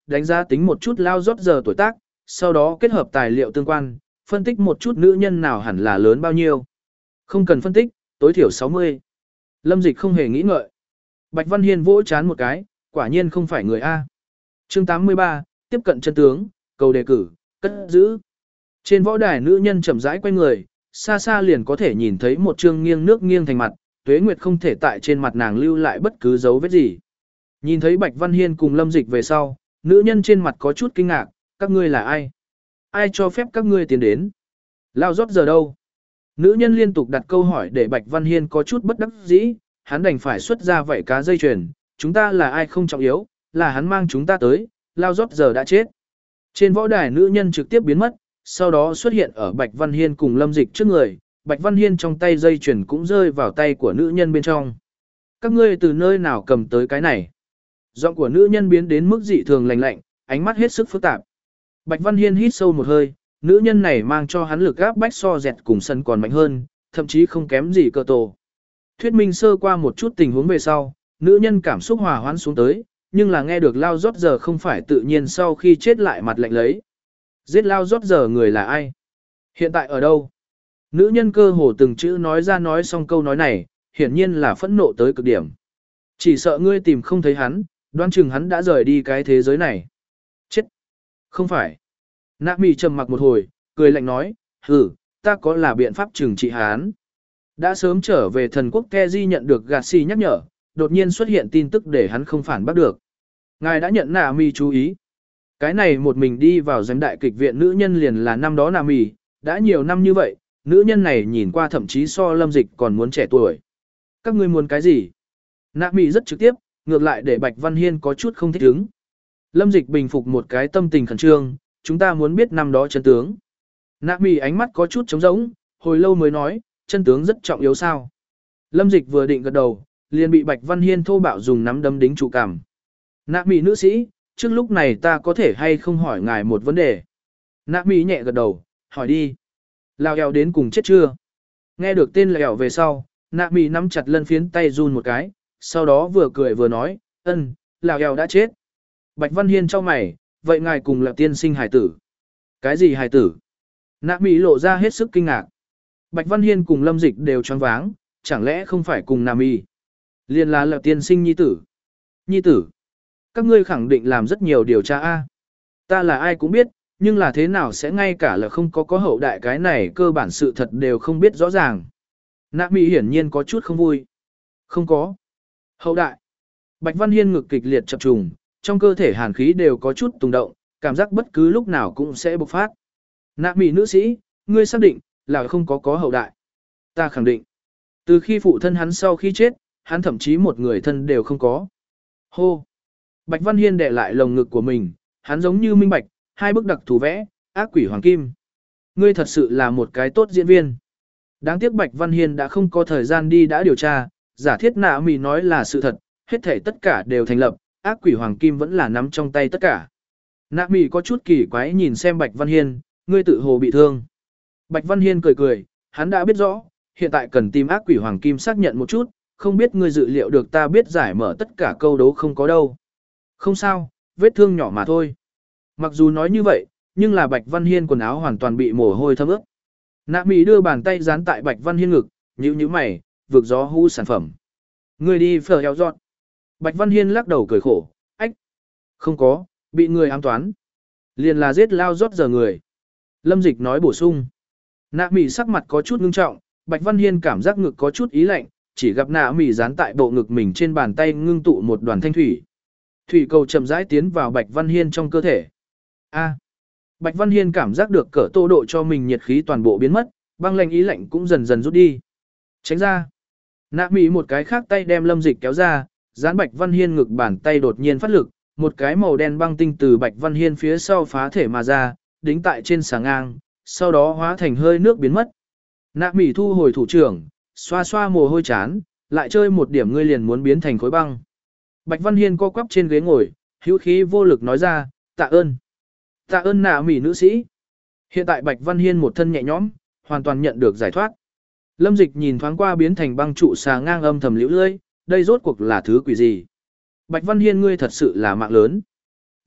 Speaker 1: đánh giá tính một chút lao rót giờ tuổi tác, sau đó kết hợp tài liệu tương quan, phân tích một chút nữ nhân nào hẳn là lớn bao nhiêu. Không cần phân tích, tối thiểu sáu mươi. Lâm Dịch không hề nghĩ ngợi. Bạch Văn Hiên vỗ chán một cái, quả nhiên không phải người A. Chương tám mươi ba, tiếp cận chân tướng, cầu đề cử, cất giữ. Trên võ đài nữ nhân chậm rãi quay người, xa xa liền có thể nhìn thấy một trương nghiêng nước nghiêng thành mặt, Tuế Nguyệt không thể tại trên mặt nàng lưu lại bất cứ dấu vết gì. Nhìn thấy Bạch Văn Hiên cùng Lâm Dịch về sau, nữ nhân trên mặt có chút kinh ngạc, các ngươi là ai? Ai cho phép các ngươi tiến đến? Lao rót giờ đâu? Nữ nhân liên tục đặt câu hỏi để Bạch Văn Hiên có chút bất đắc dĩ, hắn đành phải xuất ra vảy cá dây chuyền, chúng ta là ai không trọng yếu, là hắn mang chúng ta tới, Lao rót giờ đã chết. Trên võ đài nữ nhân trực tiếp biến mất, sau đó xuất hiện ở Bạch Văn Hiên cùng Lâm Dịch trước người, Bạch Văn Hiên trong tay dây chuyền cũng rơi vào tay của nữ nhân bên trong. Các ngươi từ nơi nào cầm tới cái này? Giọng của nữ nhân biến đến mức dị thường lạnh lạnh, ánh mắt hết sức phức tạp. Bạch Văn Hiên hít sâu một hơi, nữ nhân này mang cho hắn lực áp bách so dẹt cùng sân còn mạnh hơn, thậm chí không kém gì cơ tổ. Thuyết minh sơ qua một chút tình huống về sau, nữ nhân cảm xúc hòa hoãn xuống tới, nhưng là nghe được Lao rót giờ không phải tự nhiên sau khi chết lại mặt lạnh lấy. Giết Lao rót giờ người là ai? Hiện tại ở đâu? Nữ nhân cơ hồ từng chữ nói ra nói xong câu nói này, hiển nhiên là phẫn nộ tới cực điểm. Chỉ sợ ngươi tìm không thấy hắn, đoán chừng hắn đã rời đi cái thế giới này. Chết! Không phải. Nạ mì trầm mặc một hồi, cười lạnh nói, hừ, ta có là biện pháp trừng trị hắn. Đã sớm trở về thần quốc Keji nhận được gạt xì nhắc nhở, đột nhiên xuất hiện tin tức để hắn không phản bắt được. Ngài đã nhận Nạ mì chú ý. Cái này một mình đi vào giám đại kịch viện nữ nhân liền là năm đó Nạ mì, đã nhiều năm như vậy, nữ nhân này nhìn qua thậm chí so Lâm Dịch còn muốn trẻ tuổi. Các ngươi muốn cái gì? Nạ mì rất trực tiếp, ngược lại để Bạch Văn Hiên có chút không thích ứng. Lâm Dịch bình phục một cái tâm tình khẩn trương, chúng ta muốn biết năm đó chân tướng. Nạ mì ánh mắt có chút trống rỗng, hồi lâu mới nói, chân tướng rất trọng yếu sao. Lâm Dịch vừa định gật đầu, liền bị Bạch Văn Hiên thô bạo dùng nắm đấm đính trụ cằm. Nạ mì nữ sĩ, trước lúc này ta có thể hay không hỏi ngài một vấn đề. Nạ mì nhẹ gật đầu, hỏi đi. Lao eo đến cùng chết chưa? Nghe được tên Lèo về sau, Nạ mì nắm chặt lân phiến tay run một cái, sau đó vừa cười vừa nói, ân, Lao eo đã chết. Bạch Văn Hiên cho mày, vậy ngài cùng là tiên sinh hài tử. Cái gì hài tử? Nạ mì lộ ra hết sức kinh ngạc. Bạch Văn Hiên cùng Lâm Dịch đều choáng váng, chẳng lẽ không phải cùng Nạ mì? Liên là là tiên sinh nhi tử. Nhi tử. Các ngươi khẳng định làm rất nhiều điều tra a. Ta là ai cũng biết, nhưng là thế nào sẽ ngay cả là không có có hậu đại cái này cơ bản sự thật đều không biết rõ ràng. Nạ mì hiển nhiên có chút không vui. Không có. Hậu đại. Bạch Văn Hiên ngực kịch liệt chập trùng, trong cơ thể hàn khí đều có chút tùng động, cảm giác bất cứ lúc nào cũng sẽ bộc phát. Nạ mì nữ sĩ, ngươi xác định là không có có hậu đại. Ta khẳng định. Từ khi phụ thân hắn sau khi chết, hắn thậm chí một người thân đều không có. Hô. Bạch Văn Hiên đè lại lồng ngực của mình, hắn giống như minh bạch, hai bức đặc thù vẽ, ác quỷ hoàng kim. Ngươi thật sự là một cái tốt diễn viên. Đáng tiếc Bạch Văn Hiên đã không có thời gian đi đã điều tra, giả thiết Nạ mì nói là sự thật, hết thảy tất cả đều thành lập, ác quỷ hoàng kim vẫn là nắm trong tay tất cả. Nạ mì có chút kỳ quái nhìn xem Bạch Văn Hiên, ngươi tự hồ bị thương. Bạch Văn Hiên cười cười, hắn đã biết rõ, hiện tại cần tìm ác quỷ hoàng kim xác nhận một chút, không biết ngươi dự liệu được ta biết giải mở tất cả câu đố không có đâu. Không sao, vết thương nhỏ mà thôi. Mặc dù nói như vậy, nhưng là Bạch Văn Hiên quần áo hoàn toàn bị mồ hôi thấm ướt. Nạ mì đưa bàn tay dán tại Bạch Văn Hiên ngực, nhíu nhíu mày, vực gió hú sản phẩm. Ngươi đi phở heo dọn. Bạch Văn Hiên lắc đầu cười khổ, ách. Không có, bị người ám toán. Liền là giết Lao rót giờ người. Lâm Dịch nói bổ sung. Nạ mì sắc mặt có chút ngưng trọng, Bạch Văn Hiên cảm giác ngực có chút ý lạnh, chỉ gặp nạ mì dán tại bộ ngực mình trên bàn tay ngưng tụ một đoàn thanh thủy. Thủy cầu chậm rãi tiến vào Bạch Văn Hiên trong cơ thể. A. Bạch Văn Hiên cảm giác được cỡ tô độ cho mình nhiệt khí toàn bộ biến mất, băng lạnh ý lạnh cũng dần dần rút đi. Tránh ra. Nạ mì một cái khác tay đem Lâm Dịch kéo ra, dán Bạch Văn Hiên ngực bàn tay đột nhiên phát lực, một cái màu đen băng tinh từ Bạch Văn Hiên phía sau phá thể mà ra, đính tại trên xà ngang, sau đó hóa thành hơi nước biến mất. Nạ mì thu hồi thủ trưởng, xoa xoa mồ hôi chán, lại chơi một điểm ngươi liền muốn biến thành khối băng. Bạch Văn Hiên co quắp trên ghế ngồi, hữu khí vô lực nói ra, tạ ơn. Tạ ơn nạ mì nữ sĩ. Hiện tại Bạch Văn Hiên một thân nhẹ nhõm, hoàn toàn nhận được giải thoát. Lâm Dịch nhìn thoáng qua biến thành băng trụ xà ngang âm thầm liễu lơi, đây rốt cuộc là thứ quỷ gì? Bạch Văn Hiên ngươi thật sự là mạng lớn.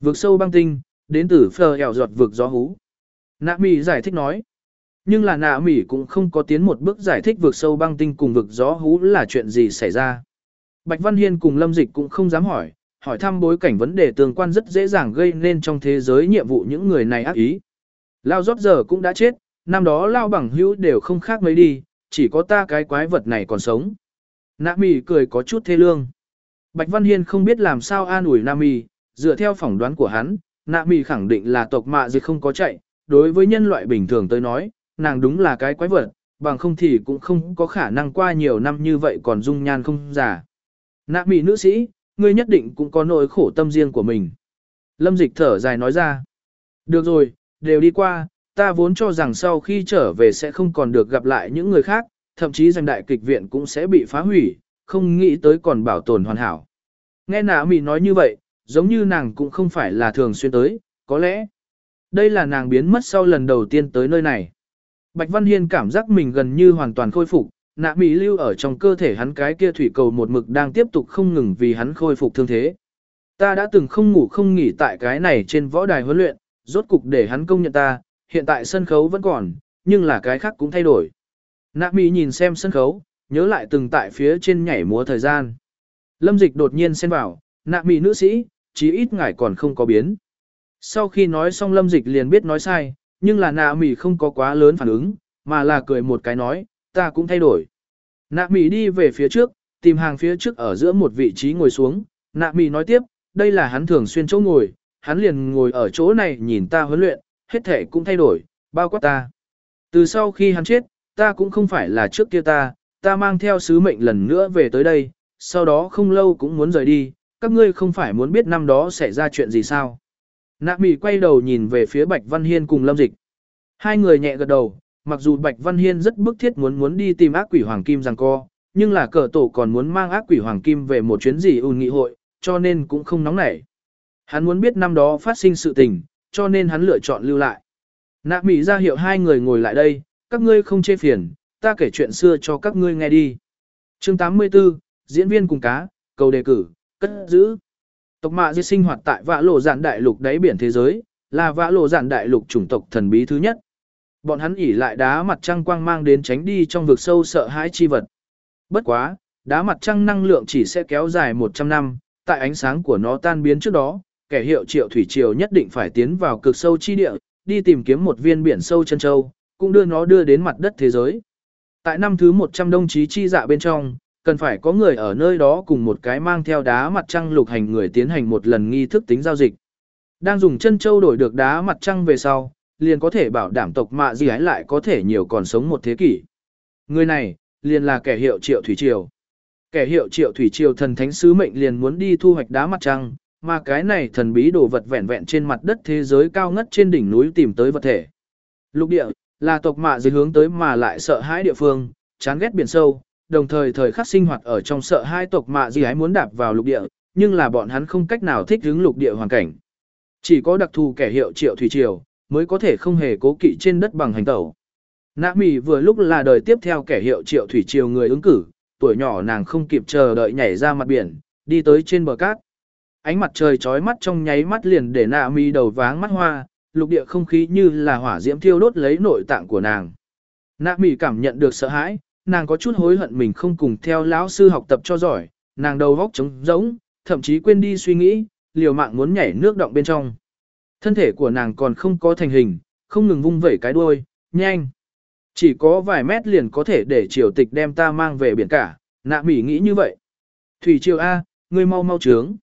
Speaker 1: Vực sâu băng tinh, đến từ phờ ẻo giọt vực gió hú. Nạ mỉ giải thích nói. Nhưng là nạ mỉ cũng không có tiến một bước giải thích vực sâu băng tinh cùng vực gió hú là chuyện gì xảy ra. Bạch Văn Hiên cùng Lâm Dịch cũng không dám hỏi, hỏi thăm bối cảnh vấn đề tương quan rất dễ dàng gây nên trong thế giới nhiệm vụ những người này ác ý. Lao rót giờ cũng đã chết, năm đó Lao bằng hữu đều không khác mấy đi, chỉ có ta cái quái vật này còn sống. Nạ mỉ cười có chút thê lương. Bạch Văn Hiên không biết làm sao an ủi Nạ mỉ, dựa theo phỏng đoán của hắn, Nạ mỉ khẳng định là tộc mạ dịch không có chạy, đối với nhân loại bình thường tới nói, nàng đúng là cái quái vật, bằng không thì cũng không có khả năng qua nhiều năm như vậy còn dung nhan không già. Nạ mỉ nữ sĩ, ngươi nhất định cũng có nỗi khổ tâm riêng của mình. Lâm Dịch thở dài nói ra. Được rồi, đều đi qua, ta vốn cho rằng sau khi trở về sẽ không còn được gặp lại những người khác, thậm chí danh đại kịch viện cũng sẽ bị phá hủy, không nghĩ tới còn bảo tồn hoàn hảo. Nghe nạ mỉ nói như vậy, giống như nàng cũng không phải là thường xuyên tới, có lẽ đây là nàng biến mất sau lần đầu tiên tới nơi này. Bạch Văn Hiên cảm giác mình gần như hoàn toàn khôi phục, nạ mỉ lưu ở trong cơ thể hắn cái kia thủy cầu một mực đang tiếp tục không ngừng vì hắn khôi phục thương thế. Ta đã từng không ngủ không nghỉ tại cái này trên võ đài huấn luyện, rốt cục để hắn công nhận ta, hiện tại sân khấu vẫn còn, nhưng là cái khác cũng thay đổi. Nạ mỉ nhìn xem sân khấu, nhớ lại từng tại phía trên nhảy múa thời gian. Lâm Dịch đột nhiên xen vào, nạ mỉ nữ sĩ, chí ít ngài còn không có biến. Sau khi nói xong Lâm Dịch liền biết nói sai, nhưng là nạ mỉ không có quá lớn phản ứng, mà là cười một cái nói, ta cũng thay đổi. Nạ mỉ đi về phía trước, tìm hàng phía trước ở giữa một vị trí ngồi xuống, nạ mỉ nói tiếp, đây là hắn thường xuyên chỗ ngồi, hắn liền ngồi ở chỗ này nhìn ta huấn luyện, hết thể cũng thay đổi, bao quát ta. Từ sau khi hắn chết, ta cũng không phải là trước kia ta, ta mang theo sứ mệnh lần nữa về tới đây, sau đó không lâu cũng muốn rời đi, các ngươi không phải muốn biết năm đó sẽ ra chuyện gì sao. Nạ mỉ quay đầu nhìn về phía Bạch Văn Hiên cùng Lâm Dịch. Hai người nhẹ gật đầu, mặc dù Bạch Văn Hiên rất bức thiết muốn muốn đi tìm ác quỷ Hoàng Kim giằng co, nhưng là cờ tổ còn muốn mang ác quỷ Hoàng Kim về một chuyến gì ùn nghị hội, cho nên cũng không nóng nảy. Hắn muốn biết năm đó phát sinh sự tình, cho nên hắn lựa chọn lưu lại. Nạ mỉ ra hiệu hai người ngồi lại đây, các ngươi không chê phiền, ta kể chuyện xưa cho các ngươi nghe đi. Chương tám mươi tư, diễn viên cùng cá, cầu đề cử, cất giữ. Tộc mạ di sinh hoạt tại vã lộ dạn đại lục đáy biển thế giới, là vã lộ dạn đại lục chủng tộc thần bí thứ nhất. Bọn hắn ỉ lại đá mặt trăng quang mang đến tránh đi trong vực sâu sợ hãi chi vật. Bất quá, đá mặt trăng năng lượng chỉ sẽ kéo dài một trăm năm, tại ánh sáng của nó tan biến trước đó, kẻ hiệu Triệu Thủy Triều nhất định phải tiến vào cực sâu chi địa, đi tìm kiếm một viên biển sâu chân châu, cũng đưa nó đưa đến mặt đất thế giới. Tại năm thứ một trăm đồng chí chi dạ bên trong, cần phải có người ở nơi đó cùng một cái mang theo đá mặt trăng lục hành người tiến hành một lần nghi thức tính giao dịch. Đang dùng chân châu đổi được đá mặt trăng về sau, liền có thể bảo đảm tộc mạ gì ấy lại có thể nhiều còn sống một thế kỷ. Người này, liền là kẻ hiệu Triệu Thủy Triều. Kẻ hiệu Triệu Thủy Triều thần thánh sứ mệnh liền muốn đi thu hoạch đá mặt trăng, mà cái này thần bí đồ vật vẹn vẹn trên mặt đất thế giới cao ngất trên đỉnh núi tìm tới vật thể. Lục địa, là tộc mạ gì hướng tới mà lại sợ hãi địa phương, chán ghét biển sâu, đồng thời thời khắc sinh hoạt ở trong sợ hai tộc mạ gì ấy muốn đạp vào lục địa, nhưng là bọn hắn không cách nào thích ứng lục địa hoàn cảnh. Chỉ có đặc thù kẻ hiệu Triệu Thủy Triều mới có thể không hề cố kỵ trên đất bằng hành tẩu. Nạ mỉ vừa lúc là đời tiếp theo kẻ hiệu Triệu Thủy Triều người ứng cử, tuổi nhỏ nàng không kịp chờ đợi nhảy ra mặt biển, đi tới trên bờ cát. Ánh mặt trời chói mắt trong nháy mắt liền để nạ mỉ đầu váng mắt hoa, lục địa không khí như là hỏa diễm thiêu đốt lấy nội tạng của nàng. Nạ mỉ cảm nhận được sợ hãi, nàng có chút hối hận mình không cùng theo lão sư học tập cho giỏi, nàng đầu óc trống rỗng, thậm chí quên đi suy nghĩ, liều mạng muốn nhảy nước động bên trong. Thân thể của nàng còn không có thành hình, không ngừng vung vẩy cái đuôi, nhanh. Chỉ có vài mét liền có thể để triều tịch đem ta mang về biển cả, nạ mỉ nghĩ như vậy. Thủy triều A, ngươi mau mau trướng.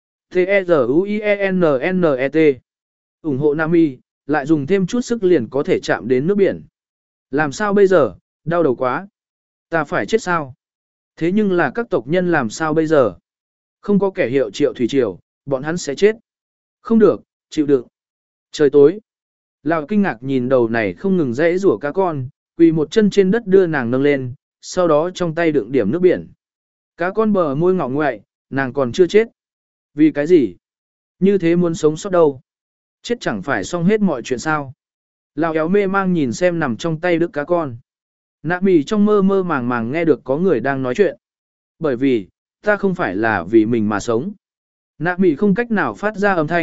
Speaker 1: T-E-Z-U-I-E-N-N-E-T ủng hộ Nam Y, lại dùng thêm chút sức liền có thể chạm đến nước biển. Làm sao bây giờ, đau đầu quá. Ta phải chết sao? Thế nhưng là các tộc nhân làm sao bây giờ? Không có kẻ hiệu Triệu Thủy Triều, bọn hắn sẽ chết. Không được, chịu đựng. Trời tối. Lão kinh ngạc nhìn đầu này không ngừng rẽ rủa cá con, quỳ một chân trên đất đưa nàng nâng lên, sau đó trong tay đựng điểm nước biển. Cá con bờ môi ngọ ngoại, nàng còn chưa chết. Vì cái gì? Như thế muốn sống sót đâu? Chết chẳng phải xong hết mọi chuyện sao? Lão éo mê mang nhìn xem nằm trong tay đứa cá con. Nạ mỉ trong mơ mơ màng màng nghe được có người đang nói chuyện. Bởi vì, ta không phải là vì mình mà sống. Nạ mỉ không cách nào phát ra âm thanh,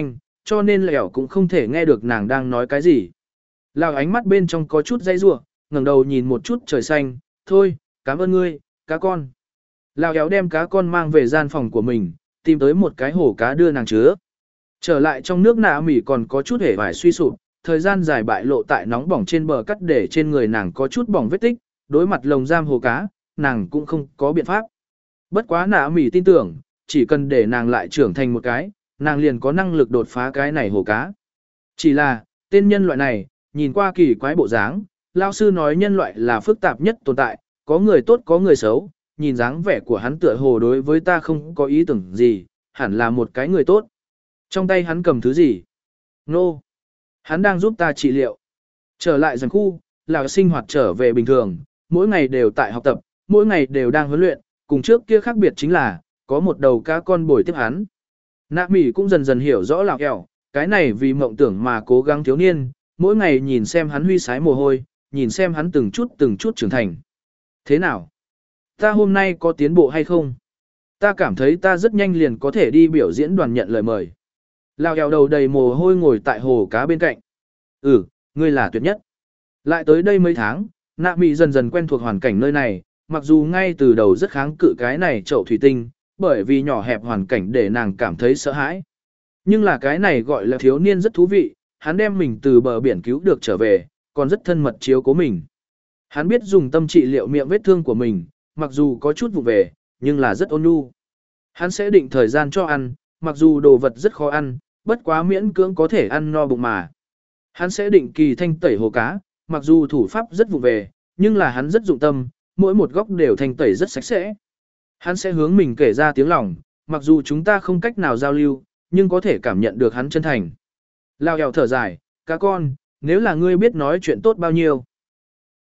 Speaker 1: cho nên lẻo cũng không thể nghe được nàng đang nói cái gì. Lào ánh mắt bên trong có chút dây rủa, ngẩng đầu nhìn một chút trời xanh, thôi, cảm ơn ngươi, cá con. Lào éo đem cá con mang về gian phòng của mình, tìm tới một cái hồ cá đưa nàng chứa. Trở lại trong nước nạ mỉ còn có chút hề vải suy sụp, thời gian dài bại lộ tại nóng bỏng trên bờ cắt để trên người nàng có chút bỏng vết tích, đối mặt lồng giam hồ cá, nàng cũng không có biện pháp. Bất quá nạ mỉ tin tưởng, chỉ cần để nàng lại trưởng thành một cái, nàng liền có năng lực đột phá cái này hồ cá. Chỉ là, tên nhân loại này, nhìn qua kỳ quái bộ dáng, lao sư nói nhân loại là phức tạp nhất tồn tại, có người tốt có người xấu, nhìn dáng vẻ của hắn tựa hồ đối với ta không có ý tưởng gì, hẳn là một cái người tốt. Trong tay hắn cầm thứ gì? Nô! No. Hắn đang giúp ta trị liệu. Trở lại dần khu, là sinh hoạt trở về bình thường, mỗi ngày đều tại học tập, mỗi ngày đều đang huấn luyện, cùng trước kia khác biệt chính là, có một đầu cá con bồi tiếp hắn. Nạ mỉ cũng dần dần hiểu rõ lạc eo, cái này vì mộng tưởng mà cố gắng thiếu niên, mỗi ngày nhìn xem hắn huy sái mồ hôi, nhìn xem hắn từng chút từng chút trưởng thành. Thế nào? Ta hôm nay có tiến bộ hay không? Ta cảm thấy ta rất nhanh liền có thể đi biểu diễn đoàn nhận lời mời. Lao eo đầu đầy mồ hôi ngồi tại hồ cá bên cạnh. Ừ, ngươi là tuyệt nhất. Lại tới đây mấy tháng, nạ mị dần dần quen thuộc hoàn cảnh nơi này, mặc dù ngay từ đầu rất kháng cự cái này chậu thủy tinh, bởi vì nhỏ hẹp hoàn cảnh để nàng cảm thấy sợ hãi. Nhưng là cái này gọi là thiếu niên rất thú vị, hắn đem mình từ bờ biển cứu được trở về, còn rất thân mật chiếu cố mình. Hắn biết dùng tâm trị liệu miệng vết thương của mình, mặc dù có chút vụ về, nhưng là rất ôn nhu. Hắn sẽ định thời gian cho ăn, mặc dù đồ vật rất khó ăn, bất quá miễn cưỡng có thể ăn no bụng mà. Hắn sẽ định kỳ thanh tẩy hồ cá, mặc dù thủ pháp rất vụ về, nhưng là hắn rất dụng tâm, mỗi một góc đều thanh tẩy rất sạch sẽ. Hắn sẽ hướng mình kể ra tiếng lòng, mặc dù chúng ta không cách nào giao lưu, nhưng có thể cảm nhận được hắn chân thành. Lao eo thở dài, cá con, nếu là ngươi biết nói chuyện tốt bao nhiêu.